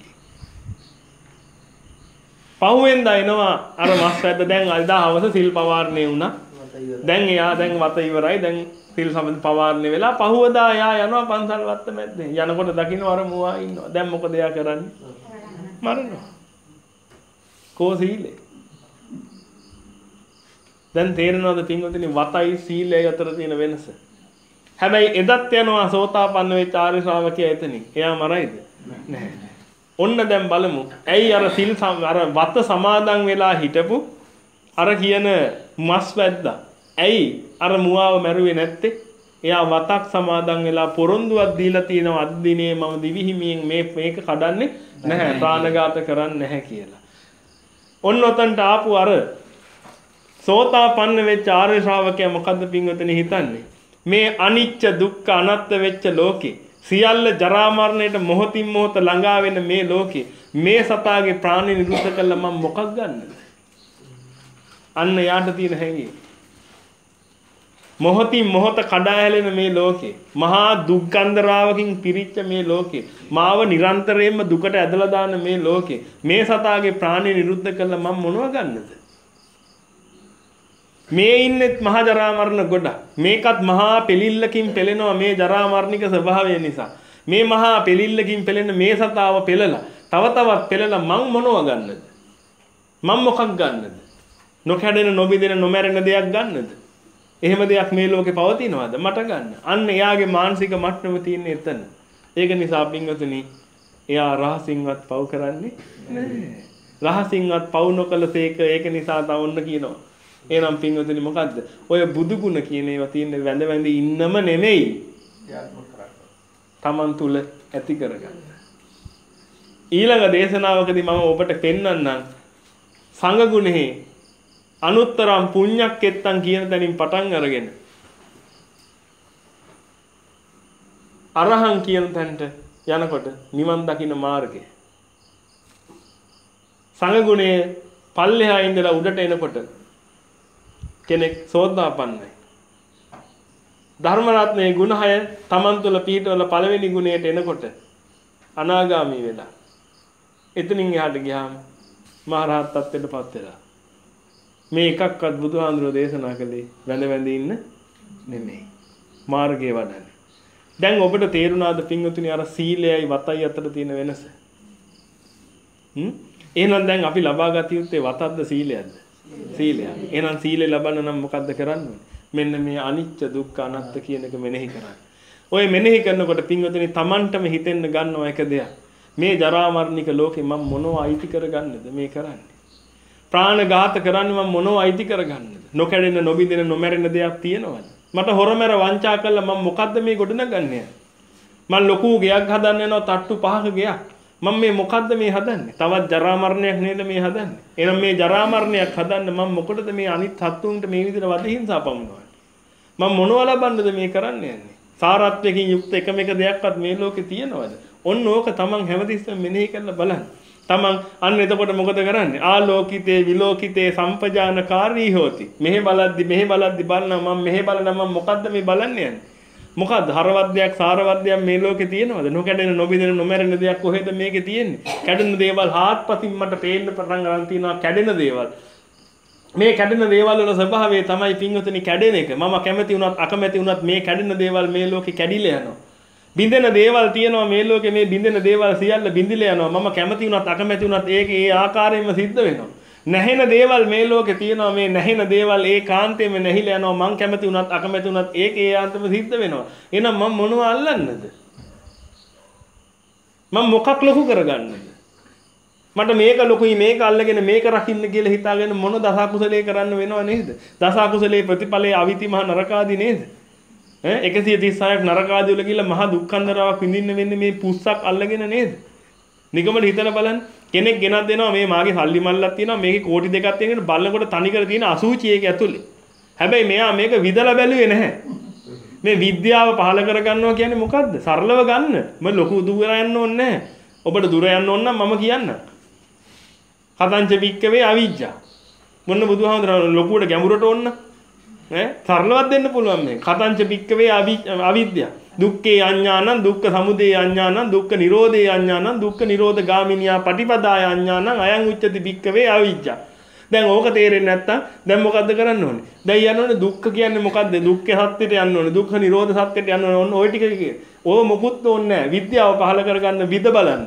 පහුවෙන්ද එනවා අර මස් වැද්ද දැන් අල්දා හවස සිල් පවාරණය වුණා. දැන් එයා දැන් වත ඉවරයි. දැන් සිල් සම්බන්ධ පවාරණය වෙලා පහුවදා එයා යනවා පන්සල් වත්ත මැද්දේ. යනකොට දකින්නවා අර මුවා ඉන්නවා. දැන් මොකද එයා කරන්නේ? මරනවා. කෝ සීලේ. දැන් තේරෙනවද පින්වතුනි වතයි සීලය අතර තියෙන වෙනස? හැබැයි එදත් යනවා සෝතාපන්න වෙච්ච ආර්ය ශ්‍රාවකයා එතනින්. එයා මරයිද? නැහැ. ඔන්න දැන් බලමු. ඇයි අර සිල් අර වත සමාදන් වෙලා හිටපු අර කියන මස් වැද්දා. ඇයි අර මුවාව මැරුවේ නැත්තේ? එයා වතක් සමාදන් වෙලා පොරොන්දුවක් දීලා තියෙනවා අද දිනේ මම දිවිහිමියෙන් මේ මේක කඩන්නේ නැහැ. ප්‍රාණඝාත කරන්නේ නැහැ කියලා. ඔන්න ඔතනට ආපු අර සෝතාපන්න වෙච්ච ආර්ය ශ්‍රාවකයා මොකද්ද පින්වතුනි හිතන්නේ? මේ අනිච්ච දුක්ඛ අනාත්ම වෙච්ච ලෝකේ සියල්ල ජරා මරණයට මොහොතින් මොහොත ළඟා වෙන මේ ලෝකේ මේ සතාගේ ප්‍රාණ නිරුද්ධ කළා මම මොකක් ගන්නද? අන්න යාට තියෙන හැඟීම. මොහොතින් මොහොත කඩා හැලෙන මේ ලෝකේ මහා දුක්ඛන්දරාවකින් පිරිච්ච මේ ලෝකේ මාව නිරන්තරයෙන්ම දුකට ඇදලා දාන මේ ලෝකේ මේ සතාගේ ප්‍රාණ නිරුද්ධ කළා මම මොනව ගන්නද? මේ ඉන්නෙත් මහා ජරා මරණ ගොඩ. මේකත් මහා පෙලිල්ලකින් පෙලෙනවා මේ ජරා මරණික ස්වභාවය නිසා. මේ මහා පෙලිල්ලකින් පෙලෙන මේ සතාව පෙලලා තව තවත් පෙලලා මං මොනව ගන්නද? මං මොකක් ගන්නද? නොකැඩෙන නොබිදෙන නොමැරෙන දෙයක් ගන්නද? එහෙම දෙයක් මේ ලෝකේ පවතිනවද? මට ගන්න. අන්න එයාගේ මානසික මට්ටම තියෙන්නේ එතන. ඒක නිසා පින්වතුනි එයා රහසින්වත් පව් කරන්නේ නැහැ. රහසින්වත් පව් නොකලසේක ඒක නිසා තවන්න කියනවා. එහෙනම් පින්වතුනි මොකද්ද? ඔය බුදු ගුණ කියන ඒවා තියෙන්නේ වැඳ වැඳ ඉන්නම නෙමෙයි. තමන් තුල ඇති කරගන්න. ඊළඟ දේශනාවකදී මම ඔබට පෙන්වන්නම් සංඝ ගුණෙහි අනුත්තරම් පුඤ්ඤක්කෙත්තං කියන තැනින් පටන් අරගෙන අරහං කියන තැනට යනකොට නිවන් දකින්න මාර්ගය. සංඝ ගුණයේ පල්ලෙහා ඉඳලා උඩට එනකොට කෙනෙක් සෝතාපන්නයි. ධර්ම රත්නයේ ගුණ හය තමන් තුළ පිහිටවල පළවෙනි ගුණයට එනකොට අනාගාමී වෙලා. එතනින් එහාට ගියාම මහරහත් ත්වයටපත් වෙලා. මේ එකක්වත් බුදුහාඳුරෝ දේශනා කළේ වැඳ වැඳ ඉන්න නෙමෙයි. මාර්ගයේ වඩන්නේ. දැන් ඔබට තේරුණාද පින්වතුනි අර සීලයයි වතයි අතර තියෙන වෙනස? හ්ම්? එහෙනම් දැන් අපි ලබා ගත යුත්තේ වතක්ද සීලයක්ද? සීලයක්. එහෙනම් සීලය ලබන්න නම් මොකද්ද කරන්න ඕනේ? මෙන්න මේ අනිච්ච දුක්ඛ අනාත්ම කියන එක මෙනෙහි කරන්න. ඔය මෙනෙහි කරනකොට පින්වතුනි Tamanටම හිතෙන්න ගන්නවා එක දෙයක්. මේ ජරා මරණික ලෝකේ මම මොනව අයිති කරගන්නද මේ කරන්නේ? ප්‍රාණඝාත කරන්නේ මම මොනව අයිති කරගන්නද? නොකැඩෙන නොබිඳෙන නොමැරෙන දෙයක් තියනවද? මට හොරමැර වංචා කළා මම මොකද්ද මේ ගොඩනගන්නේ? මම ලොකු ගයක් හදන්න යනවා තට්ටු පහක ගයක්. මම මේ මොකද්ද මේ හදන්නේ? තවත් ජරා මරණයක් නේද මේ හදන්නේ? එහෙනම් මේ ජරා මරණයක් හදන්න මම මොකටද මේ අනිත් සත්තුන්ට මේ විදිහට වද හිංසා පමුණවන්නේ? මම මොනව ලබන්නද මේ කරන්නේ යන්නේ? සාරත්වයෙන් යුක්ත එකම එක දෙයක්වත් මේ ලෝකේ තියනවද? ඔන්න ඕක තමන් හැමතිස්සෙම මෙනෙහි කරලා බලන්න. තමන් අන්න එතකොට මොකද කරන්නේ? ආලෝකිතේ විලෝකිතේ සම්පජානකාරී හෝති. මෙහෙ බලද්දි මෙහෙ බලද්දි බලනවා මම මෙහෙ බලනවා මම මොකද්ද මේ බලන්නේ යන්නේ? මොකද්ද හරවද්දයක් සාරවද්දයක් මේ ලෝකේ තියෙනවද? නොකැඩෙන නොබිඳෙන නොමැරෙන දෙයක් කොහෙද මේකේ තියෙන්නේ? කැඩෙන දේවල් හාත්පසින් මට පේන්න පටන් ගන්න තියෙනවා කැඩෙන දේවල්. මේ කැඩෙන දේවල් වල ස්වභාවය තමයි පින්වතුනි කැඩෙන එක. මම කැමති වුණත් අකමැති වුණත් මේ කැඩෙන දේවල් මේ ලෝකේ කැඩිලා යනවා. බින්දෙන දේවල් තියෙනවා මේ ලෝකේ මේ බින්දෙන දේවල් සියල්ල බින්දිලා යනවා. මම කැමති වුණත් අකමැති වුණත් ඒක ඒ ආකාරයෙන්ම සිද්ධ වෙනවා. නැහෙන දේවල් මේ ලෝකේ තියෙනවා මේ නැහෙන දේවල් ඒකාන්තයෙන්ම නැහිලා යනවා. මම කැමති වුණත් අකමැති වුණත් ඒක ඒ ආන්තම සිද්ධ වෙනවා. එහෙනම් මම මොනව අල්ලන්නද? මම මොකක් ලොකු කරගන්නද? මට මේක ලොකුයි මේක අල්ලගෙන මේක රකින්න කියලා හිතාගෙන මොන දස කුසලයේ කරන්න වෙනව නේද? දස කුසලයේ ප්‍රතිඵලයේ අවිති මහ නරකාදී නේද? ඈ එකසිය තිස් හයක් නරකාදී වල ගිහලා මහ දුක්ඛන්දරාවක් විඳින්න වෙන්නේ මේ පුස්සක් අල්ලගෙන නේද? නිකමල හිතලා බලන්න කෙනෙක් ගෙනත් දෙනවා මේ මාගේ සල්ලි මල්ලක් තියෙනවා මේකේ කෝටි දෙකක් තියෙන බලනකොට තනි කර තියෙන අසුචි ඒක ඇතුලේ. හැබැයි මෙයා මේක විදලා බැලුවේ නැහැ. මේ විද්‍යාව පහල කරගන්නවා කියන්නේ මොකද්ද? සරලව ගන්න. මම ලොකු දුර යන්න ඕනේ නැහැ. ඔබට දුර යන්න ඕන නම් මම කියන්නම්. කතංච වික්කවේ අවිජ්ජා. මොන්න බුදුහාමුදුරුවෝ ලොකුවට ගැඹුරට ඕන ඈ සරලවත් දෙන්න පුළුවන් මේ. කතංච වික්කවේ අවිද්‍යා. දුක්ඛේ අඥානං දුක්ඛ සමුදය අඥානං දුක්ඛ නිරෝධේ අඥානං දුක්ඛ නිරෝධ ගාමිනියා පටිපදාය අඥානං අයං උච්චති වික්කවේ අවිජ්ජා. දැන් ඕක තේරෙන්නේ නැත්තම් දැන් මොකද්ද කරන්න ඕනේ? දැන් යන්න ඕනේ දුක්ඛ කියන්නේ මොකද්ද? දුක්ඛ සත්‍යෙට යන්න ඕනේ. දුක්ඛ නිරෝධ සත්‍යෙට යන්න ඕනේ. ඔන්න ওই ටික කියේ. ඕව මොකුත් ඕනේ නැහැ. විද්‍යාව පහල කරගන්න විද බලන්න.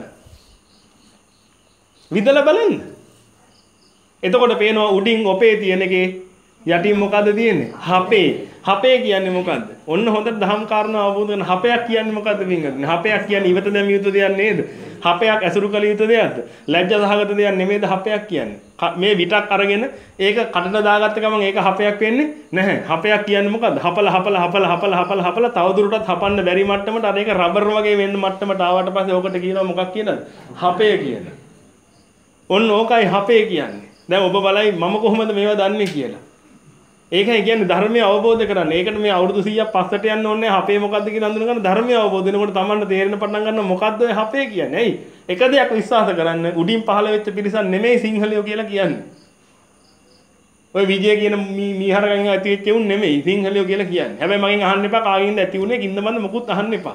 විදලා බලන්න. එතකොට පේනවා උඩින් ඔපේ තියෙන එකේ යටින් මොකද්ද තියෙන්නේ? හපේ. හපේ කියන්නේ මොකද්ද? ඔන්න හොඳට දහම් කාරණා අවබෝධ කරගන්න. හපයක් කියන්නේ මොකද්ද පින්වත්නි? හපයක් කියන්නේ ඉවත දැමිය යුතු දෙයක් නේද? හපයක් ඇසුරු කළ යුතු දෙයක්ද? ලැජ්ජා සහගත දෙයක් නෙමෙයිද හපයක් කියන්නේ? මේ විටක් අරගෙන ඒක කටට දාගත්ත ගමන් ඒක හපයක් වෙන්නේ නැහැ. හපයක් කියන්නේ මොකද්ද? හපල හපල හපල හපල හපල හපල තවදුරටත් හපන්න බැරි මට්ටමට අර ඒක රබර් වගේ වෙන්න මට්ටමට ආවට පස්සේ ඕකට කියනවා මොකක් කියලාද? හපය කියලා. ඔන්න ඕකයි හපේ කියන්නේ. දැන් ඔබ බලයි මම කොහොමද මේවා දන්නේ කියලා. ඒකයි කියන්නේ ධර්මය අවබෝධ කරගන්න. ඒකට මේ අවුරුදු සීයක් පස්සට යන්න ඕනේ හපේ මොකද්ද කියලා හඳුන ගන්න ධර්මය අවබෝධ වෙනකොට Tamanට තේරෙන පටන් ගන්නවා මොකද්ද ඔය හපේ කියන්නේ. ඇයි? එක දෙයක් විශ්වාස කරන්න උඩින් පහළ වෙච්ච පිරිසක් නෙමෙයි සිංහලයෝ කියලා කියන්නේ. ඔය විජය කියන මීහරගෙන් ඇති වෙච්ච උන් නෙමෙයි සිංහලයෝ කියලා කියන්නේ. හැබැයි මගෙන් අහන්න එපා කාගෙන්ද ඇති උනේ කින්දමන්ද මොකුත් අහන්න එපා.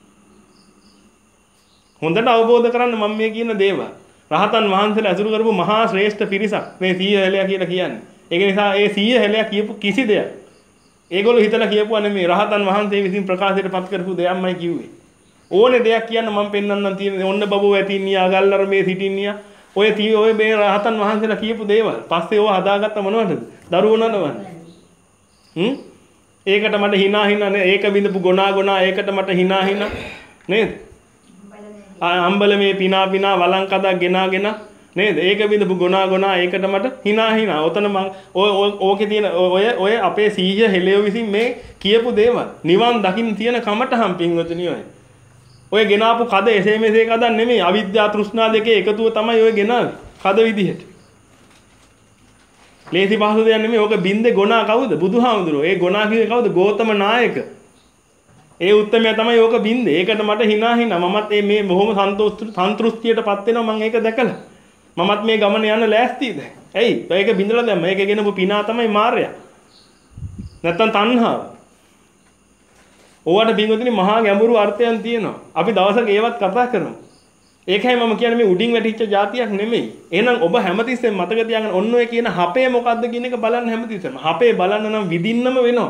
හොඳට අවබෝධ කරන්න මම මේ කියන දේවල්. රහතන් වහන්සේලා අසුරු කරපු මහා ශ්‍රේෂ්ඨ පිරිසක් මේ සීය හෙළයා කියලා කියන්නේ. ඒක නිසා ඒ සීය හෙළයා කියපු කිසි දෙයක් ඒගොල්ලෝ හිතලා කියපුවා නෙමෙයි රහතන් වහන්සේ විසින් ප්‍රකාශයට පත් කරපු දෙයක්මයි කිව්වේ. ඕනේ දෙයක් කියන්න මම පෙන්වන්නම් තියෙන්නේ ඔන්න බබෝ ඇතින්නියා ගල්ලර මේ සිටින්නියා ඔය තී ඔය මේ රහතන් වහන්සේලා කියපු දේවල්. පස්සේ ඕව හදාගත්ත මොනවටද? දරුවෝ නනවන්නේ. හ්ම්? ඒකට මට hina hina නේ ඒක බින්දපු ගොනා ගොනා ඒකට මට hina hina නේද? අම්බලමේ පිනා පිනා වලංකදක් ගෙනාගෙන නේද? ඒක බින්දපු ගොනා ගොනා ඒකට මට hina hina. ඔතන මං ඔය ඕකේ තියෙන ඔය ඔය අපේ සීය හෙළයෝ විසින් මේ කියපු දේවල්. නිවන් දකින්න තියෙන කමටහම් පින්වතුනි ඔය. ඔය ගෙනාපු කද එසේ මෙසේ කදක් නෙමෙයි. අවිද්‍යා තෘෂ්ණා දෙකේ එකතුව තමයි ඔය ගෙනාවේ. කද විදිහට. ලේසි පහසු දෙයක් නෙමෙයි. ඕක බින්දේ ගොනා කවුද? බුදුහාමුදුරුවෝ. ඒ ගොනා කිව්වේ කවුද? ගෞතම නායක. ඒ උත්තරමයා තමයි ඕක බින්දේ. ඒකට මට hina hina. මමත් මේ බොහොම සන්තුෂ්ටියටපත් වෙනවා මම ඒක දැකලා. මමත් මේ ගමන යන්න ලෑස්තියි දැන්. ඇයි? ඒක බින්දලා දැම්ම. ඒක ගෙනපු පිනා තමයි මාර්යා. නැත්තම් තණ්හාව. ඕවට බින්දුතුනි මහා ගැඹුරු අර්ථයන් තියෙනවා. අපි දවසක ඒවත් කතා කරමු. ඒකයි මම කියන්නේ මේ උඩින් වැටිච්ච જાතියක් නෙමෙයි. එහෙනම් ඔබ හැමතිස්සෙම මතක තියාගන්න ඔන්න ඔය කියන හපේ මොකද්ද කියන එක බලන්න හැමතිස්සෙම. හපේ බලන්න නම් විදින්නම වෙනවා.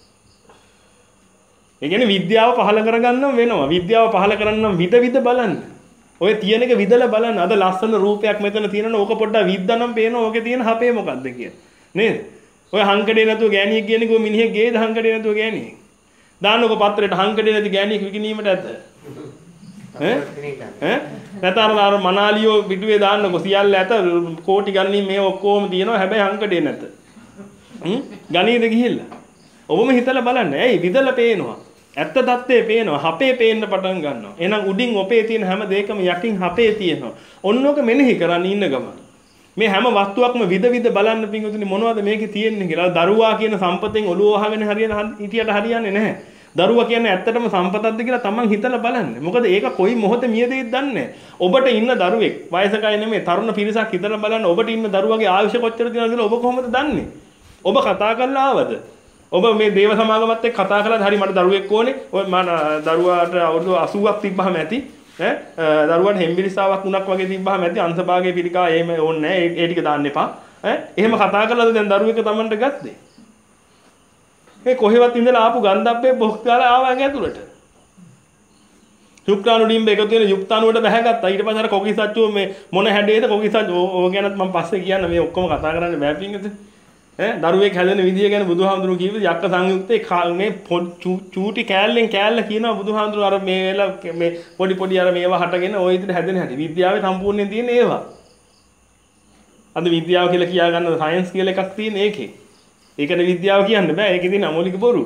ඒ කියන්නේ විද්‍යාව පහල කරගන්නම වෙනවා. විද්‍යාව පහල කරන්න නම් විද විද බලන්න. ඔය තියෙන එක විදලා බලන්න. අද ලස්සන රූපයක් මෙතන තියෙනවා. ඕක පොඩ්ඩක් විද්දානම් පේනවා. ඕකේ තියෙන හපේ මොකද්ද කියලා. නේද? ඔය හංකඩේ නැතුව ගෑණියෙක් කියන්නේ කො මිනිහෙක් ගේද හංකඩේ නැතුව ගෑණියෙක්. දාන්නකො පත්‍රයට හංකඩේ නැති ගෑණියෙක් විකිනීමට ඇත. ඈ? ඈ? නැතර අර මනාලියෝ පිටුවේ දාන්නකො සියල්ල ඇත කෝටි ගණනින් මේ ඔක්කොම තියෙනවා. හැබැයි හංකඩේ නැත. හ්ම්? ගණීද ගිහිල්ලා. ඔබම හිතලා බලන්න. ඇයි විදලා පේනවා. ඇත්ත தත්ත්වේ පේනවා. හපේ පේන්න පටන් ගන්නවා. එහෙනම් උඩින් ඔපේ තියෙන හැම දෙයකම යටින් හපේ තියෙනවා. ඔන්නෝක මෙනෙහි කරන් ඉන්න ගම. මේ හැම වස්තුවක්ම විද විද බලන්න පිංගුතුනි මොනවද මේකේ තියෙන්නේ කියලා. දරුවා කියන සම්පතෙන් ඔළුව වහගෙන හරියන හිටියට හරියන්නේ නැහැ. දරුවා කියන්නේ ඇත්තටම සම්පතක්ද කියලා තමන් හිතලා බලන්න. මොකද ඒක කොයි මොහොතේ මිය දෙයිද දන්නේ නැහැ. ඔබට ඉන්න දරුවෙක් වයසකයි නෙමෙයි තරුණ පිරිසක් හිතලා බලන්න. ඔබට ඉන්න දරුවගේ ආයුෂ කොච්චර තියෙනවද කියලා ඔබ කොහොමද දන්නේ? ඔබ කතා කරලා ආවද? ඔබ මේ දේව සමාගමත් එක්ක කතා කළාද? හරි මට දරුවෙක් ඕනේ. ඔය මම දරුවාට අවුරුදු අසූවක් තිබ්බහම ඇති. ඈ දරුවාට හෙම්බිරිස්සාවක් උණක් වගේ තිබ්බහම ඇති. අංශභාගයේ පිළිකා එහෙම ඕනේ නැහැ. ඒ ටික දාන්න එපා. ඈ එහෙම කතා කළාද දැන් දරුවෙක් Tamanට ගත්තේ? මේ කොහෙවත් ඉඳලා ආපු ගන්ධබ්බේ බොක්ස් ගාලා ආවා ඇතුළට. ශුක්‍රාණු ඩිම්බ එකතු වෙන යුක්තාණුවට බැහැගත්තා. ඊට පස්සේ අර කොකිසච්චෝ මේ මොන හැඩේද කොකිසච්චෝ ඕක ගැනත් මම පස්සේ කියන්න මේ ඔක්කොම කතා කරන්න බෑ පින්ගද? ඈ දරුවෙක් හැදෙන විදිය ගැන බුදුහාමුදුරුවෝ කිව්වේ යක්ක සංයුක්තේ මේ චූටි කෑල්ලෙන් කෑල්ල කියනවා බුදුහාමුදුරුවෝ අර මේ වෙලා මේ පොඩි පොඩි අර මේවා හටගෙන ওই විදිහට හැදෙන හැටි. විද්‍යාවේ සම්පූර්ණයෙන් තියෙන ඒවා. අද විද්‍යාව කියලා කියා ගන්න සයන්ස් කියලා එකක් තියෙන ඒකේ. ඒකට විද්‍යාව කියන්න බෑ. ඒකේ තියෙන අමෝලික බොරු.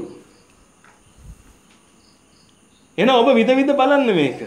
එහෙනම් ඔබ විද විද බලන්න මේක.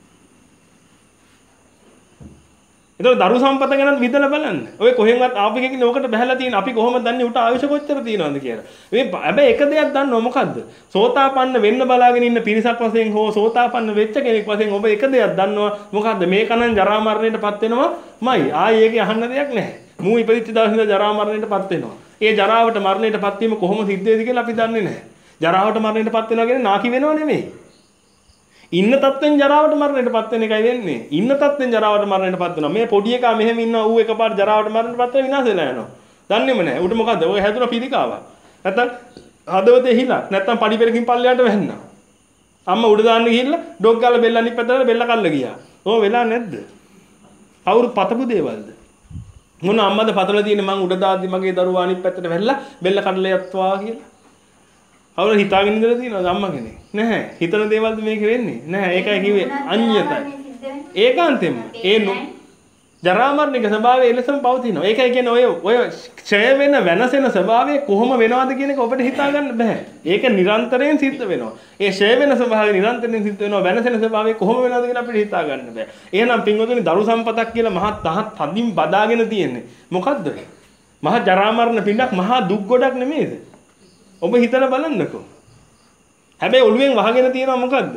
ඒතර දරු සම්පත ගැන විදලා බලන්න. ඔය කොහෙන්වත් ආපු එකකින් ඕකට බහැලා තියෙන අපි කොහොමද දන්නේ උට ආයුෂ කොච්චර තියෙනවද කියලා. මේ හැබැයි එක දෙයක් දන්නව මොකද්ද? සෝතාපන්න වෙන්න බලාගෙන ඉන්න පිරිසක් වශයෙන් හෝ සෝතාපන්න වෙච්ච කෙනෙක් වශයෙන් ඔබ එක දෙයක් දන්නව මොකද්ද? මේකනම් ජරා මරණයටපත් වෙනවමයි. ආයේ ඒකේ අහන්න දෙයක් නැහැ. මූ ඉපදිච්ච දවසේ ඉඳලා ජරා මරණයටපත් වෙනවා. ඒ ජරාවට මරණයටපත් වීම කොහොම සිද්ධ වෙයිද කියලා අපි දන්නේ නැහැ. ජරාවට මරණයටපත් වෙනවා කියන්නේ නාකි වෙනව නෙමෙයි. ඉන්න තත්ත්වෙන් ජරාවට මරණයටපත් වෙන එකයි වෙන්නේ. ඉන්න තත්ත්වෙන් ජරාවට මරණයටපත් වෙනවා. මේ පොඩි එකා මෙහෙම ඉන්නවා ඌ එකපාරට ජරාවට මරණයටපත් වෙලා විනාශ වෙලා යනවා. දන්නේම නැහැ. උට මොකද්ද? ඔය හැදුන පිළිකාවක්. නැත්තම් හදවතේ හිලා. නැත්තම් පඩි පෙරකින් පල්ලයට වැන්නා. අම්මා උඩ දාන්න ගිහිල්ලා ඩොග් ගාලා බෙල්ල අනිත් පැත්තට බෙල්ල කල්ල ගියා. ඕව වෙලා නැද්ද? කවුරු පතපු දේවල්ද? මොන අම්මද පතල තියෙන්නේ මං උඩ දාද්දි මගේ දරුවා අනිත් පැත්තට වැල්ලා බෙල්ල කඩලා යත්වා කියලා. කවුරු හිතාගෙන ඉඳලා තියෙනවද අම්මා කෙනෙක්? නැහැ. හිතන දේවල්ද මේක වෙන්නේ? නැහැ. ඒකයි කිව්වේ අඤ්ඤතයි. ඒකාන්තෙම ඒ ජරා මරණික ස්වභාවය එලෙසම පවතිනවා. ඒකයි කියන්නේ ඔය ඔය ක්ෂය වෙන වෙනසෙන ස්වභාවය කොහොම වෙනවද කියන එක ඔබට හිතා ගන්න බෑ. ඒක නිරන්තරයෙන් සිද්ධ වෙනවා. ඒ ක්ෂය වෙන ස්වභාවය නිරන්තරයෙන් සිද්ධ වෙනවා. වෙනසෙන ස්වභාවය කොහොම වෙනවද කියලා අපිට හිතා ගන්න බෑ. එහෙනම් පින්වතුනි දරු සම්පතක් කියලා මහා තහත් තදින් බදාගෙන තියෙන්නේ. මොකද්ද? මහා ජරා මරණ පිටක් මහා දුක් ගොඩක් නෙමෙයිද? ඔබ හිතලා බලන්නකෝ. හැබැයි ඔළුවෙන් වහගෙන තියෙනවා මොකද්ද?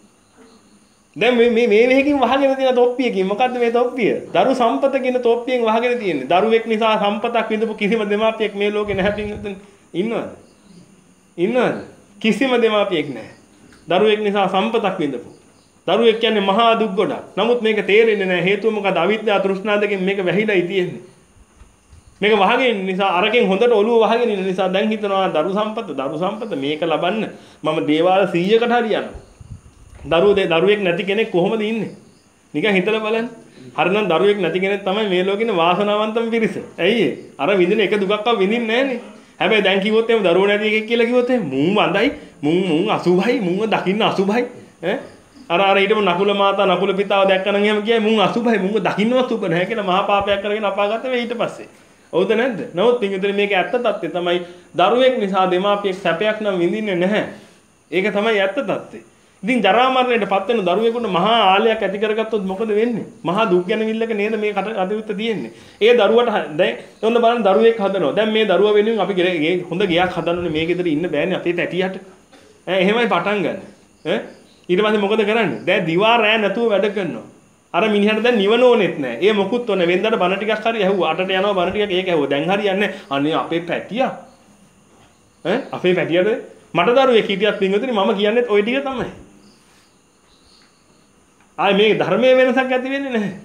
දැන් මේ මේ මේ වෙහකින් වහගෙන තියෙන තොප්පියකින් මොකද්ද මේ තොප්පිය? දරු සම්පත කියන තොප්පියෙන් වහගෙන තියෙන්නේ. දරුවෙක් නිසා සම්පතක් විඳපු කිසිම දෙමාපියෙක් මේ ලෝකේ නැහැ පින්වතුනි. ඉන්නවද? ඉන්නවද? කිසිම දෙමාපියෙක් නැහැ. දරුවෙක් නිසා සම්පතක් විඳපු. දරුවෙක් කියන්නේ මහා දුක් ගොඩක්. නමුත් මේක තේරෙන්නේ නැහැ. හේතුව මොකද? අවිද්‍යාව තෘෂ්ණා දෙකෙන් මේක වැහිලායි තියෙන්නේ. මේක වහගෙන නිසා අරකින් හොඳට ඔළුව වහගෙන ඉන්න නිසා දැන් හිතනවා දරු සම්පත දරු සම්පත මේක ලබන්න මම දේවාල සීයකට හරියනවා. දරුවෝ දෙ දරුවෙක් නැති කෙනෙක් කොහොමද ඉන්නේ? නිකන් හිතලා බලන්න. හරිනම් දරුවෙක් නැති කෙනෙක් තමයි මේ ලෝකේ ඉන්න වාසනාවන්තම පිරිස. ඇයි ඒ? අර විඳින එක දුකක්වත් විඳින්නේ නැහනේ. හැබැයි දැන් කිව්වොත් එහෙම දරුවෝ නැති එකෙක් කියලා කිව්වොත් එහෙම මුන් වඳයි, මුන් මුන් අසුභයි, මුන්ව දකින්න අසුභයි. ඈ අර අර ඊටම නකුල මාතා නකුල පිතාව දැක්කනම් එහෙම කියයි මුන් අසුභයි, මුන්ව දකින්නවත් සුභ නැහැ කියලා මහා පාපයක් කරගෙන අපාගත වෙයි ඊට පස්සේ. හවුද නැද්ද? නමුත් පින්විතනේ මේක ඇත්ත தත්ත්වය තමයි දරුවෙක් නිසා දෙමාපියෙක් සැපයක් නම් විඳින්නේ නැහැ. ඒක තමයි ඇත්ත தත්ත්වය. ඉතින් ජරා මරණයට පත් වෙන දරුවෙකුට මහා ආලයක් ඇති කරගත්තොත් මොකද වෙන්නේ? මහා දුක් ගැනවිල්ලක නේද මේ කටයුත්ත තියෙන්නේ. ඒ දරුවට දැන් ඔන්න බලන්න දරුවෙක් හදනවා. දැන් මේ දරුවා වෙනුවෙන් අපි හොඳ ගයක් හදන්නනේ මේ ගෙදර ඉන්න බෑනේ අපේ පැටියට. ඈ එහෙමයි පටන් ගන්න. ඈ ඊට පස්සේ මොකද කරන්නේ? දැන් දිවා රෑ නැතුව වැඩ කරනවා. අර මිනිහට දැන් නිවන ඕනෙත් නැහැ. ඒ මොකුත් ඕනේ. වෙන්දට බණ ටිකක් හරි ඇහුවා. අටට යනවා බණ ටිකක් ඒක ඇහුවා. දැන් හරියන්නේ අනේ අපේ පැටියා. ඈ අපේ පැටියට මට දරුවෙක් හිටියත් පින්වතුනි මම කියන්නේත් ওই ටික තමයි. ආයි මේ ධර්මයේ වෙනසක් ඇති වෙන්නේ නැහැ.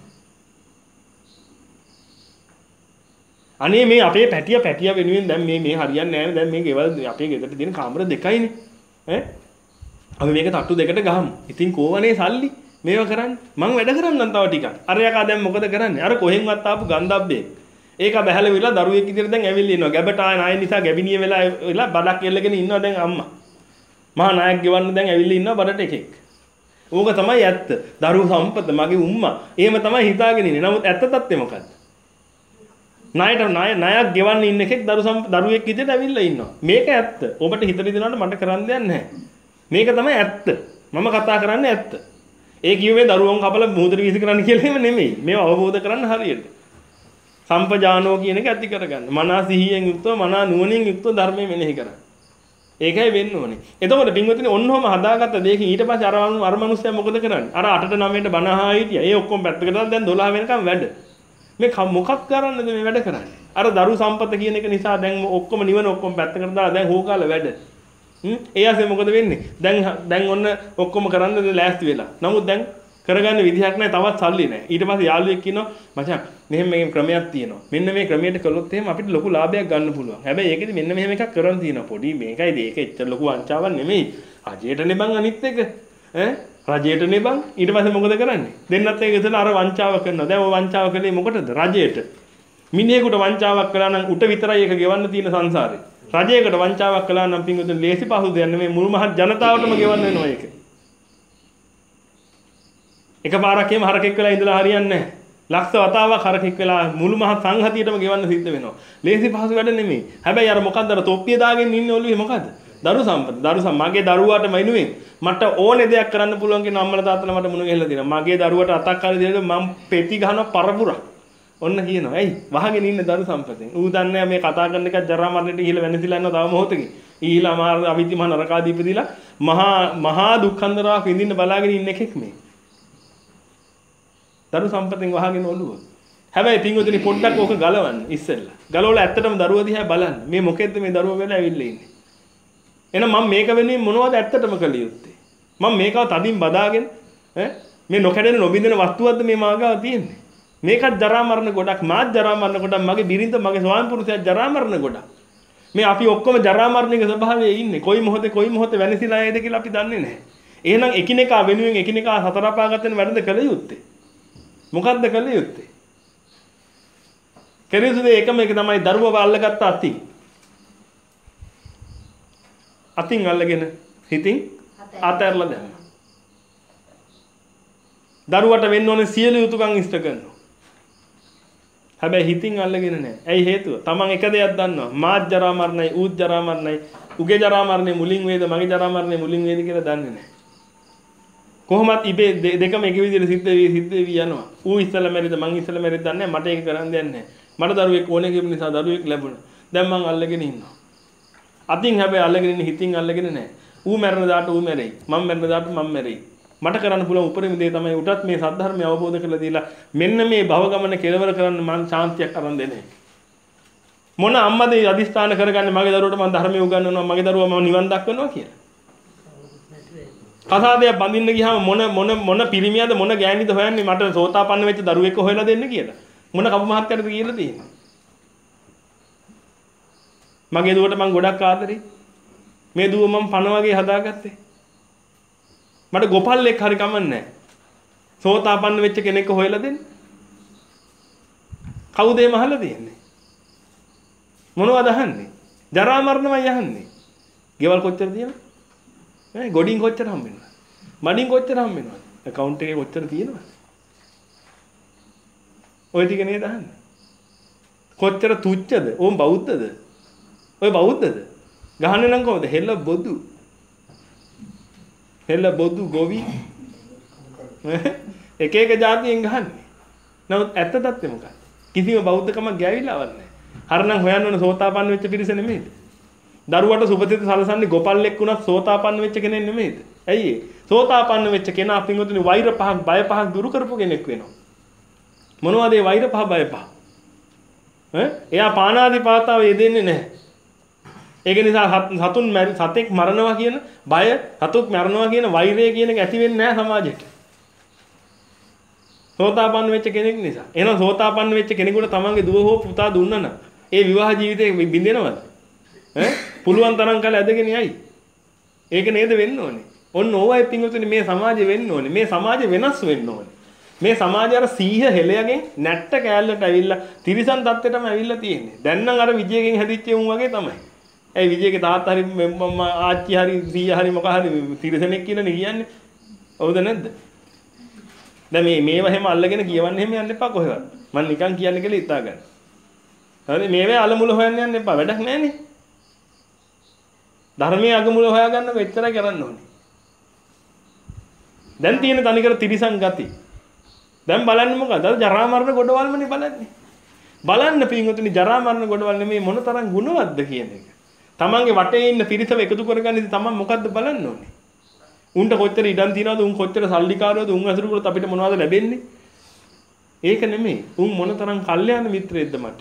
අනේ මේ අපේ පැටිය පැටිය වෙනුවෙන් දැන් මේ මේ හරියන්නේ නැහැ. දැන් මේ ගෙවල් අපේ ගෙදරට දෙන කාමර දෙකයිනේ. ඈ අපි මේක තට්ටු දෙකට ගහමු. ඉතින් කෝවනේ සල්ලි මේව කරන්නේ. මං වැඩ කරන්නම් තව ටිකක්. අර යකා දැන් මොකද කරන්නේ? අර කොහෙන්වත් ආපු ගන්ධබ්බේ. ඒක බැහැලා විලා දරුවෙක් විදිහට දැන් ඇවිල්ලා ඉන්නවා. ගැබට ආය නාය නිසා ගැබිනිය වෙලා වෙලා බඩක් එල්ලගෙන ඉන්නවා දැන් අම්මා. මහා නායක ගෙවන්න දැන් ඇවිල්ලා ඉන්නවා බඩට එකෙක්. ඕක තමයි ඇත්ත. දරුව සම්පත මගේ උම්මා. එහෙම තමයි හිතාගෙන ඉන්නේ. නමුත් ඇත්ත තත්ත්වය මොකද්ද? ණයට ණය ණයක් ගෙවන්න ඉන්න එකෙක් දරු දරුවෙක් විදිහට ඇවිල්ලා ඉන්නවා. මේක ඇත්ත. ඔබට හිත රිදෙනාට මට කරන්න දෙයක් නැහැ. මේක තමයි ඇත්ත. මම කතා කරන්නේ ඇත්ත. ඒ කිව්වේ දරුවන් කපලා මුහුදට වීසි කරන්න කියලා එහෙම නෙමෙයි. මේව අවබෝධ කරන්න හරියට. සම්පජානෝ කියන එක ඇති කරගන්න. මනස සිහියෙන් යුක්තව මනා නුවණින් යුක්තව ධර්මයේ මෙනෙහි කරන්න. ඒකයි වෙන්න ඕනේ. එතකොට පින්වතුනි ඔන්නෝම හදාගත්ත දෙයකින් ඊට පස්සේ අර අර මිනිස්සයා මොකද කරන්නේ? අර අටට නවයට බණ අහා හිටියා. ඒ ඔක්කොම පැත්තකට දාලා දැන් දොළහ වෙනකම් වැඩ. මේ මොකක් කරන්නද මේ වැඩ කරන්නේ? අර දරු සම්පත කියන එක නිසා දැන් ඔක්කොම නිවන ඔක්කොම පැත්තකට දාලා දැන් හොකාල වැඩ. හ්ම් ඒ ආසේ මොකද වෙන්නේ? දැන් දැන් ඔන්න ඔක්කොම කරන්න ලෑස්ති වෙලා. නමුත් දැන් කරගන්න විදිහක් නැහැ. තවත් සල්ලි නැහැ. ඊට පස්සේ යාළුවෙක් කියනවා මචං මෙහෙම මේ ක්‍රමයක් තියෙනවා. මෙන්න මේ ක්‍රමයට කළොත් එහෙම අපිට ලොකු ලාභයක් ගන්න පුළුවන්. හැබැයි ඒකෙදි මෙන්න මෙහෙම එකක් කරන් තියෙනවා. පොඩි මේකයි ඒක එච්චර ලොකු වංචාවක් නෙමෙයි. රජයටනේ බං අනිත් එක. ඈ රජයටනේ බං. ඊට පස්සේ මොකද කරන්නේ? දෙන්නත් ඒක ඉතල අර වංචාව කරනවා. දැන් ඔය වංචාව කළේ මොකටද? රජයට. මිනිහෙකුට වංචාවක් කළා නම් උට විතරයි ඒක ගෙවන්න තියෙන සංසාරේ. රජයකට වංචාවක් කළා නම් පින්වතුන් ලේසි පහසු දෙයක් නෙමෙයි මුළු මහත් ජනතාවටම ගෙවන්න වෙනවා ඒක. එකපාරක් එහෙම හරකෙක් වෙලා ඉඳලා හරියන්නේ නැහැ. ලක්ෂ වතාවක් හරකෙක් වෙලා මුළු මහත් සංහතියටම ගෙවන්න සිද්ධ වෙනවා. ලේසි පහසු වැඩ නෙමෙයි. හැබැයි අර මොකද්ද අර තොප්පිය දාගෙන ඉන්නේ ඔළුවේ මොකද්ද? දරු සම්පත. දරු සම් මගේ දරුවාට මයින්ුවෙන් මට ඕනේ දෙයක් කරන්න පුළුවන් කියන අම්මලා තාත්තලා මට මුණ ගැහිලා දෙනවා. මගේ දරුවට අතක් කාලේ දෙනකොට මම පෙති ගහන පරපුරක්. ඔන්න කියනවා. ඇයි? වහගෙන ඉන්න දරු සම්පතෙන්. ඌ දන්නේ මේ කතා කරන එකත් ජරා මරණයට ඉහිල වෙනසිලා යනවා තව මොහොතකින්. ඊළා මාර අවිද්‍ය මහ නරකාදීපදීලා මහා මහා දුක්ඛන්දරාවක් විඳින්න බලාගෙන ඉන්න එකෙක් මේ. දරු සම්පතෙන් වහගෙන ඔළුව. හැබැයි පින්වතුනි පොඩ්ඩක් ඕක ගලවන්න ඉස්සෙල්ලා. ගලවලා ඇත්තටම දරුවා දිහා බලන්න. මේ මොකෙද්ද මේ දරුවා වෙලා ඇවිල්ලා ඉන්නේ. එහෙනම් මම මේක වෙනුවෙන් මොනවද ඇත්තටම කළ යුත්තේ? මම මේකව තදින් බදාගෙන ඈ මේ නොකඩෙන නොබින්දෙන වස්තුවක්ද මේ මාගාව තියෙන්නේ? මේකත් ජරා මරණ ගොඩක් මාත් ජරා මරණ ගොඩක් මගේ බිරිඳ මගේ ස්වාමි පුරුෂයා ජරා මරණ ගොඩක්. මේ අපි ඔක්කොම ජරා මරණයක ස්වභාවයේ ඉන්නේ. කොයි මොහොතේ කොයි මොහොතේ වෙනසිලා යයිද කියලා අපි දන්නේ නැහැ. එහෙනම් එකිනෙකා වෙනුවෙන් එකිනෙකා සතර අපාගත වෙන වැඩද කළ යුත්තේ? මොකද්ද කළ යුත්තේ? කෙරෙසු දේ එකම එක තමයි දරුවව අල්ලගත්ත අතින්. අතින් අල්ලගෙන හිතින් අතහැරලා දැම්මා. දරුවට වෙන්න ඕනේ සියලු යුතුයකම් ඉෂ්ට කරනවා. හැබැයි හිතින් අල්ලගෙන නැහැ. ඇයි හේතුව? Taman එක දෙයක් දන්නවා. මාත් ජරා මරණයි, ඌත් ජරා මරණයි. උගේ ජරා මරණය මුලින් වේද, මගේ ජරා මරණය මුලින් වේද කියලා දන්නේ නැහැ. කොහොමත් ඉබේ දෙකම එක විදිහට සිද්ධ වෙවි සිද්ධ වෙවි යනවා. ඌ ඉස්සෙල්ලා මැරිද, මං ඉස්සෙල්ලා මැරිද දන්නේ නැහැ. මට ඒක කරන්න දෙයක් නැහැ. මට දරුවෙක් ඕනේ කියන නිසා දරුවෙක් ලැබුණා. දැන් මං අල්ලගෙන ඉන්නවා. අතින් හැබැයි අල්ලගෙන ඉන්නේ හිතින් අල්ලගෙන නැහැ. ඌ මැරෙන දාට ඌ මැරෙයි. මම මැරෙන දාට මම මැරෙයි. මට කරන්න පුළුවන් උපරිම දේ තමයි උටත් මේ සද්ධර්මය අවබෝධ කරලා දීලා මෙන්න මේ භව ගමන කෙලවර කරන්න මං ශාන්තියක් අරන් දෙන්නේ. මොන අම්මද අදිස්ථාන කරගන්නේ මගේ දරුවට මං ධර්මය උගන්වනවා මගේ දරුවා මම නිවන් දක්වනවා කියලා. කසාදයක් බඳින්න ගියාම මොන මොන මොන පිරිමියද මොන ගෑණිද හොයන්නේ මට සෝතාපන්න වෙච්ච දරුවෙක් හොයලා දෙන්න කියලා. මොන කපු මහත්තයටද කියලා තියෙන්නේ. මගේ දුවට මං ගොඩක් ආදරේ. මේ දුව මම පණ වගේ හදාගත්තේ. මට ගොපල්ලෙක් හරි කමන්නේ නැහැ. සෝතාපන්න වෙච්ච කෙනෙක් හොයලා දෙන්න. කවුද මේ මහලා දෙන්නේ? මොනවද අහන්නේ? ජරා මරණමයි අහන්නේ. ගෙවල් කොච්චර තියෙනවද? ඈ ගොඩින් කොච්චර හම්බ වෙනවද? මඩින් කොච්චර හම්බ වෙනවද? account එකේ කොච්චර තියෙනවද? ඔය ටික නේද අහන්නේ? කොච්චර තුච්චද? ඕම් බෞද්ධද? ඔය බෞද්ධද? ගහන්නේ නම් කොහොමද? හෙල්ල බොදු. හෙල්ල බොදු ගොවි. එක එක જાතියෙන් ගහන්නේ. නමුත් ඇත්ත තත්ත්වය මොකක්ද? කිසිම බෞද්ධකමක් ගෑවිලාවක් නැහැ. හරනම් හොයන්න ඕන සෝතාපන්න වෙච්ච පිරිස නෙමෙයිද? දරුවට සුපතිත සලසන්නේ ගොපල්ලෙක් වුණත් සෝතාපන්න වෙච්ච කෙනෙක් නෙමෙයිද? ඇයි ඒ? සෝතාපන්න වෙච්ච කෙනා පින්වතුනි වෛර පහක් බය පහක් දුරු කරපු කෙනෙක් වෙනවා. මොනවද ඒ වෛර පහ බය පහ? ඈ එයා පානාදී පාතාව යෙදෙන්නේ නැහැ. ඒක නිසා සතුන් සතෙක් මරනවා කියන බය, සතුක් මරනවා කියන වෛරය කියන එක ඇති වෙන්නේ නැහැ සමාජෙට. සෝතාපන්න වෙච්ච කෙනෙක් නිසා. එහෙනම් සෝතාපන්න වෙච්ච කෙනෙකුට තමන්ගේ දුව හෝ පුතා දුන්නා නම් ඒ විවාහ ජීවිතේ බින්දෙනවද? ඈ පුළුවන් තරම් කල ඇදගෙන යයි. ඒක නේද වෙන්න ඕනේ. ඔන්න ඕවයි පින්වතුනි මේ සමාජෙ වෙන්න ඕනේ. මේ සමාජෙ වෙනස් වෙන්න ඕනේ. මේ සමාජය අර සීහ හෙලයගෙන් නැට්ට කෑල්ලට ඇවිල්ලා තිරිසන් තත්ත්වයටම ඇවිල්ලා තියෙන්නේ. දැන් නම් අර විජයගෙන් හැදිච්ච උන් වගේ තමයි. ඒ විජයගේ තාත්තා හරි මම ආච්චි හරි සීයා හරි මොකක් හරි තිරිසනෙක් කියලානේ කියන්නේ. හවුද නැද්ද? දැන් මේ මේව හැම අල්ලගෙන කියවන්න හැම යන්න එපා කොහෙවත්. මම නිකන් කියන්නේ කියලා හිතා ගන්න. හරි මේවේ අලමුල හොයන්න යන්න එපා. වැඩක් නැහනේ. ධර්මයේ අගමුල හොයාගන්න මෙච්චරයි කරන්න ඕනේ. දැන් තියෙන තනිකර තිරිසන් ගති. දැන් බලන්න මොකද? අද ජරා මරණ ගොඩවල්මනේ බලන්නේ. බලන්න පින්වතුනි ජරා මරණ ගොඩවල් නෙමේ මොන තරම් ගුණවත්ද කියන එක. තමන්ගේ වටේ ඉන්න පිරිසව එකතු කරගන්නදී තමන් මොකද්ද බලන්න ඕනේ. උන්ට කොච්චර ඉඩම් තියනවද? උන් කොච්චර සල්ලිකාරයෝද? උන් අසුරු කරොත් අපිට මොනවද ලැබෙන්නේ? ඒක නෙමෙයි. උන් මොන තරම් කල්යාණ මිත්‍රයෙක්ද මට.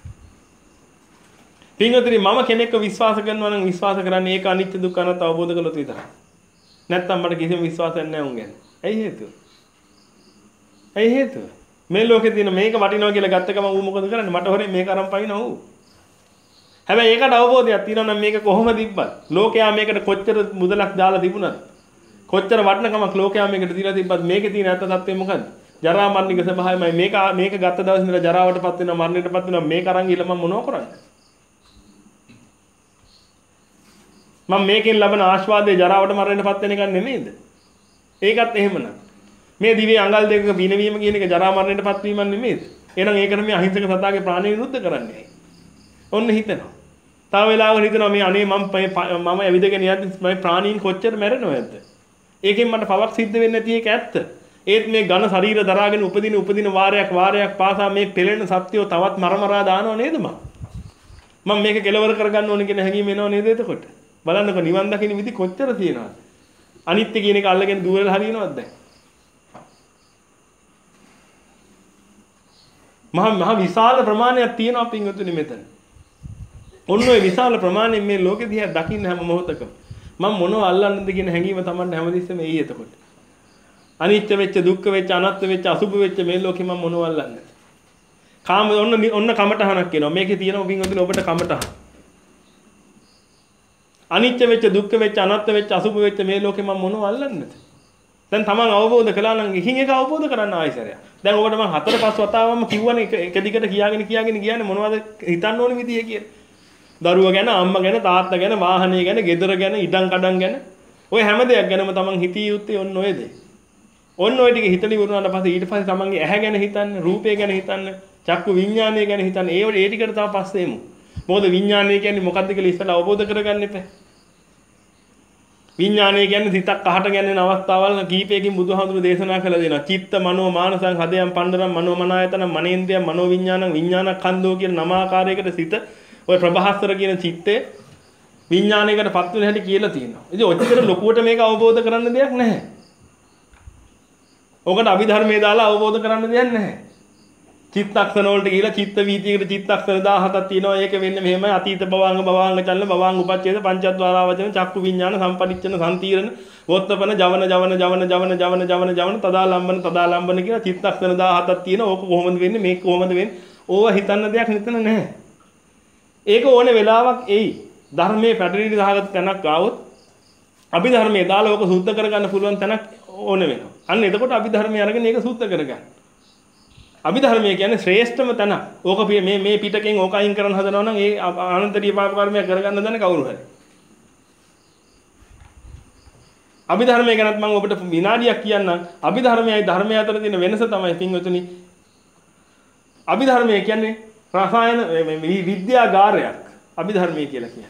පින්වතුනි මම කෙනෙක්ව විශ්වාස කරනවා නම් විශ්වාස කරන්නේ ඒක අනිත්‍ය දුක්ඛ අනාත්ම අවබෝධ කළොත් විතරයි. නැත්තම් මට කිසිම විශ්වාසයක් නැහැ උන් ගැන. ඇයි හේතුව? ඇයි හේතුව? මේ ලෝකේ තියෙන මේක වටිනවා කියලා ගත්ත ගමන් ඌ මොකද කරන්නේ? මට හොරේ මේක අරන් පයින්නවා ඌ. හැබැයි ඒකට අවබෝධයක් තියෙනවා නම් මේක කොහොම තිබ්බත් ලෝකයා මේකට කොච්චර මුදලක් දාලා තිබුණත් කොච්චර වටිනකමක් ලෝකයා මේකට දීලා තිබ්බත් මේකේ තියෙන ඇත්ත තත්ත්වය මොකද්ද? ජරා මරණික ස්වභාවයමයි. මේක මේක ගත්ත දවස් ඉඳලා ජරාවටපත් වෙනවා මරණයටපත් වෙනවා මේක අරන් ගිහලා මම මොනව කරන්නේ? මම මේකෙන් ලබන ආස්වාදයේ ජරාවට මරණයටපත් වෙන එක නෙමෙයිද? ඒකත් එහෙමනම්. මේ දිවේ අඟල් දෙකක බිනවීම කියන එක ජරා මරණයටපත් වීමක් නෙමෙයිද? එහෙනම් ඒකට මේ අහිංසක සතාගේ ප්‍රාණය විරුද්ධ කරන්නේ. ඔන්න හිතෙනවා. තව වෙලාවකට හිතනවා මේ අනේ මම මම ඇවිදගෙන යද්දි මගේ ප්‍රාණීන් කොච්චර මැරෙනවද? ඒකෙන් මට පවක් සිද්ධ වෙන්නේ නැති එක ඇත්ත. ඒත් මේ ඝන ශරීර දරාගෙන උපදින උපදින වාරයක් වාරයක් පාසා මේ පෙළෙන සත්‍යෝ තවත් මරමරා දානව නේද මම? මම මේක කෙලවර කරගන්න ඕනේ කියන හැඟීම එනව නේද එතකොට? බලන්නකො නිවන් දකින්න විදි කොච්චර තියෙනවද? අනිත්‍ය කියන එක අල්ලගෙන දුවරලා හරියනවද දැන්? මහා මහා විශාල ප්‍රමාණයක් තියෙනවා පින්වතුනි මෙතන. ඔන්න ඔය විශාල ප්‍රමාණයෙන් මේ ලෝකෙ දිහා දකින්න හැම මොහොතකම මම මොනව අල්ලන්නද කියන හැඟීම Tamanne හැමදෙස්සෙම එයි එතකොට. අනිත්‍ය වෙච්ච දුක්ඛ වෙච්ච අනාත්ම වෙච්ච අසුභ වෙච්ච මේ ලෝකෙ මම මොනව අල්ලන්නද? කාම ඔන්න ඔන්න කමටහනක් කියනවා. මේකේ තියෙනවා පින්වතුනි ඔබට කමටහන. අනිත්‍ය වෙච්ච දුක්ඛ වෙච්ච අනාත්ම වෙච්ච අසුභ වෙච්ච මේ ලෝකෙ මම මොනව අල්ලන්නද? දැන් තමන් අවබෝධ කළා නම් එකින් එක අවබෝධ කරන්න ආයෙසරයක්. දැන් ඔබට මම හතර පහ වතාවම කිව්වනේ එක එක දිගට කියාගෙන කියාගෙන කියන්නේ මොනවද හිතන්න ඕනේ විදිය කියලා. දරුවා ගැන, අම්මා ගැන, තාත්තා ගැන, වාහනය ගැන, ගෙදර ගැන, ඉඩම් කඩම් ගැන ඔය හැම දෙයක් ගැනම තමන් හිතිය යුත්තේ ඔන්න ඔය දේ. ඔන්න ඔය ටික හිතලි වුණාට පස්සේ ඊට පස්සේ තමන්ගේ ඇහැ ගැන හිතන්න, රූපය ගැන හිතන්න, චක්කු විඤ්ඤාණය ගැන හිතන්න. ඒ ඒ ටිකට තව පස්සේ එමු. මොකද විඤ්ඤාණය කියන්නේ මොකක්ද කියලා ඉස්සෙල්ලා අවබෝධ කරගන්න එපා. විඥානය කියන්නේ සිතක් අහට ගැනෙන අවස්ථාවල් කීපයකින් බුදුහාමුදුරු දේශනා කළ දෙනවා. චිත්ත මනෝ මානසං හදයන් පණ්ඩරම් මනෝ මනායතන මනේන්ද්‍රයන් මනෝ විඥානං විඥානඛන්‍தோ කියන නමාකාරයකට සිත ඔය ප්‍රභාස්තර කියන චිත්තේ විඥානයකට පත් වෙන හැටි කියලා තියෙනවා. ඉතින් ඔච්චර ලොකුවට මේක අවබෝධ කරන්න දෙයක් නැහැ. ඔකට අභිධර්මයේ දාලා අවබෝධ කරන්න දෙයක් නැහැ. චිත්තක්ෂණ වලට ගිහිලා චිත්ත වීතියකට චිත්තක්ෂණ දහහතක් තියෙනවා. ඒක වෙන්නේ මෙහෙමයි. අතීත භවංග භවංග චලන භවංග උපච්ඡේද පංචද්වාරාවචන චක්කු විඥාන සම්පටිච්ඡන සම්තීරණ වොත්තපන ජවන ජවන ජවන ජවන ජවන ජවන ජවන තදාලම්බන තදාලම්බන කියලා චිත්තක්ෂණ දහහතක් තියෙනවා. ඕක කොහොමද වෙන්නේ? මේක කොහොමද වෙන්නේ? ඕවා හිතන්න දෙයක් නිතන නැහැ. ඒක ඕනේ වෙලාවක් එයි. ධර්මයේ පැටලී ගහගත් තැනක් ආවොත් අභිධර්මයේ දාලා ඕක සුද්ධ කරගන්න පුළුවන් තැනක් ඕනේ වෙනවා. අන්න එතකොට අභිධර්මයේ අරගෙන ඒක සුද්ධ කරගන්න. අභිධර්මයේ කියන්නේ ශ්‍රේෂ්ඨම තැන. ඕක මේ මේ පිටකෙන් ඕක අයින් කරන්න හදනවා නම් ඒ අනන්තරීය පාප කර්මයක් කරගන්න දන්නේ කවුරු හරි. අභිධර්මයේ ගැනත් මම ඔබට විනාඩියක් කියන්නම්. අභිධර්මයයි ධර්මය අතර තියෙන වෙනස තමයි පින්වතුනි. අභිධර්මයේ කියන්නේ රසායන විද්‍යාගාරයක්. අභිධර්මයේ කියලා කියන්නේ.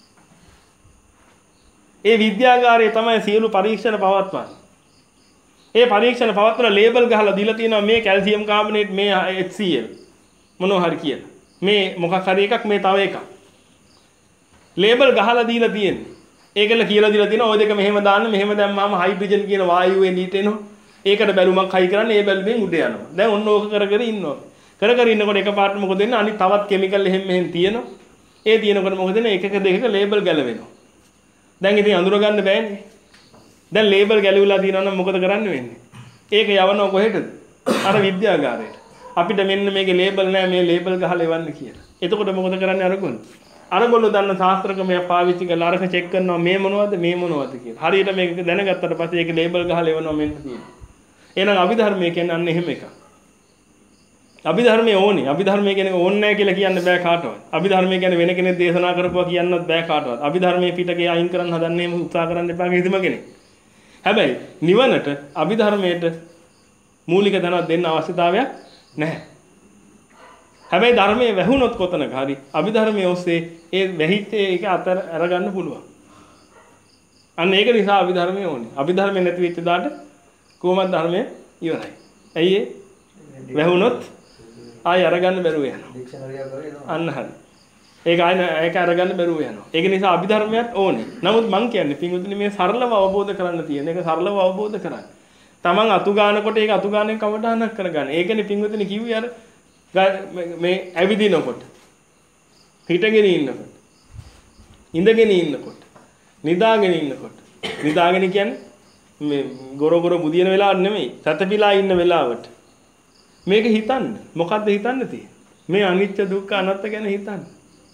ඒ විද්‍යාගාරයේ තමයි සියලු පරීක්ෂණ පවත්වන්නේ. ඒ පරීක්ෂණ පවත්වලා ලේබල් ගහලා දීලා තියෙනවා මේ කැල්සියම් කාබනේට් මේ H C L මොනවා හරි කියලා. මේ මොකක් හරි එකක් මේ තව එකක්. ලේබල් ගහලා දීලා තියෙන්නේ. ඒකල කියලා දීලා තියෙනවා ඔය දෙක මෙහෙම දාන්න මෙහෙම දැම්මාම හයිඩ්‍රජන් කියන වායුවේ නීට එනවා. ඒකට බැලුමක් හයි කරන්නේ ඒ බැලුමෙන් උඩ යනවා. දැන් ඔන්න ඕක කර කර ඉන්නවා. කර කර ඉන්නකොට එකපාරට මොකද වෙන්නේ? අනිත් තවත් කිමිකල් එහෙම මෙහෙම තියෙනවා. ඒ තියෙනකොට මොකද වෙන්නේ? එකක දෙකක ලේබල් ගැලවෙනවා. දැන් ඉතින් අඳුර ගන්න බෑනේ. දැන් ලේබල් ගැලවිලා තියෙනවා නම් මොකද කරන්න වෙන්නේ? ඒක යවනවා කොහෙටද? අර විද්‍යාගාරයට. අපිට මෙන්න මේකේ ලේබල් නැහැ මේ ලේබල් ගහලා එවන්න කියලා. එතකොට මොකද කරන්නේ අරගොල්ලෝ? අරගොල්ලෝ දන්න ශාස්ත්‍ර ක්‍රමයක් පාවිච්චි කරලා අරක චෙක් කරනවා මේ මොනවද මේ මොනවද කියලා. හරියට මේක දැනගත්තට පස්සේ ඒක ලේබල් ගහලා එවනවා මෙන්න තියෙනවා. එහෙනම් අභිධර්මයේ කියන්නේ අන්න එහෙම එකක්. අභිධර්මයේ ඕනේ. අභිධර්මයේ කියන්නේ ඕනේ නැහැ කියලා කියන්න බෑ කාටවත්. අභිධර්මයේ කියන්නේ වෙන කෙනෙක් දේශනා කරපුවා කියන්නත් බෑ කාටවත්. අභිධර්මයේ පිටකේ අයින් කරන්න හදන්නේ උත්සාහ කරන්න එපා කිසිම කෙනෙක්. හැබැයි නිවනට අභිධර්මයට මූලික දැනුවත් දෙන්න අවශ්‍යතාවයක් නැහැ. හැබැයි ධර්මයේ වැහුනොත් කොතනක හරි අභිධර්මයේ ඔස්සේ ඒ වැහිච්ච එක අතර අරගන්න පුළුවන්. අන්න ඒක නිසා අභිධර්මයේ ඕනේ. අභිධර්මයේ නැති වෙච්ච දාට කොහොමද ධර්මයේ ඉවරයි. ඇයි ඒ? වැහුනොත් ආය අරගන්න බැරුව යනවා. අන්න හරි. ඒක ආය ඒක අරගන්න බැරුව යනවා. ඒක නිසා අභිධර්මයක් ඕනේ. නමුත් මං කියන්නේ පින්වතුනි මේ සරලව අවබෝධ කරන්න තියෙන එක සරලව අවබෝධ කරගන්න. Taman අතු ගන්නකොට ඒක අතු ගානෙන් කවදානක් කරගන්න. ඒකනේ පින්වතුනි කිව්වේ අර මේ ඇවිදිනකොට හිටගෙන ඉන්නකොට ඉඳගෙන ඉන්නකොට නිදාගෙන ඉන්නකොට නිදාගෙන කියන්නේ මේ ගොර ගොර බුදියන වෙලාවට නෙමෙයි සතපිලා ඉන්න වෙලාවට මේක හිතන්න. මොකද්ද හිතන්න තියෙන්නේ? මේ අනිත්‍ය දුක්ඛ අනාත්ම ගැන හිතන්න.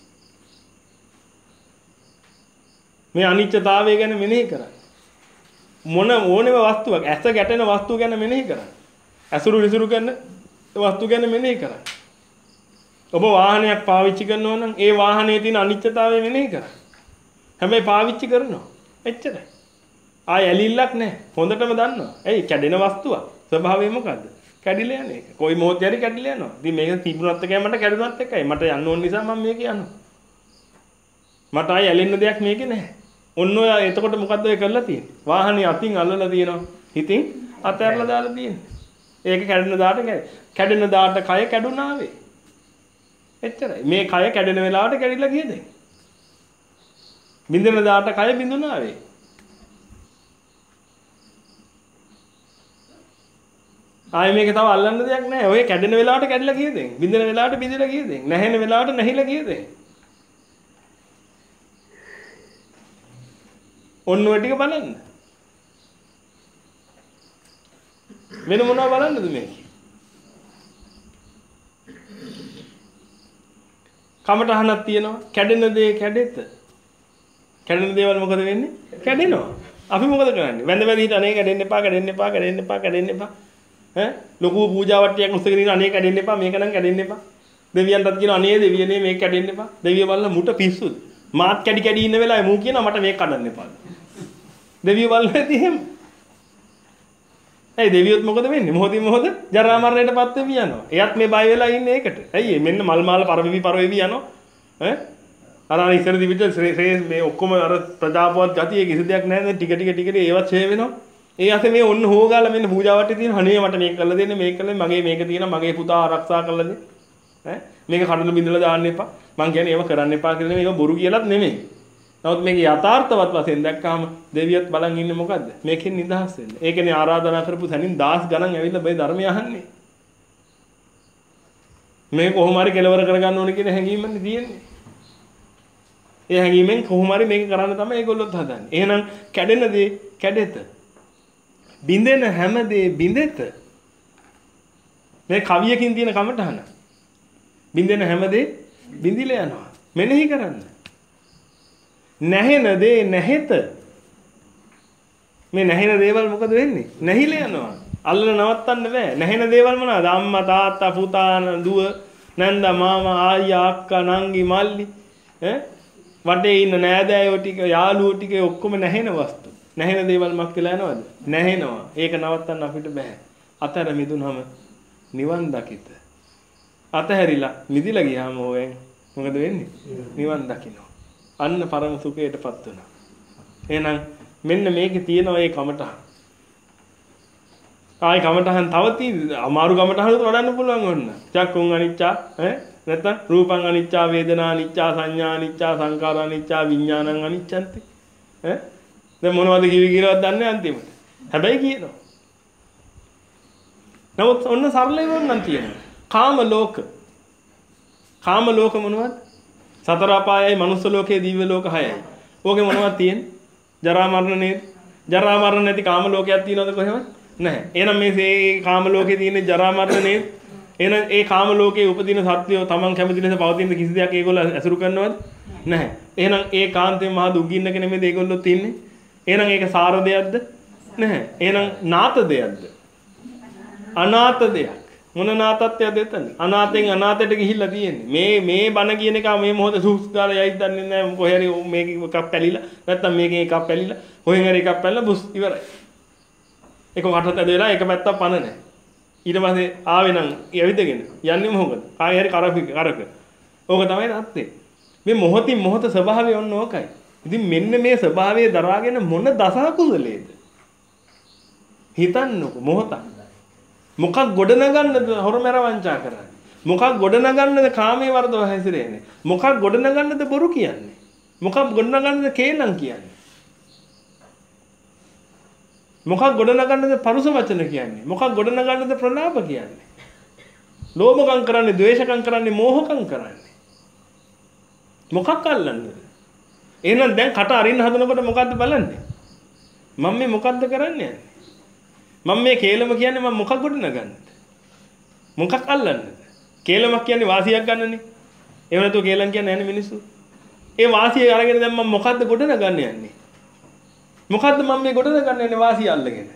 මේ අනිත්‍යතාවය ගැන මෙනෙහි කරන්න. මොන ඕනෙම වස්තුවක් ඇස ගැටෙන වස්තුව ගැන මෙනෙහි කරන්න. ඇසුරු විසුරු කරන වස්තු ගැන මෙනෙහි කරන්න. ඔබ වාහනයක් පාවිච්චි කරනවා නම් ඒ වාහනේ තියෙන අනිත්‍යතාවය මෙනෙහි කරන්න. හැබැයි පාවිච්චි කරනවා. එච්චරයි. ආය ඇලිල්ලක් නැහැ. හොඳටම දන්නවා. ඇයි කැඩෙන වස්තුවක්. ස්වභාවය මොකද්ද? කැඩිලා යන එක. කොයි මොහොතේ හරි කැඩිලා යනවා. ඉතින් මේක තිබුණත් එකයි මට කැඩුණත් එකයි. මට යන්න ඕන නිසා මම මේක යනවා. මට ආය ඇලෙන්න දෙයක් මේකේ නැහැ. ඔන්න ඔය එතකොට මොකද්ද ඔය කරලා තියෙන්නේ? වාහනේ අතින් අල්ලලා තියෙනවා. හිතින් අතහැරලා දාලා තියෙන්නේ. ඒක කැඩෙන දාට කැඩෙන දාට කය කැඩුණාවේ. එච්චරයි. මේ කය කැඩෙන වෙලාවට කැඩිලා ගියද? බින්දෙන දාට කය බින්දුණාවේ. ආයේ මේක තව අල්ලන්න දෙයක් නැහැ. ඔය කැඩෙන වෙලාවට කැඩිලා ගියද? බින්දෙන වෙලාවට බින්දලා ගියද? නැහෙන වෙලාවට නැහිලා ගියද? ඔන්න ඔය ටික බලන්න. වෙන මොනවා බලන්නද මේක? කමටහනක් තියෙනවා. කැඩෙන දේ කැඩෙත. කැඩෙන දේවල් මොකද වෙන්නේ? කැඩෙනවා. අපි මොකද කරන්නේ? වැඳ වැඳ හිට අනේ කැඩෙන්න එපා, කැඩෙන්න එපා, කැඩෙන්න එපා, කැඩෙන්න එපා. ඈ ලොකු පූජාවට්ටියක් උස්සගෙන ඉන්න අනේ කැඩෙන්න එපා, මේක නම් කැඩෙන්න එපා. දෙවියන්ටත් කියන අනේ දෙවියනේ මේක කැඩෙන්න එපා. දෙවිය බලලා මුට පිස්සුද? මාත් කැඩි කැඩි ඉන්න වෙලාවේ මූ කියනවා මට මේක කඩන්න එපා. දෙවිය බලලා ඇති එහෙම. ඇයි දෙවියොත් මොකද වෙන්නේ? මොහොතින් මොහොත ජරා මරණයටපත් වෙවි යනවා. එයත් මේ බය වෙලා ඉන්නේ ඒකට. ඇයි මෙන්න මල් මාල පරවෙවි පරවෙවි යනවා. ඈ අර අර ඉස්සර දිවිද මේ ඔක්කොම අර ප්‍රජාපවත් ගතිය කිසි දෙයක් නැහැ නේ ටික ටික ටික ඒවත් ඡේ වෙනවා. ඒ අතේ මේ ඔන්න හොගාලා මෙන්න පූජාවට තියෙන අනේ මට මේක කරලා දෙන්න මේක කරලා මගේ මේක තියෙනවා මගේ පුතා ආරක්ෂා කරලා දෙන්න. ඈ මේක කඩන බින්දලා දාන්න එපා. මං කියන්නේ ඒව කරන්න එපා කියලා නෙමෙයි ඒක බොරු කියලාත් නෙමෙයි. නමුත් මේක යථාර්ථවත් වශයෙන් දැක්කාම දෙවියත් බලන් ඉන්නේ මොකද්ද? මේකෙන් නිදහස් වෙන්න. ඒකනේ ආරාධනා කරපු තැනින් දහස් ගණන් ඇවිල්ලා මේ ධර්මය අහන්නේ. මේ කොහොම හරි කෙලවර කරගන්න ඕනේ කියන හැඟීමනේ තියෙන්නේ. ඒ හැඟීමෙන් කොහොම හරි මේක කරන්න තමයි ඒගොල්ලොත් හදන්නේ. එහෙනම් කැඩෙන දේ කැඩෙත. බින්දෙන හැම දේ බින්දෙත. මේ කවියකින් තියෙන කමටහන. බින්දෙන හැම දේ බින්දිලා යනවා. මෙනෙහි කරන්න. නැහෙන දේ නැහෙත. මේ නැහෙන දේවල් මොකද වෙන්නේ? නැහිලා යනවා. අල්ලන නවත්තන්න බෑ. නැහෙන දේවල් මොනවාද? අම්මා තාත්තා පුතා දුව නන්දා මාමා ආයියා අක්කා නංගි මල්ලි ඈ වටේ ඉන්න නෑදෑයෝ ටික යාළුවෝ ටික ඔක්කොම නැහෙන වස්තු. නැහෙන දේවල් මක් වෙලා යනවද? නැහෙනවා. ඒක නවත්තන්න අපිට බෑ. අතර මිදුනම නිවන් දකිත. අතහැරිලා මිදිලා ගියාම ඕවෙන් මොකද වෙන්නේ? නිවන් දකින්න. අන්න පරම සුඛයටපත් වෙනවා. එහෙනම් මෙන්න මේකේ තියෙනවා මේ කමටහන්. ආයි කමටහන් තව තියෙන අමාරු කමටහනුත් වඩන්න පුළුවන් ඔන්න. චක්කුං අනිච්චා ඈ නැත්නම් රූපං අනිච්චා වේදනා අනිච්චා සංඥා අනිච්චා සංකාර අනිච්චා විඥානං අනිච්චන්ති. ඈ දැන් මොනවද කිවි කියලාවත් දන්නේ අන්තිමට. හැබැයි කියනවා. නමුත් ඔන්න සරලව නම් තියෙනවා. කාම ලෝක. කාම ලෝක මොනවද? සතර අපායයි මනුස්ස ලෝකේ දිව්‍ය ලෝක හයයි. ඕකේ මොනවද තියෙන්නේ? ජරා මරණ නේද? ජරා මරණ නැති කාම ලෝකයක් තියෙනවද කොහෙවත්? නැහැ. එහෙනම් මේ කාම ලෝකේ තියෙන ජරා මරණ නේද? එහෙනම් ඒ කාම ලෝකේ උපදින සත්‍යය තමන් කැමති ලෙස පවතින කිසි දෙයක් ඒගොල්ලෝ ඇසුරු කරනවද? නැහැ. එහෙනම් ඒ කාන්තේ මහා දුක්ගින්නක නෙමෙයිද ඒගොල්ලෝ තින්නේ? එහෙනම් ඒක සාර දෙයක්ද? නැහැ. එහෙනම් නාත දෙයක්ද? අනාත දෙයක්. මොන නාතත්වයක්ද එතන? අනාතෙන් අනාතයට ගිහිල්ලා තියෙන්නේ. මේ මේ බණ කියන එක මේ මොහොතේ සූස් දාලා යයිද දන්නේ නැහැ. කොහේ හරි මේක එකක් පැලිලා නැත්තම් මේකෙන් එකක් පැලිලා කොහෙන් හරි එකක් පැනලා බුස් ඉවරයි. ඒක කටට ඇද වෙලා එක පැත්තක් පන නැහැ. ඊට පස්සේ ආවේ නම් යවිදගෙන යන්නේ මොකද? කායි හරි කරක කරක. ඕක තමයි නැත්තේ. මේ මොහොතින් මොහොත ස්වභාවය ඔන්න ඕකයි. ඉතින් මෙන්න මේ ස්වභාවය දරාගෙන මොන දස කුසලයේද? හිතන්නකො මොහොතක්. මොකක් ගොඩනගන්නද හොරමෙර වංචා කරන්නේ? මොකක් ගොඩනගන්නද කාමයේ වර්ධව හැසිරෙන්නේ? මොකක් ගොඩනගන්නද බොරු කියන්නේ? මොකක් ගොඩනගන්නද කේලම් කියන්නේ? මොකක් ගොඩනගන්නද පරුස වචන කියන්නේ? මොකක් ගොඩනගන්නද ප්‍රලාප කියන්නේ? ලෝභකම් කරන්නේ, ද්වේෂකම් කරන්නේ, මෝහකම් කරන්නේ. මොකක් අල්ලන්නද? එහෙනම් දැන් කට අරින්න හදනකොට මොකද්ද බලන්නේ? මම මේ මොකද්ද කරන්නේ? මම මේ කේලම කියන්නේ මම මොකක් ගොඩනගන්නද? මොකක් අල්ලන්නද? කේලමක් කියන්නේ වාසියක් ගන්නනේ. එහෙම නැතුව කේලම් කියන්නේ නැහැ මිනිස්සු. ඒ වාසිය අරගෙන දැන් මම මොකද්ද ගොඩනගන්න යන්නේ? මොකද්ද මම මේ ගොඩනගන්න යන්නේ වාසිය අල්ලගෙන?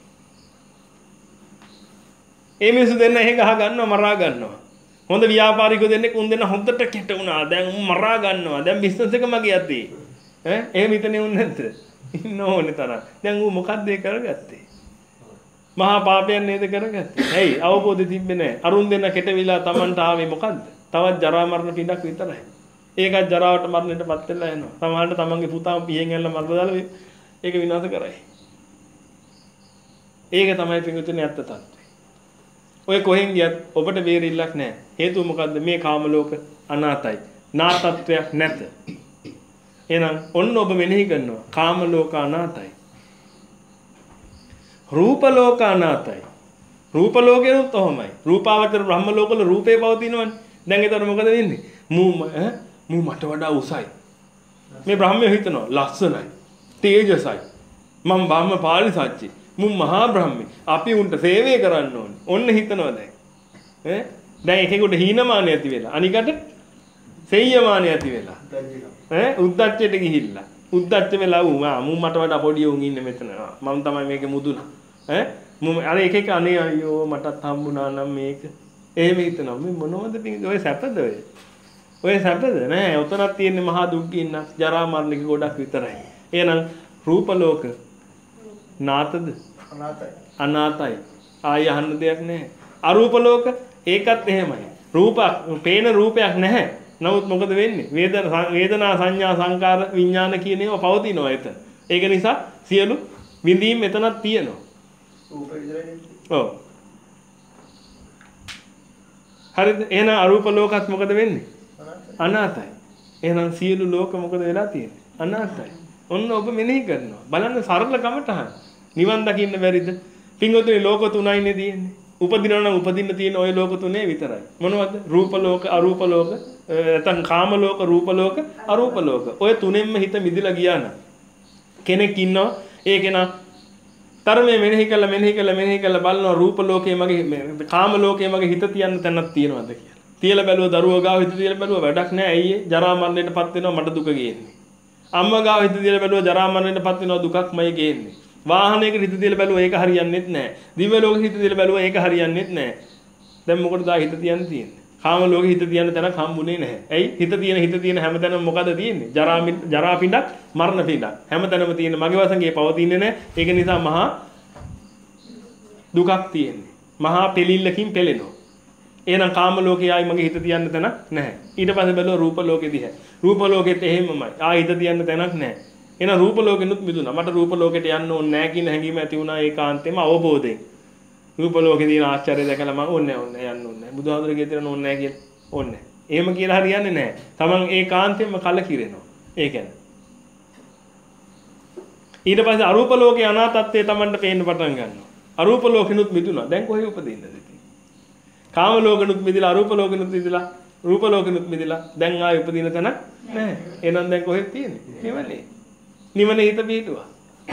ඒ මිනිස්සු දෙන්න එහෙ ගහ ගන්නවා මරා ගන්නවා. හොඳ ව්‍යාපාරිකයෝ දෙන්නෙක් උන් දෙන්න හොඳට කෙට වුණා. දැන් උන් මරා ගන්නවා. දැන් බිස්නස් එක මගේ අතේ. ඈ එහෙම හිතන්නේ උන් නැද්ද? ඉන්න ඕනේ තරම්. දැන් ඌ මොකද්ද ඒ කරගත්තේ? මහා පාපයන් නේද කරගත්තේ. ඇයි අවබෝධය තිබ්බේ නැහැ. අරුන් දෙන්න කෙටවිලා Tamanට ආවේ මොකද්ද? තවත් ජරා මරණ පිටක් විතරයි. ඒකත් ජරාවට මරණයටපත් වෙලා යනවා. සමහරවිට තමන්ගේ පුතාම පියෙන් ඇල්ල මරලා දාලා ඒක විනාශ කරයි. ඒක තමයි පිටුතුනේ ඇත්ත තත්ත්වය. ඔය කොහෙන් ගියත් ඔබට බේරිල්ලක් නැහැ. හේතුව මොකද්ද? මේ කාම ලෝක අනාතයි. නාතත්වයක් නැත. එහෙනම් ඔන්න ඔබ මෙනෙහි කරනවා. කාම ලෝක අනාතයි. රූප ලෝක අනාතයි. රූප ලෝකෙනුත් ඔහොමයි. රූපාවචර බ්‍රහ්ම ලෝකවල රූපේ පවතිනවනේ. දැන් ඒතර මොකද වෙන්නේ? මූ ඈ මූ මට වඩා උසයි. මේ බ්‍රහ්මය හිතනවා ලස්සනයි. තේජසයි. මම බ්‍රහ්ම පාරිසච්චි. මූ මහා බ්‍රහ්මී. අපි උන්ට සේවය කරන්න ඕනේ. ඔන්න හිතනවා දැන්. ඈ දැන් එකෙකුට හීනමාන ඇති වෙලා. අනිකට සෙය්‍යමාන ඇති වෙලා. ඈ උද්දච්චයට ගිහිල්ලා. උද්දච්ච වෙලා වුම මම මට වඩා පොඩි උන් ඉන්නේ මෙතන. මම තමයි මේකේ මුදුන. ඈ මම අර එක එක අනේ අයියෝ මටත් හම්බුණා නම් මේක. එහෙම හිතනවා. මේ මොනවද පිටින් ඔය සැපද ඔය? ඔය සැපද නෑ. උතනක් තියෙන්නේ මහා දුක් ගින්න ජරා මරණක ගොඩක් විතරයි. එහෙනම් රූප ලෝක නාතද? අනාතයි. අනාතයි. ආය අහන්න දෙයක් නැහැ. අරූප ලෝක ඒකත් එහෙමයි. රූපක් පේන රූපයක් නැහැ. නමුත් මොකද වෙන්නේ? වේදනා වේදනා සංඥා සංකාර විඥාන කියන ඒවා පවතිනවා එතන. ඒක නිසා සියලු විඳීම් එතනක් තියෙනවා. රූප විතරයි. ඔව්. හරිද? එහෙනම් අරූප ලෝකත් මොකද වෙන්නේ? අනාතයි. එහෙනම් සියලු ලෝක මොකද වෙලා තියෙන්නේ? අනාතයි. ඔන්න ඔබ මෙනෙහි කරනවා. බලන්න සරල කමටහන්. නිවන් දකින්න බැරිද? පින්වතුනි ලෝක තුනයිනේ තියෙන්නේ. උපදිනවා නම් උපදින්න තියෙන ওই ලෝක තුනේ විතරයි. මොනවද? රූප ලෝක, අරූප ලෝක, නැත්නම් කාම ලෝක, රූප ලෝක, අරූප ලෝක. ඔය තුනෙන්ම හිත මිදිලා ගියා නම් කෙනෙක් ඉන්නවා ඒ කෙනා තරමේ මෙනෙහි කළා මෙනෙහි කළා මෙනෙහි කළා බලනවා රූප ලෝකයේ මගේ කාම ලෝකයේ මගේ හිත තියන්න තැනක් තියෙනවද කියලා. තියලා බැලුවා දරුවෝ ගාව හිත තියලා බැලුවා වැඩක් නැහැ. ඇයි ඒ? ජරා මරණයටපත් වෙනවා මට දුක ගේන්නේ. අම්මා ගාව හිත තියලා බැලුවා ජරා මරණයටපත් වෙනවා දුකක්මයි ගේන්නේ. වාහනයක හිත තියලා බැලුවා ඒක හරියන්නේත් නැහැ. දිව්‍ය ලෝකෙ හිත තියලා බැලුවා ඒක හරියන්නේත් නැහැ. දැන් මොකටද ආ හිත තියන්න තියෙන්නේ? කාම ලෝකෙ හිත තියන්න තැනක් හම්බුනේ නැහැ. ඇයි? හිත තියෙන හිත තියෙන හැමතැනම මොකද තියෙන්නේ? ජරා ජරා පිඬක්, මරණ පිඬක්. හැමතැනම තියෙන මගේ වසඟේ පවතින්නේ නැහැ. ඒක නිසා මහා දුකක් තියෙන්නේ. මහා පෙලිල්ලකින් පෙලෙනවා. එහෙනම් කාම ලෝකේ ආයි මගේ හිත තියන්න තැනක් නැහැ. ඊට පස්සේ බැලුවා රූප ලෝකෙ දිහා. රූප ලෝකෙත් එහෙමමයි. ආයි හිත තියන්න තැනක් නැහැ. එහෙනම් රූප ලෝකෙනුත් මිදුණා. මට රූප ලෝකෙට යන්න ඕනේ නැහැ කියන හැඟීම ඇති වුණා ඒකාන්තයෙන්ම අවබෝධයෙන්. රූප ලෝකේ තියෙන ආශ්චර්ය දැකලා මම ඕනේ නැහැ ඕනේ යන්න ඕනේ නැහැ. බුදුහාමුදුරගේ තියෙන ඕනේ නැහැ කියලා. ඕනේ. එහෙම කියලා හරියන්නේ නැහැ. Taman ඒකාන්තයෙන්ම කලකිරෙනවා. ඒ කියන්නේ. ඊට පස්සේ අරූප ලෝකේ අනාතත්වයේ Tamanට පේන්න පටන් ගන්නවා. අරූප ලෝකෙනුත් මිදුණා. දැන් කොහේ උපදින්නද ඉතින්? කාම ලෝකෙනුත් මිදලා අරූප ලෝකෙනුත් මිදලා රූප ලෝකෙනුත් මිදලා දැන් ආයෙ උපදින තැන නැහැ. එහෙනම් දැන් කොහෙද තියෙන්නේ? නිවනේ. නිවනේ හිත පිටුවා.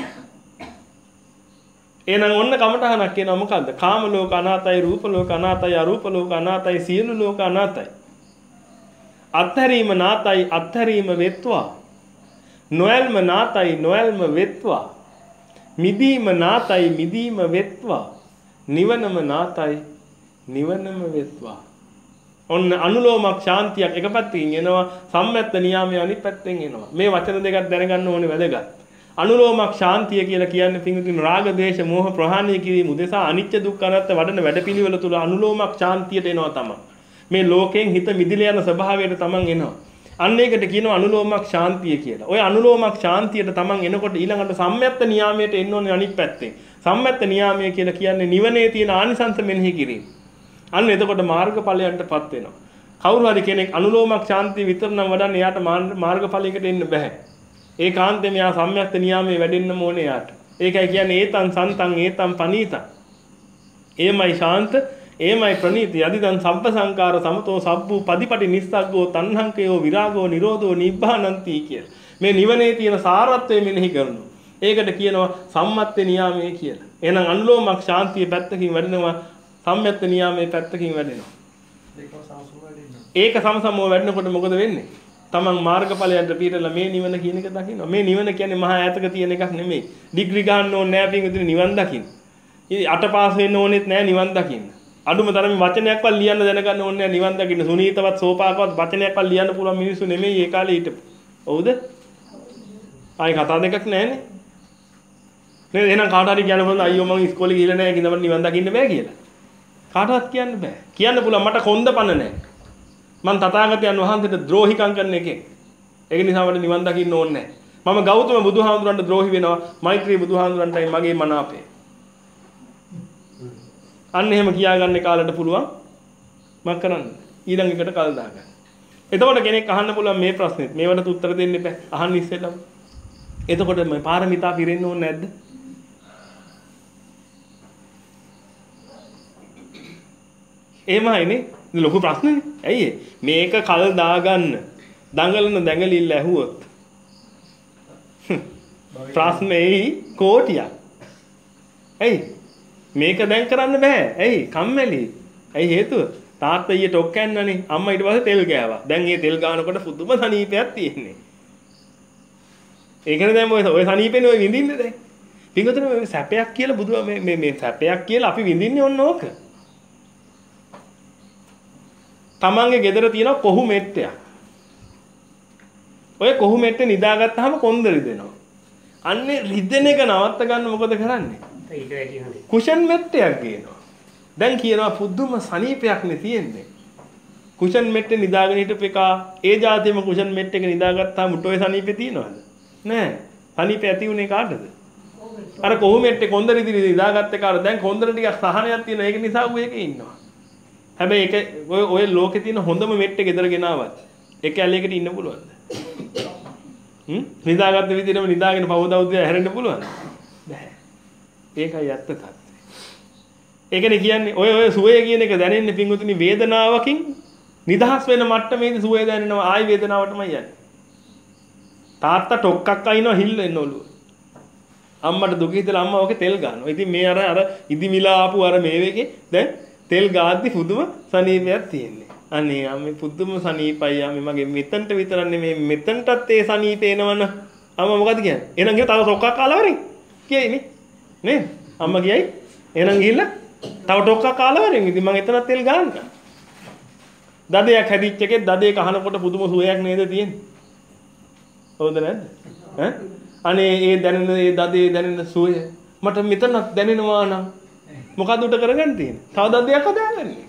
එහෙනම් ඔන්න කමටහනක් කියනවා මොකද්ද? කාම ලෝක අනාතයි, රූප ලෝක අනාතයි, අරූප ලෝක අනාතයි, සියලු ලෝක අනාතයි. අත්හැරීම නාතයි, අත්හැරීම වෙත්වා. නොයල්ම නාතයි, නොයල්ම වෙත්වා. මිදීම නාතයි, මිදීම වෙත්වා. නිවනම නාතයි, නිවනම වෙත්වා. ඔන්න අනුලෝමක් ශාන්තියක් එක පැත්තකින් එනවා, සම්මෙත්ත නියාමයේ අනිත් පැත්තෙන් එනවා. මේ වචන දෙකක් දැනගන්න ඕනේ වැදගත්. අනුලෝමක් ශාන්තිය කියලා කියන්නේ පිංගුතුන් රාග දේශ මොහ ප්‍රහාණය කිරීම උදෙසා අනිත්‍ය දුක්ඛ අනාත්ම වඩන වැඩපිළිවෙල තුල අනුලෝමක් ශාන්තියට එනවා තමයි. මේ ලෝකයෙන් හිත මිදිලා යන ස්වභාවයට තමන් එනවා. අන්න ඒකට කියනවා අනුලෝමක් ශාන්තිය කියලා. ඔය අනුලෝමක් ශාන්තියට තමන් එනකොට ඊළඟට සම්මෙත්ත නියාමයට එන්න ඕනේ අනිත් පැත්තෙන්. සම්මෙත්ත නියාමය කියලා කියන්නේ නිවනේ තියෙන ආනිසංස මෙනෙහි කිරීම. අන්න එතකොට මාර්ගඵලයන්ටපත් වෙනවා. කවුරු හරි කෙනෙක් අනුලෝමක් ශාන්තිය විතර නම් වඩන්නේ යාට මාර්ගඵලයකට එන්න බෑ. ඒකාන්තයෙන් යා සම්‍යක් නියාමයේ වැඩෙන්න ඕනේ යාට. ඒකයි කියන්නේ ඒතං සන්තං ඒතං පනීතං. එයමයි ශාන්ත, එයමයි ප්‍රණීත. යදිදං සබ්බ සංකාර සමතෝ සබ්බු පදිපටි නිස්සග්ගෝ තණ්හංකයෝ විරාගෝ නිරෝධෝ නිබ්බානಂತಿ කියලා. මේ නිවනේ තියෙන සාරත්වය මෙනෙහි කරනවා. ඒකට කියනවා සම්මත්ත නියාමයේ කියලා. එහෙනම් අනුලෝමක් ශාන්තිය පැත්තකින් වැඩෙනවා, සම්‍යක් නියාමයේ පැත්තකින් වැඩෙනවා. ඒක සමසමව වැඩනකොට මොකද වෙන්නේ? තමන් මාර්ගඵලයන්ට පිටලා මේ නිවන කියන එක දකින්න. මේ නිවන කියන්නේ මහා ඈතක තියෙන එකක් නෙමෙයි. ඩිග්‍රී ගන්න ඕනේ නැහැ පිටින් නිවන් දකින්න. ඉතින් අට පාස් වෙන්න ඕනෙත් නැහැ නිවන් දකින්න. අඩුම තරමේ වචනයක්වත් ලියන්න දැනගන්න ඕනේ නැහැ නිවන් දකින්න. සුනීතවත් සෝපාකවත් වචනයක්වත් ලියන්න පුළුවන් මිනිස්සු නෙමෙයි ඒ කාලේ හිටපු. හවුද? ආයි කතා දෙකක් නැහැනේ. නේද? එහෙනම් කාට හරි කියන්න පුළුවන් අයියෝ මම ඉස්කෝලේ ගිහලා නැහැ කිනවට නිවන් දකින්න බෑ කියලා. කාටවත් කියන්න බෑ. කියන්න පුළුවන් මට කොන්ද පණ නැහැ. මං තථාගතයන් වහන්සේට ද්‍රෝහිකම් කරන එකෙක්. ඒක නිසා මට නිවන් දකින්න ඕනේ නැහැ. මම ගෞතම බුදුහාමුදුරන්ට ද්‍රෝහි වෙනවා. මෛත්‍රී බුදුහාමුදුරන්ටයි මගේ මන අපේ. අන්න එහෙම කියාගන්න කාලෙට පුළුවන් මම කරන්න. ඊළඟ එකට කල් දාගන්න. එතකොට කෙනෙක් අහන්න පුළුවන් මේ ප්‍රශ්නෙත්. මේවට උත්තර දෙන්න එපා. අහන්න ඉස්සෙල්ලම. එතකොට මේ පාරමිතා පිරෙන්න ඕනේ නැද්ද? එහෙමයිනේ. ලොකු ප්‍රශ්නනේ. ඇයි මේක කල් දාගන්න දඟලන දැඟලිල්ල ඇහුවොත් ප්‍රශ්නේ කෝටියක්. ඇයි මේක දැන් කරන්න බෑ. ඇයි කම්මැලි. ඇයි හේතුව? තාත්තා ඊට ඔක් කෑන්නනේ. අම්මා ඊට පස්සේ තෙල් ගෑවා. දැන් මේ තෙල් ගානකොට පුදුම සනීපයක් තියෙන්නේ. ඒකනේ දැන් ඔය ඔය සනීපේනේ ඔය විඳින්නේ දැන්. පින්වතුනි මේ සැපයක් කියලා බුදුම මේ මේ මේ සැපයක් කියලා අපි විඳින්නේ ඔන්න ඕක. තමන්ගේ ගෙදර තියෙන කොහු මෙට්ටයක්. ඔය කොහු මෙට්ටේ නිදාගත්තාම කොන්ද රිදෙනවා. අන්නේ රිදෙන එක නවත්ත ගන්න මොකද කරන්නේ? ඊට වැඩි හොඳයි. කුෂන් මෙට්ටයක් ගේනවා. දැන් කියනවා පුදුම සනීපයක් නේ තියෙන්නේ. කුෂන් මෙට්ටේ නිදාගෙන හිටපු එක ඒ જાතියම කුෂන් මෙට්ටේක නිදාගත්තාම උටෝේ සනීපේ තියනවද? නෑ. සනීපේ ඇති උනේ කාටද? අර කොහු මෙට්ටේ කොන්ද රිදි රිදි නිදාගත්ත එක අර දැන් කොන්දර ටිකක් සහනයක් තියෙනවා. ඒක නිසා ඌ එකේ ඉන්නවා. හැබැයි ඒක ඔය ඔය ලෝකේ තියෙන හොඳම මෙට්ටේ ගෙදර ගෙනාවත් එක ඇලයකට ඉන්න පුළුවන්ද? හ්ම්? නිදාගත්ත විදිහටම නිදාගෙන පවදවුද හැරෙන්න පුළුවන්ද? බෑ. ඒකයි ඇත්ත තත්ත්වය. ඒකනේ කියන්නේ ඔය ඔය සුවය කියන එක දැනෙන්නේ පින්වතුනි වේදනාවකින් නිදහස් වෙන මට්ටමේදී සුවය දැනෙනවා ආයි වේදනාවටමයි යන්නේ. තාත්තා ටොක්ක්ක් අයින්නවා හිල් වෙන්න ඔළුව. අම්මට දුක හිතලා අම්මා ඔකේ තෙල් ගන්නවා. ඉතින් මේ අර අර ඉදිමිලා ආපු අර මේවේකේ දැන් තෙල් ගාද්දි පුදුම සනීපයක් තියෙන්නේ. අනේ අම්මේ පුදුම සනීපයි අම්මේ මගේ මෙතනට විතරක් නෙමෙයි මෙතනටත් ඒ සනීප එනවන. අම්මා මොකද කියන්නේ? එහෙනම් ගිහ තව ටොක්ක්ක් කාලා වරින්. කියයි නේ. නේද? අම්මා කියයි. එහෙනම් ගිහිල්ලා තව ටොක්ක්ක් කාලා වරින්. ඉතින් මම එතනත් තෙල් ගන්නවා. දදයක් හැදිච්ච එකේ දදේ කහනකොට පුදුම සුවයක් නේද තියෙන්නේ? හවුද නැද්ද? ඈ? අනේ ඒ දැනෙන ඒ දදේ දැනෙන සුවය මට මෙතනක් දැනෙනවා නම් මොකද උඩ කරගන්න තියෙන්නේ? තව දදයක් හදාගන්නේ.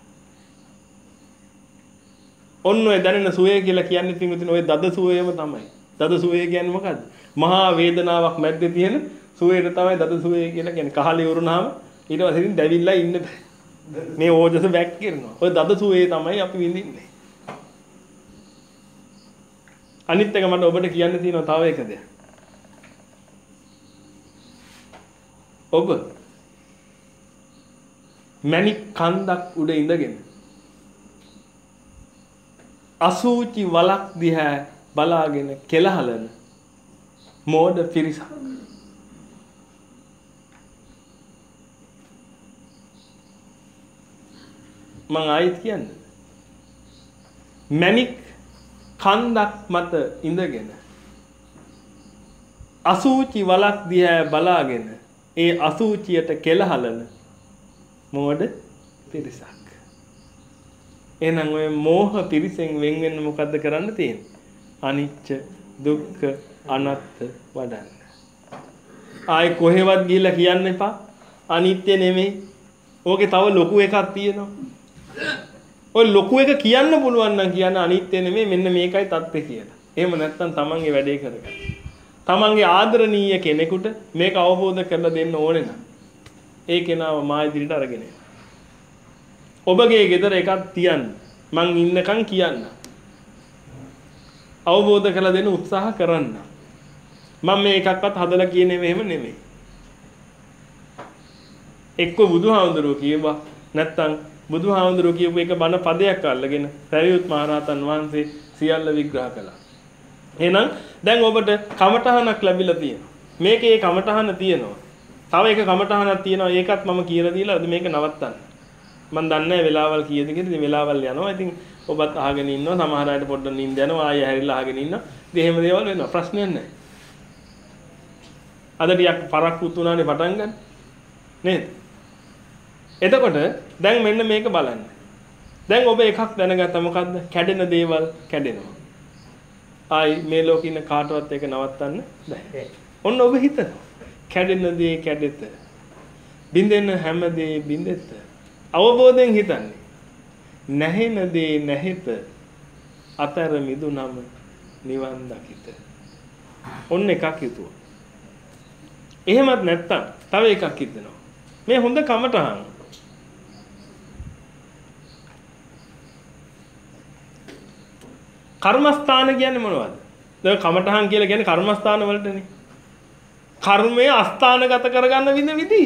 ඔන්න ඔය දැනෙන සුවය කියලා කියන්නේ පින්විතින් ඔය දද සුවයම තමයි. දද සුවය කියන්නේ මොකද්ද? මහා වේදනාවක් මැද්දේ තියෙන සුවයට තමයි දද සුවය කියලා කියන්නේ. කහලේ උරුණාම ඊට පස්සේ ඉතින් දැවිල්ලා ඉන්න බෑ. මේ ඕජස බැක් කරනවා. ඔය දද සුවේ තමයි අපි විඳින්නේ. අනිත් එක මට ඔබට කියන්න තියෙනවා තව එක දෙයක්. ඔබ මණික් කන්දක් උඩ ඉඳගෙන අසූචි වලක් දිහා බලාගෙන කෙලහලන මෝඩ පිරිසක්. මං ආයිත් කියන්නේ මණික් කන්දක් මත ඉඳගෙන අසූචි වලක් දිහා බලාගෙන ඒ අසූචියට කෙලහලන මෝඩ පිරිසක්. එහෙනම් ඔය මෝහ පිරිසෙන් වෙන් වෙන්න මොකද්ද කරන්න තියෙන්නේ? අනිච්ච දුක්ඛ අනාත්ත වඩන්න. ආයි කොහෙවත් ගිහිල්ලා කියන්න එපා අනිත්‍ය නෙමෙයි. ඕකේ තව ලොකු එකක් තියෙනවා. ඔය ලොකු එක කියන්න පුළුවන් නම් කියන්න අනිත්‍ය නෙමෙයි මෙන්න මේකයි தත්ත්වය කියලා. එහෙම නැත්නම් තමන්ගේ වැඩේ කරගන්න. තමන්ගේ ආදරණීය කෙනෙකුට මේක අවබෝධ කරලා දෙන්න ඕනේ නම් ඒ කෙනාව මා ඉදිරියට අරගෙන එන්න. ඔබගේ ගෙදර එකක් තියන්න. මං ඉන්නකම් කියන්න. අවබෝධ කරලා දෙන්න උත්සාහ කරන්න. මම මේ එකක්වත් හදලා කියන්නේ මෙහෙම නෙමෙයි. එක්ක බුදුහාමුදුරුවෝ කියවා නැත්නම් බුදුහාමුදුරුවෝ කියපු එක බණ පදයක් අල්ලගෙන සරියුත් මහරහතන් වහන්සේ සියල්ල විග්‍රහ කළා. එහෙනම් දැන් ඔබට කමඨහනක් ලැබිලා තියෙනවා. මේකේ කමඨහන තියෙනවා. තව එක කමඨහනක් තියෙනවා. ඒකත් මම කියලා දීලා අද මේක නවත්තන්න. මම දන්නේ නැහැ වෙලාවල් කීයද කියලා. ඉතින් වෙලාවල් යනවා. ඉතින් ඔබත් අහගෙන ඉන්නවා. සමහර අයට පොඩ්ඩක් නිින්ද යනවා. ආයෙ හැරිලා අහගෙන ඉන්නවා. ඉතින් එහෙම දේවල් වෙනවා. ප්‍රශ්නයක් නැහැ. අද ටිකක් පරක්කුත් උනානේ පටන් ගන්න. නේද? එතකොට දැන් මෙන්න මේක බලන්න. දැන් ඔබ එකක් දැනගත්තා මොකද්ද? කැඩෙන දේවල් කැඩෙනවා. ආයි මේ ලෝකේ ඉන්න කාටවත් ඒක නවත්තන්න බෑ. ඔන්න ඔබ හිතනවා. කැඩෙන දේ කැඩෙත. බින්දෙන හැම දේ බින්දෙත. අවබෝධයෙන් හිතන්නේ. නැහෙන දේ නැහෙත. අතර මිදුනම නිවන් දකිත. ඔන්න එකක් හිතුවා. එහෙමත් නැත්තම් තව එකක් හිතනවා. මේ හොඳ කමටහන්. කර්මස්ථාන කියන්නේ මොනවද? දැන් කමඨහන් කියලා කියන්නේ කර්මස්ථාන වලටනේ. කර්මය අස්ථානගත කරගන්න විඳ විදි.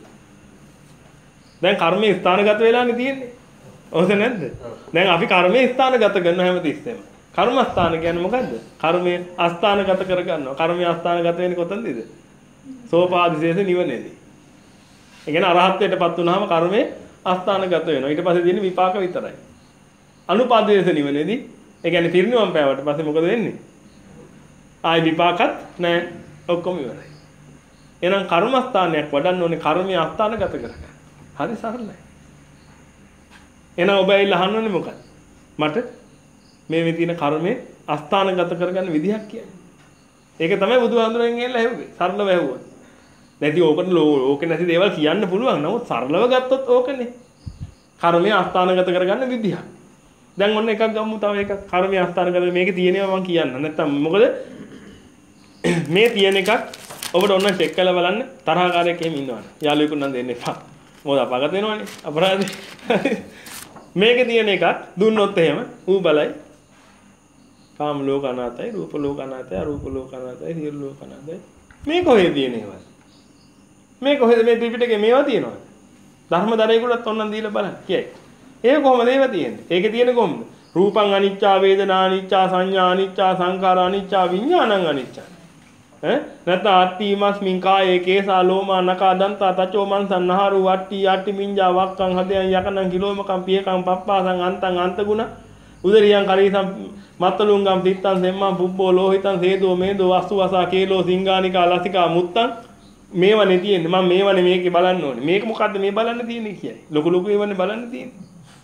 දැන් කර්මයේ ස්ථානගත වෙලානේ තියෙන්නේ. ඔහොද නැද්ද? දැන් අපි කර්මයේ ස්ථානගත කරන හැමතිස්සෙම. කර්මස්ථාන කියන්නේ මොකද්ද? කර්මය අස්ථානගත කරගන්නවා. කර්මය අස්ථානගත වෙන්නේ කොතනදද? සෝපාදිශේෂ නිවනේදී. ඒ කියන්නේ අරහත්ත්වයටපත් වුනහම කර්මය අස්ථානගත වෙනවා. ඊට පස්සේ තියෙන්නේ විපාක විතරයි. අනුපාදේශ නිවනේදී ඒ කියන්නේ පිරිනිවන් පෑවට පස්සේ මොකද වෙන්නේ? ආයි විපාකත් නැහැ. ඔක්කොම ඉවරයි. එහෙනම් කර්මස්ථානයක් වඩන්න ඕනේ කර්මයේ අස්ථානගත කරගන්න. හරි සරලයි. එහෙනම් ඔබ ඇවිල්ලා අහන්නෝනේ මොකක්ද? මට මේ මේ තියෙන කර්මයේ අස්ථානගත කරගන්න විදිහක් කියන්නේ. ඒක තමයි බුදුහාමුදුරෙන් ඇවිල්ලා ඇහුවේ. සරලව ඇහුවා. නැති ඕකට ඕකේ නැති දේවල් කියන්න පුළුවන්. නමුත් සරලව ගත්තොත් ඕකනේ. කර්මයේ අස්ථානගත කරගන්න විදිහක්. දැන් ඔන්න එකක් ගමු තව එකක් කර්මයේ අස්ථානගත මේකේ තියෙනවා මම කියන්න. නැත්තම් මොකද මේ තියෙන එකක් ඔබට ඔන්න චෙක් කරලා බලන්න තරහකාරයෙක් එහෙම ඉන්නවනේ. යාළුවෙකුට නම් දෙන්න එපා. මොකද අපාගත වෙනවනේ. අපරාධේ. මේකේ තියෙන එකක් දුන්නොත් එහෙම ඌ බලයි. කාම ලෝක අනාතයි, රූප ලෝක අනාතයි, අරූප ලෝක අනාතයි, සියලු ලෝක අනාතයි. මේ කොහෙද තියෙනේවද? මේ කොහෙද මේ ත්‍රිපිටකේ මේවා තියෙනවද? ධර්මදරේකටත් ඔන්නම් දීලා බලන්න. කියයි. ඒක කොහමද ඒවා තියෙන්නේ? ඒකේ තියෙන කොහොමද? රූපං අනිච්චා, වේදනා අනිච්චා, සංඥා අනිච්චා, සංඛාර අනිච්චා, විඥානං අනිච්චා. ඈ නැත්නම් ආත්තිමස්මින් කායේ කේසා ලෝමා නකා දන්තා තචෝ මන්සන් නහරු වට්ටි යට්ටි මිංජා වක්කං හදයන් යකනං කිලෝමකම් පියකම් පප්පාසං අන්තං අන්තගුණ උදරියන් කරීසම් මත්තලුංගම් පිත්තං සෙම්මං පුබ්බෝ ලෝහිතං සේදෝ මේදෝ වස්තු වසා කේලෝ සිංගානිකා ලසිකා මුත්තං මේවනේ තියෙන්නේ මම මේවනේ මේකේ බලන්න ඕනේ මේක මොකද්ද මේ බලන්න තියෙන්නේ කියයි ලොකු ලොකු ඒවනේ බලන්න තියෙන්නේ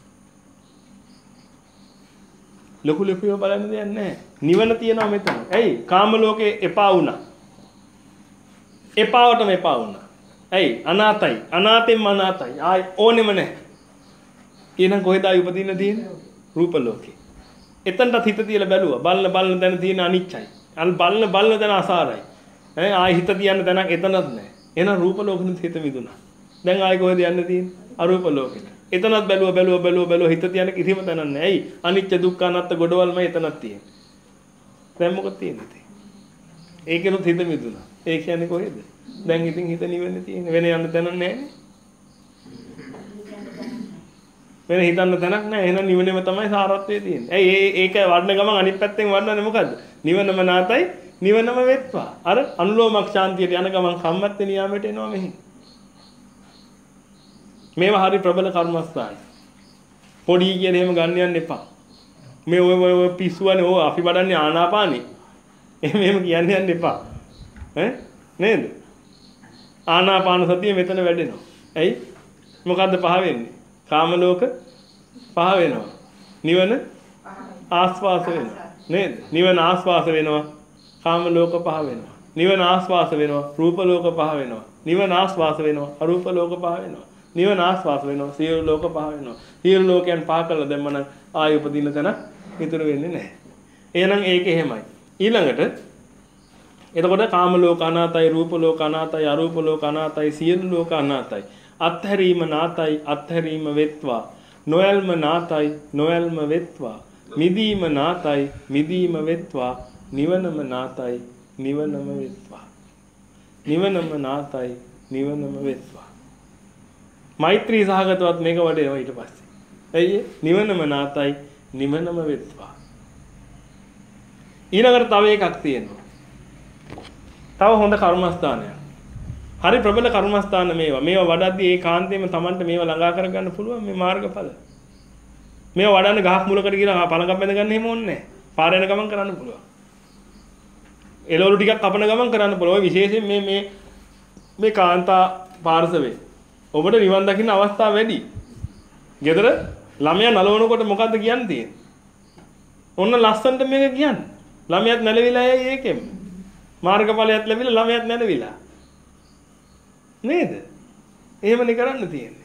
ලොකු ලොකු ඒවා බලන්න දෙයක් නැහැ නිවන තියෙනවා මෙතන ඇයි කාම ලෝකේ එපා වුණා එපාවටම එපා වුණා ඇයි අනාතයි අනාතෙන්ම අනාතයි ආයි ඕනෙම නැහැ එහෙනම් කොහෙද ආයි උපදින්න තියෙන්නේ රූප ලෝකේ එතනට හිත තියලා බැලුවා බලන බලන දැන තියෙන අනිච්චයි අල් බලන බලන දැන අසාරයි ඈ ආයි හිත තියන්න දැනක් එතනත් නැහැ එහෙනම් රූප ලෝකෙනුත් හිත මිදුණා දැන් ආයි කොහෙද යන්න තියෙන්නේ අරූප ලෝකෙට එතනත් බැලුවා බැලුවා බැලුවා බැලුවා හිත තියන්න කිසිම තැනක් නැහැ ඇයි අනිච්ච දුක්ඛ අනාත්ම ගොඩවල්මයි එතනක් තියෙන්නේ දැන් මොකද තියෙන්නේ ඒකෙනුත් හිත මිදුණා ඒ කියන්නේ කොහෙද දැන් ඉතින් හිත නිවෙන්නේ තියෙන්නේ වෙන යන්න තැනක් නැහැ වෙන හිතන්න තැනක් නැහැ එහෙනම් නිවනේම තමයි සාරත්වයේ තියෙන්නේ. ඇයි ඒ ඒක වඩන ගමන් අනිත් පැත්තෙන් වඩනනේ මොකද්ද? නිවනම නාතයි නිවනම වෙත්වා. අර අනුලෝමක් ශාන්තියට යන ගමන් කම්මැත්තේ නියාමයට එනවා මෙහි. මේවා හරි ප්‍රබල කර්මස්ථාන. පොඩි කියන එහෙම ගන්න යන්න එපා. මේ ඔය ඔය පිස්සුවනේ ඔය අපි වඩන්නේ ආනාපානේ. එහෙම එහෙම කියන්න යන්න එපා. ඈ නේද? ආනාපාන සතිය මෙතන වැඩෙනවා. ඇයි? මොකද්ද පහ වෙන්නේ? කාම ලෝක පහ වෙනවා. නිවන ආස්වාස වෙනවා. නේද? නිවන ආස්වාස වෙනවා. කාම ලෝක පහ වෙනවා. නිවන ආස්වාස වෙනවා. රූප ලෝක පහ වෙනවා. නිවන ආස්වාස වෙනවා. අරූප ලෝක පහ වෙනවා. නිවන ආස්වාස වෙනවා. සියලු ලෝක පහ වෙනවා. සියලු ලෝකයන් පහ කළා දැම්ම නම් ආයෙ උපදින්න තැන ඉතුරු වෙන්නේ නැහැ. එහෙනම් ඒක එහෙමයි. ඊළඟට එතකොට කාම ලෝක අනාතයි, රූප ලෝක අනාතයි, අරූප ලෝක අනාතයි, සියලු ලෝක අනාතයි. අත්හැරීම නාතයි අත්හැරීම වෙත්වා නොයල්ම නාතයි නොයල්ම වෙත්වා මිදීම නාතයි මිදීම වෙත්වා නිවනම නාතයි නිවනම වෙත්වා නිවනම නාතයි නිවනම වෙත්වා මෛත්‍රී සහගතවත් මේක වඩේනවා ඊට පස්සේ ඇයි නිවනම නාතයි නිවනම වෙත්වා ඊළඟට තව එකක් තියෙනවා තව හොඳ කර්මස්ථානයක් හරි ප්‍රබල කර්මස්ථාන මේවා. මේවා වඩද්දී ඒ කාන්තේම Tamanට මේවා ළඟා කරගන්න පුළුවන් මේ මාර්ගඵල. මේවා වඩන්න ගහක් මුලකට ගිහලා පළඟක් බැඳ ගන්න එහෙම ඕනේ නැහැ. පාර යන ගමන් කරන්න පුළුවන්. එළවලු ටිකක් කපන ගමන් කරන්න පුළුවන්. ඔය විශේෂයෙන් මේ මේ මේ කාන්තා පාර්ශවේ. ඔබට නිවන් දකින්න අවස්ථාව වැඩි. ගෙදර ළමයා නලවනකොට මොකද්ද කියන්න තියෙන්නේ? ඔන්න ලස්සනට මේක කියන්නේ. ළමයාත් නැලවිලා යයි ඒකෙම. මාර්ගඵලයක් ලැබිලා ළමයාත් නැලවිලා. නේද? එහෙමනේ කරන්න තියෙන්නේ.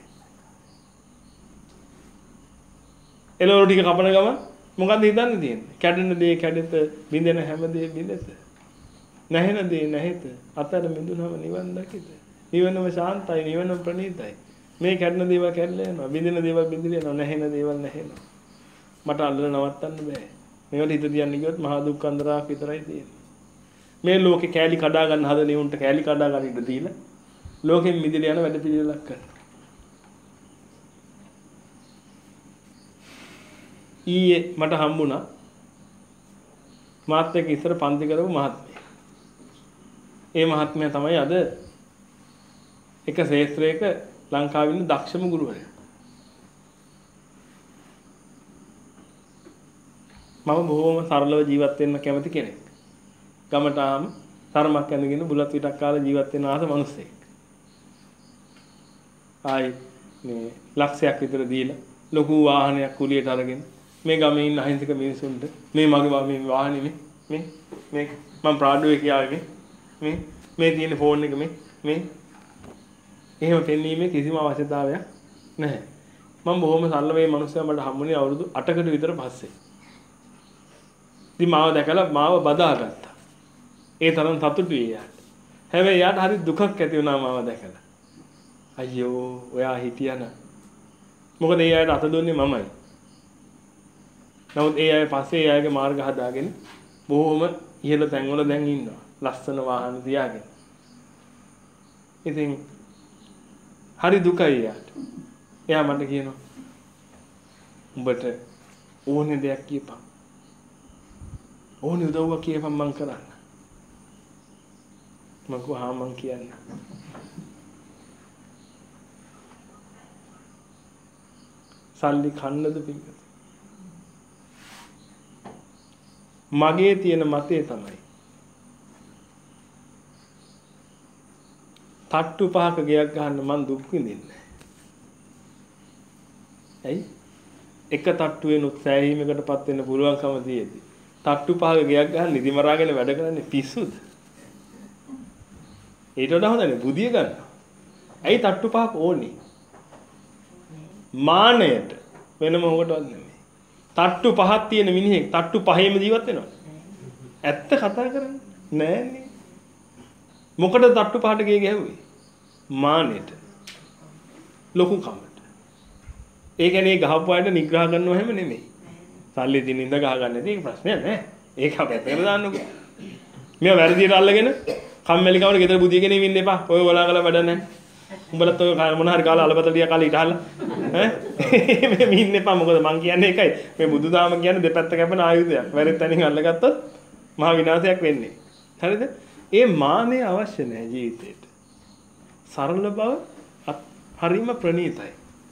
එළවලු ටික කපන ගම මොකද්ද හිතන්න තියෙන්නේ? කැඩෙන දේ කැඩෙත, බිඳෙන හැම දේ බිඳෙත. නැහෙන දේ නැහෙත. අතර මිදුනම නිවන් දකිත. නිවනම ශාන්තයි, නිවනම ප්‍රණීතයි. මේ කැඩෙන දේවල් කැඩලා යනවා, බිඳෙන දේවල් බිඳිලා යනවා, නැහෙන දේවල් නැහෙනවා. මට අල්ලලා නවත්තන්න බෑ. මේවට හිත තියන්න ගියොත් මහා දුක් අන්දරාක් විතරයි තියෙන්නේ. මේ ලෝකේ කෑලි කඩා ගන්න හදන උන්ට කෑලි කඩා ගන්න ඉඩ දීලා ලෝකෙන් මිදෙලා යන වැඩ පිළිවෙලක් කරනවා. ඊයේ මට හම්බුණා මාත් එක්ක ඉස්සර පන්ති කරපු මහත්මයෙක්. ඒ මහත්මයා තමයි අද එක ශාස්ත්‍රයක ලංකාවේ ඉන්න දක්ෂම ගුරුවරයා. මම බොහොම සරලව ජීවත් වෙන්න කැමති කෙනෙක්. ගමටාම තරමක් ඇඳගෙන බුලත් විටක් කාලා ජීවත් වෙන ආස මිනිස්සෙක්. ආයි මේ ලක්ෂයක් විතර දීලා ලොකු වාහනයක් කුලියට අරගෙන මේ ගමේ ඉන්න අහිංසක මිනිසුන්ට මේ මගේ මේ වාහනේ මේ මේ මේ මම ප්‍රාඩෝවේ කියාවේ මේ මේ තියෙන ෆෝන් එක මේ මේ එහෙම පෙන්වීමේ කිසිම අවශ්‍යතාවයක් නැහැ. මම බොහොම සරල මේ මිනිස්සයා මට හම්බුනේ අවුරුදු අටකට විතර පස්සේ. ඉතින් මාව දැකලා මාව බදාගත්තා. ඒ තරම් සතුටුයි යාට. හැබැයි යාට හරි දුකක් ඇති වුණා මාව දැකලා. අයියෝ ඔයා හිටියන. මොකද ඒ අයට අත දුන්නේ මමයි. නමුත් ඒ අය පස්සේ ඒ අයගේ මාර්ග හදාගෙන බොහොම ඉහළ තැන්වල දැන් ඉන්නවා. ලස්සන වාහන තියාගෙන. ඉතින් හරි දුකයි යාට. එයා මට කියනවා උඹට ඕනේ දෙයක් කියපන්. ඕනේ උදව්වක් කියපන් මං කරන්න. මං කිව්වා මං කියන්න. සල්ලි කන්නද පිළිගන්න. මගේ තියෙන මතය තමයි තට්ටු පහක ගයක් ගන්න මං දුක් විඳින්නේ. ඇයි? එක තට්ටුවෙනුත් සෑහීමකටපත් වෙන්න පුළුවන්කම තියෙද්දි තට්ටු පහක ගයක් ගන්න නිදි මරාගෙන වැඩ කරන්නේ පිස්සුද? ඊට වඩා හොඳනේ බුදිය ගන්න. ඇයි තට්ටු පහක් ඕනේ? මානයට වෙන මොකටවත් නෙමෙයි. තට්ටු පහක් තියෙන මිනිහෙක් තට්ටු පහේම ජීවත් වෙනවද? ඇත්ත කතා කරන්නේ නෑනේ. මොකටද තට්ටු පහට ගියේ ගැහුවේ? මානෙට. ලොකු කමට. ඒ කියන්නේ ගහපු අයට නිග්‍රහ කරනව හැම නෙමෙයි. සල්ලි දින ඉඳ ගහ ගන්න ඉතින් ප්‍රශ්නයක් නෑ. ඒක අපැත්තකට දාන්නකෝ. මෙයා වැරදියට අල්ලගෙන කම්මැලි කමර ගෙදර බුදියගෙන ඉන්න එපා. ඔය ඔලාගල වැඩ නැහැ. උඹලත් ඔය මොන හරි කාලා අලබතලිය කාලා ඉතහලා ඈ මේ ඉන්න එපා. මොකද මං කියන්නේ ඒකයි. මේ බුදුදාම කියන්නේ දෙපැත්ත කැපෙන ආයුධයක්. වැරෙත් තනින් අල්ලගත්තොත් මහා විනාශයක් වෙන්නේ. හරිද? ඒ මානෙ අවශ්‍ය නැහැ ජීවිතේට. සරල බව හරිම ප්‍රණීතයි.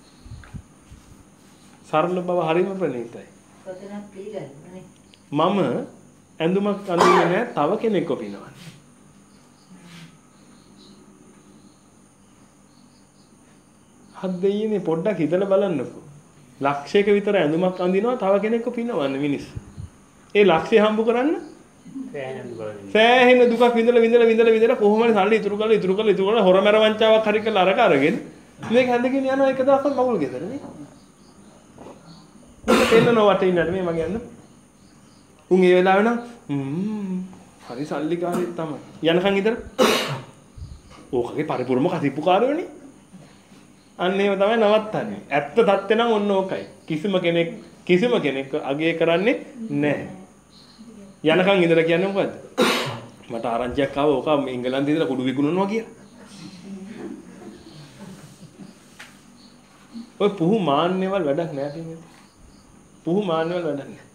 සරල බව හරිම ප්‍රණීතයි. මම ඇඳුමක් අඳින්නේ නැහැ තව කෙනෙක්ව පිනවන්න. හත් දෙයියනේ පොඩ්ඩක් හිතලා බලන්නකෝ. ලක්ෂයක විතර ඇඳුමක් අඳිනවා තව කෙනෙක්ව පිනවන්න මිනිස්සු. ඒ ලක්ෂය හම්බ කරන්න සෑහෙන දුකක් විඳලා විඳලා විඳලා විඳලා කොහොම හරි සල්ලි ඉතුරු කරලා ඉතුරු කරලා ඉතුරු කරලා හොරමැර වංචාවක් හරි කරලා අරක අරගෙන මේක හැඳගෙන යනවා එක දවසක් මගුල් ගෙදර නේ. මම තේන්නව වටේ ඉන්නට මේ මගේ යන්න. උන් ඒ වෙලාවෙ නම් හ්ම් හරි සල්ලිකාරයෙක් තමයි. යනකන් ඉතර ඕකගේ පරිපූර්ණම කතිප්පුකාරයෝනේ. අන්න ඒව තමයි නවත්තන්නේ. ඇත්ත தත්ත්වේ නම් ඔන්න ඕකයි. කිසිම කෙනෙක් කිසිම කෙනෙක් අගය කරන්නේ නැහැ. යනකන් ඉඳලා කියන්නේ මොකද්ද? මට ආරංචියක් ආව ඕක ඉංගලන්තේ ඉඳලා කුඩු විකුණනවා කියලා. ඔය පුහු මාන්නේවල් වැඩක් නෑ කියන්නේ. පුහු මාන්නේවල් වැඩක් නෑ.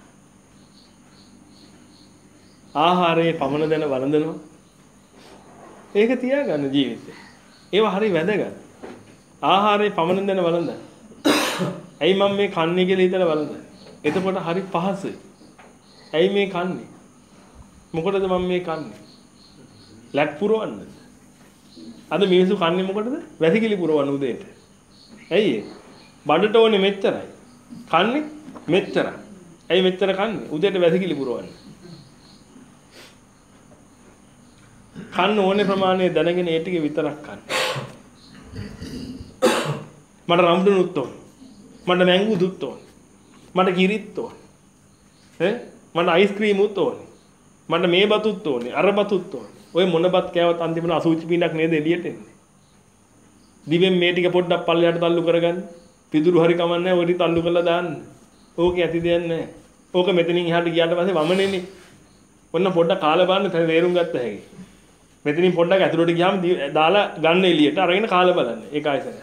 ආහාරයේ පමණ දැන වළඳනවා. ඒක තියාගන්න ජීවිතේ. ඒව හරි වැදගත්. ආහාරයේ පමණ දැන වළඳන්න. ඇයි මම මේ කන්නේ කියලා හිතලා වළඳන්නේ? එතකොට හරි පහසුයි. ඇයි මේ කන්නේ? මොකටද මම මේ කන්නේ? ලැට් පුරවන්නද? අද මිනිස්සු කන්නේ මොකටද? වැසිකිලි පුරවන්න උදේට. ඇයි ඒ? බඩට ඕනේ මෙච්චරයි. කන්නේ මෙච්චරයි. ඇයි මෙච්චර කන්නේ? උදේට වැසිකිලි පුරවන්න. කන්න ඕනේ ප්‍රමාණය දැනගෙන ඒ ටික විතරක් කන්න. මට රම්ඩුනුත් ඕනේ. මට මැංගුදුත් ඕනේ. මට කිරිත් ඕනේ. ඈ මට අයිස්ක්‍රීම් උත් ඕනේ. මට මේ බතුත් ඕනේ. අර බතුත් ඕනේ. ඔය මොන බත් කෑවත් අන්තිමට අසුචි පිටක් නේද එළියට එන්නේ. දිවෙන් මේ ටික පොඩ්ඩක් පල්ලයට තල්ලු කරගන්න. පිදුරු හරි කමන්නේ ඔය ටික තල්ලු කරලා දාන්න. ඕකේ ඇති දෙයක් නැහැ. ඕක මෙතනින් එහාට ගියාට පස්සේ වමනේනේ. ඔන්න පොඩ්ඩක් කාලා බලන්න තේරුම් ගත්ත හැකි. මෙතනින් පොඩ්ඩක් ඇතුළට ගියාම දාලා ගන්න එළියට අරගෙන කාලා බලන්න. ඒක ආයසන.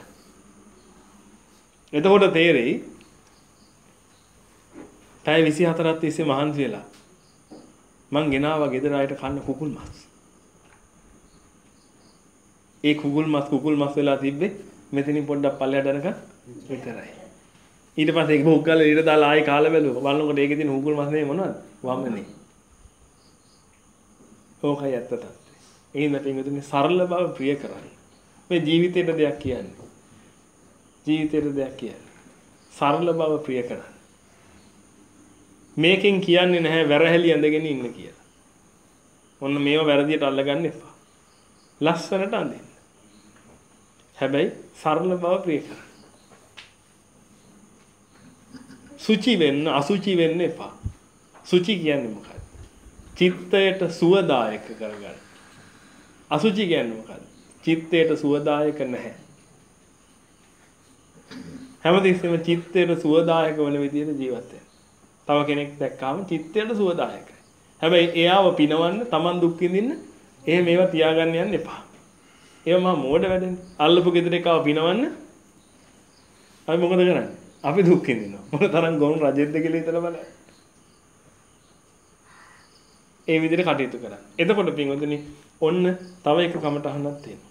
එතකොට තේරෙයි පැය විසිහතරක් තිස්සේ මහන්සි වෙලා මං ගෙනාවා ගෙදර ආයට කන්න කුකුල් මස්. ඒ කුකුල් මස් කුකුල් මස් වෙලා තිබ්බේ මෙතනින් පොඩ්ඩක් පල්ලයට යනකම් විතරයි. ඊට පස්සේ ඒක භෝග කරලා ඊට දාලා ආයි කාලා බැලුවා. බලනකොට ඒකේ තියෙන කුකුල් මස් නේ මොනවද? වමනේ. ඕකයි ඇත්ත තත්ත්වය. ඒ හින්දා පින්වතුනි සරල බව ප්‍රිය කරන්න. මේ ජීවිතේට දෙයක් කියන්නේ. ජීවිතේට දෙයක් කියන්නේ. සරල බව ප්‍රිය කරන්න. මේකෙන් කියන්නේ නැහැ වැරහැලි ඇඳගෙන ඉන්න කියලා. ඔන්න මේව වැරදියට අල්ලගන්න එපා. ලස්සනට අඳින්න. හැබැයි සරල බව ප්‍රිය කරන්න. සුචි වෙන්න අසුචි වෙන්න එපා. සුචි කියන්නේ මොකක්ද? චිත්තයට සුවදායක කරගන්න. අසුචි කියන්නේ මොකක්ද? චිත්තයට සුවදායක නැහැ. හැමතිස්සෙම චිත්තයට සුවදායක වන විදිහට ජීවත් වෙන්න. තව කෙනෙක් දැක්කාම චිත්තයට සුවදායකයි. හැබැයි එයාව පිනවන්න, Taman දුක් විඳින්න, එහෙම ඒවා තියාගන්න යන්න එපා. ඒවා මා මෝඩ වැඩනේ. අල්ලපු ගෙදර එකව පිනවන්න. අපි මොකද කරන්නේ? අපි දුක් විඳිනවා. මොන තරම් ගොන් රජෙක්ද කියලා හිතලා බලන්න. ඒ විදිහට කටයුතු කරන්න. එතකොට පින්වතුනි ඔන්න තව එක කමටහනක් තියෙනවා.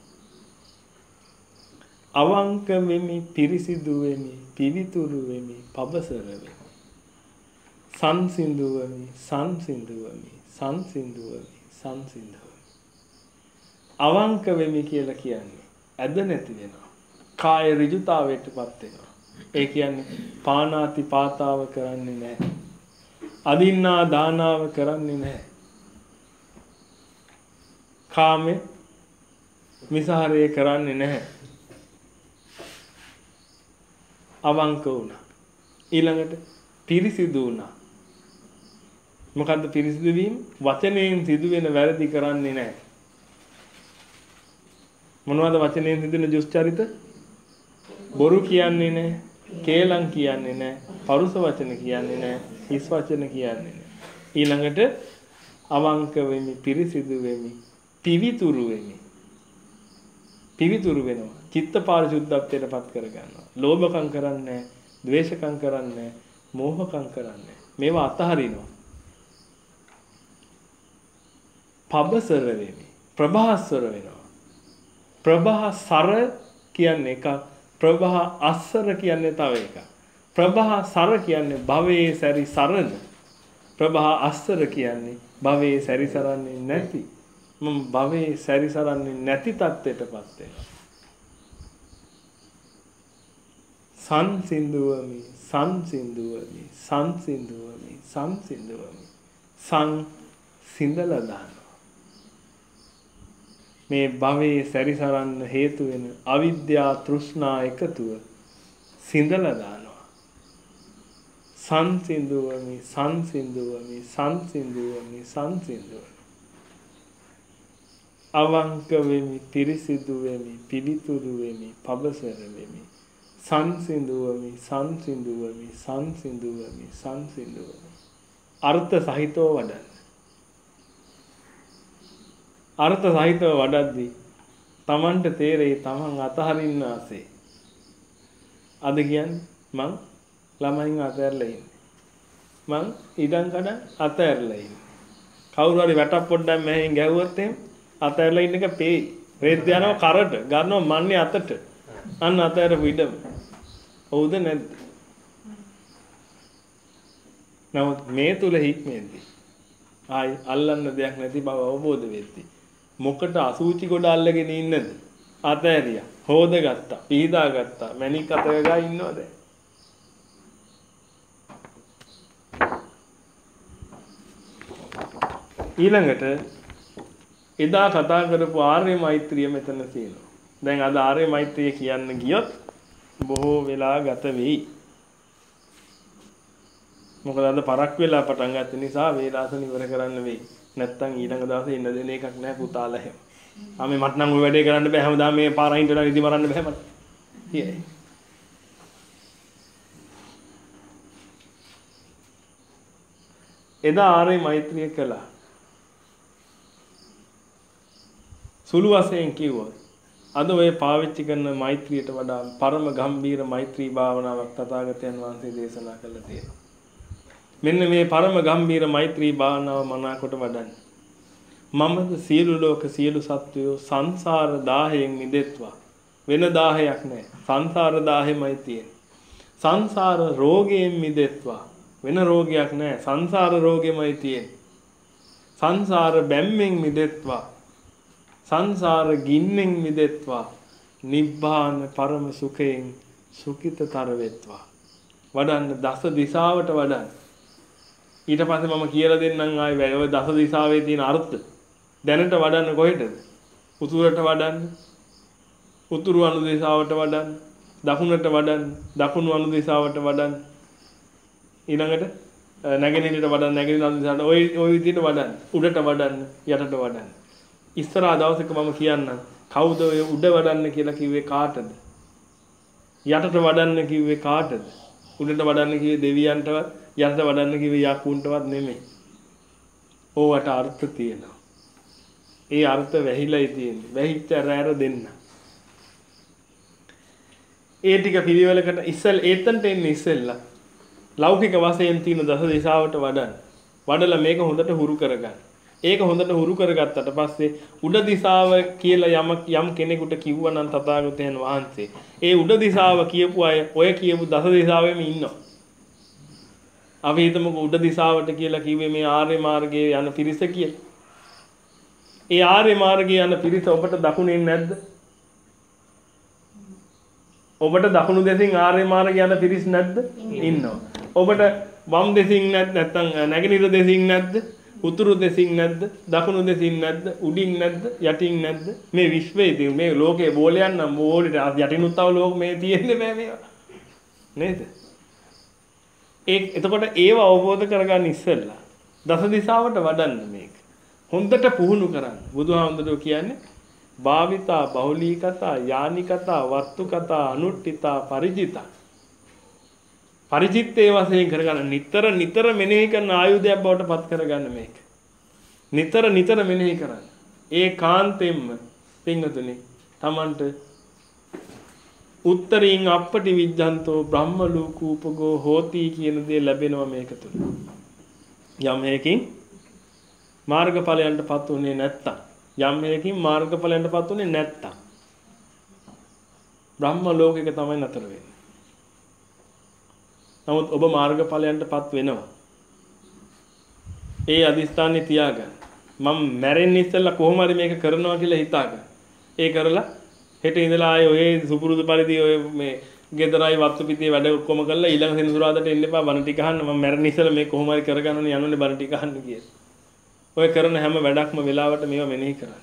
අවංක වෙමි, පිරිසිදු වෙමි, පිවිතුරු වෙමි, පබසර වෙමි. සංසිඳු වෙමි, සංසිඳු වෙමි, සංසිඳු වෙමි, සංසිඳු වෙමි. අවංක වෙමි කියලා කියන්නේ ඇද නැති වෙනවා. කාය ඍජුතාවයටපත් වෙනවා. ඒ කියන්නේ පානාති පාතාව කරන්නේ නැහැ. අදින්නා දානාව කරන්නේ නැහැ. කාමේ මිසහරේ කරන්නේ නැහැ. අවංක වුණා. ඊළඟට පිරිසිදු වුණා. මොකද්ද පිරිසිදු වීම? වචනයෙන් සිදුවෙන වැරදි කරන්නේ නැහැ. මොනවද වචනයෙන් සිදුවෙන දුස්චරිත? බොරු කියන්නේ නැහැ. කේලම් කියන්නේ නැහැ. පරුස වචන කියන්නේ නැහැ. හිස් වචන කියන්නේ නැහැ. ඊළඟට අවංක වෙමි, පිරිසිදු වෙමි, පිවිතුරු වෙමි. පිවිතුරු වෙනවා. චිත්ත පාරිශුද්ධත්වයට පත් කර ගන්නවා. ලෝභකම් කරන්නේ නැහැ, ද්වේෂකම් කරන්නේ නැහැ, මෝහකම් කරන්නේ නැහැ. මේවා අතහරිනවා. පබසර වෙමි. ප්‍රභාස්වර වෙනවා. ප්‍රභාසර කියන්නේ එක, ප්‍රභා අස්සර කියන්නේ තව එකක්. ප්‍රභාසර කියන්නේ භවයේ සැරි සරන. ප්‍රභා අස්සර කියන්නේ භවයේ සැරි සරන්නේ නැති. මම භවයේ සැරි සරන්නේ නැති තත්ත්වයටපත් වෙනවා. සංසිඳුවමි, සංසිඳුවමි, සංසිඳුවමි, සංසිඳුවමි. සං සිඳලා දානවා. මේ භවයේ සැරිසරන්න හේතු වෙන අවිද්‍යා තෘෂ්ණා එකතුව සිඳලා දානවා. සංසිඳුවමි, සංසිඳුවමි, සංසිඳුවමි, සංසිඳුවමි. අවංක වෙමි, පිරිසිදු වෙමි, පිවිතුරු වෙමි, පබසර වෙමි. සංසිඳුවමි, සංසිඳුවමි, සංසිඳුවමි, සංසිඳුවමි. අර්ථ සහිතව වඩන්න. අර්ථ සහිතව වඩද්දී Tamanට තේරෙයි Taman අතහරින්න ආසේ. අද කියන්නේ මං ළමයින් අතහැරලා ඉන්නේ. මං ඉඩම් කඩම් අතහැරලා ඉන්නේ. කවුරු හරි වැටක් පොඩ්ඩක් මහෙන් ගැහුවොත් එහෙම අතහැරලා ඉන්න එක පේයි. රෙද්ද යනවා කරට, ගන්නවා මන්නේ අතට. අන්න අතහැරපු ඉඩම. හවුද නැද්ද? නමුත් මේ තුල හික්මෙන්දී ආයි අල්ලන්න දෙයක් නැති බව අවබෝධ වෙද්දී මොකට අසූචි ගොඩ අල්ලගෙන ඉන්නද? අතහැරියා, හොදගත්තා, පීදාගත්තා, මැණික් අතක ගා ඉන්නවද? ඊළඟට එදා කතා කරපු ආර්ය මෛත්‍රිය මෙතන තියෙනවා. දැන් අද ආර්ය මෛත්‍රිය කියන්න ගියොත් බොහෝ වෙලා ගත වෙයි. මොකද අද පරක් වෙලා පටන් ගත්ත නිසා වේලාසන ඉවර කරන්න වෙයි. නැත්තම් ඊළඟ දවසේ ඉන්න දෙන එකක් නැහැ පුතාලා හැම. ආ මේ මට නම් ওই වැඩේ කරන්න බෑ. හැමදාම මේ පාරයින්ට නම් ඉදි මරන්න බෑ මට. කියයි. එදා ආර්ය මෛත්‍රිය කළා. සුළු වශයෙන් කිව්වොත් අද ඔය පාවිච්චි කරන මෛත්‍රියට වඩා පරම ගම්බීර මෛත්‍රී භාවනාවක් තථාගතයන් වහන්සේ දේශනා කළා තියෙනවා. මෙන්න මේ පරම ගම්බීර මෛත්‍රී භාවනාව මනාකොට වඩන්න. මමද සියලු ලෝක සියලු සත්වයෝ සංසාර දාහයෙන් මිදෙත්වා. වෙන දාහයක් නැහැ. සංසාර දාහෙමයි තියෙන්නේ. සංසාර රෝගයෙන් මිදෙත්වා. වෙන රෝගයක් නැහැ. සංසාර රෝගෙමයි තියෙන්නේ. සංසාර බැම්මෙන් මිදෙත්වා. සංසාර ගින්නෙන් මිදෙත්වා. නිබ්බාන පරම සුඛයෙන් සුඛිතතර වෙත්වා. වඩන්න දස දිශාවට වඩන්න. ඊට පස්සේ මම කියලා දෙන්නම් ආයේ ඔය දස දිශාවේ තියෙන අර්ථ. දැනට වඩන්න කොහෙටද? උතුරට වඩන්න. උතුරු අනු දිශාවට වඩන්න. දකුණට වඩන්න. දකුණු අනු දිශාවට වඩන්න. ඊළඟට නැගෙනහිරට වඩන්න. නැගෙනහිර අනු දිශාවට ඔය ඔය විදිහට වඩන්න. උඩට වඩන්න. යටට වඩන්න. ඉස්සරහා දවසක මම කියන්නම් කවුද ඔය උඩ වඩන්න කියලා කිව්වේ කාටද? යටට වඩන්න කිව්වේ කාටද? උඩට වඩන්න කිව්වේ දෙවියන්ටවත් යටට වඩන්න කිව්වේ යකුන්ටවත් නෙමෙයි. ඕවට අර්ථ තියෙනවා. ඒ අර්ථ වැහිලායි තියෙන්නේ. වැහිච්ච රැර දෙන්න. ඒ ටික පිළිවෙලකට ඉස්සෙල් ඒතන්ට එන්නේ ඉස්සෙල්ලා. ලෞකික වශයෙන් තියෙන දස දිශාවට වඩන්න. වඩලා මේක හොඳට හුරු කරගන්න. ඒක හොඳට හුරු කරගත්තට පස්සේ උඩ දිශාව කියලා යමක් යම් කෙනෙකුට කිව්වනම් තථාගතයන් වහන්සේ ඒ උඩ දිශාව කියපු අය ඔය කියපු දස දිශාවෙම ඉන්නවා. අපි හිතමුකෝ උඩ දිශාවට කියලා කිව්වේ මේ ආර්ය මාර්ගයේ යන පිරිස කියලා. ඒ ආර්ය මාර්ගයේ යන පිරිස ඔබට දකුණෙන් නැද්ද? ඔබට දකුණු දෙසින් ආර්ය මාර්ගයේ යන පිරිස නැද්ද? ඉන්නවා. ඔබට වම් දෙසින් නැත්නම් නැගෙනහිර දෙසින් නැද්ද? උතුරු දෙසින් නැද්ද? දකුණු දෙසින් නැද්ද? උඩින් නැද්ද? යටින් නැද්ද? මේ විශ්වයේ මේ ලෝකයේ බෝලයන් නම් බෝලෙට යටිනුත් තව ලෝක මේ තියෙන්නේ බෑ මේවා. නේද? ඒ එතකොට ඒව අවබෝධ කරගන්න ඉස්සෙල්ලා දස දිශාවට වඩන්න මේක. හොඳට පුහුණු කරන්න. බුදුහාමුදුරුවෝ කියන්නේ භාවිතා බහුලීකතා යානිකතා වත්තුකතා අනුට්ඨිතා පරිජිතා. පරිචිත්තේ වශයෙන් කරගන්න නිතර නිතර මෙනෙහි කරන ආයුධයක් බවට පත් කරගන්න මේක. නිතර නිතර මෙනෙහි කරන්න. ඒ කාන්තෙන්ම පින්වතුනි තමන්ට උත්තරීන් අපටි විජ්ජන්තෝ බ්‍රහ්ම ලෝකූපගෝ හෝති කියන දේ ලැබෙනවා මේක තුල. යම් හේකින් මාර්ගඵලයන්ටපත් උනේ නැත්තම් යම් හේකින් මාර්ගඵලයන්ටපත් උනේ නැත්තම් බ්‍රහ්ම ලෝකයක තමයි නතර වෙන්නේ. නමුත් ඔබ මාර්ගඵලයන්ටපත් වෙනවා. ඒ අදිස්ථානේ තියාගන්න. මම මැරෙන්න ඉස්සෙල්ලා කොහොම හරි මේක කරනවා කියලා හිතාගන්න. ඒ කරලා හෙට ඉඳලා ආයේ ඔය සුපුරුදු පරිදි ඔය මේ ගෙදරයි වත්තු පිටියේ වැඩ ඔක්කොම කරලා ඊළඟ සෙනසුරාදාට එන්න එපා බණ ටික අහන්න. මම මැරෙන්න ඉස්සෙල්ලා මේ කොහොම හරි කරගන්න ඕනේ යනුනේ බණ ටික අහන්න කියලා. ඔය කරන හැම වැඩක්ම වෙලාවට මේවා මෙනෙහි කරන්න.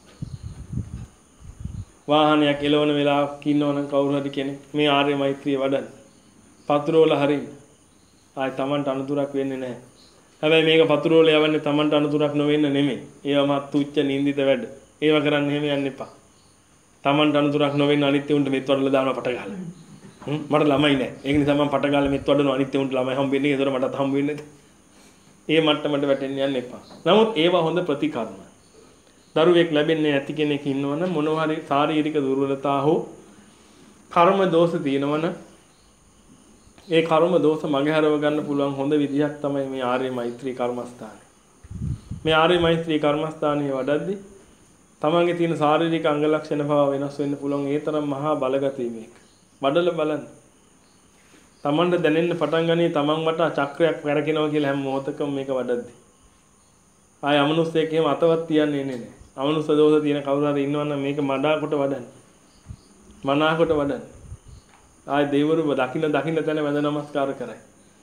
වාහනයක් එලවන වෙලාවක ඉන්නවනම් කවුරු හරි කෙනෙක් මේ ආර්ය මෛත්‍රිය වඩන්න. පතුරවල හරින්න. ආයි Tamanට අනුතුරක් වෙන්නේ නැහැ. හැබැයි මේක පතුරවල යවන්නේ Tamanට අනුතුරක් නොවෙන්න නෙමෙයි. ඒවා මත් තුච්ච නින්දිත වැඩ. ඒවා කරන්න එහෙම යන්න එපා. Tamanට අනුතුරක් නොවෙන්න අනිත් උන්ට මෙත් වඩලා දානවා පට ගහලා. හ්ම් මට ළමයි නැහැ. ඒක නිසා මම පට ගහලා මෙත් වඩනවා අනිත් උන්ට ළමයි හම්බ වෙන්නේ. ඒතර මටත් හම්බ වෙන්නේ නැහැ. ඒ මට්ටමට වැටෙන්න යන්න එපා. නමුත් ඒවා හොඳ ප්‍රතිකර්ම. දරුවෙක් ලැබෙන්නේ නැති කෙනෙක් ඉන්නවනම් මොනවා හරි ශාරීරික දුර්වලතා හෝ කර්ම දෝෂ තියෙනවනම් ඒ කර්ම දෝෂ මගහැරව ගන්න පුළුවන් හොඳ විදිහක් තමයි මේ ආර්ය මෛත්‍රී කර්මස්ථානය. මේ ආර්ය මෛත්‍රී කර්මස්ථානයේ වඩද්දී තමන්ගේ තියෙන ශාරීරික අංග ලක්ෂණ පවා වෙනස් වෙන්න පුළුවන්. ඒ තරම් මහා බලගතී මේක. වඩලා බලන්න. තමන්ට දැනෙන්න පටන් ගන්නේ තමන් වටා චක්‍රයක් වැරකිනවා කියලා හැම මොහොතකම මේක වඩද්දී. ආය අමනුස්සයෙක් එහෙම අතවත් තියන්නේ නැහැ. අමනුස්ස දෝෂ තියෙන කවුරු හරි ඉන්නවනම් මේක මඩා කොට වඩන්න. මනා කොට වඩන්න. ආය දෙවිවරු දකින්න දකින්න තැන වැඳ නමස්කාර කරයි.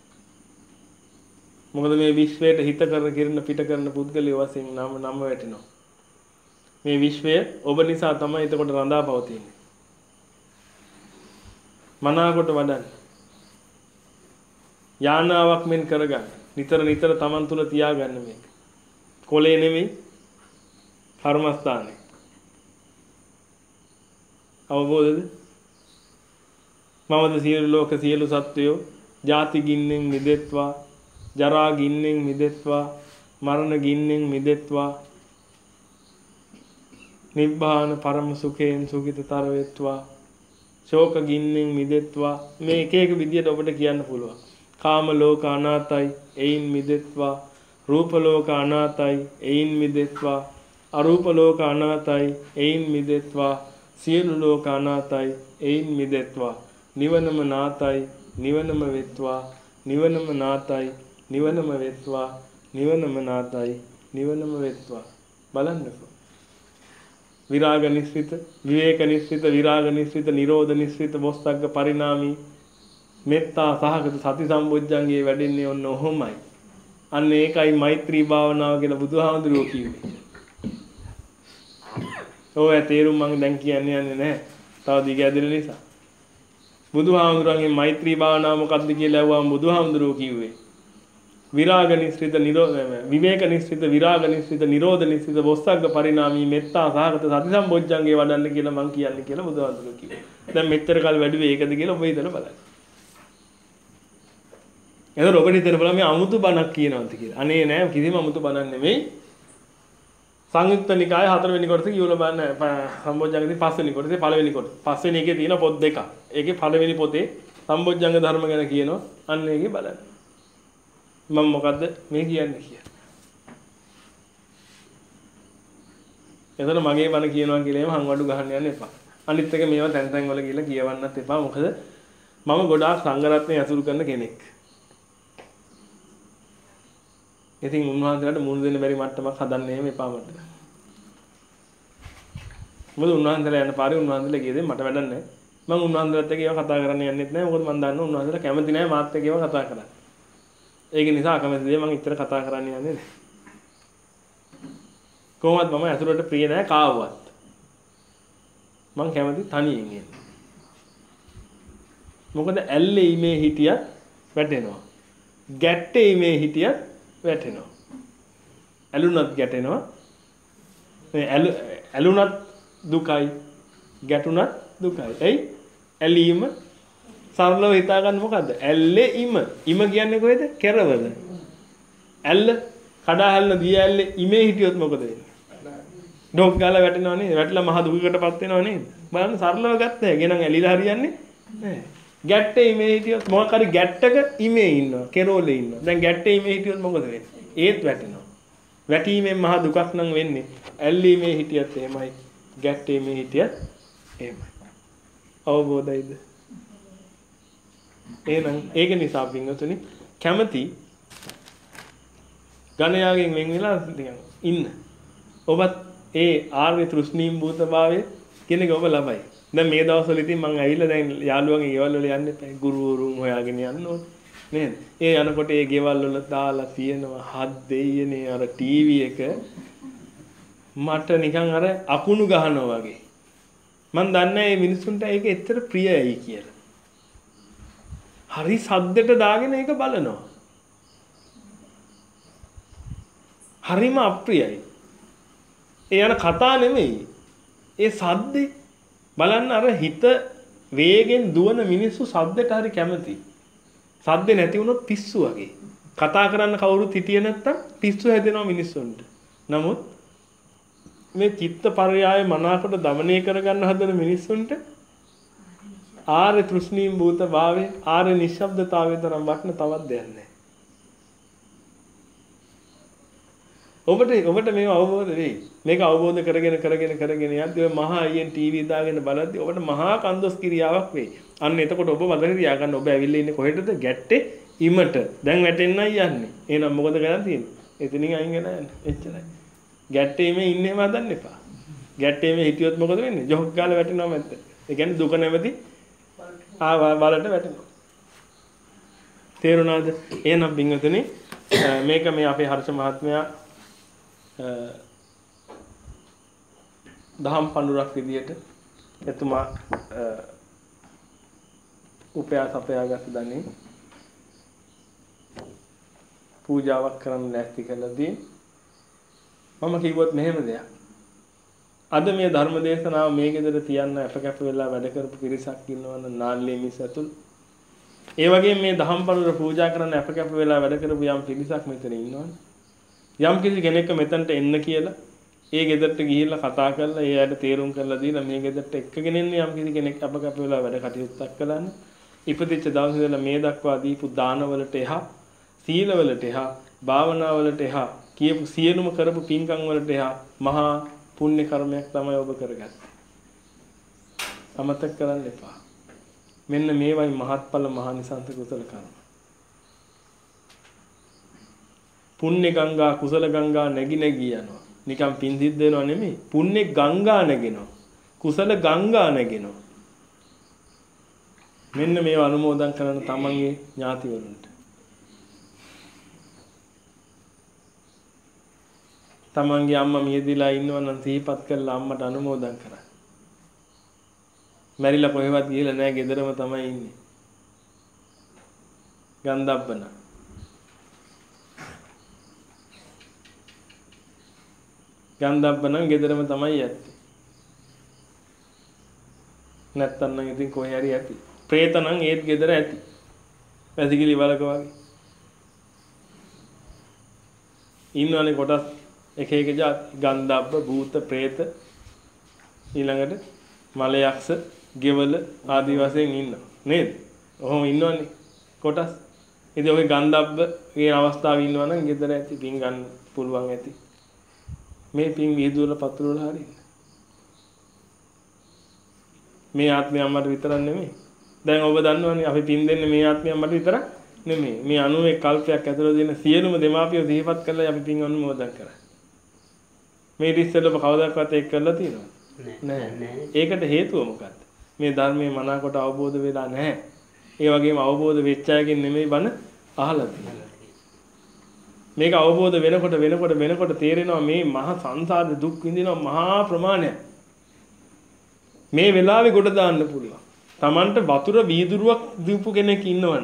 මොකද මේ විශ්වයට හිත කරන කිරණ පිට කරන පුද්ගලයෝ වශයෙන් නම නම වැටෙනවා. මේ විශ්වය ඔබ නිසා තමයි එතකොට රඳා පවතින්නේ. මනාකොට වඩන්න. යානාවක් මෙන් කරගන්න. නිතර නිතර Taman තුල තියාගන්න මේක. කොලේ නෙමෙයි කර්මස්ථානේ. අවබෝධද? මමද සියලු ලෝක සියලු සත්වයෝ ජාති ගින්නෙන් මිදෙත්වා, ජරා ගින්නෙන් මිදෙත්වා, මරණ ගින්නෙන් මිදෙත්වා, නිබ්බාන පරම සුඛයෙන් සුඛිතතර වෙත්වා, ශෝක ගින්නෙන් මිදෙත්වා. මේ එක එක විදියට ඔබට කියන්න පුළුවන්. කාම ලෝක අනාතයි එයින් මිදෙත්වා, රූප ලෝක අනාතයි එයින් මිදෙත්වා, අරූප ලෝක අනාතයි එයින් මිදෙත්වා, සියලු ලෝක අනාතයි එයින් මිදෙත්වා, නිවනම නාතයි නිවනම වෙත්වා, නිවනම නාතයි නිවනම වෙත්වා, නිවනම නාතයි නිවනම වෙත්වා. බලන්නකෝ. විරාග නිස්සිත, විවේක නිස්සිත, විරාග නිස්සිත, නිරෝධ නිස්සිත, මොස්සග්ග පරිණාමී මෙත්තා සහගත සති සම්බොජ්ජංගේ වැඩෙන්නේ ඔන්න ඔහොමයි. අන්න ඒකයි මෛත්‍රී භාවනාව කියලා බුදුහාමුදුරුවෝ කිව්වේ. ඔය තේරුම් මම දැන් කියන්නේ යන්නේ නැහැ. තව දිග ඇදෙන නිසා. බුදුහාමුදුරන්ගේ මෛත්‍රී භාවනාව මොකක්ද කියලා ඇහුවාම බුදුහාමුදුරුවෝ කිව්වේ විරාග නිස්සිත, නිරෝධ විවේක නිස්සිත, විරාග නිස්සිත, නිරෝධ නිස්සිත, වොස්සග්ග පරිණාමී මෙත්තා සහගත සති සම්බොජ්ජංගේ වඩන්න කියලා මං කියන්නේ කියලා බුදුහාමුදුරුවෝ කිව්වා. දැන් මෙච්චර කල් වැඩිවේ ඒකද කියලා ඔබ හිතලා බලන්න. එතකොට ඔබට හිතෙන්න බලන්න මේ අමුතු බණක් කියනවාද කියලා. අනේ නෑ කිසිම අමුතු බණක් නෙමෙයි. සංයුක්ත නිකාය හතරවෙනි කොටස කියවලා බලන්න සම්බොජ්ජංගයේ පස්වෙනි කොටසේ පළවෙනි කොටස. පස්වෙනි එකේ තියෙන පොත් දෙකක්. ඒකේ පළවෙනි පොතේ සම්බොජ්ජංග ධර්ම ගැන කියනවා. අන්න ඒකේ බලන්න. මම මොකද්ද මේ කියන්නේ කියලා. එතන මගේ බණ කියනවා කියලා එහෙම හංවඩු ගහන්න යන්න එපා. අනිත් එක මේවා තැන් තැන් වල ගිහලා කියවන්නත් එපා. මොකද මම ගොඩාක් සංඝරත්නය ඇසුරු කරන කෙනෙක්. ඉතින් උන්වහන්සේලාට මුණ දෙන්න බැරි මට්ටමක් හදන්න එහෙම එපා මට. මොකද උන්වහන්සේලා යන පාරේ උන්වහන්සේලා ගියදී මට වැඩක් නැහැ. මම උන්වහන්සේලාත් එක්ක ඒවා කතා කරන්න යන්නෙත් නැහැ. මොකද මම දන්නවා උන්වහන්සේලා කැමති නැහැ මාත් එක්ක ඒවා කතා කරන්න. ඒක නිසා අකමැති දේ මම ඉතර කතා කරන්න යන්නේ නැහැ. කොහොමද මම ඇතුළට ප්‍රිය නැහැ කාවවත්. මම කැමති තනියෙන් එන්න. මොකද ඇල්ලේ ීමේ හිටියත් වැටෙනවා. ගැට්ටේ ීමේ හිටියත් වැටෙනවා. ඇලුනත් ගැටෙනවා. මේ ඇලුනත් දුකයි, ගැටුනත් දුකයි. එයි ඇලීම සරලව හිතා ගන්න මොකද්ද? ඇල්ලේ ඉම. ඉම කියන්නේ කොහෙද? කෙරවල. ඇල්ල කඩා හැල්ල දිය ඇල්ලේ ඉමේ හිටියොත් මොකද වෙන්නේ? ඩොක් ගාලා වැටෙනව නේද? වැටලා මහ දුකකටපත් වෙනව නේද? බලන්න සරලව ගත්ත හැකි. එහෙනම් ඇලිලා හරියන්නේ නැහැ. ගැට්ටේ ඉමේ හිටියොත් මොකක් හරි ගැට්ටක ඉමේ ඉන්නවා. කෙරෝලේ ඉන්නවා. දැන් ගැට්ටේ ඉමේ හිටියොත් මොකද වෙන්නේ? ඒත් වැටෙනවා. වැටීමෙන් මහ දුකක් නම් වෙන්නේ. ඇල්ලීමේ හිටියත් එහෙමයි. ගැට්ටේ ඉමේ හිටියත් එහෙමයි. අවබෝධයිද? එහෙනම් ඒක නිසා පින්වතුනි කැමැති ගණයාගෙන් වෙන් වෙලා ඉන්න. ඔබත් ඒ ආර්ය තෘෂ්ණීම් භූතභාවයේ කෙනෙක් ඔබ ලබයි. දැන් මේ දවස්වල ඉතින් මම ඇවිල්ලා දැන් යාළුවන්ගේ ගෙවල් වල යන්න එපා. ගුරුවරුන් හොයාගෙන යන්න ඕනේ. නේද? ඒ යනකොට ඒ ගෙවල් වල දාලා තියෙනවා හත් දෙයියනේ අර ටීවී එක මට නිකන් අර අකුණු ගහනවා වගේ. මම දන්නේ මේ මිනිස්සුන්ට ඒක ඇත්තට ප්‍රියයි කියලා. හරි සද්දෙට දාගෙන ඒක බලනවා. හරිම අප්‍රියයි. ඒ යන කතා නෙමෙයි. ඒ සද්දේ බලන්න අර හිත වේගෙන් දුවන මිනිස්සු සද්දට හරි කැමති. සද්දේ නැති වුණොත් පිස්සු වගේ. කතා කරන්න කවුරුත් හිටියේ නැත්තම් පිස්සු හැදෙනවා මිනිස්සුන්ට. නමුත් මේ චිත්ත පරයය මනාකොට দমনය කරගන්න හදන මිනිස්සුන්ට ආර්ය තෘෂ්ණීම් භූත භාවයේ ආර්ය නිශ්ශබ්දතාවයේ තරම් වටන තවත් දෙයක් නැහැ. ඔබට ඔබට මේව අවබෝධ වෙයි. මේක අවබෝධ කරගෙන කරගෙන කරගෙන යද්දී ඔය මහා අයියෙන් ටීවී දාගෙන බලද්දී ඔබට මහා කන්දොස් කිරියාවක් වෙයි. අන්න එතකොට ඔබ මතක තියාගන්න ඔබ ඇවිල්ලා ඉන්නේ කොහෙටද? ගැට්ටේ ඉමට. දැන් වැටෙන්නයි යන්නේ. එහෙනම් මොකද කරන්න තියෙන්නේ? එතනින් අයින් වෙලා යන්න. එච්චරයි. ගැට්ටේ ඉමේ ඉන්නේම හදන්න එපා. ගැට්ටේ ඉමේ හිටියොත් මොකද වෙන්නේ? ජොක් ගාලා වැටෙනවා මැද්ද. ඒ කියන්නේ දුක නැමැති ආ වලට වැටෙනවා. තේරුණාද? එහෙනම් බින්වතුනි මේක මේ අපේ හර්ෂ මහත්මයා දහම් පඳුරක් විදියට එතුමා උපයා සපයාගත් දන්නේ පූජාවක් කරන්න ලෑස්ති කළදී මම කිව්වොත් මෙහෙම දෙයක්. අද මේ ධර්ම දේශනාව මේ ගෙදර තියන්න අපකැප වෙලා වැඩ කරපු පිරිසක් ඉන්නවනම් නාල්ලේ මිස් ඇතුල් ඒ වගේම මේ දහම් පඳුර පූජා කරන්න අපකැප වෙලා වැඩ කරපු යම් පිරිසක් මෙතන ඉන්නවනේ. යම් කිසි කෙනෙක් මෙතනට එන්න කියලා ඒ ගෙදරට ගිහිල්ලා කතා කරලා ඒ අයට තේරුම් කරලා දීලා මේ ගෙදරට එක්කගෙන එන්න යම් කිසි කෙනෙක් අපකැප වෙලා වැඩ කටයුත්තක් කළානේ. ඉපදිච්ච දවසේ ඉඳලා මේ දක්වා දීපු දානවලට එහා සීලවලට එහා භාවනාවලට එහා කියපු සියලුම කරපු පින්කම් වලට එහා මහා පුණ්‍ය කර්මයක් තමයි ඔබ කරගත්තේ. අමතක කරන්න එපා. මෙන්න මේවයි මහත්ඵල මහානිසංස කුසල කර්ම. පුණ්‍ය ගංගා කුසල ගංගා නැగి නැగి යනවා. නිකන් පින් සිද්ධ වෙනව නෙමෙයි. පුණ්‍ය ගංගා නැගෙනවා. කුසල ගංගා නැගෙනවා. මෙන්න මේව අනුමෝදන් කරන තමන්ගේ ඥාතිවරුන්ට. තමන්ගේ අම්මා මියදිලා ඉන්නවා නම් සිහිපත් කරලා අම්මට අනුමෝදන් කරන්න. මැරිලා කොහෙවත් ගිහලා නැහැ, ගෙදරම තමයි ඉන්නේ. ගන්ධබ්බන. ගන්ධබ්බන ගෙදරම තමයි යන්නේ. නැත්තම් නම් ඉතින් කොහේ හරි ඇති. ප්‍රේත නම් ඒත් ගෙදර ඇති. වැසිකිලි වලක වගේ. ඉන්නවනේ කොටස් එක එක જાති. ගන්ධබ්බ, භූත, ප්‍රේත, ඊළඟට මලයක්ෂ, ගෙවල ආදී වශයෙන් ඉන්නවා. නේද? ඔහොම ඉන්නවනේ කොටස්. ඉතින් ඔය ගන්ධබ්බ කියන අවස්ථාවේ ඉන්නවා නම් ගෙදර ඇති පින් ගන්න පුළුවන් ඇති. මේ පින් විහිදුවල පතුරවල හරින්න. මේ ආත්මය අම්මට විතරක් නෙමෙයි. දැන් ඔබ දන්නවනේ අපි පින් දෙන්නේ මේ ආත්මය අම්මට විතරක් නෙමෙයි. මේ අනූ එක් කල්පයක් ඇතුළත දෙන සියලුම දෙමාපියෝ සිහිපත් කරලා අපි පින් අනුමෝදන් කරා. මේ ඉස්සෙල්ලා ඔබ කවදාකවත් ඒක කරලා තියෙනවද? නැහැ. ඒකට හේතුව මොකක්ද? මේ ධර්මයේ මනාකොට අවබෝධ වෙලා නැහැ. ඒ වගේම අවබෝධ වෙච්ච අයගෙන් නෙමෙයි බණ අහලා තියෙන්නේ. මේක අවබෝධ වෙනකොට වෙනකොට වෙනකොට තේරෙනවා මේ මහා සංසාරේ දුක් විඳිනවා මහා ප්‍රමාණයක්. මේ වෙලාවේ ගොඩ දාන්න පුළුවන්. Tamanට වතුර වීදුරුවක් දීපු කෙනෙක් ඉන්නවනේ.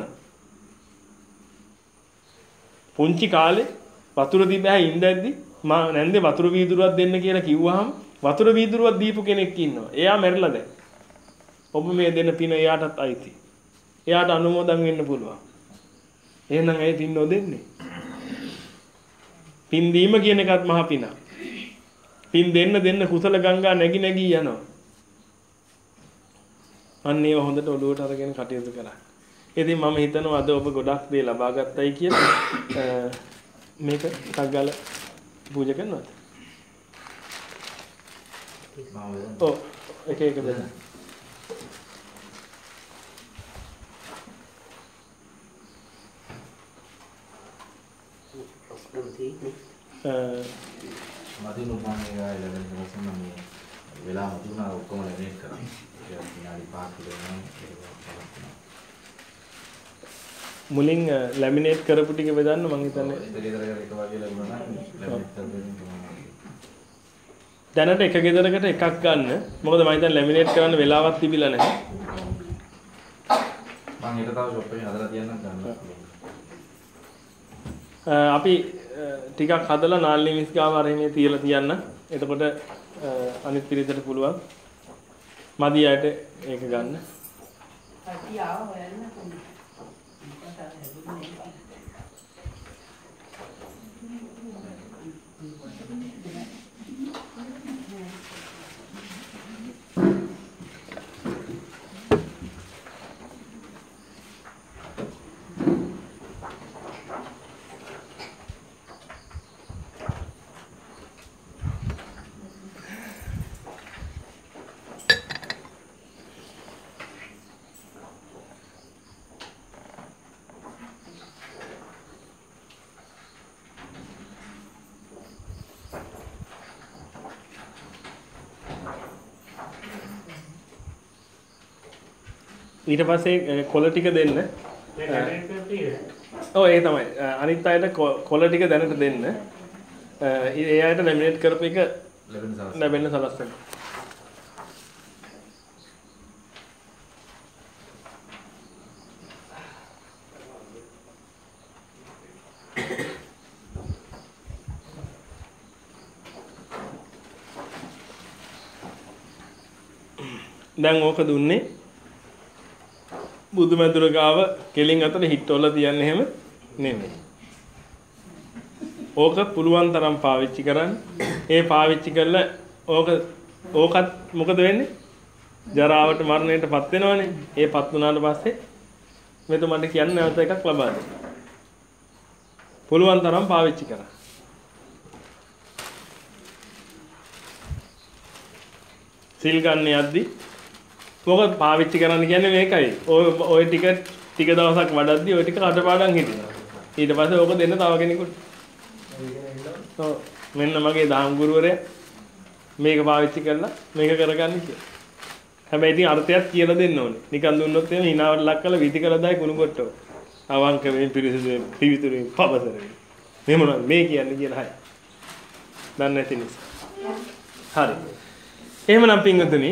පුංචි කාලේ වතුර දිබෑ ඉඳද්දි මා නැන්දේ වතුර වීදුරුවක් දෙන්න කියලා කිව්වහම වතුර වීදුරුවක් දීපු කෙනෙක් ඉන්නවා. එයා මැරිලා දැන්. ඔබ මේ දෙන පින එයාටත් අයිති. එයාට අනුමෝදන් වෙන්න පුළුවන්. එහෙනම් ඇයි පින් නොදෙන්නේ? පින් දීම කියන එකත් මහ පිනක්. පින් දෙන්න දෙන්න කුසල ගංගා නැగి නැగి යනවා. අන්න ඒව හොඳට ඔළුවට අරගෙන කටයුතු කරන්න. ඉතින් මම හිතනවා අද ඔබ ගොඩක් දේ ලබා ගත්තයි කියලා. මේක ටක් ගාලා පූජා කරනවද? ඔව් එක එක දෙන්න. මදිනු පානේ ගාලා ලැබෙන කෙනෙක් නම් මේ වෙලාව තුනක් ඔක්කොම ලැබෙන්න කරා. ඒක විනාඩි පහක් දෙනවා. මුලින් ලැමිනේට් කරපු ටික බෙදන්න මම හිතන්නේ. ඒක ගෙදර එක වගේ ලැබුණා නම් ලැමිනේට් කරගෙන දැනට එක ගෙදරකට එකක් ගන්න. මොකද මම හිතන්නේ ලැමිනේට් කරන්න වෙලාවක් තිබිලා නැහැ. මම ඊට තව ෂොප් එකේ හදලා තියන්නම් ගන්න. අපි ටිකක් හදලා නාල්ලි මිස් ගාව අරගෙන තියලා තියන්න. එතකොට අනිත් පිරිසට පුළුවන් මදි අයට ඒක ගන්න. අපි ආව හොයන්න කොහොමද? ඊට පස්සේ කොළ ටික දෙන්න. ඔව් ඒ තමයි. අනිත් අයට කොළ ටික දැනට දෙන්න. ඒ අයට ලැමිනේට් කරපු එක ලැබෙන්න සලස්වන්න. දැන් ඕක දුන්නේ බුදුමැදුර ගාව කෙලින් අතර හිටවල තියන්නේ එහෙම නෙමෙයි. ඕක පුළුවන් තරම් පාවිච්චි කරන්න. ඒ පාවිච්චි කරලා ඕක ඕකත් මොකද වෙන්නේ? ජරාවට මරණයටපත් වෙනවනේ. ඒපත් වුණාට පස්සේ මෙතුමන්ට කියන්නේ නැවත එකක් ලබා දෙන්න. පුළුවන් තරම් පාවිච්චි කරන්න. සිල් ගන්න යද්දි මොකද පාවිච්චි කරන්න කියන්නේ මේකයි. ඔය ඔය ටික ටික දවසක් වඩද්දි ඔය ටික අටපාඩම් හිටිනවා. ඊට පස්සේ ඕක දෙන්න තව කෙනෙකුට. ඔව් මෙන්න මගේ දහම් ගුරුවරයා මේක පාවිච්චි කරලා මේක කරගන්න කියලා. හැබැයි ඉතින් අර්ථයක් කියලා දෙන්න ඕනේ. නිකන් දුන්නොත් එහෙම hinaවට ලක් කරලා විදි කළා දායි කුණු කොට්ටව. අවංක මේ පිරිසිදු පිවිතුරු පවසරේ. මේ මොනවද මේ කියන්නේ කියලා හයි. දන්නේ නැති නිසා. හරි. එහෙමනම් පින්වතුනි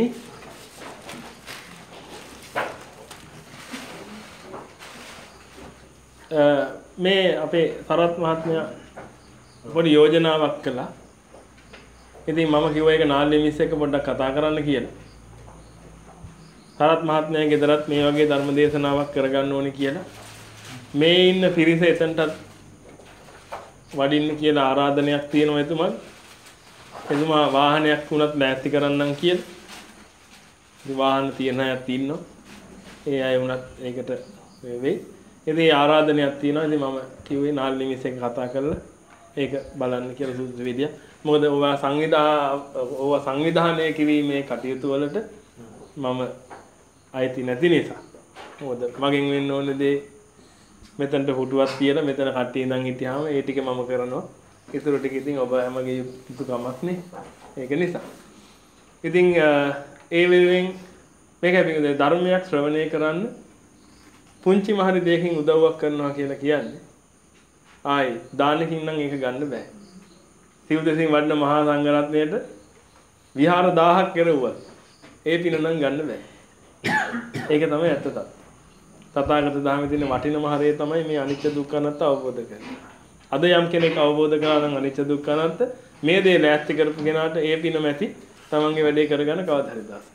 මේ අපේ සරත් මහත්මයා පොඩි යෝජනාවක් කළා. ඉතින් මම කිව්වා ඒක නාල්ලේ මිස් එක පොඩ්ඩක් කතා කරන්න කියලා. සරත් මහත්මයාගේ ගෙදරත් මේ වගේ ධර්ම දේශනාවක් කරගන්න ඕනේ කියලා. මේ ඉන්න පිරිස එතනටත් වඩින්න කියලා ආරාධනයක් තියෙනවා එතුමා. එතුමා වාහනයක් වුණත් ලෑස්ති කරන්නම් කියලා. ඉතින් වාහන තියෙන අයත් ඉන්නවා. ඒ අය වුණත් ඒකට වෙයි. ඉතින් ආරාධනයක් තියෙනවා. ඉතින් මම කිව්වේ නාල්ලේ මිස් එක කතා කරලා ඒක බලන්න කියලා සුදුසු විදිය. මොකද ඔවා සංවිධා ඔවා සංවිධානය කිරීමේ කටයුතු වලට මම අයිති නැති නිසා. මොකද මගෙන් වෙන්න ඕනේ දේ මෙතනට හුටුවක් තියලා මෙතන කට්ටිය ඉඳන් හිටියාම ඒ ටික මම කරනවා. ඊටු ටික ඉතින් ඔබ හැමගේ යුතුකමක් නේ. ඒක නිසා. ඉතින් ඒ වෙනුවෙන් මේක පිළිබඳ ධර්මයක් ශ්‍රවණය කරන්න පුංචි මහරි දෙයකින් උදව්වක් කරනවා කියලා කියන්නේ ආයි දානකින් නම් ඒක ගන්න බෑ. සිව් දෙසින් වඩන මහා සංඝරත්නයට විහාර දහයක් කෙරුවා. ඒ පින නම් ගන්න බෑ. ඒක තමයි ඇත්ත තත්ත්වය. තථාගත ධර්මයේ තියෙන වටිනම හරය තමයි මේ අනිත්‍ය දුක්ඛ අනාත්ම අවබෝධ කරගන්න. අද යම් කෙනෙක් අවබෝධ කරා නම් අනිත්‍ය දුක්ඛ අනාත්ම මේ දේ ලෑස්ති කරපු කෙනාට ඒ පින මැති තමන්ගේ වැඩේ කරගන්න කවදා හරි දාස.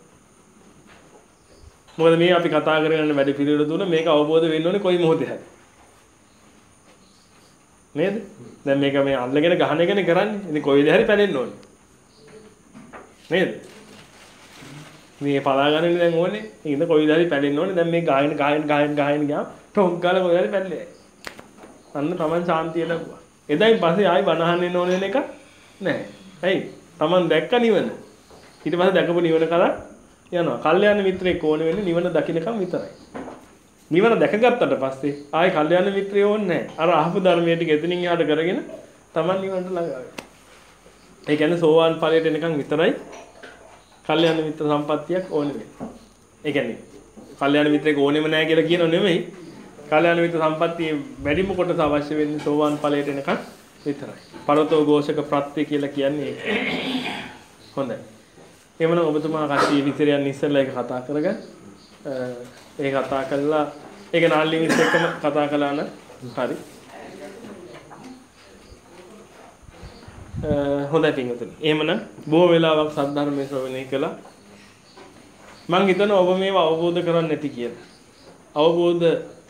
මොකද මේ අපි කතා කරගෙන වැඩි පිළිවෙල තුන මේක අවබෝධ වෙන්න ඕනේ කොයි මොහොතේ හරි. නේද? දැන් මේක මේ අල්ලගෙන ගහන එකනේ කරන්නේ. ඉතින් කොයි වෙලේ හරි පැලෙන්න ඕනේ. නේද? මේ පලා ගන්න දැන් ඕනේ. ඉතින් කොයි වෙලේ හරි පැලෙන්න ඕනේ. දැන් මේ ගායන ගායන ගායන ගායන ගියාම ටොක් ගාලා කොයි හරි පැල්ලේ. අන්න Taman ශාන්තිය ලැබුවා. එදායින් පස්සේ ආයි බනහන්න එන්න ඕනේ එක නැහැ. ඇයි? Taman දැක්ක නිවන. ඊට පස්සේ දැකපු නිවන කරා යනවා. කල්යාණ මිත්‍රයෙක් ඕනේ වෙන්නේ නිවන දකින්නකම් විතරයි. නිවන දැකගත්තට පස්සේ ආයි කල්යාණ මිත්‍රයෝ ඕනේ නැහැ. අර අහපු ධර්මයේ ටික එතනින් එහාට කරගෙන Taman නිවනට ළඟා වෙනවා. ඒ කියන්නේ සෝවාන් ඵලයට එනකම් විතරයි කල්යාණ මිත්‍ර සම්පත්තියක් ඕනේ වෙන්නේ. ඒ කියන්නේ කල්යාණ මිත්‍රෙක් ඕනෙම නැහැ කියලා කියනව නෙමෙයි. කල්යාණ මිත්‍ර සම්පත්තියේ වැඩිම කොටස අවශ්‍ය වෙන්නේ සෝවාන් ඵලයට එනකම් විතරයි. පරතෝ ഘോഷක ප්‍රත්‍ය කියලා කියන්නේ ඒක. හොඳයි. එhmenan ඔබතුමා කට්ටිය විතරයන් ඉස්සෙල්ලා ඒක කතා කරගන්න. ඒ කතා කළා ඒක නාල්ලි මිස් එක්කම කතා කළා නම් හරි. හොඳයි පින්වතුනි. එහෙමනම් බොහෝ වෙලාවක් සද්ධර්මයේ ශ්‍රවණය කළා. මම හිතනවා ඔබ මේව අවබෝධ කරගන්න නැති කියලා. අවබෝධ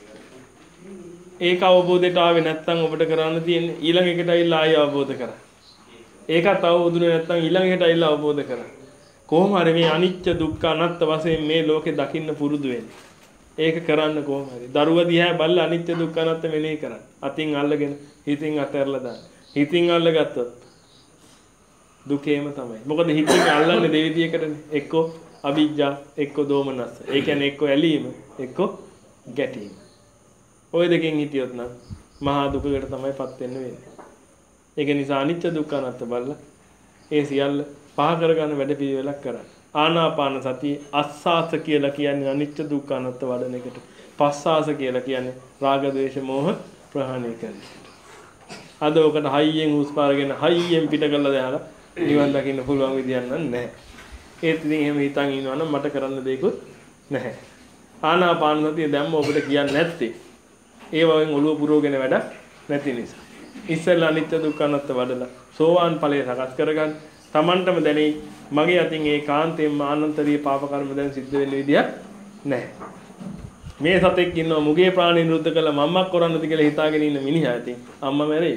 ඒක අවබෝධයට ආවේ නැත්නම් ඔබට කරන්න තියෙන්නේ ඊළඟ එකට ඇවිල්ලා ආයෙ අවබෝධ කරගන්න. ඒකත් අවබෝධුනේ නැත්නම් ඊළඟ එකට ඇවිල්ලා අවබෝධ කරගන්න. කොහොම හරි මේ අනිත්‍ය දුක්ඛ අනාත්ම වශයෙන් මේ ලෝකේ දකින්න පුරුදු වෙන්න. ඒක කරන්න කොහොම හරි. දරුවා දිහා බලලා අනිත්‍ය දුක්ඛ අනාත්ම මෙනෙහි කරන්න. අතින් අල්ලගෙන හිතින් අතහැරලා දාන්න. හිතින් අල්ලගත්තොත් දුකේම තමයි. මොකද හිතින් අල්ලන්නේ දෙවිදියකටනේ. එක්කෝ අවිජ්ජා, එක්කෝ දෝමනස්ස. ඒ කියන්නේ එක්කෝ ඇලීම, එක්කෝ ගැටීම. ඔය දෙකෙන් හිටියොත් නම් මහා දුකකට තමයිපත් වෙන්න වෙන්නේ. ඒක නිසා අනිත්‍ය දුක්ඛ අනාත්ම බලලා ඒ සියල්ල පහ කරගන්න වැඩ පිළිවෙලක් කරන්න. ආනාපාන සතිය අස්සාස කියලා කියන්නේ අනිත්‍ය දුක්ඛ අනාත්ම වඩන එකට. පස්සාස කියලා කියන්නේ රාග ද්වේෂ මෝහ ප්‍රහාණය කරන එකට. අද ඔකට හයියෙන් හුස්පාරගෙන හයියෙන් පිට කරලා දාලා නිවන් දකින්න පුළුවන් විදියක් නැහැ. ඒත් ඉතින් එහෙම හිතන් ඉන්නවනම් මට කරන්න දෙයක්වත් නැහැ. ආනාපාන සතිය දැම්ම ඔබට කියන්නේ නැත්තේ ඒ වගේ ඔළුව පුරවගෙන වැඩක් නැති නිසා. ඉස්සෙල්ලා අනිත්‍ය දුක්ඛ අනාත්ම වඩලා සෝවාන් ඵලය සකස් කරගන්න. Tamanටම දැනෙයි මගේ අතින් ඒ කාන්තේම ආනන්තරීය පාප කර්ම දැන් සිද්ධ වෙන්න විදියක් නැහැ. මේ සතෙක් ඉන්නවා මුගේ ප්‍රාණය නිරුද්ධ කළා මම්මක් කරන්නද කියලා හිතාගෙන ඉන්න මිනිහා ඉතින් අම්මා මැරෙයි.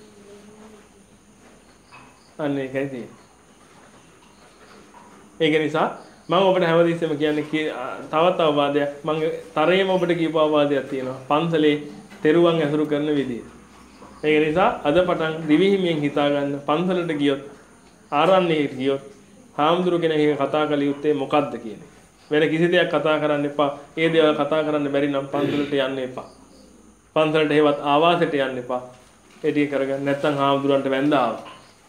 අන්න ඒකයි තියෙන්නේ. ඒක නිසා මම ඔබට හැමදෙස්සෙම කියන්නේ තවත් අවවාදයක් මම තරයේම ඔබට කියපු අවවාදයක් තියෙනවා. පන්සලේ තෙරුවන් ඇසුරු කරන විදිය. ඒක නිසා අද පටන් දිවිහිමියෙන් හිතා ගන්න පන්සලට ගියොත් ආරණ්‍යයට ගියොත් හාමුදුරු කෙනෙක් කතා කළ යුත්තේ මොකද්ද කියන එක. වෙන කිසි දෙයක් කතා කරන්න එපා. ඒ දේවල් කතා කරන්න බැරි නම් පන්සලට යන්න එපා. පන්සලට හේවත් ආවාසයට යන්න එපා. ඒ ටික කරගන්න. නැත්තම් හාමුදුරන්ට වැඳා ආවා.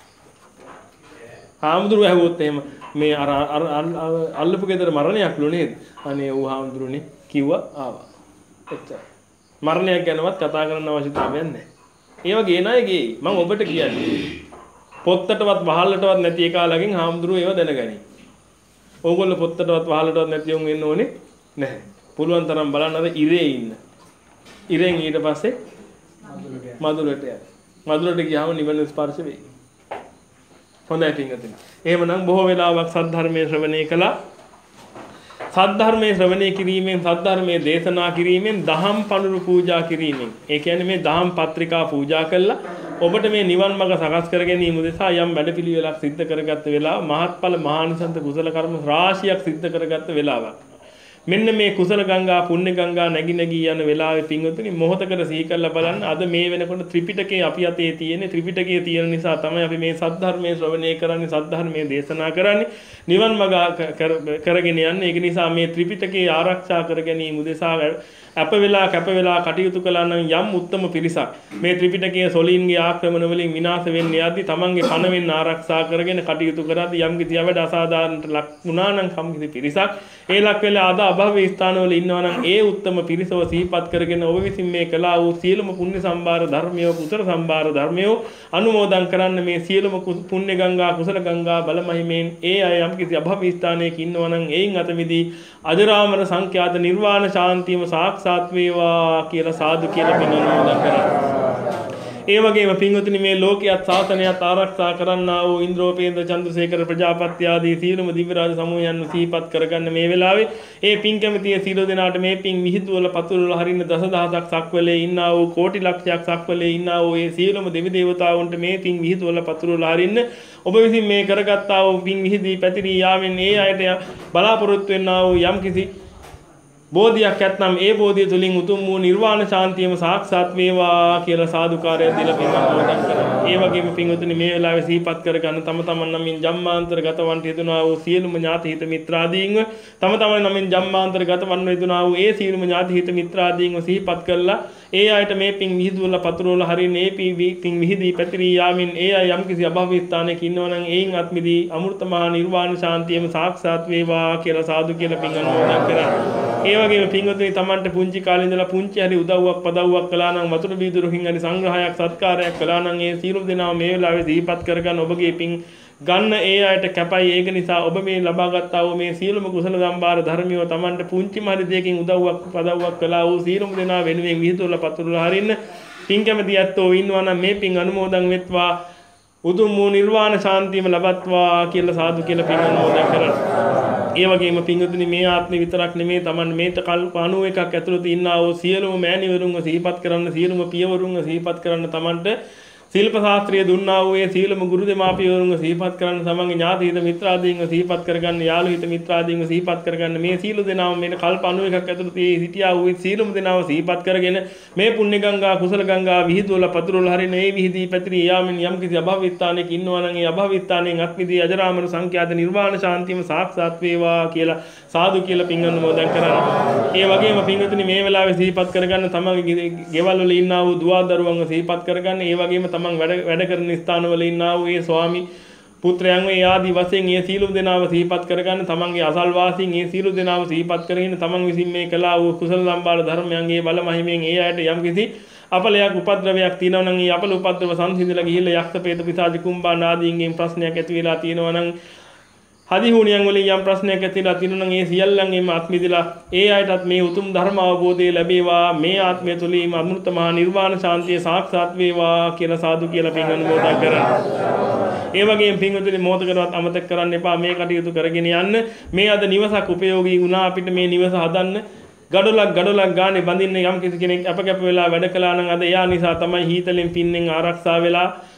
හාමුදුරුවෝ ඇහුවොත් එහෙම මේ අර අල්ලපු ගෙදර මරණයක් ලු නේද? අනේ ඌ හාමුදුරුවනේ කිව්වා ආවා. එච්චර. මරණයක් ගැනවත් කතා කරන්න අවශ්‍යතාවයක් නැහැ. ඒ වගේ නයි ගියේ. මම ඔබට කියන්නේ පොත්තටවත් වහල්ලටවත් නැති එකාලගෙන් හාමුදුරුවෝ ඒව දැනගනි. ඕගොල්ලෝ පොත්තටවත් වහල්ලටවත් නැති උන් වෙන්න ඕනේ නැහැ. පුළුවන් තරම් බලන්න අර ඉරේ ඉන්න. ඉරෙන් ඊට පස්සේ මදුලට යන්න. මදුලට ගියාම නිවන ස්පර්ශ වෙයි. හොඳයි පින්වතුනි. එහෙමනම් බොහෝ වෙලාවක් සද්ධර්මයේ ශ්‍රවණය කළා. සද්ධර්මයේ ශ්‍රවණය කිරීමෙන් සද්ධර්මයේ දේශනා කිරීමෙන් දහම් පඬුරු පූජා කිරීමෙන් ඒ කියන්නේ මේ දහම් පත්‍රිකා පූජා කළා ඔබට මේ නිවන් මඟ සකස් කර ගැනීම උදෙසා යම් වැඩපිළිවෙලක් සිද්ධ කරගත්ත වෙලාව මහත්ඵල මහානිසංස කුසල කර්ම රාශියක් සිද්ධ කරගත්ත වෙලාවක්. මෙන්න මේ කුසල ගංගා පුණ්‍ය ගංගා නැగి නැగి යන වෙලාවේ පින්වතුනි මොහොතකට සිහි කරලා බලන්න අද මේ වෙනකොට ත්‍රිපිටකයේ අපි අතේ තියෙන ත්‍රිපිටකයේ තියෙන නිසා තමයි අපි මේ සද්ධර්මයේ ශ්‍රවණය කරන්නේ සද්ධර්මයේ දේශනා කරන්නේ නිවන් මඟ කරගෙන යන්නේ ඒක නිසා මේ ත්‍රිපිටකයේ ආරක්ෂා කර ගැනීම උදෙසා අප වෙලා කැප වෙලා කටයුතු කළා නම් යම් උත්තම පිරිසක් මේ ත්‍රිපිටකයේ සොලින්ගේ ආක්‍රමණ වලින් විනාශ වෙන්නේ යද්දි තමන්ගේ පණ වෙන්න ආරක්ෂා කරගෙන කටයුතු කරද්දී යම් කිසි අවඩ අසාධාරණට ලක් වුණා නම් කම් කිසි පිරිසක් ඒ ලක් වෙලා අද අභව්‍ය ස්ථානවල ඉන්නවා නම් ඒ උත්තම පිරිසව සිහිපත් කරගෙන ඔබ විසින් මේ කළා වූ සියලුම පුණ්‍ය සම්භාර ධර්මයෝ කුසල සම්භාර ධර්මයෝ අනුමෝදන් කරන්න මේ සියලුම පුණ්‍ය ගංගා කුසල ගංගා බලමහිමෙන් ඒ අය යම් කිසි අභව්‍ය ස්ථානයක ඉන්නවා නම් එයින් අත මිදී අජරාමර සංඛ්‍යාත නිර්වාණ ශාන්තියම සාක්ෂාත් වේවා කියලා සාදු කියලා පින් අනුමෝදන් කරා. ඒ වගේම පින්වතුනි මේ ලෝකයක් සාසනයත් ආරක්ෂා කරන්නා වූ ඉන්ද්‍රෝපේන්ද්‍ර චන්ද්‍රසේකර ප්‍රජාපති ආදී සියලුම දිව්‍ය රාජ සමූහයන් සිහිපත් කරගන්න මේ වෙලාවේ ඒ පින් කැමතිය සියලු දෙනාට මේ පින් විහිදුවල පතුරවල හරින්න දසදහසක් සක්වලේ ඉන්නා වූ කෝටි ලක්ෂයක් සක්වලේ ඉන්නා වූ ඒ සියලුම දෙවි දේවතාවුන්ට මේ පින් විහිදුවල පතුරවල හරින්න ඔබ විසින් මේ කරගත්තා වූ පින් විහිදී පැතිරී යාමෙන් ඒ අයට බලාපොරොත්තු වෙන්නා වූ යම්කිසි බෝධියක් ඇත්නම් ඒ බෝධිය තුලින් උතුම් වූ නිර්වාණ ශාන්තියම සාක්ෂාත් වේවා කියලා සාදුකාරය දීලා පින් අනුමෝදන් කරනවා. ඒ වගේම පින්වතුනි මේ වෙලාවේ සිහිපත් කරගන්න තම තමන් නමින් ජම්මාන්තරගත වන්ට යෙදුනා වූ සියලුම ඥාති හිත මිත්‍රාදීන්ව තම තමන් නමින් ජම්මාන්තරගත වන්න යෙදුනා වූ ඒ සියලුම ඥාති හිත මිත්‍රාදීන්ව සිහිපත් කරලා ඒ අයට මේ පින් විහිදුවලා පතුරවලා හරින ඒ පින් විහිදී පැතිරී යාමින් ඒ අය යම්කිසි අභව්‍ය ස්ථානයක ඉන්නවා නම් ඒයින් අත්මිදී අමෘත මහා නිර්වාණ ශාන්තියම සාක්ෂාත් වේවා කියලා සාදු කියලා පින් අනුමෝදන් කරා. ඒ වගේම පින්වතුනි තමන්ට පුංචි කාලේ ඉඳලා පුංචි හරි උදව්වක් පදව්වක් කළා නම් වතුර බීදුරකින් හරි සංග්‍රහයක් සත්කාරයක් කළා නම් ඒ සියලු දෙනා මේ වෙලාවේ දීපත් කරගන්න ඔබගේ පින් ගන්න ඒ අයට කැපයි ඒක නිසා ඔබ මේ ලබාගත්තා වූ මේ සියලුම කුසල සම්භාර ධර්මියව තමන්ට පුංචි මහරි දෙයකින් උදව්වක් පදව්වක් කළා වූ සියලුම දෙනා වෙනුවෙන් විහිදුවලා පතුරලා හරින්න පින් කැමති ඇත්තෝ ඉන්නවා නම් මේ පින් අනුමෝදන් වෙත්වා උතුම් වූ නිර්වාණ ශාන්තියම ලබත්වා කියලා සාදු කියලා පින් අනුමෝදන් කරනවා. ඒ වගේම පින්වතුනි මේ ආත්මෙ විතරක් නෙමේ Taman මේත කල්ප අනූ එකක් ඇතුළත ඉන්නා වූ සියලුම මෑණිවරුන්ව සිහිපත් කරන්න සියලුම පියවරුන්ව සිහිපත් කරන්න Tamanට ශිල්ප ශාස්ත්‍රීය දුන්නා වූ ඒ සීලම ගුරු දෙමාපියවරුන්ව සිහිපත් කරන්න තමන්ගේ ඥාති හිත මිත්‍රාදීන්ව සිහිපත් කරගන්න යාළු හිත මිත්‍රාදීන්ව සිහිපත් කරගන්න මේ සීල දෙනාම මේ කල්ප අනූ එකක් ඇතුළත ඒ සිටියා වූ සීලම දෙනාව සිහිපත් කරගෙන මේ පුණ්‍ය ගංගා කුසල ගංගා විහිදුවලා පතුරවලා හරින ඒ විහිදී පැතිරී යාමෙන් යම් කිසි අභව්‍ය ස්ථානයක ඉන්නවා නම් ඒ අභව්‍ය ස්ථානයෙන් අත්මිදී අජරාමර සංඛ්‍යාත නිර්වාණ ශාන්තියම සාක්ෂාත් වේවා කියලා සාදු කියලා පින් අනුමෝදන් කරනවා. ඒ වගේම පින්වතුනි මේ වෙලාවේ සිහිපත් කරගන්න තමන්ගේ ගෙවල් වල ඉන්නා වූ දුවා දරුවන්ව සිහිපත් කරගන්න ඒ වගේම තමන් වැඩ වැඩ කරන ස්ථානවල ඉන්නා වූ ඒ ස්වාමි පුත්‍රයන්ව ඒ ආදි වශයෙන් ඒ සීලු දෙනාව සිහිපත් කරගන්න තමන්ගේ අසල්වාසීන් ඒ සීලු දෙනාව සිහිපත් කරගෙන තමන් විසින් මේ කළා වූ කුසල සම්බාල ධර්මයන්ගේ බල මහිමෙන් ඒ අයට යම් කිසි අපලයක් උපද්‍රවයක් තියෙනවා නම් ඒ අපල උපද්‍රව සංසිඳලා ගිහිල්ලා යක්ෂ ප්‍රේත පිසාච කුම්භාණ ආදීන්ගෙන් ප්‍රශ්නයක් ඇති වෙලා තියෙනවා නම් හදිහුණියන් වලින් යම් ප්‍රශ්නයක් ඇතිලා තියෙනවා නම් ඒ සියල්ලන්ගෙම අත්මිදලා ඒ අයටත් මේ උතුම් ධර්ම අවබෝධය ලැබේවා මේ ආත්මය තුලින්ම අමෘත මහා නිර්වාණ ශාන්තිය සාක්ෂාත් වේවා කියලා සාදු කියලා පින් අනුමෝදන් කරනවා. ඒ වගේම පින්වතුනි මොහොතකවත් අමතක කරන්න එපා මේ කටයුතු කරගෙන යන්න. මේ අද නිවසක් උපයෝගී වුණා අපිට මේ නිවස හදන්න. ගඩොලක් ගඩොලක් ගානේ බඳින්න යම් කිසි කෙනෙක් අපකැප වෙලා වැඩ කළා නම් අද එයා නිසා තමයි හීතලෙන් පින්නෙන් ආරක්ෂා වෙලා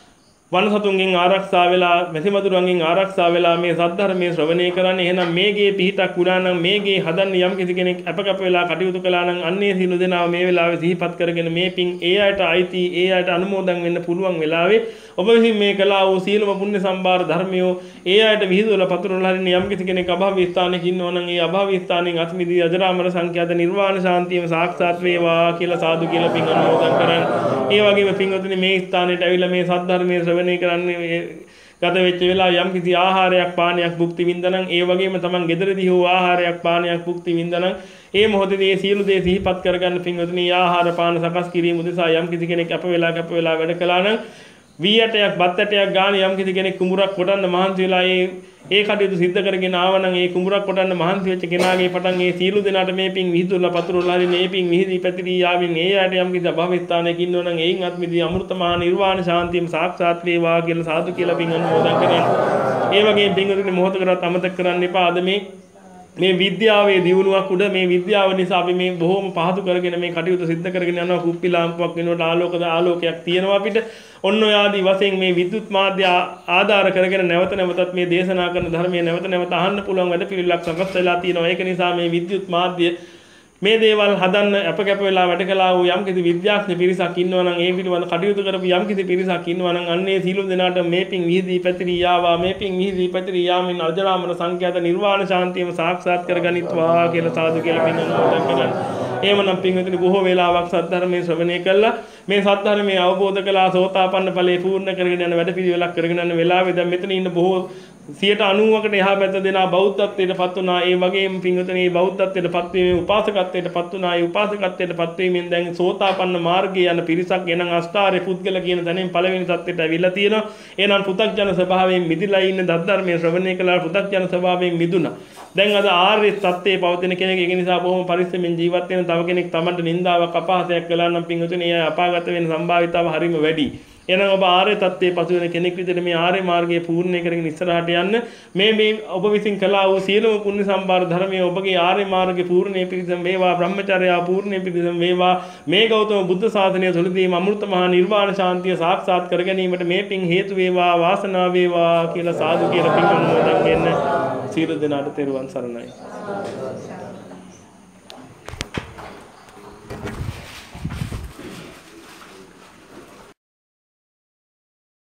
වනසතුන්ගෙන් ආරක්ෂා වෙලා මෙසිමතුරුන්ගෙන් ආරක්ෂා වෙලා මේ සද්ධර්මයේ ශ්‍රවණය කරන්නේ. එහෙනම් මේගේ පිහිටක් වුණා නම් මේගේ හදන්න යම් කිසි කෙනෙක් අපකප වෙලා කටයුතු කළා නම් අන්නේ සියලු දෙනා මේ වෙලාවේ සිහිපත් කරගෙන මේ පින් ඒ අයට අයිති ඒ අයට අනුමෝදන් වෙන්න පුළුවන් වෙලාවේ ඔබ විසින් මේ කළා වූ සීලම පුණ්‍ය සම්භාර ධර්මියෝ ඒ අයට විහිදුවලා පතුරවලා හරින යම් කිසි කෙනෙක් අභාවී ස්ථානයක ඉන්නවා නම් ඒ අභාවී ස්ථානයෙන් අත්මිදී අජරාමර සංඛ්‍යාත නිර්වාණ ශාන්තියම සාක්ෂාත් වේවා කියලා සාදු කියලා පින් අනුමෝදන් කරන්. ඒ වගේම පින්වතුනි මේ ස්ථානයට ඇවිල්ලා මේ සද්ධර්මයේ ශ්‍රවණය කරන්නේ ගත වෙච්ච වෙලාව යම් කිසි ආහාරයක් පානයක් භුක්ති විඳනනම් ඒ වගේම තමන් ගෙදරදී හෝ ආහාරයක් පානයක් භුක්ති විඳනනම් ඒ මොහොතේදී මේ සියලු දේ සිහිපත් කරගන්න පින්වතුනි ආහාර පාන සකස් කිරීම උදෙසා යම් කිසි කෙනෙක් අප වෙලා අප වෙලා වැඩ කළා නම් වී ඇටයක් බත් ඇටයක් ගාන යම් කිසි කෙනෙක් කුඹුරක් කොටන්න මහන්සි වෙලා ඒ ඒ කටයුතු සිද්ධ කරගෙන ආවනම් ඒ කුඹුරක් කොටන්න මහන්සි වෙච්ච කෙනාගේ පටන් ඒ සියලු දෙනාට මේ පින් විහිදුවලා පතුරවලා හරි මේ පින් විහිදී පැතිරී යාවින් ඒ යට යම් කිසි අභව ස්ථානයක ඉන්නවනම් එයින් අත්මිදී අමෘත මහා නිර්වාණ ශාන්තියම සාක්ෂාත් වේවා කියලා සාදු කියලා පින් අනුමෝදන් කරනවා. ඒ වගේම පින්වතුනි මොහොතකටත් අමතක කරන්න එපා අද මේ මේ විද්‍යාවේ දියුණුවක් උඩ මේ විද්‍යාව නිසා අපි මේ බොහොම පහසු කරගෙන මේ කටයුතු සිද්ධ කරගෙන යනවා. කුප්පි ලාම්පුවක් වෙනකොට ආලෝකද ආලෝකයක් තියෙනවා අපිට. ඔන්න ඔය ආදී වශයෙන් මේ විද්‍යුත් මාධ්‍ය ආධාර කරගෙන නැවත නැවතත් මේ දේශනා කරන ධර්මයේ නැවත නැවත අහන්න පුළුවන් වැඩ පිළිවෙලක් සකස් වෙලා තියෙනවා. ඒක නිසා මේ විද්‍යුත් මාධ්‍ය මේ දේවල් හදන්න අපකැප වෙලා වැඩ කළා වූ යම් කිසි විද්‍යාඥ පිරිසක් ඉන්නවා නම් ඒ පිළිබඳ කටයුතු කරපු යම් කිසි පිරිසක් ඉන්නවා නම් අන්නේ සීල දෙනාට මේ පින් විහිදී පැතිරී යාවා මේ පින් විහිදී පැතිරී යාමින් අජරාමර සංඛ්‍යාත නිර්වාණ ශාන්තියම සාක්ෂාත් කරගනිත්වා කියලා සාදු කියලා පින් අනුමෝදන් කරනවා. එහෙමනම් පින්වතුනි බොහෝ වේලාවක් සද්ධර්මයේ ශ්‍රවණය කළා මේ සද්ධර්මයේ අවබෝධ කළා සෝතාපන්න ඵලයේ පූර්ණ කරගෙන යන වැඩ පිළිවෙලක් කරගෙන යන වෙලාවේ දැන් මෙතන ඉන්න බොහෝ සියයට අනූවකට එහා පැත්ත දෙනා බෞද්ධත්වයට පත් වුණා. ඒ වගේම පින්වතුනි මේ බෞද්ධත්වයට පත් වීමේ උපාසකත්වයට පත් වුණා. ඒ උපාසකත්වයට පත් වීමෙන් දැන් සෝතාපන්න මාර්ගයේ යන පිරිසක් එනං අෂ්ටාර්ය පුද්ගල කියන තැනින් පළවෙනි තත්ත්වයට අවිලා තියෙනවා. එහෙනම් පු탁ජන ස්වභාවයෙන් මිදිලා ඉන්න ධර්මයේ ශ්‍රවණය කළා පු탁ජන ස්වභාවයෙන් මිදුණා. දැන් අද ආර්ය තත්ත්වයේ පවතින කෙනෙක් ඒක නිසා බොහොම පරිස්සමෙන් ජීවත් වෙන තව කෙනෙක් Tamanට නින්දාවක් අපහාසයක් කළා නම් පින්වතුනි එයා අපාගත වෙන සම්භාවිතාව හරිම වැඩි. එහෙනම් ඔබ ආර්ය තත්ත්වයේ පසු වෙන කෙනෙක් විදිහට මේ ආර්ය මාර්ගයේ පූර්ණේ කරගෙන ඉස්සරහට යන්න මේ මේ ඔබ විසින් කළා වූ සියලුම පුණ්‍ය සම්භාර ධර්මයේ ඔබගේ ආර්ය මාර්ගයේ පූර්ණේ පිරිසම් වේවා බ්‍රහ්මචර්යා පූර්ණේ පිරිසම් වේවා මේ ගෞතම බුද්ධ ශාසනය තුළදී අමෘත මහා නිර්වාණ ශාන්තිය සාක්ෂාත් කර ගැනීමට මේ පින් හේතු වේවා වාසනාව වේවා කියලා සාදු කියලා පින් අනුමෝදන් වෙන්න සියලු දෙනාට තෙරුවන් සරණයි.